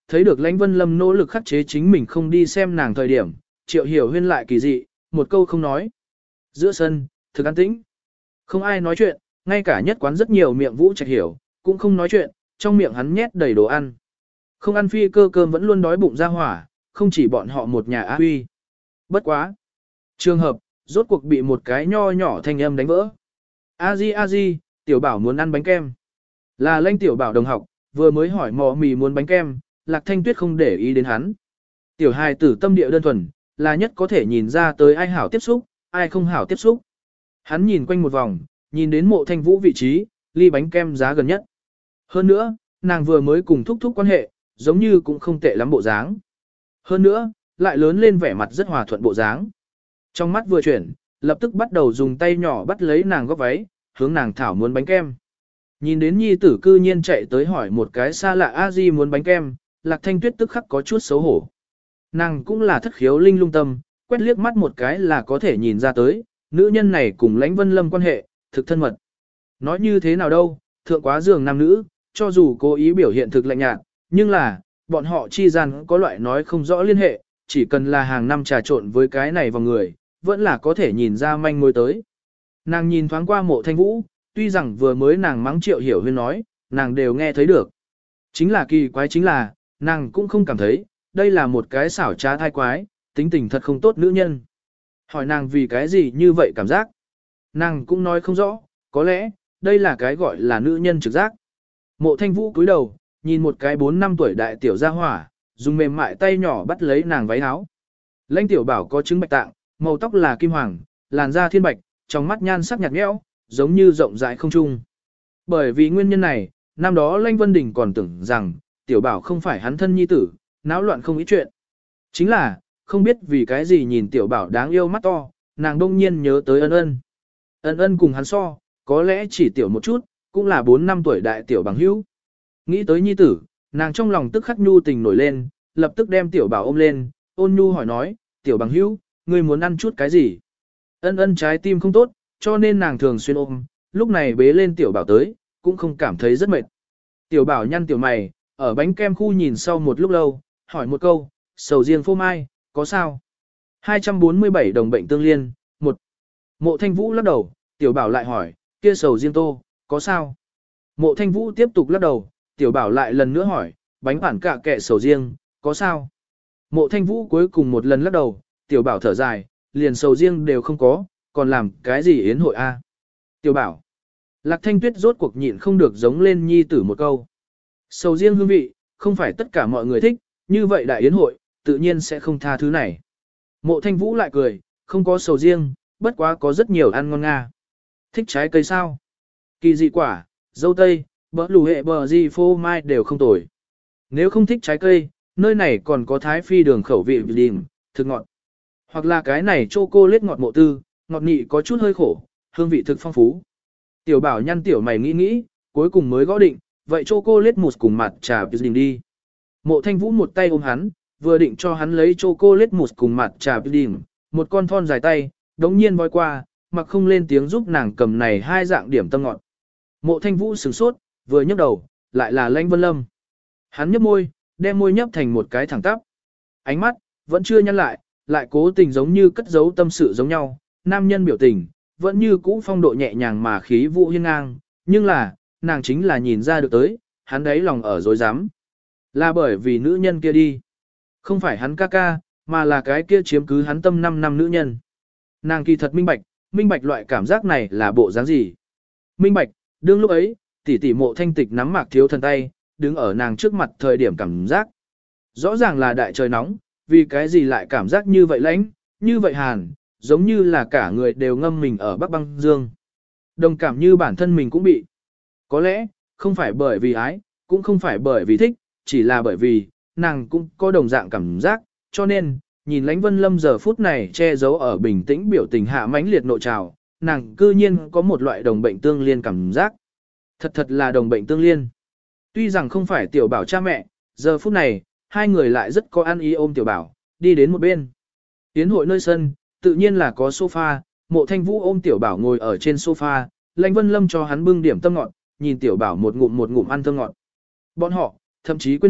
thấy được Lãnh Vân Lâm nỗ lực khắc chế chính mình không đi xem nàng thời điểm, Triệu Hiểu Huyên lại kỳ dị, một câu không nói. Giữa sân, thực an tĩnh. Không ai nói chuyện, ngay cả nhất quán rất nhiều miệng Vũ Trạch Hiểu, cũng không nói chuyện, trong miệng hắn nhét đầy đồ ăn. Không ăn phi cơ cơm vẫn luôn đói bụng ra hỏa, không chỉ bọn họ một nhà á huy. Bất quá. Trường hợp, rốt cuộc bị một cái nho nhỏ thanh âm đánh vỡ. A di a di, tiểu bảo muốn ăn bánh kem. Là Lãnh tiểu bảo đồng học, vừa mới hỏi mò mì muốn bánh kem, Lạc Thanh Tuyết không để ý đến hắn. Tiểu hài tử tâm địa đơn thuần, là nhất có thể nhìn ra tới ai hảo tiếp xúc, ai không hảo tiếp xúc. Hắn nhìn quanh một vòng, nhìn đến Mộ Thanh Vũ vị trí, ly bánh kem giá gần nhất. Hơn nữa, nàng vừa mới cùng thúc thúc quan hệ, giống như cũng không tệ lắm bộ dáng. Hơn nữa, lại lớn lên vẻ mặt rất hòa thuận bộ dáng. Trong mắt vừa chuyển, lập tức bắt đầu dùng tay nhỏ bắt lấy nàng góc váy, hướng nàng thảo muốn bánh kem. Nhìn đến nhi tử cư nhiên chạy tới hỏi một cái xa lạ a di muốn bánh kem, Lạc Thanh Tuyết tức khắc có chút xấu hổ. Nàng cũng là thất khiếu linh lung tâm, quét liếc mắt một cái là có thể nhìn ra tới, nữ nhân này cùng Lãnh Vân Lâm quan hệ, thực thân mật. Nói như thế nào đâu, thượng quá giường nam nữ, cho dù cố ý biểu hiện thực lạnh nhạt, nhưng là, bọn họ chi gian có loại nói không rõ liên hệ, chỉ cần là hàng năm trà trộn với cái này vào người, vẫn là có thể nhìn ra manh mối tới. Nàng nhìn thoáng qua Mộ Thanh Vũ, tuy rằng vừa mới nàng mắng Triệu Hiểu Huyên nói, nàng đều nghe thấy được. Chính là kỳ quái chính là, nàng cũng không cảm thấy, đây là một cái xảo trá thai quái, tính tình thật không tốt nữ nhân. Hỏi nàng vì cái gì như vậy cảm giác. Nàng cũng nói không rõ, có lẽ, đây là cái gọi là nữ nhân trực giác. Mộ Thanh Vũ cúi đầu, nhìn một cái bốn năm tuổi đại tiểu gia hỏa, dùng mềm mại tay nhỏ bắt lấy nàng váy áo. Lãnh tiểu bảo có trứng bạch tạng, màu tóc là kim hoàng, làn da thiên bạch, trong mắt nhan sắc nhạt nhẽo, giống như rộng rãi không trung. Bởi vì nguyên nhân này, năm đó Lãnh Vân Đình còn tưởng rằng, tiểu bảo không phải hắn thân nhi tử, náo loạn không ý chuyện. Chính là, không biết vì cái gì nhìn tiểu bảo đáng yêu mắt to, nàng đông nhiên nhớ tới ân ân. Ân ân cùng hắn so, có lẽ chỉ tiểu một chút, cũng là bốn năm tuổi đại tiểu bằng hữu. Nghĩ tới nhi tử, nàng trong lòng tức khắc nhu tình nổi lên, lập tức đem tiểu bảo ôm lên, ôn nhu hỏi nói, tiểu bằng hữu, ngươi muốn ăn chút cái gì? Ân ân trái tim không tốt, cho nên nàng thường xuyên ôm, lúc này bế lên tiểu bảo tới, cũng không cảm thấy rất mệt. Tiểu bảo nhăn tiểu mày, ở bánh kem khu nhìn sau một lúc lâu, hỏi một câu, sầu riêng phô mai, có sao? hai trăm bốn mươi bảy đồng bệnh tương liên, một. Mộ Thanh Vũ lắc đầu, tiểu bảo lại hỏi, kia sầu riêng tô, có sao? Mộ Thanh Vũ tiếp tục lắc đầu, tiểu bảo lại lần nữa hỏi, bánh bản cạ kẹ sầu riêng, có sao? Mộ Thanh Vũ cuối cùng một lần lắc đầu, tiểu bảo thở dài, liền sầu riêng đều không có, còn làm cái gì yến hội a? Tiểu bảo. Lạc Thanh Tuyết rốt cuộc nhịn không được giống lên nhi tử một câu. Sầu riêng hương vị, không phải tất cả mọi người thích, như vậy đại yến hội, tự nhiên sẽ không tha thứ này. Mộ Thanh Vũ lại cười, không có sầu riêng, bất quá có rất nhiều ăn ngon nga. Thích trái cây sao? Kỳ dị quả, dâu tây, bỡ lù hệ bờ gì phô mai đều không tồi. Nếu không thích trái cây, nơi này còn có thái phi đường khẩu vị đình, thực ngọt. Hoặc là cái này chocolate ngọt mộ tư, ngọt nị có chút hơi khổ, hương vị thực phong phú. Tiểu bảo nhăn tiểu mày nghĩ nghĩ, cuối cùng mới gõ định, vậy chocolate mousse cùng mặt trà đình đi. Mộ Thanh Vũ một tay ôm hắn, vừa định cho hắn lấy chocolate mousse cùng mặt trà đình, một con thon dài tay, đống nhiên voi qua, mặc không lên tiếng giúp nàng cầm này hai dạng điểm tâm ngọt. Mộ Thanh Vũ sửng sốt, vừa nhấc đầu, lại là Lãnh Vân Lâm. Hắn nhấp môi, đem môi nhấp thành một cái thẳng tắp. Ánh mắt, vẫn chưa nhăn lại, lại cố tình giống như cất giấu tâm sự giống nhau, nam nhân biểu tình, vẫn như cũ phong độ nhẹ nhàng mà khí vũ hiên ngang, nhưng là, nàng chính là nhìn ra được tới, hắn đấy lòng ở dối rắm Là bởi vì nữ nhân kia đi. Không phải hắn ca ca, mà là cái kia chiếm cứ hắn tâm năm năm nữ nhân. Nàng kỳ thật minh bạch, minh bạch loại cảm giác này là bộ dáng gì. Minh bạch, đương lúc ấy, tỷ tỷ Mộ Thanh Tịch nắm Mạc Thiếu Thần tay, đứng ở nàng trước mặt thời điểm cảm giác. Rõ ràng là đại trời nóng, vì cái gì lại cảm giác như vậy lãnh, như vậy hàn, giống như là cả người đều ngâm mình ở Bắc Băng Dương. Đồng cảm như bản thân mình cũng bị. Có lẽ, không phải bởi vì ái, cũng không phải bởi vì thích, chỉ là bởi vì, nàng cũng có đồng dạng cảm giác, cho nên, nhìn Lãnh Vân Lâm giờ phút này che giấu ở bình tĩnh biểu tình hạ mãnh liệt nội trào, nàng cư nhiên có một loại đồng bệnh tương liên cảm giác. Thật thật là đồng bệnh tương liên. Tuy rằng không phải tiểu bảo cha mẹ, giờ phút này, hai người lại rất có ăn ý ôm tiểu bảo, đi đến một bên. Tiến hội nơi sân, tự nhiên là có sofa, Mộ Thanh Vũ ôm tiểu bảo ngồi ở trên sofa, Lãnh Vân Lâm cho hắn bưng điểm tâm ngọt, nhìn tiểu bảo một ngụm một ngụm ăn thơm ngọt. Bọn họ, thậm chí quên mất,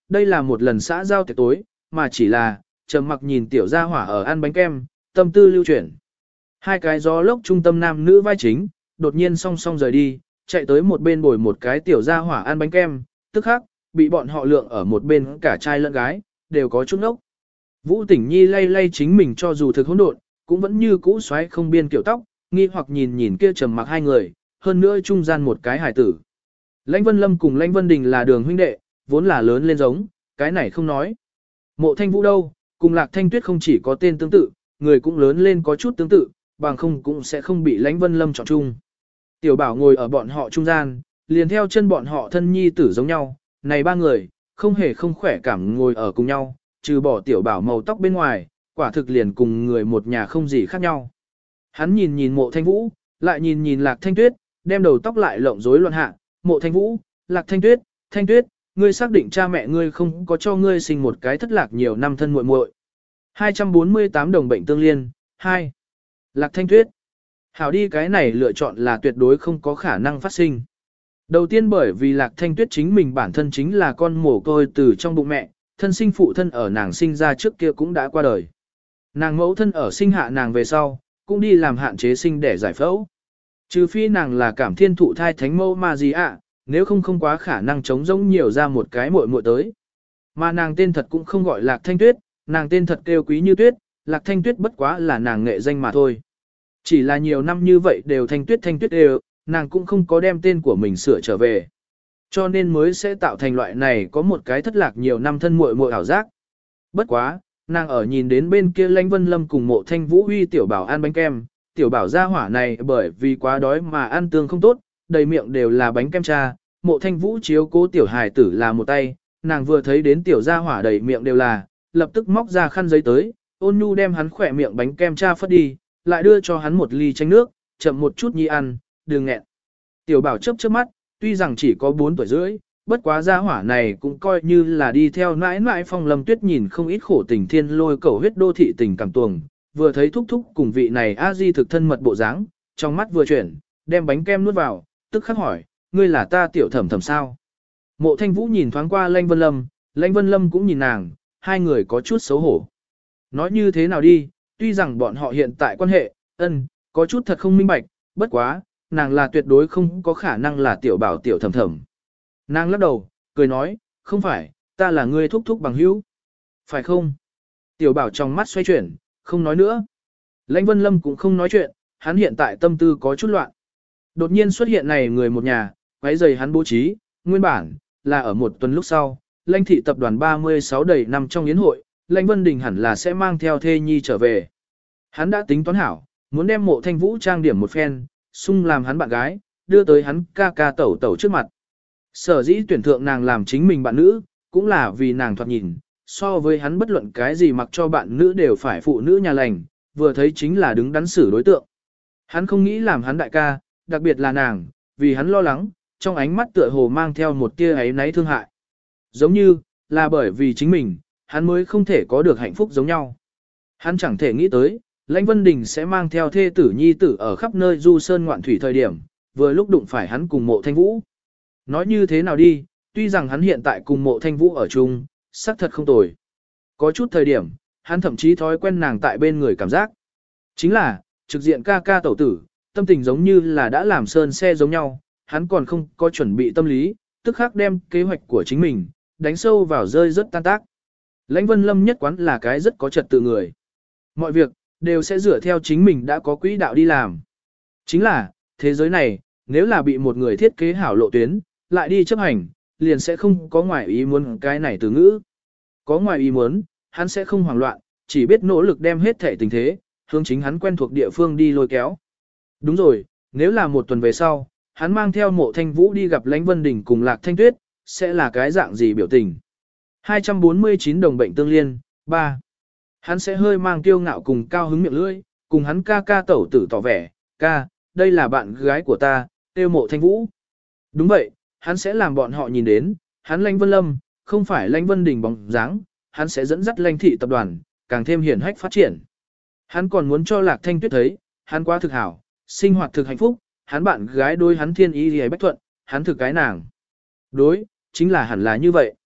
đây là một lần xã giao tiệc tối, mà chỉ là, trầm mặc nhìn tiểu gia hỏa ở ăn bánh kem, tâm tư lưu chuyển. Hai cái gió lốc trung tâm nam nữ vai chính, đột nhiên song song rời đi, chạy tới một bên bồi một cái tiểu gia hỏa ăn bánh kem, tức khắc, bị bọn họ lượng ở một bên cả trai lẫn gái, đều có chút ốc. Vũ Tỉnh Nhi lay lay chính mình cho dù thực hỗn độn, cũng vẫn như cũ xoáy không biên kiểu tóc, nghi hoặc nhìn nhìn kia trầm mặc hai người, hơn nữa trung gian một cái hải tử. Lãnh Vân Lâm cùng Lãnh Vân Đình là đường huynh đệ, vốn là lớn lên giống, cái này không nói. Mộ Thanh Vũ đâu, cùng Lạc Thanh Tuyết không chỉ có tên tương tự, người cũng lớn lên có chút tương tự, bằng không cũng sẽ không bị Lãnh Vân Lâm chọn chung. Tiểu Bảo ngồi ở bọn họ trung gian, liền theo chân bọn họ thân nhi tử giống nhau, này ba người, không hề không khỏe cảm ngồi ở cùng nhau, trừ bỏ Tiểu Bảo màu tóc bên ngoài, quả thực liền cùng người một nhà không gì khác nhau. Hắn nhìn nhìn Mộ Thanh Vũ, lại nhìn nhìn Lạc Thanh Tuyết, đem đầu tóc lại lộng rối loạn hạ, Mộ Thanh Vũ, Lạc Thanh Tuyết, Thanh Tuyết, ngươi xác định cha mẹ ngươi không có cho ngươi sinh một cái thất lạc nhiều năm thân muội muội. hai trăm bốn mươi tám đồng bệnh tương liên, hai. Lạc Thanh Tuyết. Hảo đi, cái này lựa chọn là tuyệt đối không có khả năng phát sinh. Đầu tiên bởi vì Lạc Thanh Tuyết chính mình bản thân chính là con mồ côi từ trong bụng mẹ, thân sinh phụ thân ở nàng sinh ra trước kia cũng đã qua đời. Nàng mẫu thân ở sinh hạ nàng về sau, cũng đi làm hạn chế sinh để giải phẫu. Trừ phi nàng là cảm thiên thụ thai thánh mẫu ma gì ạ, nếu không không quá khả năng chống giống nhiều ra một cái muội muội tới. Mà nàng tên thật cũng không gọi Lạc Thanh Tuyết, nàng tên thật kêu Quý Như Tuyết, Lạc Thanh Tuyết bất quá là nàng nghệ danh mà thôi. Chỉ là nhiều năm như vậy đều Thanh Tuyết Thanh Tuyết đều, nàng cũng không có đem tên của mình sửa trở về. Cho nên mới sẽ tạo thành loại này có một cái thất lạc nhiều năm thân muội muội ảo giác. Bất quá, nàng ở nhìn đến bên kia Lãnh Vân Lâm cùng Mộ Thanh Vũ uy Tiểu Bảo ăn bánh kem, Tiểu Bảo gia hỏa này bởi vì quá đói mà ăn tương không tốt, đầy miệng đều là bánh kem cha, Mộ Thanh Vũ chiếu cố tiểu hài tử là một tay, nàng vừa thấy đến tiểu gia hỏa đầy miệng đều là, lập tức móc ra khăn giấy tới, ôn nhu đem hắn khỏe miệng bánh kem cha phất đi, lại đưa cho hắn một ly chanh nước, chậm một chút nhi ăn, đừng nghẹn. Tiểu Bảo chớp chớp mắt, tuy rằng chỉ có bốn tuổi rưỡi, bất quá gia hỏa này cũng coi như là đi theo nãi nãi Phong Lâm Tuyết nhìn không ít khổ tình thiên lôi cầu huyết đô thị tình cảm tuồng, vừa thấy thúc thúc cùng vị này a di thực thân mật bộ dáng, trong mắt vừa chuyển, đem bánh kem nuốt vào, tức khắc hỏi, ngươi là ta tiểu thẩm thẩm sao? Mộ Thanh Vũ nhìn thoáng qua Lãnh Vân Lâm, Lãnh Vân Lâm cũng nhìn nàng, hai người có chút xấu hổ. Nói như thế nào đi, tuy rằng bọn họ hiện tại quan hệ, ân, có chút thật không minh bạch, bất quá, nàng là tuyệt đối không có khả năng là tiểu Bảo tiểu thẩm thẩm. Nàng lắc đầu, cười nói, không phải, ta là ngươi thúc thúc bằng hữu. Phải không? Tiểu Bảo trong mắt xoay chuyển, không nói nữa. Lãnh Vân Lâm cũng không nói chuyện, hắn hiện tại tâm tư có chút loạn. Đột nhiên xuất hiện này người một nhà, quấy rầy hắn bố trí, nguyên bản, là ở một tuần lúc sau, Lãnh thị tập đoàn ba mươi sáu đầy năm trong yến hội, Lãnh Vân Đình hẳn là sẽ mang theo thê nhi trở về. Hắn đã tính toán hảo, muốn đem Mộ Thanh Vũ trang điểm một phen, xung làm hắn bạn gái, đưa tới hắn ca ca tẩu tẩu trước mặt. Sở dĩ tuyển thượng nàng làm chính mình bạn nữ, cũng là vì nàng thoạt nhìn, so với hắn bất luận cái gì mặc cho bạn nữ đều phải phụ nữ nhà lành, vừa thấy chính là đứng đắn xử đối tượng. Hắn không nghĩ làm hắn đại ca, đặc biệt là nàng, vì hắn lo lắng, trong ánh mắt tựa hồ mang theo một tia ấy náy thương hại. Giống như, là bởi vì chính mình, hắn mới không thể có được hạnh phúc giống nhau. Hắn chẳng thể nghĩ tới, Lãnh Vân Đình sẽ mang theo thê tử nhi tử ở khắp nơi du sơn ngoạn thủy thời điểm, vừa lúc đụng phải hắn cùng Mộ Thanh Vũ. Nói như thế nào đi, tuy rằng hắn hiện tại cùng Mộ Thanh Vũ ở chung, xác thật không tồi. Có chút thời điểm, hắn thậm chí thói quen nàng tại bên người cảm giác. Chính là, trực diện ca ca tẩu tử, tâm tình giống như là đã làm sơn xe giống nhau, hắn còn không có chuẩn bị tâm lý, tức khắc đem kế hoạch của chính mình, đánh sâu vào rơi rất tan tác. Lãnh Vân Lâm nhất quán là cái rất có trật tự người. Mọi việc, đều sẽ dựa theo chính mình đã có quỹ đạo đi làm. Chính là, thế giới này, nếu là bị một người thiết kế hảo lộ tuyến, lại đi chấp hành, liền sẽ không có ngoài ý muốn cái này từ ngữ. Có ngoài ý muốn, hắn sẽ không hoảng loạn, chỉ biết nỗ lực đem hết thể tình thế, hướng chính hắn quen thuộc địa phương đi lôi kéo. Đúng rồi, nếu là một tuần về sau, hắn mang theo Mộ Thanh Vũ đi gặp Lãnh Vân Đình cùng Lạc Thanh Tuyết, sẽ là cái dạng gì biểu tình. hai trăm bốn mươi chín đồng bệnh tương liên, ba. Hắn sẽ hơi mang kiêu ngạo cùng cao hứng miệng lưỡi, cùng hắn ca ca tẩu tử tỏ vẻ, ca, đây là bạn gái của ta, tiêu Mộ Thanh Vũ. Đúng vậy, hắn sẽ làm bọn họ nhìn đến, hắn Lãnh Vân Lâm, không phải Lãnh Vân Đình bóng dáng, hắn sẽ dẫn dắt Lãnh thị tập đoàn, càng thêm hiển hách phát triển. Hắn còn muốn cho Lạc Thanh Tuyết thấy, hắn quá thực hảo, sinh hoạt thực hạnh phúc, hắn bạn gái đối hắn thiên ý thì bách thuận, hắn thực cái nàng. Đối, chính là hẳn là như vậy.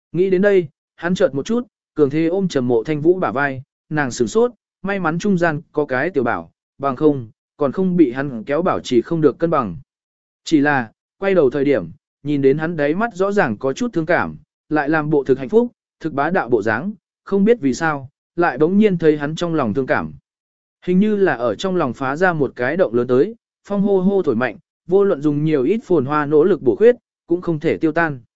Nghĩ đến đây, hắn chợt một chút, cường thế ôm Trầm Mộ Thanh Vũ bả vai, nàng sửng sốt, may mắn trung gian có cái tiểu bảo, bằng không, còn không bị hắn kéo bảo trì không được cân bằng. Chỉ là, quay đầu thời điểm, nhìn đến hắn đáy mắt rõ ràng có chút thương cảm, lại làm bộ thực hạnh phúc, thực bá đạo bộ dáng, không biết vì sao, lại bỗng nhiên thấy hắn trong lòng thương cảm. Hình như là ở trong lòng phá ra một cái động lớn tới, phong hô hô thổi mạnh, vô luận dùng nhiều ít phồn hoa nỗ lực bổ khuyết, cũng không thể tiêu tan.